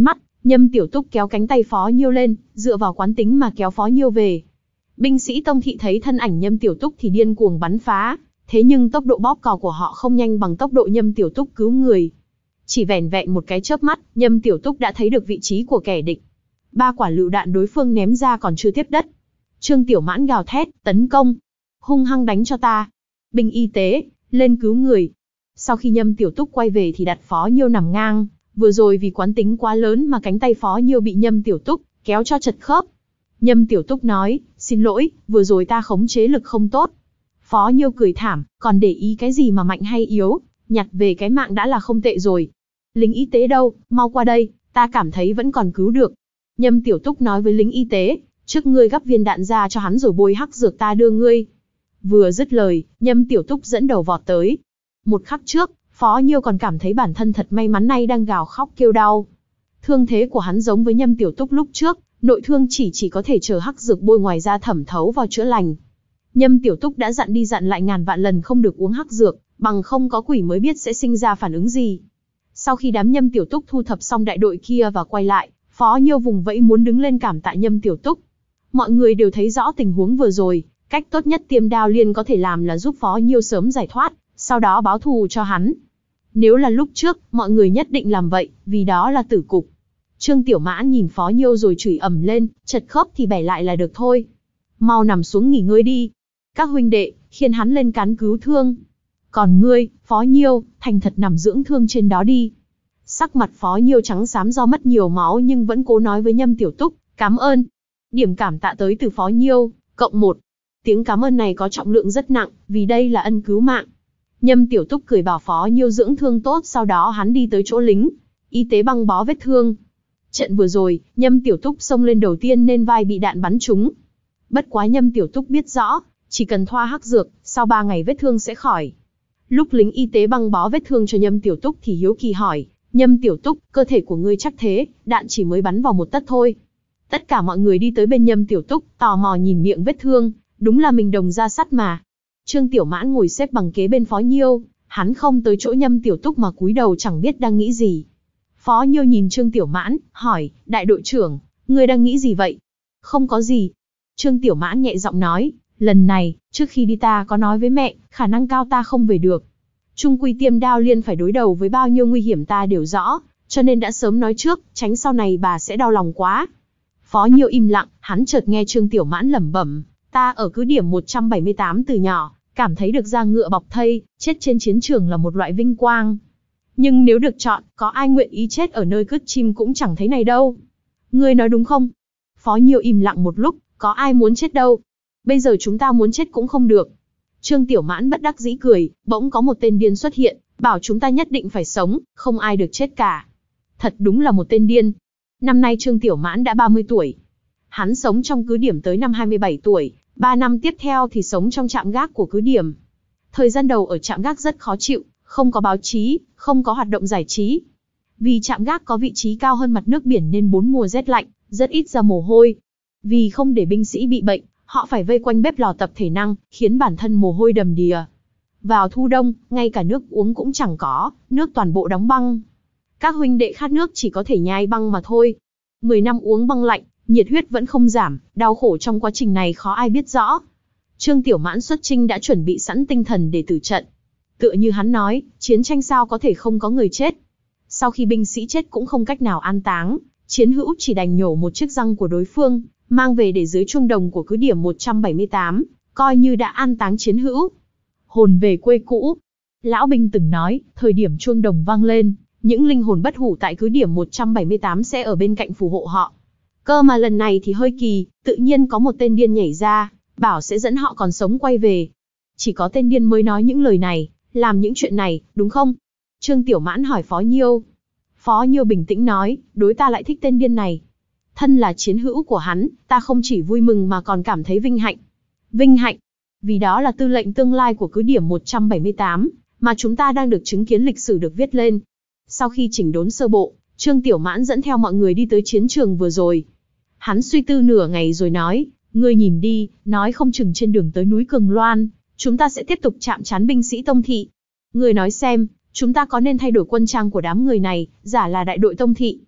Nhâm Tiểu Túc kéo cánh tay Phó Nhiêu lên, dựa vào quán tính mà kéo Phó Nhiêu về. Binh sĩ Tông thị thấy thân ảnh Nhâm Tiểu Túc thì điên cuồng bắn phá, thế nhưng tốc độ bóp cò của họ không nhanh bằng tốc độ Nhâm Tiểu Túc cứu người. Chỉ vẻn vẹn một cái chớp mắt, Nhâm Tiểu Túc đã thấy được vị trí của kẻ địch. Ba quả lựu đạn đối phương ném ra còn chưa tiếp đất. Trương Tiểu Mãn gào thét, tấn công, hung hăng đánh cho ta. Binh y tế, lên cứu người. Sau khi Nhâm Tiểu Túc quay về thì đặt Phó Nhiêu nằm ngang, vừa rồi vì quán tính quá lớn mà cánh tay Phó Nhiêu bị Nhâm Tiểu Túc kéo cho chật khớp. Nhâm Tiểu Túc nói, xin lỗi, vừa rồi ta khống chế lực không tốt. Phó Nhiêu cười thảm, còn để ý cái gì mà mạnh hay yếu, nhặt về cái mạng đã là không tệ rồi. Lính y tế đâu, mau qua đây, ta cảm thấy vẫn còn cứu được. Nhâm Tiểu Túc nói với lính y tế, trước ngươi gắp viên đạn ra cho hắn rồi bôi hắc dược ta đưa ngươi. Vừa dứt lời, Nhâm Tiểu Túc dẫn đầu vọt tới. Một khắc trước, Phó Nhiêu còn cảm thấy bản thân thật may mắn nay đang gào khóc kêu đau. Thương thế của hắn giống với Nhâm Tiểu Túc lúc trước, nội thương chỉ chỉ có thể chờ hắc dược bôi ngoài da thẩm thấu vào chữa lành. Nhâm Tiểu Túc đã dặn đi dặn lại ngàn vạn lần không được uống hắc dược, bằng không có quỷ mới biết sẽ sinh ra phản ứng gì. Sau khi đám Nhâm Tiểu Túc thu thập xong đại đội kia và quay lại, Phó Nhiêu vùng vẫy muốn đứng lên cảm tạ Nhâm Tiểu Túc. Mọi người đều thấy rõ tình huống vừa rồi, cách tốt nhất Tiêm Đao Liên có thể làm là giúp Phó Nhiêu sớm giải thoát, sau đó báo thù cho hắn. Nếu là lúc trước, mọi người nhất định làm vậy, vì đó là tử cục. Trương Tiểu Mãn nhìn Phó Nhiêu rồi chửi ầm lên, chật khớp thì bẻ lại là được thôi. Mau nằm xuống nghỉ ngơi đi. Các huynh đệ, khiêng hắn lên cán cứu thương. Còn ngươi, Phó Nhiêu, thành thật nằm dưỡng thương trên đó đi. Sắc mặt Phó Nhiêu trắng xám do mất nhiều máu nhưng vẫn cố nói với Nhâm Tiểu Túc, cảm ơn. Điểm cảm tạ tới từ Phó Nhiêu, cộng một. Tiếng cảm ơn này có trọng lượng rất nặng, vì đây là ân cứu mạng. Nhâm Tiểu Túc cười bảo Phó Nhiêu dưỡng thương tốt, sau đó hắn đi tới chỗ lính y tế băng bó vết thương. Trận vừa rồi, Nhâm Tiểu Túc xông lên đầu tiên nên vai bị đạn bắn trúng. Bất quá Nhâm Tiểu Túc biết rõ, chỉ cần thoa hắc dược, sau ba ngày vết thương sẽ khỏi. Lúc lính y tế băng bó vết thương cho Nhâm Tiểu Túc thì hiếu kỳ hỏi, Nhâm Tiểu Túc, cơ thể của ngươi chắc thế, đạn chỉ mới bắn vào một tấc thôi. Tất cả mọi người đi tới bên Nhâm Tiểu Túc, tò mò nhìn miệng vết thương, đúng là mình đồng da sắt mà. Trương Tiểu Mãn ngồi xếp bằng kế bên Phó Nhiêu, hắn không tới chỗ Nhâm Tiểu Túc mà cúi đầu chẳng biết đang nghĩ gì. Phó Nhiêu nhìn Trương Tiểu Mãn, hỏi, đại đội trưởng, ngươi đang nghĩ gì vậy? Không có gì. Trương Tiểu Mãn nhẹ giọng nói, lần này, trước khi đi ta có nói với mẹ, khả năng cao ta không về được. Trung quy Tiêm Đao Liên phải đối đầu với bao nhiêu nguy hiểm ta đều rõ, cho nên đã sớm nói trước, tránh sau này bà sẽ đau lòng quá. Phó Nhiêu im lặng, hắn chợt nghe Trương Tiểu Mãn lẩm bẩm, ta ở cứ điểm một trăm bảy mươi tám từ nhỏ, cảm thấy được da ngựa bọc thây, chết trên chiến trường là một loại vinh quang. Nhưng nếu được chọn, có ai nguyện ý chết ở nơi cất chim cũng chẳng thấy này đâu. Ngươi nói đúng không? Phó Nhiêu im lặng một lúc, có ai muốn chết đâu. Bây giờ chúng ta muốn chết cũng không được. Trương Tiểu Mãn bất đắc dĩ cười, bỗng có một tên điên xuất hiện, bảo chúng ta nhất định phải sống, không ai được chết cả. Thật đúng là một tên điên. Năm nay Trương Tiểu Mãn đã ba mươi tuổi. Hắn sống trong cứ điểm tới năm hai mươi bảy tuổi, ba năm tiếp theo thì sống trong trạm gác của cứ điểm. Thời gian đầu ở trạm gác rất khó chịu, không có báo chí, không có hoạt động giải trí. Vì trạm gác có vị trí cao hơn mặt nước biển nên bốn mùa rét lạnh, rất ít ra mồ hôi. Vì không để binh sĩ bị bệnh, họ phải vây quanh bếp lò tập thể năng, khiến bản thân mồ hôi đầm đìa. Vào thu đông, ngay cả nước uống cũng chẳng có, nước toàn bộ đóng băng. Các huynh đệ khát nước chỉ có thể nhai băng mà thôi. Mười năm uống băng lạnh, nhiệt huyết vẫn không giảm, đau khổ trong quá trình này khó ai biết rõ. Trương Tiểu Mãn xuất chinh đã chuẩn bị sẵn tinh thần để tử trận. Tựa như hắn nói, chiến tranh sao có thể không có người chết. Sau khi binh sĩ chết cũng không cách nào an táng, chiến hữu chỉ đành nhổ một chiếc răng của đối phương, mang về để dưới chuông đồng của cứ điểm một trăm bảy mươi tám, coi như đã an táng chiến hữu. Hồn về quê cũ. Lão binh từng nói, thời điểm chuông đồng vang lên, những linh hồn bất hủ tại cứ điểm một trăm bảy mươi tám sẽ ở bên cạnh phù hộ họ. Cơ mà lần này thì hơi kỳ, tự nhiên có một tên điên nhảy ra, bảo sẽ dẫn họ còn sống quay về. Chỉ có tên điên mới nói những lời này, làm những chuyện này, đúng không? Trương Tiểu Mãn hỏi Phó Nhiêu. Phó Nhiêu bình tĩnh nói, đối ta lại thích tên điên này. Thân là chiến hữu của hắn, ta không chỉ vui mừng mà còn cảm thấy vinh hạnh. Vinh hạnh, vì đó là tư lệnh tương lai của cứ điểm một trăm bảy mươi tám, mà chúng ta đang được chứng kiến lịch sử được viết lên. Sau khi chỉnh đốn sơ bộ, Trương Tiểu Mãn dẫn theo mọi người đi tới chiến trường vừa rồi. Hắn suy tư nửa ngày rồi nói, ngươi nhìn đi, nói không chừng trên đường tới núi Cường Loan, chúng ta sẽ tiếp tục chạm trán binh sĩ Tông thị. Ngươi nói xem, chúng ta có nên thay đổi quân trang của đám người này, giả là đại đội Tông thị.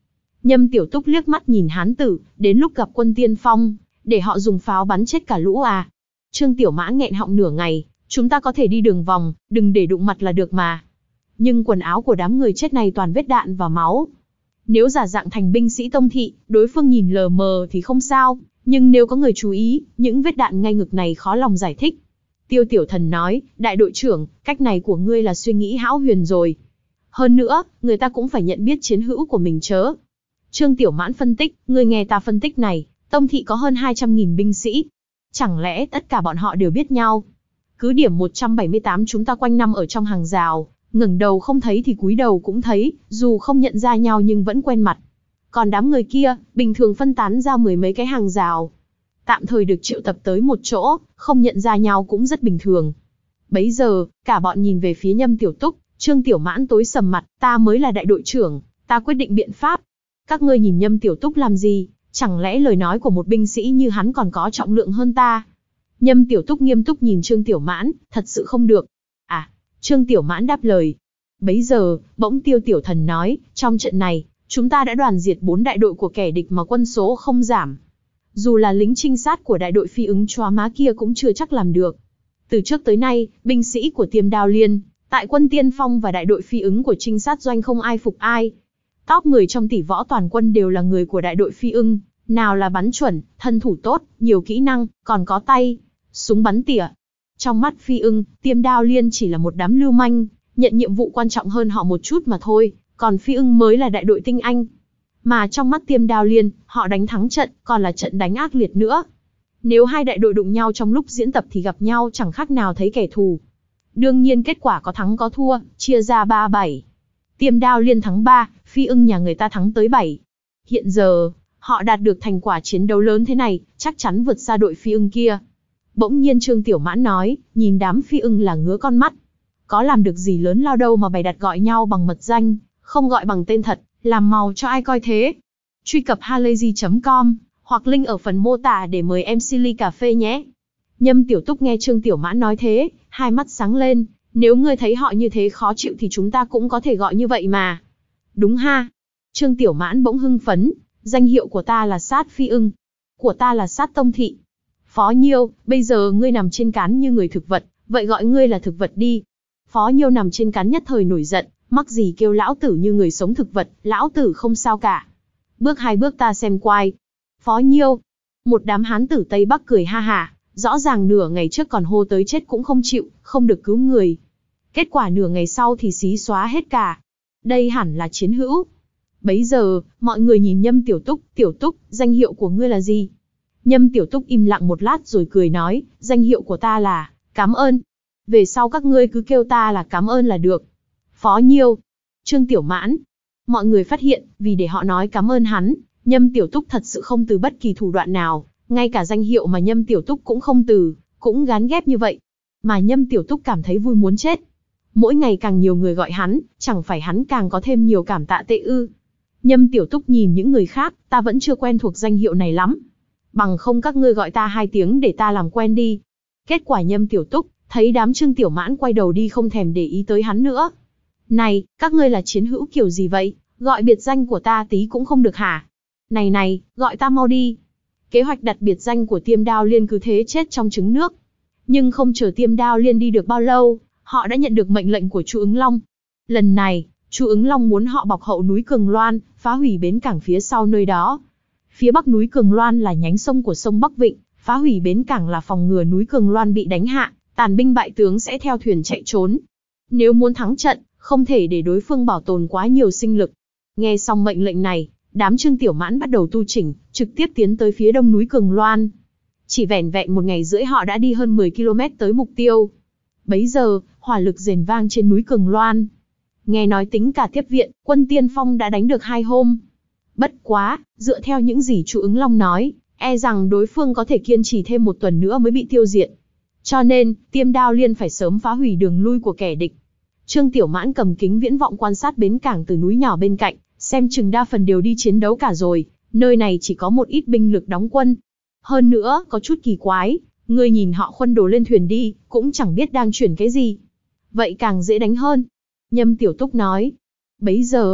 Nhâm Tiểu Túc liếc mắt nhìn hán tử, đến lúc gặp quân tiên phong, để họ dùng pháo bắn chết cả lũ à. Trương Tiểu Mãn nghẹn họng nửa ngày, chúng ta có thể đi đường vòng, đừng để đụng mặt là được mà. Nhưng quần áo của đám người chết này toàn vết đạn và máu. Nếu giả dạng thành binh sĩ tông thị, đối phương nhìn lờ mờ thì không sao, nhưng nếu có người chú ý, những vết đạn ngay ngực này khó lòng giải thích. Tiêu Tiểu Thần nói, đại đội trưởng, cách này của ngươi là suy nghĩ hão huyền rồi. Hơn nữa, người ta cũng phải nhận biết chiến hữu của mình chớ. Trương Tiểu Mãn phân tích, ngươi nghe ta phân tích này, tông thị có hơn hai trăm nghìn binh sĩ. Chẳng lẽ tất cả bọn họ đều biết nhau? Cứ điểm một trăm bảy mươi tám chúng ta quanh năm ở trong hàng rào, ngẩng đầu không thấy thì cúi đầu cũng thấy, dù không nhận ra nhau nhưng vẫn quen mặt. Còn đám người kia, bình thường phân tán ra mười mấy cái hàng rào. Tạm thời được triệu tập tới một chỗ, không nhận ra nhau cũng rất bình thường. Bấy giờ, cả bọn nhìn về phía Nhâm Tiểu Túc, Trương Tiểu Mãn tối sầm mặt, ta mới là đại đội trưởng, ta quyết định biện pháp. Các ngươi nhìn Nhâm Tiểu Túc làm gì, chẳng lẽ lời nói của một binh sĩ như hắn còn có trọng lượng hơn ta? Nhâm Tiểu Túc nghiêm túc nhìn Trương Tiểu Mãn, thật sự không được. À, Trương Tiểu Mãn đáp lời. Bấy giờ, bỗng Tiêu Tiểu Thần nói, trong trận này, chúng ta đã đoàn diệt bốn đại đội của kẻ địch mà quân số không giảm. Dù là lính trinh sát của đại đội phi ứng chóa má kia cũng chưa chắc làm được. Từ trước tới nay, binh sĩ của Tiêm Đao Liên, tại quân tiên phong và đại đội phi ứng của trinh sát doanh không ai phục ai. Top mười trong tỷ võ toàn quân đều là người của đại đội phi ưng, nào là bắn chuẩn, thân thủ tốt, nhiều kỹ năng, còn có tay, súng bắn tỉa. Trong mắt phi ưng, Tiêm Đao Liên chỉ là một đám lưu manh, nhận nhiệm vụ quan trọng hơn họ một chút mà thôi, còn phi ưng mới là đại đội tinh anh. Mà trong mắt Tiêm Đao Liên, họ đánh thắng trận, còn là trận đánh ác liệt nữa. Nếu hai đại đội đụng nhau trong lúc diễn tập thì gặp nhau chẳng khác nào thấy kẻ thù. Đương nhiên kết quả có thắng có thua, chia ra ba bảy. Tiêm Đao Liên thắng ba, phi ưng nhà người ta thắng tới bảy. Hiện giờ, họ đạt được thành quả chiến đấu lớn thế này, chắc chắn vượt xa đội phi ưng kia. Bỗng nhiên Trương Tiểu Mãn nói, nhìn đám phi ưng là ngứa con mắt. Có làm được gì lớn lao đâu mà bày đặt gọi nhau bằng mật danh, không gọi bằng tên thật, làm màu cho ai coi thế. Truy cập halayzi chấm com, hoặc link ở phần mô tả để mời em xê ly cà phê nhé. Nhâm Tiểu Túc nghe Trương Tiểu Mãn nói thế, hai mắt sáng lên, nếu ngươi thấy họ như thế khó chịu thì chúng ta cũng có thể gọi như vậy mà. Đúng ha. Trương Tiểu Mãn bỗng hưng phấn, danh hiệu của ta là sát phi ưng, của ta là sát tông thị. Phó Nhiêu, bây giờ ngươi nằm trên cán như người thực vật, vậy gọi ngươi là thực vật đi. Phó Nhiêu nằm trên cán nhất thời nổi giận, mắc gì kêu lão tử như người sống thực vật, lão tử không sao cả. Bước hai bước ta xem quai. Phó Nhiêu. Một đám hán tử Tây Bắc cười ha hả, rõ ràng nửa ngày trước còn hô tới chết cũng không chịu, không được cứu người. Kết quả nửa ngày sau thì xí xóa hết cả. Đây hẳn là chiến hữu. Bấy giờ, mọi người nhìn Nhâm Tiểu Túc, Tiểu Túc, danh hiệu của ngươi là gì? Nhâm Tiểu Túc im lặng một lát rồi cười nói, danh hiệu của ta là, cảm ơn. Về sau các ngươi cứ kêu ta là cảm ơn là được. Phó Nhiêu. Trương Tiểu Mãn. Mọi người phát hiện, vì để họ nói cảm ơn hắn, Nhâm Tiểu Túc thật sự không từ bất kỳ thủ đoạn nào, ngay cả danh hiệu mà Nhâm Tiểu Túc cũng không từ, cũng gán ghép như vậy. Mà Nhâm Tiểu Túc cảm thấy vui muốn chết. Mỗi ngày càng nhiều người gọi hắn, chẳng phải hắn càng có thêm nhiều cảm tạ tệ ư. Nhâm Tiểu Túc nhìn những người khác, ta vẫn chưa quen thuộc danh hiệu này lắm. Bằng không các ngươi gọi ta hai tiếng để ta làm quen đi. Kết quả Nhâm Tiểu Túc, thấy đám Trương Tiểu Mãn quay đầu đi không thèm để ý tới hắn nữa. Này, các ngươi là chiến hữu kiểu gì vậy? Gọi biệt danh của ta tí cũng không được hả? Này này, gọi ta mau đi. Kế hoạch đặt biệt danh của Tiêm Đao Liên cứ thế chết trong trứng nước. Nhưng không chờ Tiêm Đao Liên đi được bao lâu, họ đã nhận được mệnh lệnh của Chu Ứng Long. Lần này, Chu Ứng Long muốn họ bọc hậu núi Cường Loan, phá hủy bến cảng phía sau nơi đó. Phía bắc núi Cường Loan là nhánh sông của sông Bắc Vịnh, phá hủy bến cảng là phòng ngừa núi Cường Loan bị đánh hạ, tàn binh bại tướng sẽ theo thuyền chạy trốn. Nếu muốn thắng trận, không thể để đối phương bảo tồn quá nhiều sinh lực. Nghe xong mệnh lệnh này, đám Trương Tiểu Mãn bắt đầu tu chỉnh, trực tiếp tiến tới phía đông núi Cường Loan. Chỉ vẻn vẹn một ngày rưỡi họ đã đi hơn mười ki lô mét tới mục tiêu. Bấy giờ, hỏa lực rền vang trên núi Cường Loan. Nghe nói tính cả tiếp viện, quân tiên phong đã đánh được hai hôm. Bất quá, dựa theo những gì Chu Ứng Long nói, e rằng đối phương có thể kiên trì thêm một tuần nữa mới bị tiêu diệt. Cho nên, Tiêm Đao Liên phải sớm phá hủy đường lui của kẻ địch. Trương Tiểu Mãn cầm kính viễn vọng quan sát bến cảng từ núi nhỏ bên cạnh, xem chừng đa phần đều đi chiến đấu cả rồi, nơi này chỉ có một ít binh lực đóng quân. Hơn nữa, có chút kỳ quái, người nhìn họ khuân đồ lên thuyền đi, cũng chẳng biết đang chuyển cái gì. Vậy càng dễ đánh hơn. Nhâm Tiểu Túc nói. Bấy giờ,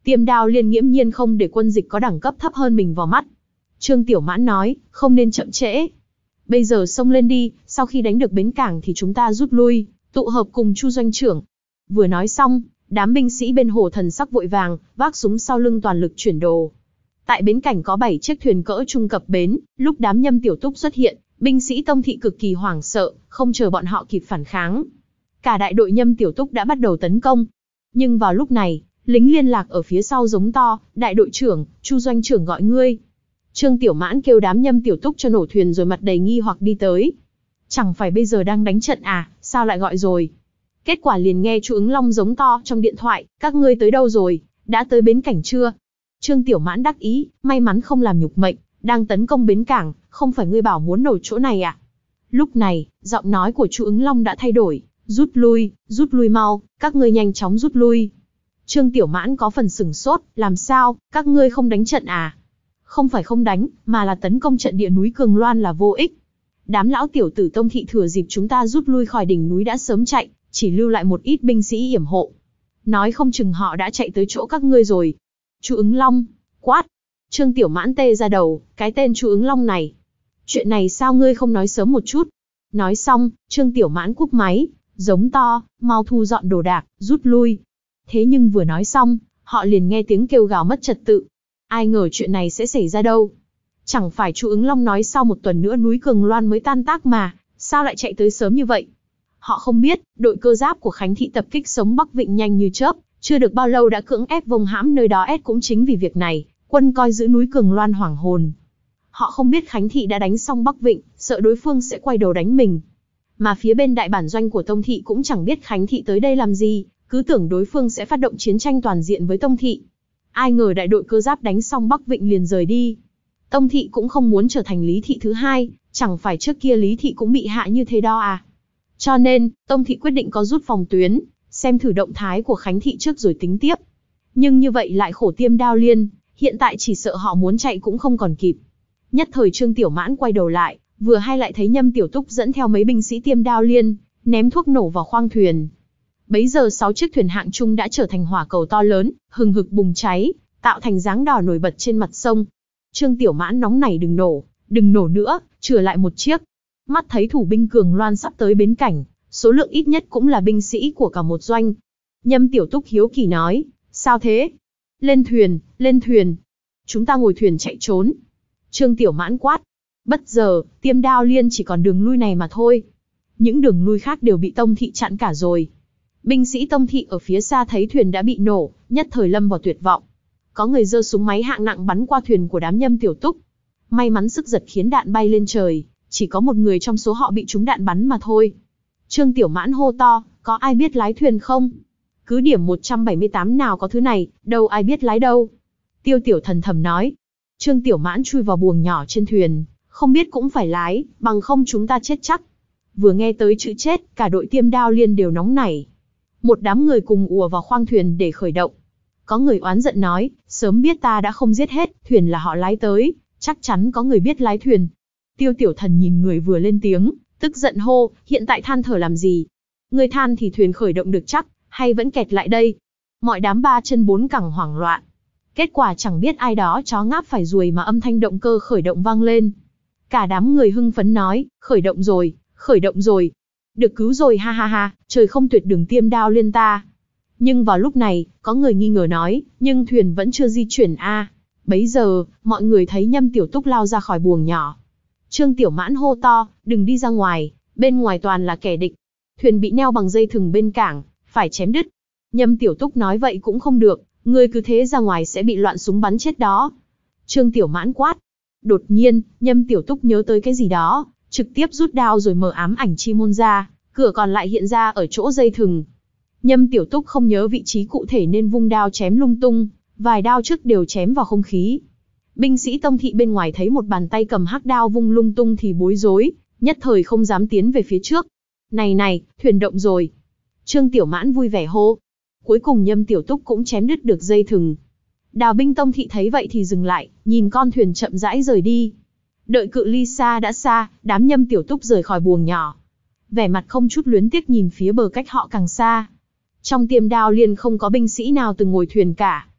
Tiêm Đao Liên nghiễm nhiên không để quân dịch có đẳng cấp thấp hơn mình vào mắt. Trương Tiểu Mãn nói, không nên chậm trễ. Bây giờ xông lên đi, sau khi đánh được bến cảng thì chúng ta rút lui, tụ hợp cùng Chu doanh trưởng. Vừa nói xong, đám binh sĩ bên hồ thần sắc vội vàng, vác súng sau lưng toàn lực chuyển đồ. Tại bến cảnh có bảy chiếc thuyền cỡ trung cập bến, lúc đám Nhâm Tiểu Túc xuất hiện, binh sĩ Tông thị cực kỳ hoảng sợ, không chờ bọn họ kịp phản kháng. Cả đại đội Nhâm Tiểu Túc đã bắt đầu tấn công. Nhưng vào lúc này, lính liên lạc ở phía sau giống to, đại đội trưởng, Chu doanh trưởng gọi ngươi. Trương Tiểu Mãn kêu đám Nhâm Tiểu Túc cho nổ thuyền rồi mặt đầy nghi hoặc đi tới. Chẳng phải bây giờ đang đánh trận à, sao lại gọi rồi? Kết quả liền nghe Chu Ứng Long giống to trong điện thoại, các ngươi tới đâu rồi, đã tới bến cảnh chưa? Trương Tiểu Mãn đắc ý, may mắn không làm nhục mệnh, đang tấn công bến cảng, không phải ngươi bảo muốn nổ chỗ này à? Lúc này, giọng nói của Chu Ứng Long đã thay đổi, rút lui, rút lui mau, các ngươi nhanh chóng rút lui. Trương Tiểu Mãn có phần sửng sốt, làm sao, các ngươi không đánh trận à? Không phải không đánh, mà là tấn công trận địa núi Cường Loan là vô ích. Đám lão tiểu tử Tông thị thừa dịp chúng ta rút lui khỏi đỉnh núi đã sớm chạy, chỉ lưu lại một ít binh sĩ yểm hộ. Nói không chừng họ đã chạy tới chỗ các ngươi rồi. Chu Ứng Long, quát. Trương Tiểu Mãn tê ra đầu, cái tên Chu Ứng Long này. Chuyện này sao ngươi không nói sớm một chút? Nói xong, Trương Tiểu Mãn cúp máy, giống to, mau thu dọn đồ đạc, rút lui. Thế nhưng vừa nói xong, họ liền nghe tiếng kêu gào mất trật tự. Ai ngờ chuyện này sẽ xảy ra đâu. Chẳng phải Chu Ứng Long nói sau một tuần nữa núi Cường Loan mới tan tác mà, sao lại chạy tới sớm như vậy? Họ không biết, đội cơ giáp của Khánh thị tập kích sống Bắc Vịnh nhanh như chớp, chưa được bao lâu đã cưỡng ép vông hãm nơi đó. Cũng chính vì việc này, quân coi giữ núi Cường Loan hoảng hồn. Họ không biết Khánh thị đã đánh xong Bắc Vịnh, sợ đối phương sẽ quay đầu đánh mình. Mà phía bên đại bản doanh của Tông thị cũng chẳng biết Khánh thị tới đây làm gì, cứ tưởng đối phương sẽ phát động chiến tranh toàn diện với Tông thị. Ai ngờ đại đội cơ giáp đánh xong Bắc Vịnh liền rời đi. Tông thị cũng không muốn trở thành Lý thị thứ hai, chẳng phải trước kia Lý thị cũng bị hạ như thế đó à. Cho nên, Tông thị quyết định có rút phòng tuyến, xem thử động thái của Khánh thị trước rồi tính tiếp. Nhưng như vậy lại khổ Tiêm Đao Liên, hiện tại chỉ sợ họ muốn chạy cũng không còn kịp. Nhất thời Trương Tiểu Mãn quay đầu lại, vừa hay lại thấy Nhâm Tiểu Túc dẫn theo mấy binh sĩ Tiêm Đao Liên, ném thuốc nổ vào khoang thuyền. Bấy giờ sáu chiếc thuyền hạng trung đã trở thành hỏa cầu to lớn, hừng hực bùng cháy, tạo thành dáng đỏ nổi bật trên mặt sông. Trương Tiểu Mãn nóng nảy đừng nổ, đừng nổ nữa, chừa lại một chiếc. Mắt thấy thủ binh Cường Loan sắp tới bến cảnh, số lượng ít nhất cũng là binh sĩ của cả một doanh. Nhâm Tiểu Túc hiếu kỳ nói, sao thế? Lên thuyền, lên thuyền. Chúng ta ngồi thuyền chạy trốn. Trương Tiểu Mãn quát. Bất giờ, Tiêm Đao Liên chỉ còn đường lui này mà thôi. Những đường lui khác đều bị Tông thị chặn cả rồi. Binh sĩ Tông thị ở phía xa thấy thuyền đã bị nổ, nhất thời lâm vào tuyệt vọng. Có người giơ súng máy hạng nặng bắn qua thuyền của đám Nhâm Tiểu Túc. May mắn sức giật khiến đạn bay lên trời, chỉ có một người trong số họ bị trúng đạn bắn mà thôi. Trương Tiểu Mãn hô to, có ai biết lái thuyền không? Cứ điểm một trăm bảy mươi tám nào có thứ này, đâu ai biết lái đâu. Tiêu Tiểu Thần thầm nói. Trương Tiểu Mãn chui vào buồng nhỏ trên thuyền, không biết cũng phải lái, bằng không chúng ta chết chắc. Vừa nghe tới chữ chết, cả đội Tiêm Đao Liên đều nóng nảy. Một đám người cùng ùa vào khoang thuyền để khởi động. Có người oán giận nói, sớm biết ta đã không giết hết, thuyền là họ lái tới, chắc chắn có người biết lái thuyền. Tiêu Tiểu Thần nhìn người vừa lên tiếng, tức giận hô, hiện tại than thở làm gì? Người than thì thuyền khởi động được chắc, hay vẫn kẹt lại đây? Mọi đám ba chân bốn cẳng hoảng loạn. Kết quả chẳng biết ai đó chó ngáp phải ruồi mà âm thanh động cơ khởi động vang lên. Cả đám người hưng phấn nói, khởi động rồi, khởi động rồi. Được cứu rồi ha ha ha, trời không tuyệt đường Tiêm Đao Liên ta. Nhưng vào lúc này, có người nghi ngờ nói, nhưng thuyền vẫn chưa di chuyển a. À. Bấy giờ, mọi người thấy Nhâm Tiểu Túc lao ra khỏi buồng nhỏ. Trương Tiểu Mãn hô to, đừng đi ra ngoài, bên ngoài toàn là kẻ địch. Thuyền bị neo bằng dây thừng bên cảng, phải chém đứt. Nhâm Tiểu Túc nói vậy cũng không được, ngươi cứ thế ra ngoài sẽ bị loạn súng bắn chết đó. Trương Tiểu Mãn quát. Đột nhiên, Nhâm Tiểu Túc nhớ tới cái gì đó, trực tiếp rút đao rồi mở ám ảnh chi môn ra, cửa còn lại hiện ra ở chỗ dây thừng. Nhâm Tiểu Túc không nhớ vị trí cụ thể nên vung đao chém lung tung, vài đao trước đều chém vào không khí. Binh sĩ Tông thị bên ngoài thấy một bàn tay cầm hắc đao vung lung tung thì bối rối, nhất thời không dám tiến về phía trước. Này này, thuyền động rồi. Trương Tiểu Mãn vui vẻ hô. Cuối cùng Nhâm Tiểu Túc cũng chém đứt được dây thừng. Đào binh Tông thị thấy vậy thì dừng lại, nhìn con thuyền chậm rãi rời đi. Đợi cự ly xa đã xa, đám Nhâm Tiểu Túc rời khỏi buồng nhỏ. Vẻ mặt không chút luyến tiếc nhìn phía bờ cách họ càng xa. Trong Tiêm Đao Liên không có binh sĩ nào từng ngồi thuyền cả.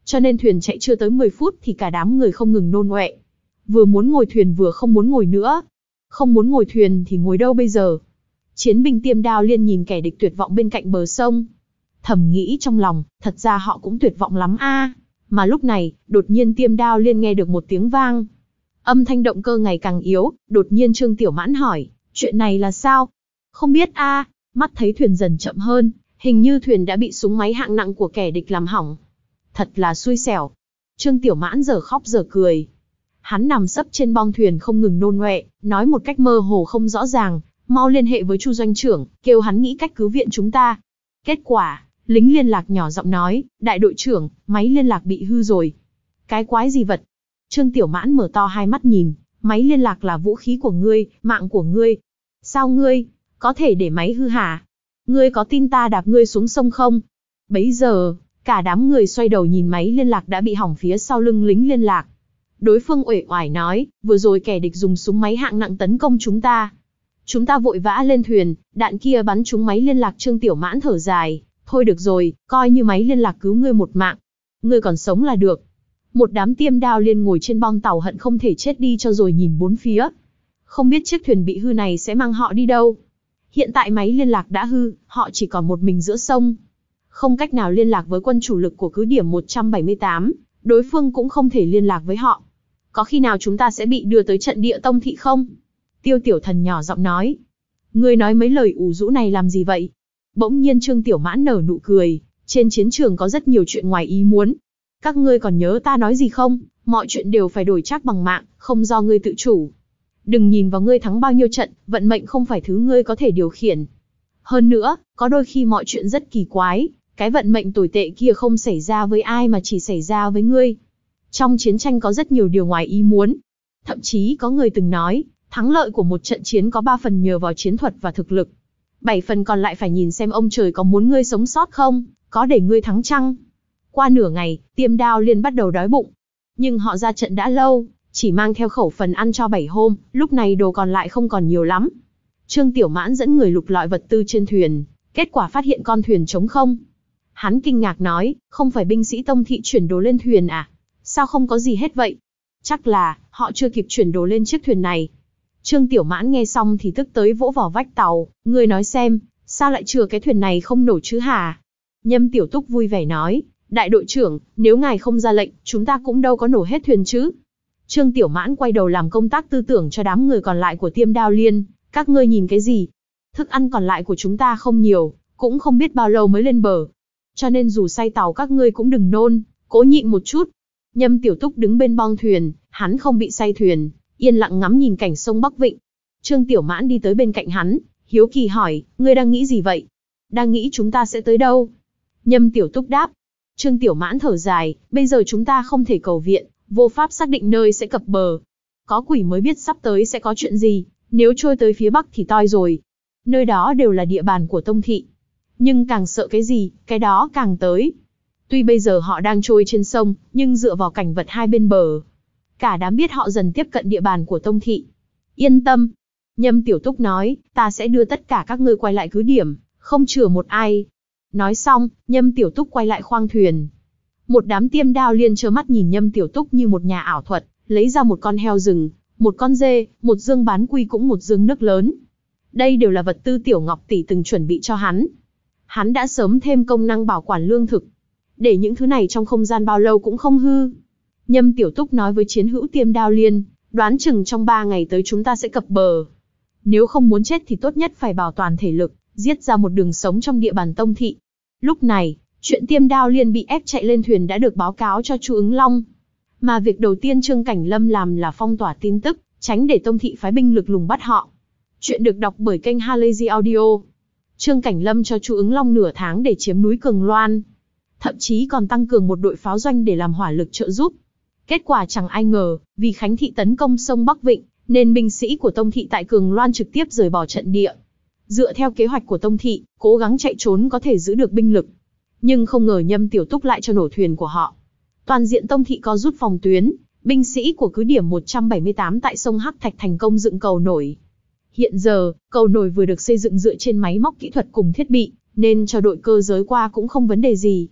cho nên thuyền chạy chưa tới mười phút thì cả đám người không ngừng nôn ọe. Vừa muốn ngồi thuyền vừa không muốn ngồi nữa. Không muốn ngồi thuyền thì ngồi đâu bây giờ? Chiến binh Tiêm Đao Liên nhìn kẻ địch tuyệt vọng bên cạnh bờ sông. Thầm nghĩ trong lòng, thật ra họ cũng tuyệt vọng lắm a. Mà lúc này, đột nhiên Tiêm Đao Liên nghe được một tiếng vang. Âm thanh động cơ ngày càng yếu, đột nhiên Trương Tiểu Mãn hỏi, chuyện này là sao? Không biết a. Mắt thấy thuyền dần chậm hơn, hình như thuyền đã bị súng máy hạng nặng của kẻ địch làm hỏng. Thật là xui xẻo. Trương Tiểu Mãn giờ khóc giờ cười. Hắn nằm sấp trên bong thuyền không ngừng nôn ọe, nói một cách mơ hồ không rõ ràng, mau liên hệ với Chu doanh trưởng, kêu hắn nghĩ cách cứu viện chúng ta. Kết quả, lính liên lạc nhỏ giọng nói, đại đội trưởng, máy liên lạc bị hư rồi. Cái quái gì vật? Trương Tiểu Mãn mở to hai mắt nhìn, máy liên lạc là vũ khí của ngươi, mạng của ngươi. Sao ngươi có thể để máy hư hả? Ngươi có tin ta đạp ngươi xuống sông không? Bấy giờ, cả đám người xoay đầu nhìn máy liên lạc đã bị hỏng phía sau lưng lính liên lạc. Đối phương uể oải nói, vừa rồi kẻ địch dùng súng máy hạng nặng tấn công chúng ta. Chúng ta vội vã lên thuyền, đạn kia bắn trúng máy liên lạc. Trương Tiểu Mãn thở dài, thôi được rồi, coi như máy liên lạc cứu ngươi một mạng. Ngươi còn sống là được. Một đám Tiêm Đao Liên ngồi trên bong tàu hận không thể chết đi cho rồi nhìn bốn phía. Không biết chiếc thuyền bị hư này sẽ mang họ đi đâu. Hiện tại máy liên lạc đã hư, họ chỉ còn một mình giữa sông. Không cách nào liên lạc với quân chủ lực của cứ điểm một trăm bảy mươi tám, đối phương cũng không thể liên lạc với họ. Có khi nào chúng ta sẽ bị đưa tới trận địa Tông Thị không? Tiêu Tiểu Thần nhỏ giọng nói. Ngươi nói mấy lời ủ rũ này làm gì vậy? Bỗng nhiên Trương Tiểu Mãn nở nụ cười, trên chiến trường có rất nhiều chuyện ngoài ý muốn. Các ngươi còn nhớ ta nói gì không? Mọi chuyện đều phải đổi trác bằng mạng, không do ngươi tự chủ. Đừng nhìn vào ngươi thắng bao nhiêu trận, vận mệnh không phải thứ ngươi có thể điều khiển. Hơn nữa, có đôi khi mọi chuyện rất kỳ quái, cái vận mệnh tồi tệ kia không xảy ra với ai mà chỉ xảy ra với ngươi. Trong chiến tranh có rất nhiều điều ngoài ý muốn. Thậm chí có người từng nói, thắng lợi của một trận chiến có ba phần nhờ vào chiến thuật và thực lực. Bảy phần còn lại phải nhìn xem ông trời có muốn ngươi sống sót không, có để ngươi thắng chăng. Qua nửa ngày, Tiêm Đao Liên bắt đầu đói bụng. Nhưng họ ra trận đã lâu, chỉ mang theo khẩu phần ăn cho bảy hôm, lúc này đồ còn lại không còn nhiều lắm. Trương Tiểu Mãn dẫn người lục lọi vật tư trên thuyền, kết quả phát hiện con thuyền trống không. Hắn kinh ngạc nói, không phải binh sĩ Tông Thị chuyển đồ lên thuyền à? Sao không có gì hết vậy? Chắc là, họ chưa kịp chuyển đồ lên chiếc thuyền này. Trương Tiểu Mãn nghe xong thì tức tới vỗ vào vách tàu, ngươi nói xem, sao lại chừa cái thuyền này không nổ chứ hả? Nhâm Tiểu Túc vui vẻ nói, đại đội trưởng, nếu ngài không ra lệnh, chúng ta cũng đâu có nổ hết thuyền chứ. Trương Tiểu Mãn quay đầu làm công tác tư tưởng cho đám người còn lại của Tiêm Đao Liên, các ngươi nhìn cái gì? Thức ăn còn lại của chúng ta không nhiều, cũng không biết bao lâu mới lên bờ. Cho nên dù say tàu các ngươi cũng đừng nôn, cố nhịn một chút. Nhâm Tiểu Túc đứng bên bong thuyền, hắn không bị say thuyền, yên lặng ngắm nhìn cảnh sông Bắc Vịnh. Trương Tiểu Mãn đi tới bên cạnh hắn, hiếu kỳ hỏi, ngươi đang nghĩ gì vậy? Đang nghĩ chúng ta sẽ tới đâu? Nhâm Tiểu Túc đáp. Trương Tiểu Mãn thở dài, bây giờ chúng ta không thể cầu viện, vô pháp xác định nơi sẽ cập bờ. Có quỷ mới biết sắp tới sẽ có chuyện gì, nếu trôi tới phía Bắc thì toi rồi. Nơi đó đều là địa bàn của Tông Thị. Nhưng càng sợ cái gì, cái đó càng tới. Tuy bây giờ họ đang trôi trên sông, nhưng dựa vào cảnh vật hai bên bờ, cả đám biết họ dần tiếp cận địa bàn của Tông Thị. Yên tâm. Nhâm Tiểu Túc nói, ta sẽ đưa tất cả các ngươi quay lại cứ điểm, không chừa một ai. Nói xong, Nhâm Tiểu Túc quay lại khoang thuyền. Một đám Tiêm Đao Liên trơ mắt nhìn Nhâm Tiểu Túc như một nhà ảo thuật, lấy ra một con heo rừng, một con dê, một dương bán quy cũng một dương nước lớn. Đây đều là vật tư Tiểu Ngọc tỷ từng chuẩn bị cho hắn. Hắn đã sớm thêm công năng bảo quản lương thực, để những thứ này trong không gian bao lâu cũng không hư. Nhâm Tiểu Túc nói với chiến hữu Tiêm Đao Liên, đoán chừng trong ba ngày tới chúng ta sẽ cập bờ. Nếu không muốn chết thì tốt nhất phải bảo toàn thể lực, giết ra một đường sống trong địa bàn Tông Thị. Lúc này, chuyện Tiêm Đao Liên bị ép chạy lên thuyền đã được báo cáo cho Chu Ứng Long. Mà việc đầu tiên Trương Cảnh Lâm làm là phong tỏa tin tức, tránh để Tông Thị phái binh lực lùng bắt họ. Chuyện được đọc bởi kênh Halazy Audio. Trương Cảnh Lâm cho Chu Ứng Long nửa tháng để chiếm núi Cường Loan. Thậm chí còn tăng cường một đội pháo doanh để làm hỏa lực trợ giúp. Kết quả chẳng ai ngờ, vì Khánh Thị tấn công sông Bắc Vịnh, nên binh sĩ của Tông Thị tại Cường Loan trực tiếp rời bỏ trận địa. Dựa theo kế hoạch của Tông Thị, cố gắng chạy trốn có thể giữ được binh lực. Nhưng không ngờ Nhâm Tiểu Túc lại cho nổ thuyền của họ. Toàn diện Tông Thị có rút phòng tuyến, binh sĩ của cứ điểm một trăm bảy mươi tám tại sông Hắc Thạch thành công dựng cầu nổi. Hiện giờ, cầu nổi vừa được xây dựng dựa trên máy móc kỹ thuật cùng thiết bị, nên cho đội cơ giới qua cũng không vấn đề gì.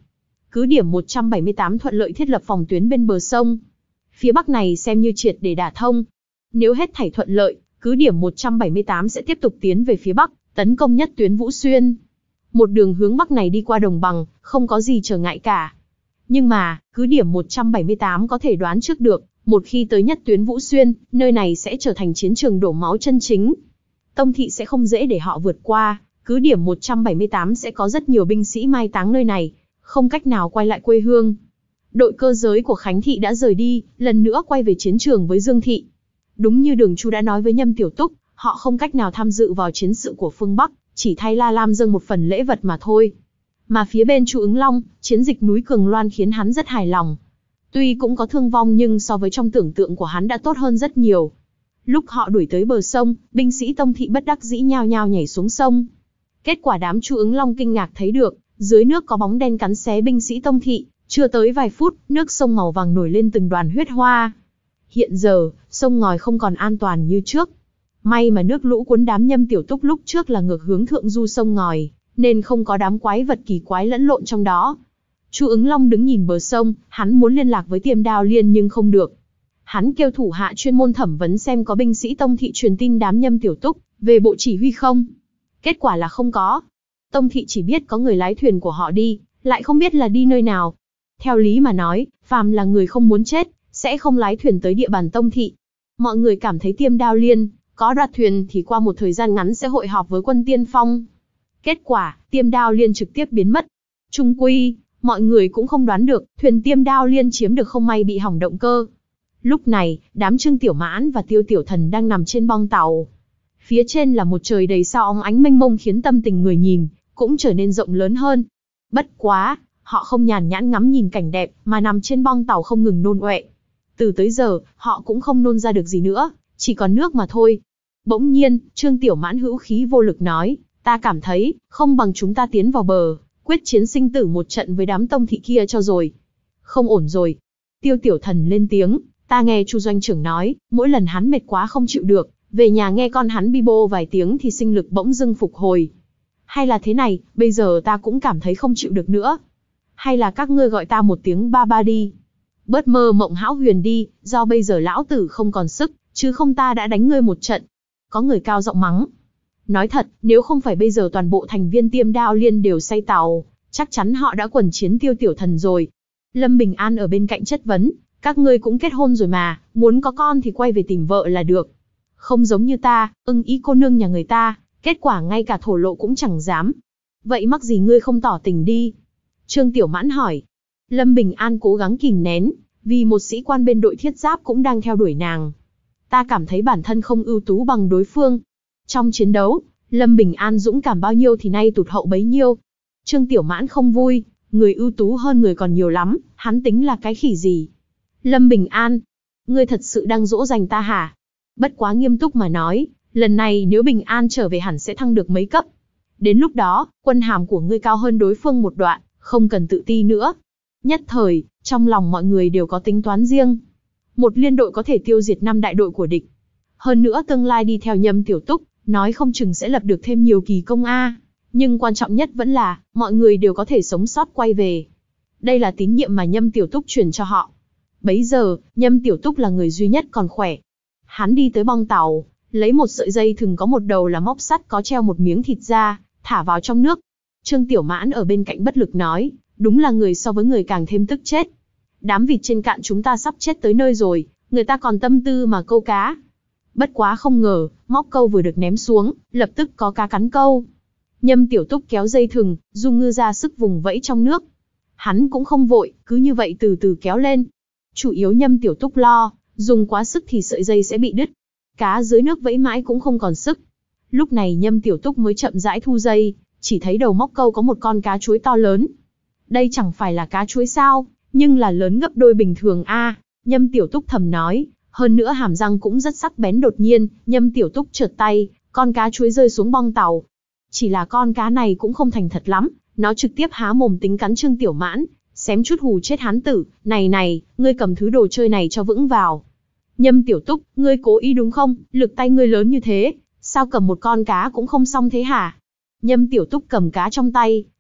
cứ điểm một trăm bảy mươi tám thuận lợi thiết lập phòng tuyến bên bờ sông. Phía bắc này xem như triệt để đả thông. Nếu hết thảy thuận lợi, cứ điểm một trăm bảy mươi tám sẽ tiếp tục tiến về phía bắc, tấn công nhất tuyến Vũ Xuyên. Một đường hướng bắc này đi qua đồng bằng, không có gì trở ngại cả. Nhưng mà, cứ điểm một trăm bảy mươi tám có thể đoán trước được, một khi tới nhất tuyến Vũ Xuyên, nơi này sẽ trở thành chiến trường đổ máu chân chính. Tông thị sẽ không dễ để họ vượt qua, cứ điểm một trăm bảy mươi tám sẽ có rất nhiều binh sĩ mai táng nơi này, không cách nào quay lại quê hương. Đội cơ giới của Khánh thị đã rời đi, lần nữa quay về chiến trường với Dương thị. Đúng như Đường Chu đã nói với Nhâm Tiểu Túc, họ không cách nào tham dự vào chiến sự của phương Bắc, chỉ thay La Lam dâng một phần lễ vật mà thôi. Mà phía bên Chu Ứng Long, chiến dịch núi Cường Loan khiến hắn rất hài lòng. Tuy cũng có thương vong nhưng so với trong tưởng tượng của hắn đã tốt hơn rất nhiều. Lúc họ đuổi tới bờ sông, binh sĩ Tông thị bất đắc dĩ nhao nhao nhảy xuống sông. Kết quả đám Chu Ứng Long kinh ngạc thấy được, dưới nước có bóng đen cắn xé binh sĩ Tông thị, chưa tới vài phút, nước sông màu vàng nổi lên từng đoàn huyết hoa. Hiện giờ, sông ngòi không còn an toàn như trước. May mà nước lũ cuốn đám Nhâm Tiểu Túc lúc trước là ngược hướng thượng du sông ngòi, nên không có đám quái vật kỳ quái lẫn lộn trong đó. Chu Ứng Long đứng nhìn bờ sông, hắn muốn liên lạc với Tiêm Đao Liên nhưng không được. Hắn kêu thủ hạ chuyên môn thẩm vấn xem có binh sĩ Tông thị truyền tin đám Nhâm Tiểu Túc về bộ chỉ huy không. Kết quả là không có. Tông thị chỉ biết có người lái thuyền của họ đi, lại không biết là đi nơi nào. Theo lý mà nói, phàm là người không muốn chết, sẽ không lái thuyền tới địa bàn Tông thị. Mọi người cảm thấy Tiêm Đao Liên có đoạt thuyền thì qua một thời gian ngắn sẽ hội họp với quân tiên phong. Kết quả, Tiêm Đao Liên trực tiếp biến mất. Trung quy, mọi người cũng không đoán được, thuyền Tiêm Đao Liên chiếm được không may bị hỏng động cơ. Lúc này, đám Trương Tiểu Mãn và Tiêu Tiểu Thần đang nằm trên bong tàu. Phía trên là một trời đầy sao óng ánh mênh mông khiến tâm tình người nhìn cũng trở nên rộng lớn hơn. Bất quá, họ không nhàn nhãn ngắm nhìn cảnh đẹp, mà nằm trên bong tàu không ngừng nôn ọe. Từ tới giờ, họ cũng không nôn ra được gì nữa, chỉ còn nước mà thôi. Bỗng nhiên, Trương Tiểu Mãn hữu khí vô lực nói, ta cảm thấy, không bằng chúng ta tiến vào bờ, quyết chiến sinh tử một trận với đám Tông thị kia cho rồi. Không ổn rồi. Tiêu Tiểu Thần lên tiếng, ta nghe Chu doanh trưởng nói, mỗi lần hắn mệt quá không chịu được, về nhà nghe con hắn bi bô vài tiếng thì sinh lực bỗng dưng phục hồi. Hay là thế này, bây giờ ta cũng cảm thấy không chịu được nữa. Hay là các ngươi gọi ta một tiếng ba ba đi. Bớt mơ mộng hão huyền đi, do bây giờ lão tử không còn sức, chứ không ta đã đánh ngươi một trận. Có người cao giọng mắng. Nói thật, nếu không phải bây giờ toàn bộ thành viên Tiêm Đao Liên đều say tàu, chắc chắn họ đã quần chiến Tiêu Tiểu Thần rồi. Lâm Bình An ở bên cạnh chất vấn, các ngươi cũng kết hôn rồi mà, muốn có con thì quay về tìm vợ là được. Không giống như ta, ưng ý cô nương nhà người ta, kết quả ngay cả thổ lộ cũng chẳng dám. Vậy mắc gì ngươi không tỏ tình đi? Trương Tiểu Mãn hỏi. Lâm Bình An cố gắng kìm nén, vì một sĩ quan bên đội thiết giáp cũng đang theo đuổi nàng. Ta cảm thấy bản thân không ưu tú bằng đối phương. Trong chiến đấu, Lâm Bình An dũng cảm bao nhiêu thì nay tụt hậu bấy nhiêu. Trương Tiểu Mãn không vui, người ưu tú hơn người còn nhiều lắm, hắn tính là cái khỉ gì? Lâm Bình An, ngươi thật sự đang dỗ dành ta hả? Bất quá nghiêm túc mà nói, lần này nếu Bình An trở về hẳn sẽ thăng được mấy cấp. Đến lúc đó, quân hàm của ngươi cao hơn đối phương một đoạn, không cần tự ti nữa. Nhất thời, trong lòng mọi người đều có tính toán riêng. Một liên đội có thể tiêu diệt năm đại đội của địch. Hơn nữa tương lai đi theo Nhâm Tiểu Túc, nói không chừng sẽ lập được thêm nhiều kỳ công a. Nhưng quan trọng nhất vẫn là, mọi người đều có thể sống sót quay về. Đây là tín nhiệm mà Nhâm Tiểu Túc truyền cho họ. Bấy giờ, Nhâm Tiểu Túc là người duy nhất còn khỏe. Hắn đi tới bong tàu, lấy một sợi dây thừng có một đầu là móc sắt có treo một miếng thịt ra, thả vào trong nước. Trương Tiểu Mãn ở bên cạnh bất lực nói, đúng là người so với người càng thêm tức chết. Đám vịt trên cạn chúng ta sắp chết tới nơi rồi, người ta còn tâm tư mà câu cá. Bất quá không ngờ, móc câu vừa được ném xuống, lập tức có cá cắn câu. Nhâm Tiểu Túc kéo dây thừng, dùng ngư ra sức vùng vẫy trong nước. Hắn cũng không vội, cứ như vậy từ từ kéo lên. Chủ yếu Nhâm Tiểu Túc lo, dùng quá sức thì sợi dây sẽ bị đứt. Cá dưới nước vẫy mãi cũng không còn sức. Lúc này Nhâm Tiểu Túc mới chậm rãi thu dây, chỉ thấy đầu móc câu có một con cá chuối to lớn. Đây chẳng phải là cá chuối sao, nhưng là lớn gấp đôi bình thường a. À, Nhâm Tiểu Túc thầm nói, hơn nữa hàm răng cũng rất sắc bén. Đột nhiên, Nhâm Tiểu Túc trượt tay, con cá chuối rơi xuống bong tàu. Chỉ là con cá này cũng không thành thật lắm, nó trực tiếp há mồm tính cắn Trương Tiểu Mãn, xém chút hù chết hắn tử. Này này, ngươi cầm thứ đồ chơi này cho vững vào. Nhâm Tiểu Túc, ngươi cố ý đúng không? Lực tay ngươi lớn như thế, sao cầm một con cá cũng không xong thế hả? Nhâm Tiểu Túc cầm cá trong tay,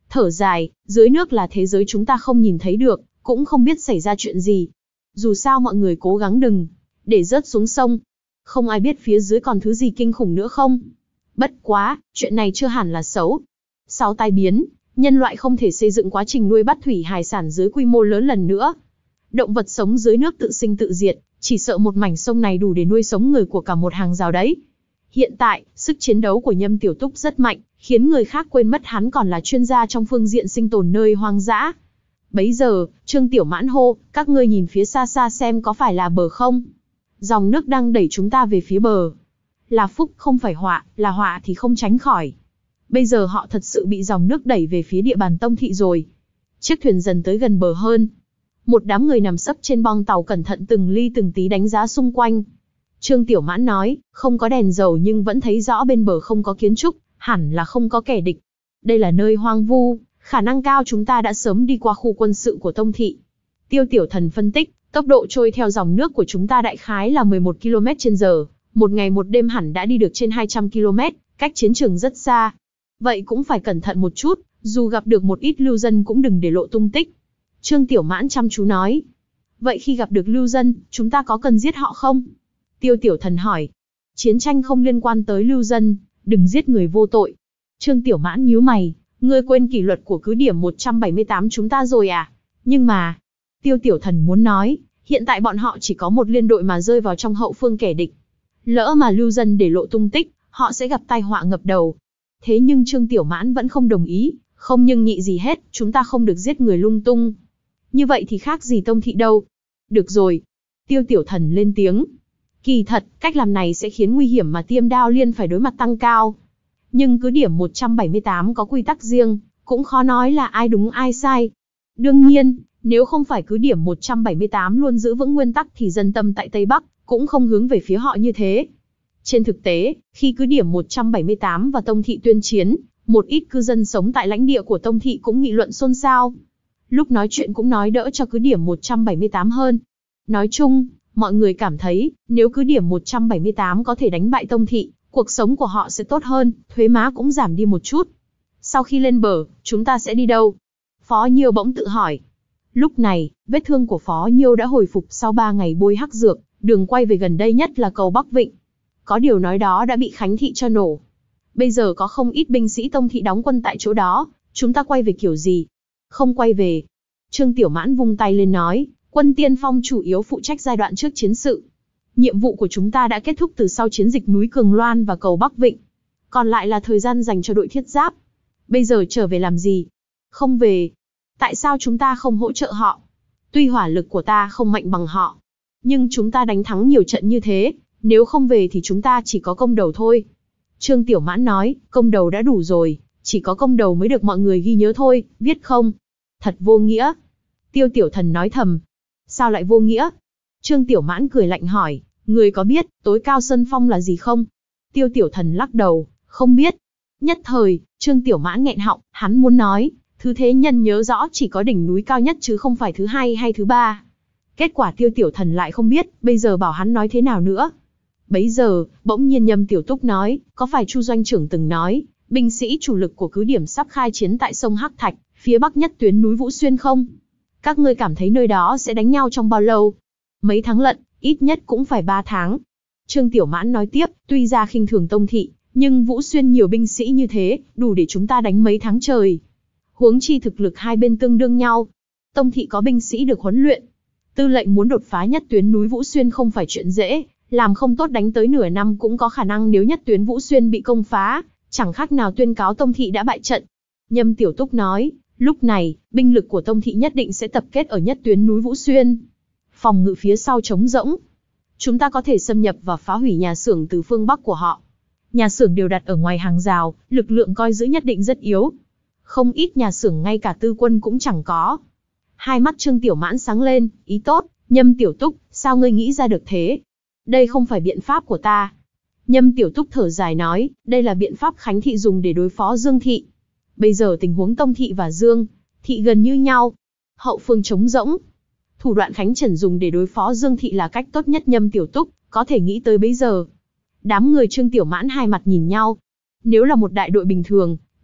thở dài, dưới nước là thế giới chúng ta không nhìn thấy được, cũng không biết xảy ra chuyện gì. Dù sao mọi người cố gắng đừng để rớt xuống sông. Không ai biết phía dưới còn thứ gì kinh khủng nữa không. Bất quá, chuyện này chưa hẳn là xấu. Sau tai biến, nhân loại không thể xây dựng quá trình nuôi bắt thủy hải sản dưới quy mô lớn lần nữa. Động vật sống dưới nước tự sinh tự diệt, chỉ sợ một mảnh sông này đủ để nuôi sống người của cả một hàng rào đấy. Hiện tại, sức chiến đấu của Nhâm Tiểu Túc rất mạnh, khiến người khác quên mất hắn còn là chuyên gia trong phương diện sinh tồn nơi hoang dã. Bấy giờ, Trương Tiểu Mãn hô, các ngươi nhìn phía xa xa xem có phải là bờ không? Dòng nước đang đẩy chúng ta về phía bờ. Là phúc không phải họa, là họa thì không tránh khỏi. Bây giờ họ thật sự bị dòng nước đẩy về phía địa bàn Tông Thị rồi. Chiếc thuyền dần tới gần bờ hơn. Một đám người nằm sấp trên bong tàu cẩn thận từng ly từng tí đánh giá xung quanh. Trương Tiểu Mãn nói, không có đèn dầu nhưng vẫn thấy rõ bên bờ không có kiến trúc, hẳn là không có kẻ địch. Đây là nơi hoang vu, khả năng cao chúng ta đã sớm đi qua khu quân sự của Tông Thị. Tiêu Tiểu Thần phân tích, tốc độ trôi theo dòng nước của chúng ta đại khái là mười một ki lô mét trên giờ, một ngày một đêm hẳn đã đi được trên hai trăm ki lô mét, cách chiến trường rất xa. Vậy cũng phải cẩn thận một chút, dù gặp được một ít lưu dân cũng đừng để lộ tung tích. Trương Tiểu Mãn chăm chú nói. Vậy khi gặp được lưu dân, chúng ta có cần giết họ không? Tiêu Tiểu Thần hỏi. Chiến tranh không liên quan tới lưu dân, đừng giết người vô tội. Trương Tiểu Mãn nhíu mày, ngươi quên kỷ luật của cứ điểm một trăm bảy mươi tám chúng ta rồi à? Nhưng mà, Tiêu Tiểu Thần muốn nói, hiện tại bọn họ chỉ có một liên đội mà rơi vào trong hậu phương kẻ địch. Lỡ mà lưu dân để lộ tung tích, họ sẽ gặp tai họa ngập đầu. Thế nhưng Trương Tiểu Mãn vẫn không đồng ý, không nhưng nhị gì hết, chúng ta không được giết người lung tung. Như vậy thì khác gì Tông Thị đâu. Được rồi. Tiêu Tiểu Thần lên tiếng. Kỳ thật, cách làm này sẽ khiến nguy hiểm mà Tiêm Đao Liên phải đối mặt tăng cao. Nhưng cứ điểm một trăm bảy mươi tám có quy tắc riêng, cũng khó nói là ai đúng ai sai. Đương nhiên, nếu không phải cứ điểm một trăm bảy mươi tám luôn giữ vững nguyên tắc thì dân tâm tại Tây Bắc cũng không hướng về phía họ như thế. Trên thực tế, khi cứ điểm một trăm bảy mươi tám và Tông Thị tuyên chiến, một ít cư dân sống tại lãnh địa của Tông Thị cũng nghị luận xôn xao. Lúc nói chuyện cũng nói đỡ cho cứ điểm một trăm bảy mươi tám hơn. Nói chung, mọi người cảm thấy, nếu cứ điểm một trăm bảy mươi tám có thể đánh bại Tông Thị, cuộc sống của họ sẽ tốt hơn, thuế má cũng giảm đi một chút. Sau khi lên bờ, chúng ta sẽ đi đâu? Phó Nhiêu bỗng tự hỏi. Lúc này, vết thương của Phó Nhiêu đã hồi phục sau ba ngày bôi hắc dược, đường quay về gần đây nhất là cầu Bắc Vịnh. Có điều nói đó đã bị Khánh Thị cho nổ. Bây giờ có không ít binh sĩ Tông Thị đóng quân tại chỗ đó, chúng ta quay về kiểu gì? Không quay về. Trương Tiểu Mãn vung tay lên nói, quân tiên phong chủ yếu phụ trách giai đoạn trước chiến sự. Nhiệm vụ của chúng ta đã kết thúc từ sau chiến dịch núi Cường Loan và cầu Bắc Vịnh. Còn lại là thời gian dành cho đội thiết giáp. Bây giờ trở về làm gì? Không về. Tại sao chúng ta không hỗ trợ họ? Tuy hỏa lực của ta không mạnh bằng họ, nhưng chúng ta đánh thắng nhiều trận như thế, nếu không về thì chúng ta chỉ có công đầu thôi. Trương Tiểu Mãn nói, công đầu đã đủ rồi, chỉ có công đầu mới được mọi người ghi nhớ thôi, viết không? Thật vô nghĩa. Tiêu Tiểu Thần nói thầm. Sao lại vô nghĩa? Trương Tiểu Mãn cười lạnh hỏi, người có biết tối cao sơn phong là gì không? Tiêu Tiểu Thần lắc đầu, không biết. Nhất thời, Trương Tiểu Mãn nghẹn họng, hắn muốn nói, thứ thế nhân nhớ rõ chỉ có đỉnh núi cao nhất chứ không phải thứ hai hay thứ ba. Kết quả Tiêu Tiểu Thần lại không biết, bây giờ bảo hắn nói thế nào nữa. Bấy giờ, bỗng nhiên Nhâm Tiểu Túc nói, có phải Chu doanh trưởng từng nói, binh sĩ chủ lực của cứ điểm sắp khai chiến tại sông Hắc Thạch, phía bắc nhất tuyến núi Vũ Xuyên không? Các ngươi cảm thấy nơi đó sẽ đánh nhau trong bao lâu? Mấy tháng lận, ít nhất cũng phải ba tháng. Trương Tiểu Mãn nói tiếp, tuy ra khinh thường Tông Thị, nhưng Vũ Xuyên nhiều binh sĩ như thế, đủ để chúng ta đánh mấy tháng trời. Huống chi thực lực hai bên tương đương nhau. Tông Thị có binh sĩ được huấn luyện. Tư lệnh muốn đột phá nhất tuyến núi Vũ Xuyên không phải chuyện dễ, làm không tốt đánh tới nửa năm cũng có khả năng nếu nhất tuyến Vũ Xuyên bị công phá, chẳng khác nào tuyên cáo Tông Thị đã bại trận. Nhâm Tiểu Túc nói, lúc này, binh lực của Tông Thị nhất định sẽ tập kết ở nhất tuyến núi Vũ Xuyên. Phòng ngự phía sau trống rỗng. Chúng ta có thể xâm nhập và phá hủy nhà xưởng từ phương Bắc của họ. Nhà xưởng đều đặt ở ngoài hàng rào, lực lượng coi giữ nhất định rất yếu. Không ít nhà xưởng ngay cả tư quân cũng chẳng có. Hai mắt Trương Tiểu Mãn sáng lên, ý tốt, Nhâm Tiểu Túc, sao ngươi nghĩ ra được thế? Đây không phải biện pháp của ta. Nhâm Tiểu Túc thở dài nói, đây là biện pháp Khánh Thị dùng để đối phó Dương Thị. Bây giờ tình huống Tông Thị và Dương Thị gần như nhau. Hậu phương trống rỗng. Thủ đoạn Khánh Trần dùng để đối phó Dương Thị là cách tốt nhất Nhâm Tiểu Túc có thể nghĩ tới bấy giờ. Đám người Trương Tiểu Mãn hai mặt nhìn nhau. Nếu là một đại đội bình thường,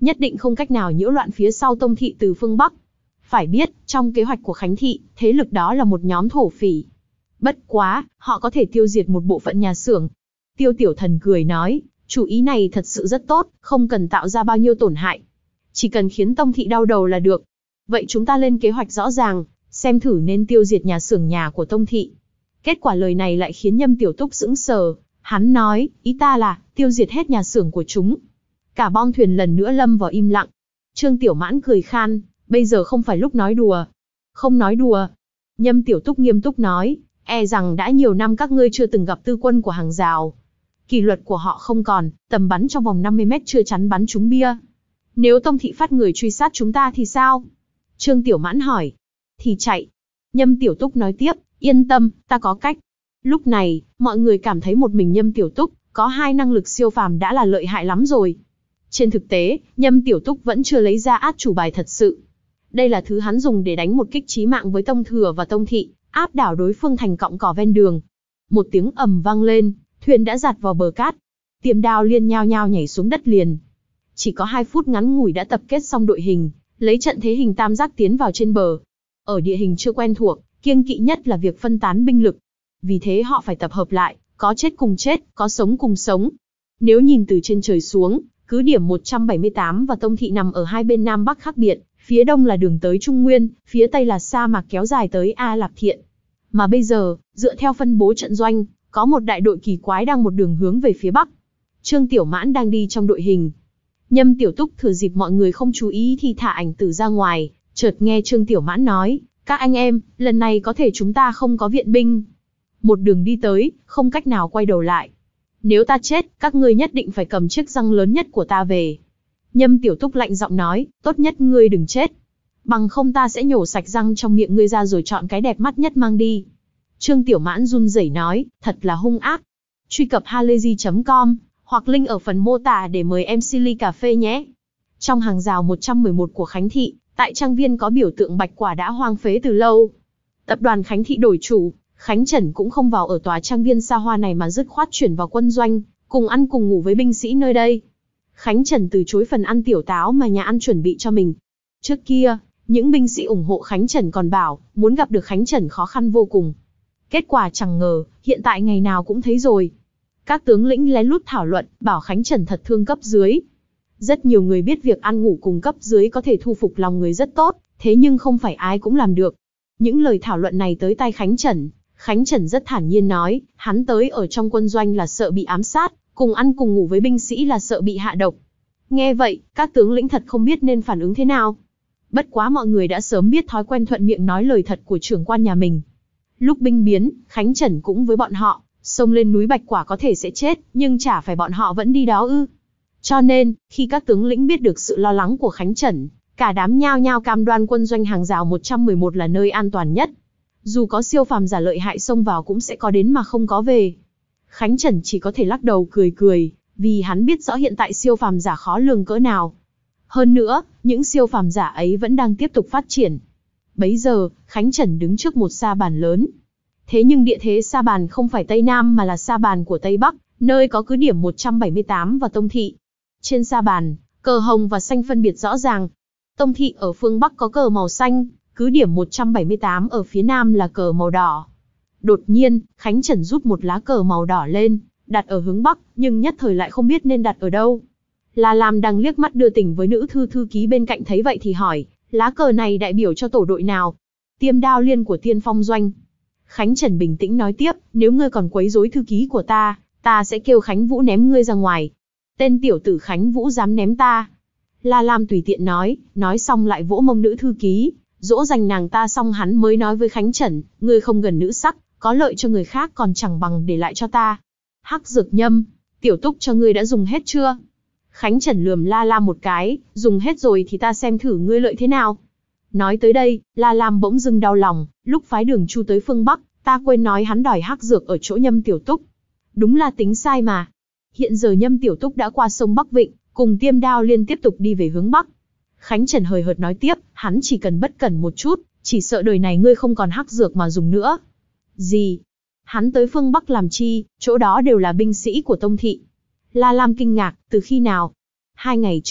nhất định không cách nào nhiễu loạn phía sau Tông thị từ phương Bắc. Phải biết, trong kế hoạch của Khánh thị, thế lực đó là một nhóm thổ phỉ. Bất quá, họ có thể tiêu diệt một bộ phận nhà xưởng. Tiêu Tiểu Thần cười nói, chủ ý này thật sự rất tốt, không cần tạo ra bao nhiêu tổn hại. Chỉ cần khiến Tông thị đau đầu là được. Vậy chúng ta lên kế hoạch rõ ràng, xem thử nên tiêu diệt nhà xưởng nhà của Tông thị. Kết quả lời này lại khiến Nhâm Tiểu Túc sững sờ. Hắn nói, ý ta là, tiêu diệt hết nhà xưởng của chúng. Cả bong thuyền lần nữa lâm vào im lặng. Trương Tiểu Mãn cười khan, bây giờ không phải lúc nói đùa. Không nói đùa. Nhâm Tiểu Túc nghiêm túc nói, e rằng đã nhiều năm các ngươi chưa từng gặp tư quân của hàng rào. Kỷ luật của họ không còn, tầm bắn trong vòng năm mươi mét chưa chắn bắn trúng bia. Nếu Tông thị phát người truy sát chúng ta thì sao? Trương Tiểu Mãn hỏi. Thì chạy. Nhâm Tiểu Túc nói tiếp, yên tâm, ta có cách. Lúc này, mọi người cảm thấy một mình Nhâm Tiểu Túc có hai năng lực siêu phàm đã là lợi hại lắm rồi. Trên thực tế, Nhâm Tiểu Túc vẫn chưa lấy ra át chủ bài thật sự. Đây là thứ hắn dùng để đánh một kích chí mạng với Tông Thừa và Tông thị, áp đảo đối phương thành cọng cỏ ven đường. Một tiếng ầm vang lên, thuyền đã giạt vào bờ cát. Tiêm Đao Liên nhao nhao nhảy xuống đất liền. Chỉ có hai phút ngắn ngủi đã tập kết xong đội hình, lấy trận thế hình tam giác tiến vào trên bờ. Ở địa hình chưa quen thuộc, kiêng kỵ nhất là việc phân tán binh lực. Vì thế họ phải tập hợp lại, có chết cùng chết, có sống cùng sống. Nếu nhìn từ trên trời xuống, cứ điểm một trăm bảy mươi tám và Tông thị nằm ở hai bên nam bắc khác biệt, phía đông là đường tới Trung Nguyên, phía tây là sa mạc kéo dài tới A Lạp Thiện. Mà bây giờ, dựa theo phân bố trận doanh, có một đại đội kỳ quái đang một đường hướng về phía bắc. Trương Tiểu Mãn đang đi trong đội hình. Nhâm Tiểu Túc thừa dịp mọi người không chú ý thì thả ảnh tử ra ngoài, chợt nghe Trương Tiểu Mãn nói, các anh em, lần này có thể chúng ta không có viện binh. Một đường đi tới, không cách nào quay đầu lại. Nếu ta chết, các ngươi nhất định phải cầm chiếc răng lớn nhất của ta về. Nhâm Tiểu Túc lạnh giọng nói, tốt nhất ngươi đừng chết. Bằng không ta sẽ nhổ sạch răng trong miệng ngươi ra rồi chọn cái đẹp mắt nhất mang đi. Trương Tiểu Mãn run rẩy nói, thật là hung ác. Truy cập halayzi chấm com, hoặc link ở phần mô tả để mời em xê ly cà phê nhé. Trong hàng rào một trăm mười một của Khánh thị, tại trang viên có biểu tượng bạch quả đã hoang phế từ lâu. Tập đoàn Khánh thị đổi chủ, Khánh Trần cũng không vào ở tòa trang viên xa hoa này mà dứt khoát chuyển vào quân doanh, cùng ăn cùng ngủ với binh sĩ nơi đây. Khánh Trần từ chối phần ăn tiểu táo mà nhà ăn chuẩn bị cho mình. Trước kia, những binh sĩ ủng hộ Khánh Trần còn bảo, muốn gặp được Khánh Trần khó khăn vô cùng. Kết quả chẳng ngờ, hiện tại ngày nào cũng thấy rồi. Các tướng lĩnh lén lút thảo luận, bảo Khánh Trần thật thương cấp dưới. Rất nhiều người biết việc ăn ngủ cùng cấp dưới có thể thu phục lòng người rất tốt, thế nhưng không phải ai cũng làm được. Những lời thảo luận này tới tai Khánh Trần, Khánh Trần rất thản nhiên nói, hắn tới ở trong quân doanh là sợ bị ám sát, cùng ăn cùng ngủ với binh sĩ là sợ bị hạ độc. Nghe vậy, các tướng lĩnh thật không biết nên phản ứng thế nào. Bất quá mọi người đã sớm biết thói quen thuận miệng nói lời thật của trưởng quan nhà mình. Lúc binh biến, Khánh Trần cũng với bọn họ, xông lên núi Bạch Quả có thể sẽ chết, nhưng chả phải bọn họ vẫn đi đó ư. Cho nên, khi các tướng lĩnh biết được sự lo lắng của Khánh Trần, cả đám nhao nhao cam đoan quân doanh hàng rào một trăm mười một là nơi an toàn nhất. Dù có siêu phàm giả lợi hại xông vào cũng sẽ có đến mà không có về. Khánh Trần chỉ có thể lắc đầu cười cười, vì hắn biết rõ hiện tại siêu phàm giả khó lường cỡ nào. Hơn nữa, những siêu phàm giả ấy vẫn đang tiếp tục phát triển. Bấy giờ, Khánh Trần đứng trước một sa bàn lớn. Thế nhưng địa thế sa bàn không phải Tây Nam mà là sa bàn của Tây Bắc, nơi có cứ điểm một trăm bảy mươi tám và Tông thị. Trên sa bàn, cờ hồng và xanh phân biệt rõ ràng. Tông thị ở phương Bắc có cờ màu xanh, cứ điểm một trăm bảy mươi tám ở phía Nam là cờ màu đỏ. Đột nhiên, Khánh Trần rút một lá cờ màu đỏ lên, đặt ở hướng Bắc, nhưng nhất thời lại không biết nên đặt ở đâu. La Lam đang liếc mắt đưa tình với nữ thư thư ký bên cạnh thấy vậy thì hỏi, lá cờ này đại biểu cho tổ đội nào? Tiêm Đao Liên của Tiên Phong Doanh. Khánh Trần bình tĩnh nói tiếp, nếu ngươi còn quấy rối thư ký của ta, ta sẽ kêu Khánh Vũ ném ngươi ra ngoài. Tên tiểu tử Khánh Vũ dám ném ta. La Lam tùy tiện nói, nói xong lại vỗ mông nữ thư ký, dỗ dành nàng ta xong hắn mới nói với Khánh Trần, ngươi không gần nữ sắc, có lợi cho người khác còn chẳng bằng để lại cho ta. Hắc dược nhâm, Tiểu Túc cho ngươi đã dùng hết chưa? Khánh Trần lườm La Lam một cái, dùng hết rồi thì ta xem thử ngươi lợi thế nào. Nói tới đây, La Lam bỗng dưng đau lòng, lúc phái Đường Chu tới phương Bắc, ta quên nói hắn đòi hắc dược ở chỗ Nhâm Tiểu Túc. Đúng là tính sai mà. Hiện giờ Nhâm Tiểu Túc đã qua sông Bắc Vịnh, cùng Tiêm Đao Liên tiếp tục đi về hướng Bắc. Khánh Trần hời hợt nói tiếp, hắn chỉ cần bất cẩn một chút, chỉ sợ đời này ngươi không còn hắc dược mà dùng nữa. Gì? Hắn tới phương Bắc làm chi, chỗ đó đều là binh sĩ của Tông thị. La Lam kinh ngạc, từ khi nào? Hai ngày trước,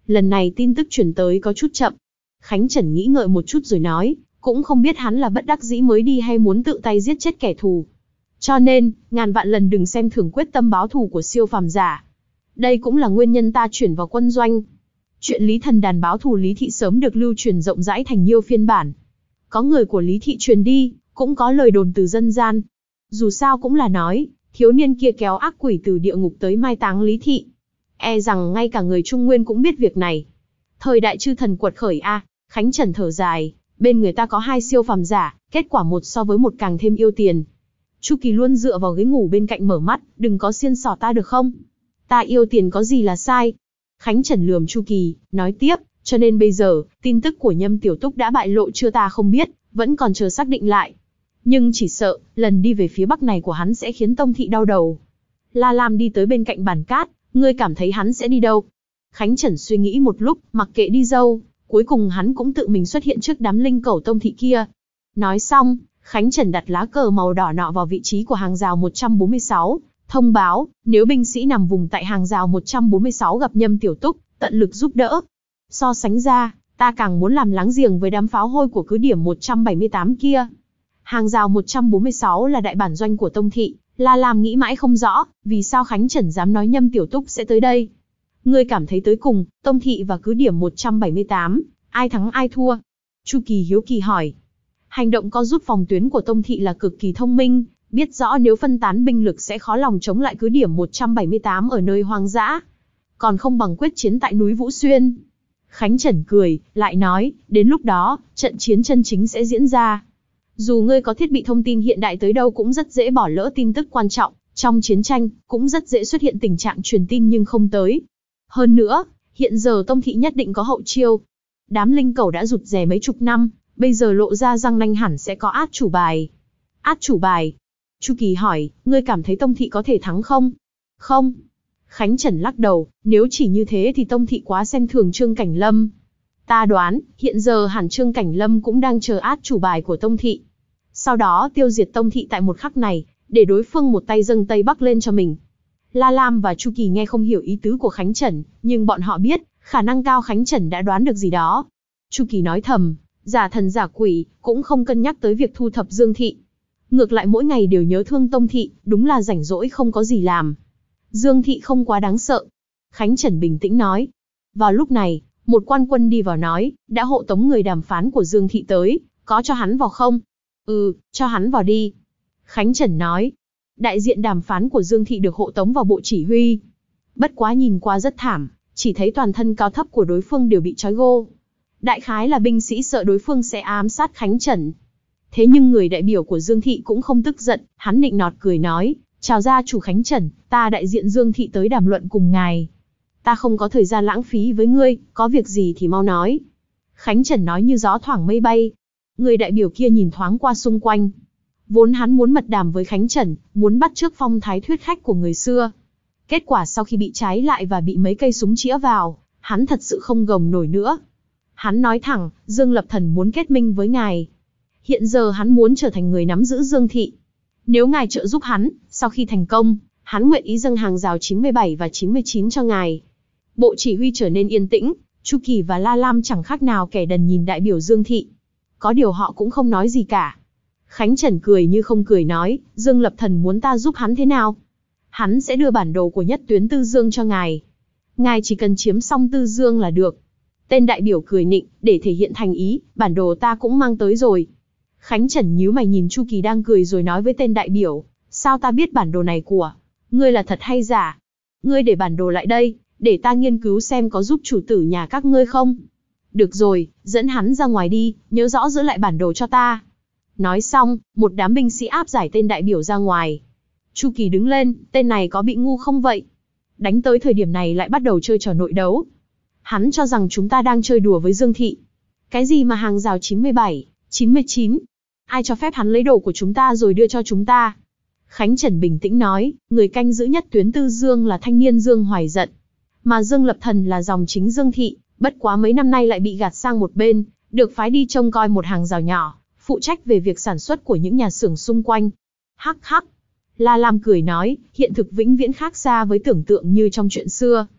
Lần này tin tức truyền tới có chút chậm. Khánh Trần nghĩ ngợi một chút rồi nói, cũng không biết hắn là bất đắc dĩ mới đi hay muốn tự tay giết chết kẻ thù. Cho nên, ngàn vạn lần đừng xem thường quyết tâm báo thù của siêu phàm giả. Đây cũng là nguyên nhân ta chuyển vào quân doanh. Chuyện Lý Thần Đàn báo thù Lý Thị sớm được lưu truyền rộng rãi thành nhiều phiên bản. Có người của Lý Thị truyền đi, cũng có lời đồn từ dân gian. Dù sao cũng là nói, thiếu niên kia kéo ác quỷ từ địa ngục tới mai táng Lý Thị. E rằng ngay cả người Trung Nguyên cũng biết việc này. Thời đại chư thần quật khởi a, Khánh Trần thở dài, bên người ta có hai siêu phàm giả, kết quả một so với một càng thêm yêu tiền. Chu Kỳ luôn dựa vào ghế ngủ bên cạnh mở mắt, đừng có xiên xỏ ta được không? Ta yêu tiền có gì là sai? Khánh Trần lườm Chu Kỳ, nói tiếp, cho nên bây giờ, tin tức của Nhâm Tiểu Túc đã bại lộ chưa ta không biết, vẫn còn chờ xác định lại. Nhưng chỉ sợ, lần đi về phía bắc này của hắn sẽ khiến Tông Thị đau đầu. La Lam đi tới bên cạnh bàn cát, ngươi cảm thấy hắn sẽ đi đâu? Khánh Trần suy nghĩ một lúc, mặc kệ đi dâu, cuối cùng hắn cũng tự mình xuất hiện trước đám linh cẩu Tông Thị kia. Nói xong, Khánh Trần đặt lá cờ màu đỏ nọ vào vị trí của hàng rào một trăm bốn mươi sáu, thông báo, nếu binh sĩ nằm vùng tại hàng rào một trăm bốn mươi sáu gặp Nhâm Tiểu Túc, tận lực giúp đỡ. So sánh ra, ta càng muốn làm láng giềng với đám pháo hôi của cứ điểm một trăm bảy mươi tám kia. Hàng rào một trăm bốn mươi sáu là đại bản doanh của Tông Thị, La Lam nghĩ mãi không rõ, vì sao Khánh Trần dám nói Nhâm Tiểu Túc sẽ tới đây. Ngươi cảm thấy tới cùng, Tông Thị và cứ điểm một trăm bảy mươi tám, ai thắng ai thua? Chu Kỳ hiếu kỳ hỏi. Hành động co rút phòng tuyến của Tông Thị là cực kỳ thông minh, biết rõ nếu phân tán binh lực sẽ khó lòng chống lại cứ điểm một trăm bảy mươi tám ở nơi hoang dã. Còn không bằng quyết chiến tại núi Vũ Xuyên. Khánh Trần cười, lại nói, đến lúc đó, trận chiến chân chính sẽ diễn ra. Dù ngươi có thiết bị thông tin hiện đại tới đâu cũng rất dễ bỏ lỡ tin tức quan trọng, trong chiến tranh, cũng rất dễ xuất hiện tình trạng truyền tin nhưng không tới. Hơn nữa, hiện giờ Tông Thị nhất định có hậu chiêu. Đám linh cẩu đã rụt rè mấy chục năm, bây giờ lộ ra răng nanh hẳn sẽ có át chủ bài. Át chủ bài? Chu Kỳ hỏi, ngươi cảm thấy Tông Thị có thể thắng không? Không. Khánh Trần lắc đầu, nếu chỉ như thế thì Tông Thị quá xem thường Trương Cảnh Lâm. Ta đoán, hiện giờ hẳn Trương Cảnh Lâm cũng đang chờ át chủ bài của Tông Thị. Sau đó tiêu diệt Tông Thị tại một khắc này, để đối phương một tay dâng Tây Bắc lên cho mình. La Lam và Chu Kỳ nghe không hiểu ý tứ của Khánh Trần, nhưng bọn họ biết, khả năng cao Khánh Trần đã đoán được gì đó. Chu Kỳ nói thầm, giả thần giả quỷ, cũng không cân nhắc tới việc thu thập Dương Thị. Ngược lại mỗi ngày đều nhớ thương Tông Thị, đúng là rảnh rỗi không có gì làm. Dương Thị không quá đáng sợ. Khánh Trần bình tĩnh nói. Vào lúc này, một quan quân đi vào nói, đã hộ tống người đàm phán của Dương Thị tới, có cho hắn vào không? Ừ, cho hắn vào đi. Khánh Trần nói. Đại diện đàm phán của Dương Thị được hộ tống vào bộ chỉ huy. Bất quá nhìn qua rất thảm, chỉ thấy toàn thân cao thấp của đối phương đều bị trói gô. Đại khái là binh sĩ sợ đối phương sẽ ám sát Khánh Trần. Thế nhưng người đại biểu của Dương Thị cũng không tức giận, hắn nịnh nọt cười nói, chào gia chủ Khánh Trần, ta đại diện Dương Thị tới đàm luận cùng ngài. Ta không có thời gian lãng phí với ngươi, có việc gì thì mau nói. Khánh Trần nói như gió thoảng mây bay. Người đại biểu kia nhìn thoáng qua xung quanh. Vốn hắn muốn mật đàm với Khánh Trần, muốn bắt chước phong thái thuyết khách của người xưa. Kết quả sau khi bị trái lại và bị mấy cây súng chĩa vào, hắn thật sự không gồng nổi nữa. Hắn nói thẳng, Dương Lập Thần muốn kết minh với ngài. Hiện giờ hắn muốn trở thành người nắm giữ Dương Thị. Nếu ngài trợ giúp hắn, sau khi thành công, hắn nguyện ý dâng hàng rào chín mươi bảy và chín mươi chín cho ngài. Bộ chỉ huy trở nên yên tĩnh, Chu Kỳ và La Lam chẳng khác nào kẻ đần nhìn đại biểu Dương Thị. Có điều họ cũng không nói gì cả. Khánh Trần cười như không cười nói, Dương Lập Thần muốn ta giúp hắn thế nào? Hắn sẽ đưa bản đồ của nhất tuyến Tư Dương cho ngài. Ngài chỉ cần chiếm xong Tư Dương là được. Tên đại biểu cười nịnh, để thể hiện thành ý, bản đồ ta cũng mang tới rồi. Khánh Trần nhíu mày nhìn Chu Kỳ đang cười rồi nói với tên đại biểu, sao ta biết bản đồ này của ngươi là thật hay giả? Ngươi để bản đồ lại đây, để ta nghiên cứu xem có giúp chủ tử nhà các ngươi không? Được rồi, dẫn hắn ra ngoài đi, nhớ rõ giữ lại bản đồ cho ta. Nói xong, một đám binh sĩ áp giải tên đại biểu ra ngoài. Chu Kỳ đứng lên, tên này có bị ngu không vậy? Đánh tới thời điểm này lại bắt đầu chơi trò nội đấu. Hắn cho rằng chúng ta đang chơi đùa với Dương Thị. Cái gì mà hàng rào chín mươi bảy, chín mươi chín? Ai cho phép hắn lấy đồ của chúng ta rồi đưa cho chúng ta? Khánh Trần bình tĩnh nói, người canh giữ nhất tuyến Tư Dương là thanh niên Dương Hoài Giận. Mà Dương Lập Thần là dòng chính Dương Thị, bất quá mấy năm nay lại bị gạt sang một bên, được phái đi trông coi một hàng rào nhỏ, phụ trách về việc sản xuất của những nhà xưởng xung quanh. Hắc hắc. La Lam cười nói, hiện thực vĩnh viễn khác xa với tưởng tượng như trong chuyện xưa.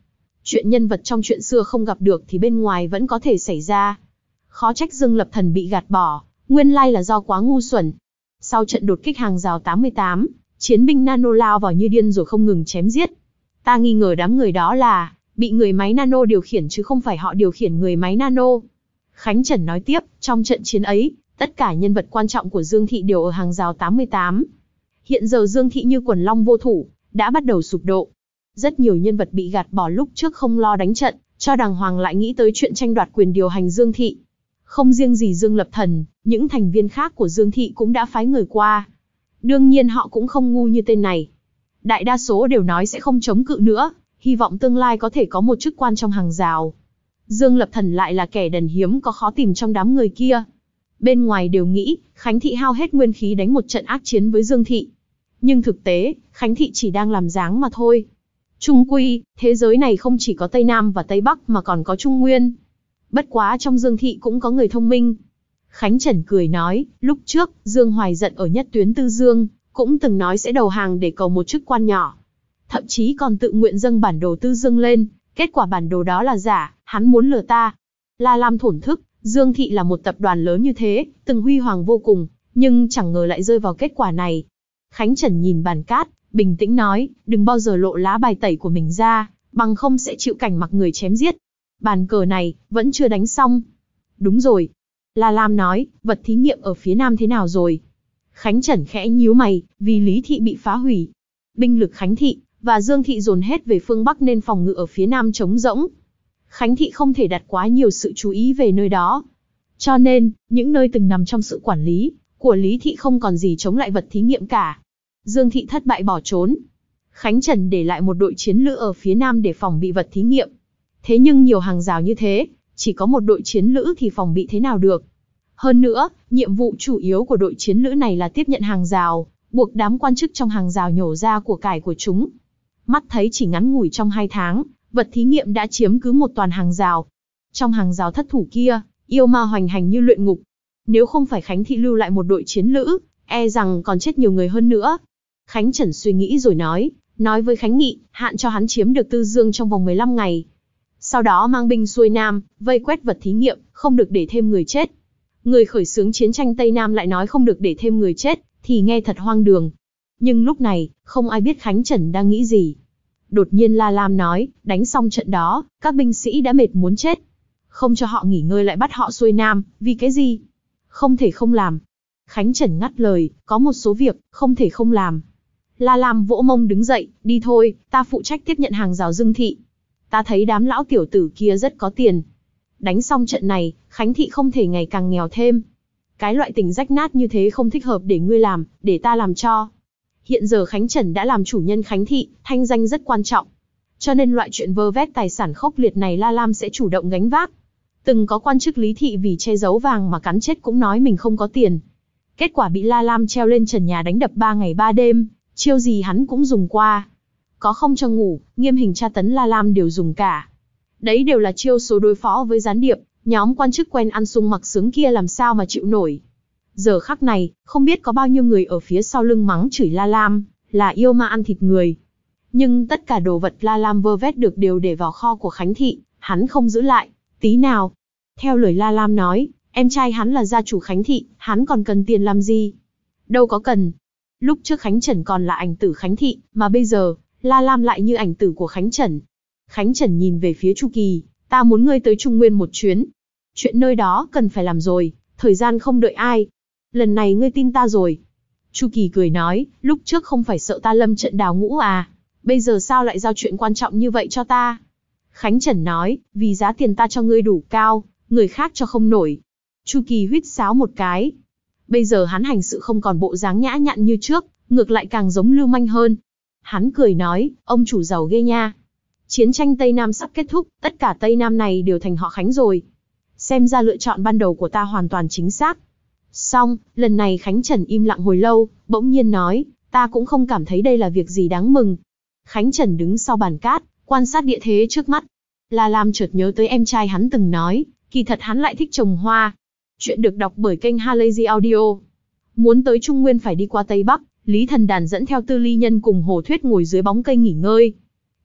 Chuyện nhân vật trong chuyện xưa không gặp được thì bên ngoài vẫn có thể xảy ra. Khó trách Dương Lập Thần bị gạt bỏ, nguyên lai là do quá ngu xuẩn. Sau trận đột kích hàng rào tám mươi tám, chiến binh nano lao vào như điên rồi không ngừng chém giết. Ta nghi ngờ đám người đó là bị người máy nano điều khiển chứ không phải họ điều khiển người máy nano. Khánh Trần nói tiếp, trong trận chiến ấy, tất cả nhân vật quan trọng của Dương Thị đều ở hàng rào tám mươi tám. Hiện giờ Dương Thị như quần long vô thủ, đã bắt đầu sụp đổ. Rất nhiều nhân vật bị gạt bỏ lúc trước không lo đánh trận, cho đàng hoàng lại nghĩ tới chuyện tranh đoạt quyền điều hành Dương Thị. Không riêng gì Dương Lập Thần, những thành viên khác của Dương Thị cũng đã phái người qua. Đương nhiên họ cũng không ngu như tên này. Đại đa số đều nói sẽ không chống cự nữa, hy vọng tương lai có thể có một chức quan trong hàng rào. Dương Lập Thần lại là kẻ đần hiếm có khó tìm trong đám người kia. Bên ngoài đều nghĩ, Khánh Thị hao hết nguyên khí đánh một trận ác chiến với Dương Thị. Nhưng thực tế, Khánh Thị chỉ đang làm dáng mà thôi. Trung quy, thế giới này không chỉ có Tây Nam và Tây Bắc mà còn có Trung Nguyên. Bất quá trong Dương Thị cũng có người thông minh. Khánh Trần cười nói, lúc trước, Dương Hoài Dận ở nhất tuyến Tư Dương, cũng từng nói sẽ đầu hàng để cầu một chức quan nhỏ. Thậm chí còn tự nguyện dâng bản đồ Tư Dương lên, kết quả bản đồ đó là giả, hắn muốn lừa ta. La Lam thổn thức, Dương Thị là một tập đoàn lớn như thế, từng huy hoàng vô cùng, nhưng chẳng ngờ lại rơi vào kết quả này. Khánh Trần nhìn bàn cát, bình tĩnh nói, đừng bao giờ lộ lá bài tẩy của mình ra, bằng không sẽ chịu cảnh mặc người chém giết. Bàn cờ này, vẫn chưa đánh xong. Đúng rồi. La Lam nói, vật thí nghiệm ở phía Nam thế nào rồi? Khánh Trần khẽ nhíu mày, vì Lý Thị bị phá hủy. Binh lực Khánh Thị và Dương Thị dồn hết về phương Bắc nên phòng ngự ở phía Nam trống rỗng. Khánh Thị không thể đặt quá nhiều sự chú ý về nơi đó. Cho nên, những nơi từng nằm trong sự quản lý của Lý Thị không còn gì chống lại vật thí nghiệm cả. Dương Thị thất bại bỏ trốn. Khánh Trần để lại một đội chiến lữ ở phía Nam để phòng bị vật thí nghiệm. Thế nhưng nhiều hàng rào như thế, chỉ có một đội chiến lữ thì phòng bị thế nào được. Hơn nữa, nhiệm vụ chủ yếu của đội chiến lữ này là tiếp nhận hàng rào, buộc đám quan chức trong hàng rào nhổ ra của cải của chúng. Mắt thấy chỉ ngắn ngủi trong hai tháng, vật thí nghiệm đã chiếm cứ một toàn hàng rào. Trong hàng rào thất thủ kia, yêu ma hoành hành như luyện ngục. Nếu không phải Khánh Thị lưu lại một đội chiến lữ, e rằng còn chết nhiều người hơn nữa. Khánh Trần suy nghĩ rồi nói, nói với Khánh Nghị, hạn cho hắn chiếm được Tư Dương trong vòng mười lăm ngày. Sau đó mang binh xuôi Nam, vây quét vật thí nghiệm, không được để thêm người chết. Người khởi xướng chiến tranh Tây Nam lại nói không được để thêm người chết, thì nghe thật hoang đường. Nhưng lúc này, không ai biết Khánh Trần đang nghĩ gì. Đột nhiên La Lam nói, đánh xong trận đó, các binh sĩ đã mệt muốn chết. Không cho họ nghỉ ngơi lại bắt họ xuôi Nam, vì cái gì? Không thể không làm. Khánh Trần ngắt lời, có một số việc, không thể không làm. La Lam vỗ mông đứng dậy, đi thôi, ta phụ trách tiếp nhận hàng rào Dương Thị. Ta thấy đám lão tiểu tử kia rất có tiền. Đánh xong trận này, Khánh Thị không thể ngày càng nghèo thêm. Cái loại tình rách nát như thế không thích hợp để ngươi làm, để ta làm cho. Hiện giờ Khánh Trần đã làm chủ nhân Khánh Thị, thanh danh rất quan trọng. Cho nên loại chuyện vơ vét tài sản khốc liệt này La Lam sẽ chủ động gánh vác. Từng có quan chức Lý Thị vì che giấu vàng mà cắn chết cũng nói mình không có tiền. Kết quả bị La Lam treo lên trần nhà đánh đập ba ngày ba đêm, chiêu gì hắn cũng dùng qua. Có không cho ngủ, nghiêm hình tra tấn La Lam đều dùng cả. Đấy đều là chiêu số đối phó với gián điệp, nhóm quan chức quen ăn sung mặc sướng kia làm sao mà chịu nổi. Giờ khắc này, không biết có bao nhiêu người ở phía sau lưng mắng chửi La Lam, là yêu ma ăn thịt người. Nhưng tất cả đồ vật La Lam vơ vét được đều để vào kho của Khánh Thị, hắn không giữ lại, tí nào. Theo lời La Lam nói, em trai hắn là gia chủ Khánh Thị, hắn còn cần tiền làm gì? Đâu có cần. Lúc trước Khánh Trần còn là ảnh tử Khánh Thị, mà bây giờ, La Lam lại như ảnh tử của Khánh Trần. Khánh Trần nhìn về phía Chu Kỳ, ta muốn ngươi tới Trung Nguyên một chuyến. Chuyện nơi đó cần phải làm rồi, thời gian không đợi ai. Lần này ngươi tin ta rồi. Chu Kỳ cười nói, lúc trước không phải sợ ta lâm trận đào ngũ à, bây giờ sao lại giao chuyện quan trọng như vậy cho ta? Khánh Trần nói, vì giá tiền ta cho ngươi đủ cao, người khác cho không nổi. Chu Kỳ huýt sáo một cái. Bây giờ hắn hành sự không còn bộ dáng nhã nhặn như trước, ngược lại càng giống lưu manh hơn. Hắn cười nói, ông chủ giàu ghê nha. Chiến tranh Tây Nam sắp kết thúc, tất cả Tây Nam này đều thành họ Khánh rồi. Xem ra lựa chọn ban đầu của ta hoàn toàn chính xác. Xong, lần này Khánh Trần im lặng hồi lâu, bỗng nhiên nói, ta cũng không cảm thấy đây là việc gì đáng mừng. Khánh Trần đứng sau bàn cát, quan sát địa thế trước mắt. La Lam chợt nhớ tới em trai hắn từng nói, kỳ thật hắn lại thích trồng hoa. Chuyện được đọc bởi kênh Halazy Audio. Muốn tới Trung Nguyên phải đi qua Tây Bắc, Lý Thần Đàn dẫn theo Tư Ly Nhân cùng Hồ Thuyết ngồi dưới bóng cây nghỉ ngơi.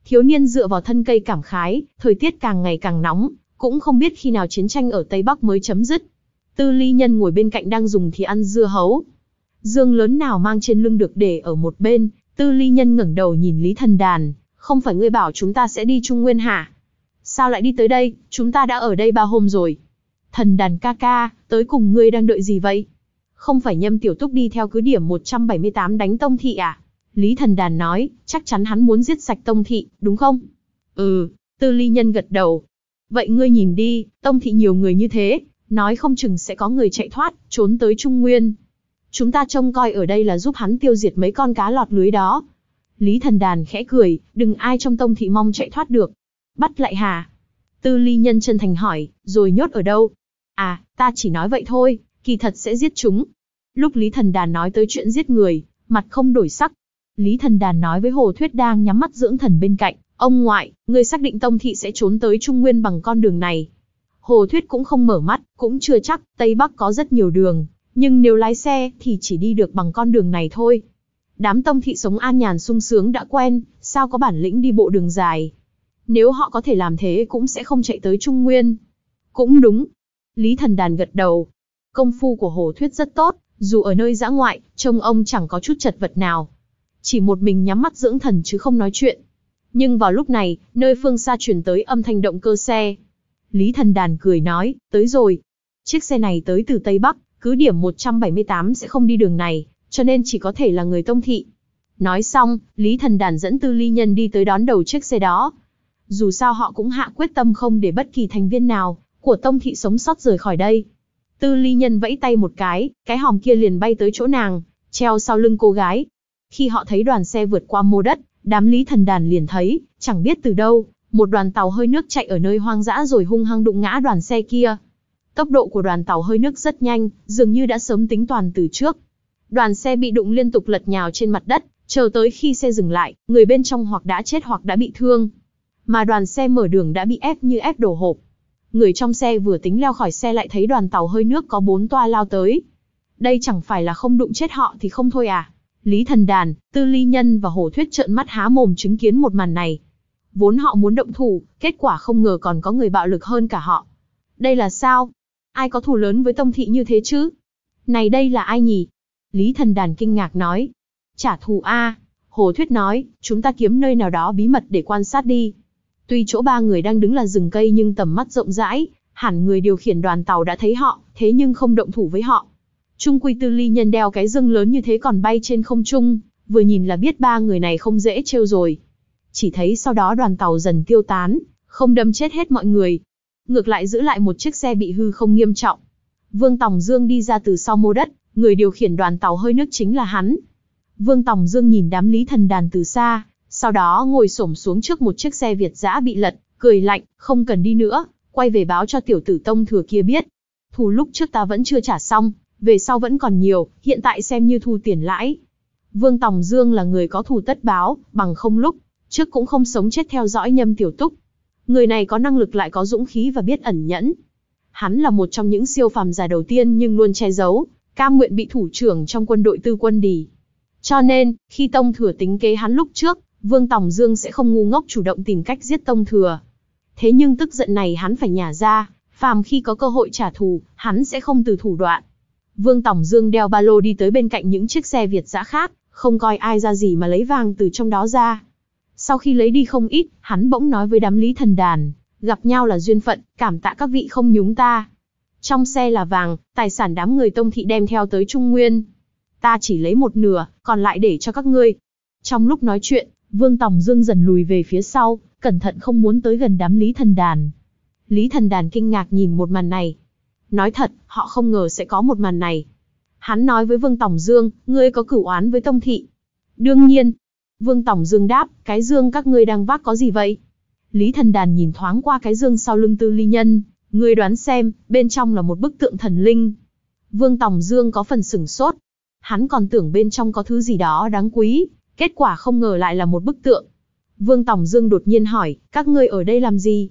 Thiếu niên dựa vào thân cây cảm khái, thời tiết càng ngày càng nóng, cũng không biết khi nào chiến tranh ở Tây Bắc mới chấm dứt. Tư Ly Nhân ngồi bên cạnh đang dùng thì ăn dưa hấu. Dương lớn nào mang trên lưng được để ở một bên, Tư Ly Nhân ngẩng đầu nhìn Lý Thần Đàn, không phải ngươi bảo chúng ta sẽ đi Trung Nguyên hả? Sao lại đi tới đây, chúng ta đã ở đây ba hôm rồi. Thần Đàn ca ca, tới cùng ngươi đang đợi gì vậy? Không phải Nhâm Tiểu Túc đi theo cứ điểm một trăm bảy mươi tám đánh Tông Thị à? Lý Thần Đàn nói, chắc chắn hắn muốn giết sạch Tông Thị, đúng không? Ừ, Tư Ly Nhân gật đầu. Vậy ngươi nhìn đi, Tông Thị nhiều người như thế, nói không chừng sẽ có người chạy thoát, trốn tới Trung Nguyên. Chúng ta trông coi ở đây là giúp hắn tiêu diệt mấy con cá lọt lưới đó. Lý Thần Đàn khẽ cười, đừng ai trong Tông Thị mong chạy thoát được. Bắt lại hả? Tư Ly Nhân chân thành hỏi, rồi nhốt ở đâu? À, ta chỉ nói vậy thôi, kỳ thật sẽ giết chúng. Lúc Lý Thần Đàn nói tới chuyện giết người, mặt không đổi sắc. Lý Thần Đàn nói với Hồ Thuyết đang nhắm mắt dưỡng thần bên cạnh, ông ngoại, ngươi xác định Tông Thị sẽ trốn tới Trung Nguyên bằng con đường này. Hồ Thuyết cũng không mở mắt, cũng chưa chắc, Tây Bắc có rất nhiều đường, nhưng nếu lái xe thì chỉ đi được bằng con đường này thôi. Đám Tông Thị sống an nhàn sung sướng đã quen, sao có bản lĩnh đi bộ đường dài. Nếu họ có thể làm thế cũng sẽ không chạy tới Trung Nguyên. Cũng đúng. Lý Thần Đàn gật đầu. Công phu của Hồ Thuyết rất tốt, dù ở nơi dã ngoại, trông ông chẳng có chút chật vật nào. Chỉ một mình nhắm mắt dưỡng thần chứ không nói chuyện. Nhưng vào lúc này, nơi phương xa truyền tới âm thanh động cơ xe. Lý Thần Đàn cười nói, tới rồi. Chiếc xe này tới từ Tây Bắc, cứ điểm một trăm bảy mươi tám sẽ không đi đường này, cho nên chỉ có thể là người Tông Thị. Nói xong, Lý Thần Đàn dẫn Tư Ly Nhân đi tới đón đầu chiếc xe đó. Dù sao họ cũng hạ quyết tâm không để bất kỳ thành viên nào của Tông Thị sống sót rời khỏi đây. Tư Ly Nhân vẫy tay một cái, cái hòm kia liền bay tới chỗ nàng, treo sau lưng cô gái. Khi họ thấy đoàn xe vượt qua mô đất, đám Lý Thần Đàn liền thấy, chẳng biết từ đâu, một đoàn tàu hơi nước chạy ở nơi hoang dã rồi hung hăng đụng ngã đoàn xe kia. Tốc độ của đoàn tàu hơi nước rất nhanh, dường như đã sớm tính toán từ trước. Đoàn xe bị đụng liên tục lật nhào trên mặt đất, chờ tới khi xe dừng lại, người bên trong hoặc đã chết hoặc đã bị thương. Mà đoàn xe mở đường đã bị ép như ép đổ hộp. Người trong xe vừa tính leo khỏi xe lại thấy đoàn tàu hơi nước có bốn toa lao tới. Đây chẳng phải là không đụng chết họ thì không thôi à? Lý Thần Đàn, Tư Ly Nhân và Hồ Thuyết trợn mắt há mồm chứng kiến một màn này. Vốn họ muốn động thủ, kết quả không ngờ còn có người bạo lực hơn cả họ. Đây là sao? Ai có thù lớn với Tông Thị như thế chứ? Này đây là ai nhỉ? Lý Thần Đàn kinh ngạc nói. Trả thù a? Hồ Thuyết nói, chúng ta kiếm nơi nào đó bí mật để quan sát đi. Tuy chỗ ba người đang đứng là rừng cây nhưng tầm mắt rộng rãi, hẳn người điều khiển đoàn tàu đã thấy họ, thế nhưng không động thủ với họ. Trung quy Tư Ly Nhân đeo cái dương lớn như thế còn bay trên không trung, vừa nhìn là biết ba người này không dễ trêu rồi. Chỉ thấy sau đó đoàn tàu dần tiêu tán, không đâm chết hết mọi người. Ngược lại giữ lại một chiếc xe bị hư không nghiêm trọng. Vương Tòng Dương đi ra từ sau mô đất, người điều khiển đoàn tàu hơi nước chính là hắn. Vương Tòng Dương nhìn đám Lý Thần Đàn từ xa, sau đó ngồi xổm xuống trước một chiếc xe Việt dã bị lật, cười lạnh, không cần đi nữa, quay về báo cho tiểu tử Tông Thừa kia biết. Thù lúc trước ta vẫn chưa trả xong, về sau vẫn còn nhiều, hiện tại xem như thu tiền lãi. Vương Tòng Dương là người có thù tất báo, bằng không lúc trước cũng không sống chết theo dõi Nhâm Tiểu Túc. Người này có năng lực lại có dũng khí và biết ẩn nhẫn. Hắn là một trong những siêu phàm giả đầu tiên nhưng luôn che giấu, cam nguyện bị thủ trưởng trong quân đội Tư Quân Đì. Cho nên, khi Tông Thừa tính kế hắn lúc trước, Vương Tòng Dương sẽ không ngu ngốc chủ động tìm cách giết Tông Thừa. Thế nhưng tức giận này hắn phải nhả ra, phàm khi có cơ hội trả thù, hắn sẽ không từ thủ đoạn. Vương Tòng Dương đeo ba lô đi tới bên cạnh những chiếc xe Việt dã khác, không coi ai ra gì mà lấy vàng từ trong đó ra. Sau khi lấy đi không ít, hắn bỗng nói với đám Lý Thần Đàn, gặp nhau là duyên phận, cảm tạ các vị không nhúng ta. Trong xe là vàng, tài sản đám người Tông Thị đem theo tới Trung Nguyên. Ta chỉ lấy một nửa, còn lại để cho các ngươi. Trong lúc nói chuyện, Vương Tòng Dương dần lùi về phía sau, cẩn thận không muốn tới gần đám Lý Thần Đàn. Lý Thần Đàn kinh ngạc nhìn một màn này. Nói thật, họ không ngờ sẽ có một màn này. Hắn nói với Vương Tòng Dương, ngươi có cửu oán với Tông Thị. Đương nhiên. Vương Tòng Dương đáp, cái dương các ngươi đang vác có gì vậy? Lý Thần Đàn nhìn thoáng qua cái dương sau lưng Tư Ly Nhân, ngươi đoán xem, bên trong là một bức tượng thần linh. Vương Tòng Dương có phần sửng sốt. Hắn còn tưởng bên trong có thứ gì đó đáng quý, kết quả không ngờ lại là một bức tượng. Vương Tòng Dương đột nhiên hỏi, các ngươi ở đây làm gì?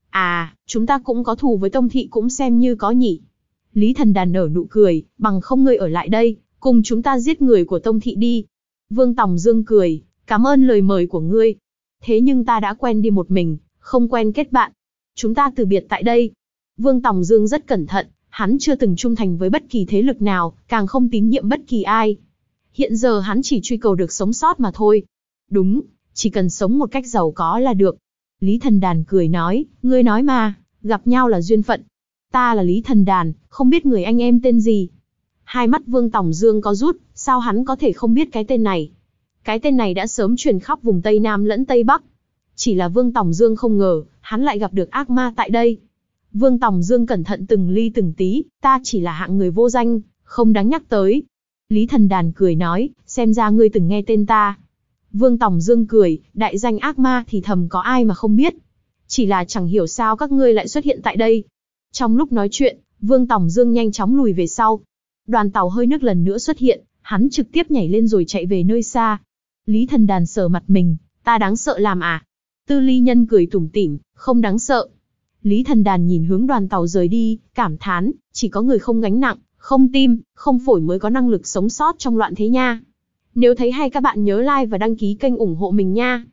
À, chúng ta cũng có thù với Tông Thị cũng xem như có nhỉ. Lý Thần Đàn nở nụ cười, bằng không ngươi ở lại đây, cùng chúng ta giết người của Tông Thị đi. Vương Tòng Dương cười, cảm ơn lời mời của ngươi. Thế nhưng ta đã quen đi một mình, không quen kết bạn. Chúng ta từ biệt tại đây. Vương Tòng Dương rất cẩn thận, hắn chưa từng trung thành với bất kỳ thế lực nào, càng không tín nhiệm bất kỳ ai. Hiện giờ hắn chỉ truy cầu được sống sót mà thôi. Đúng, chỉ cần sống một cách giàu có là được. Lý Thần Đàn cười nói, ngươi nói mà, gặp nhau là duyên phận. Ta là Lý Thần Đàn, không biết người anh em tên gì. Hai mắt Vương Tòng Dương có rút, sao hắn có thể không biết cái tên này. Cái tên này đã sớm truyền khắp vùng Tây Nam lẫn Tây Bắc. Chỉ là Vương Tòng Dương không ngờ, hắn lại gặp được ác ma tại đây. Vương Tòng Dương cẩn thận từng ly từng tí, ta chỉ là hạng người vô danh, không đáng nhắc tới. Lý Thần Đàn cười nói, xem ra ngươi từng nghe tên ta. Vương Tòng Dương cười, đại danh ác ma thì thầm có ai mà không biết. Chỉ là chẳng hiểu sao các ngươi lại xuất hiện tại đây. Trong lúc nói chuyện, Vương Tòng Dương nhanh chóng lùi về sau. Đoàn tàu hơi nước lần nữa xuất hiện, hắn trực tiếp nhảy lên rồi chạy về nơi xa. Lý Thần Đàn sờ mặt mình, ta đáng sợ làm à? Tư Ly Nhân cười tủm tỉm, không đáng sợ. Lý Thần Đàn nhìn hướng đoàn tàu rời đi, cảm thán, chỉ có người không gánh nặng, không tim, không phổi mới có năng lực sống sót trong loạn thế nha. Nếu thấy hay các bạn nhớ like và đăng ký kênh ủng hộ mình nha.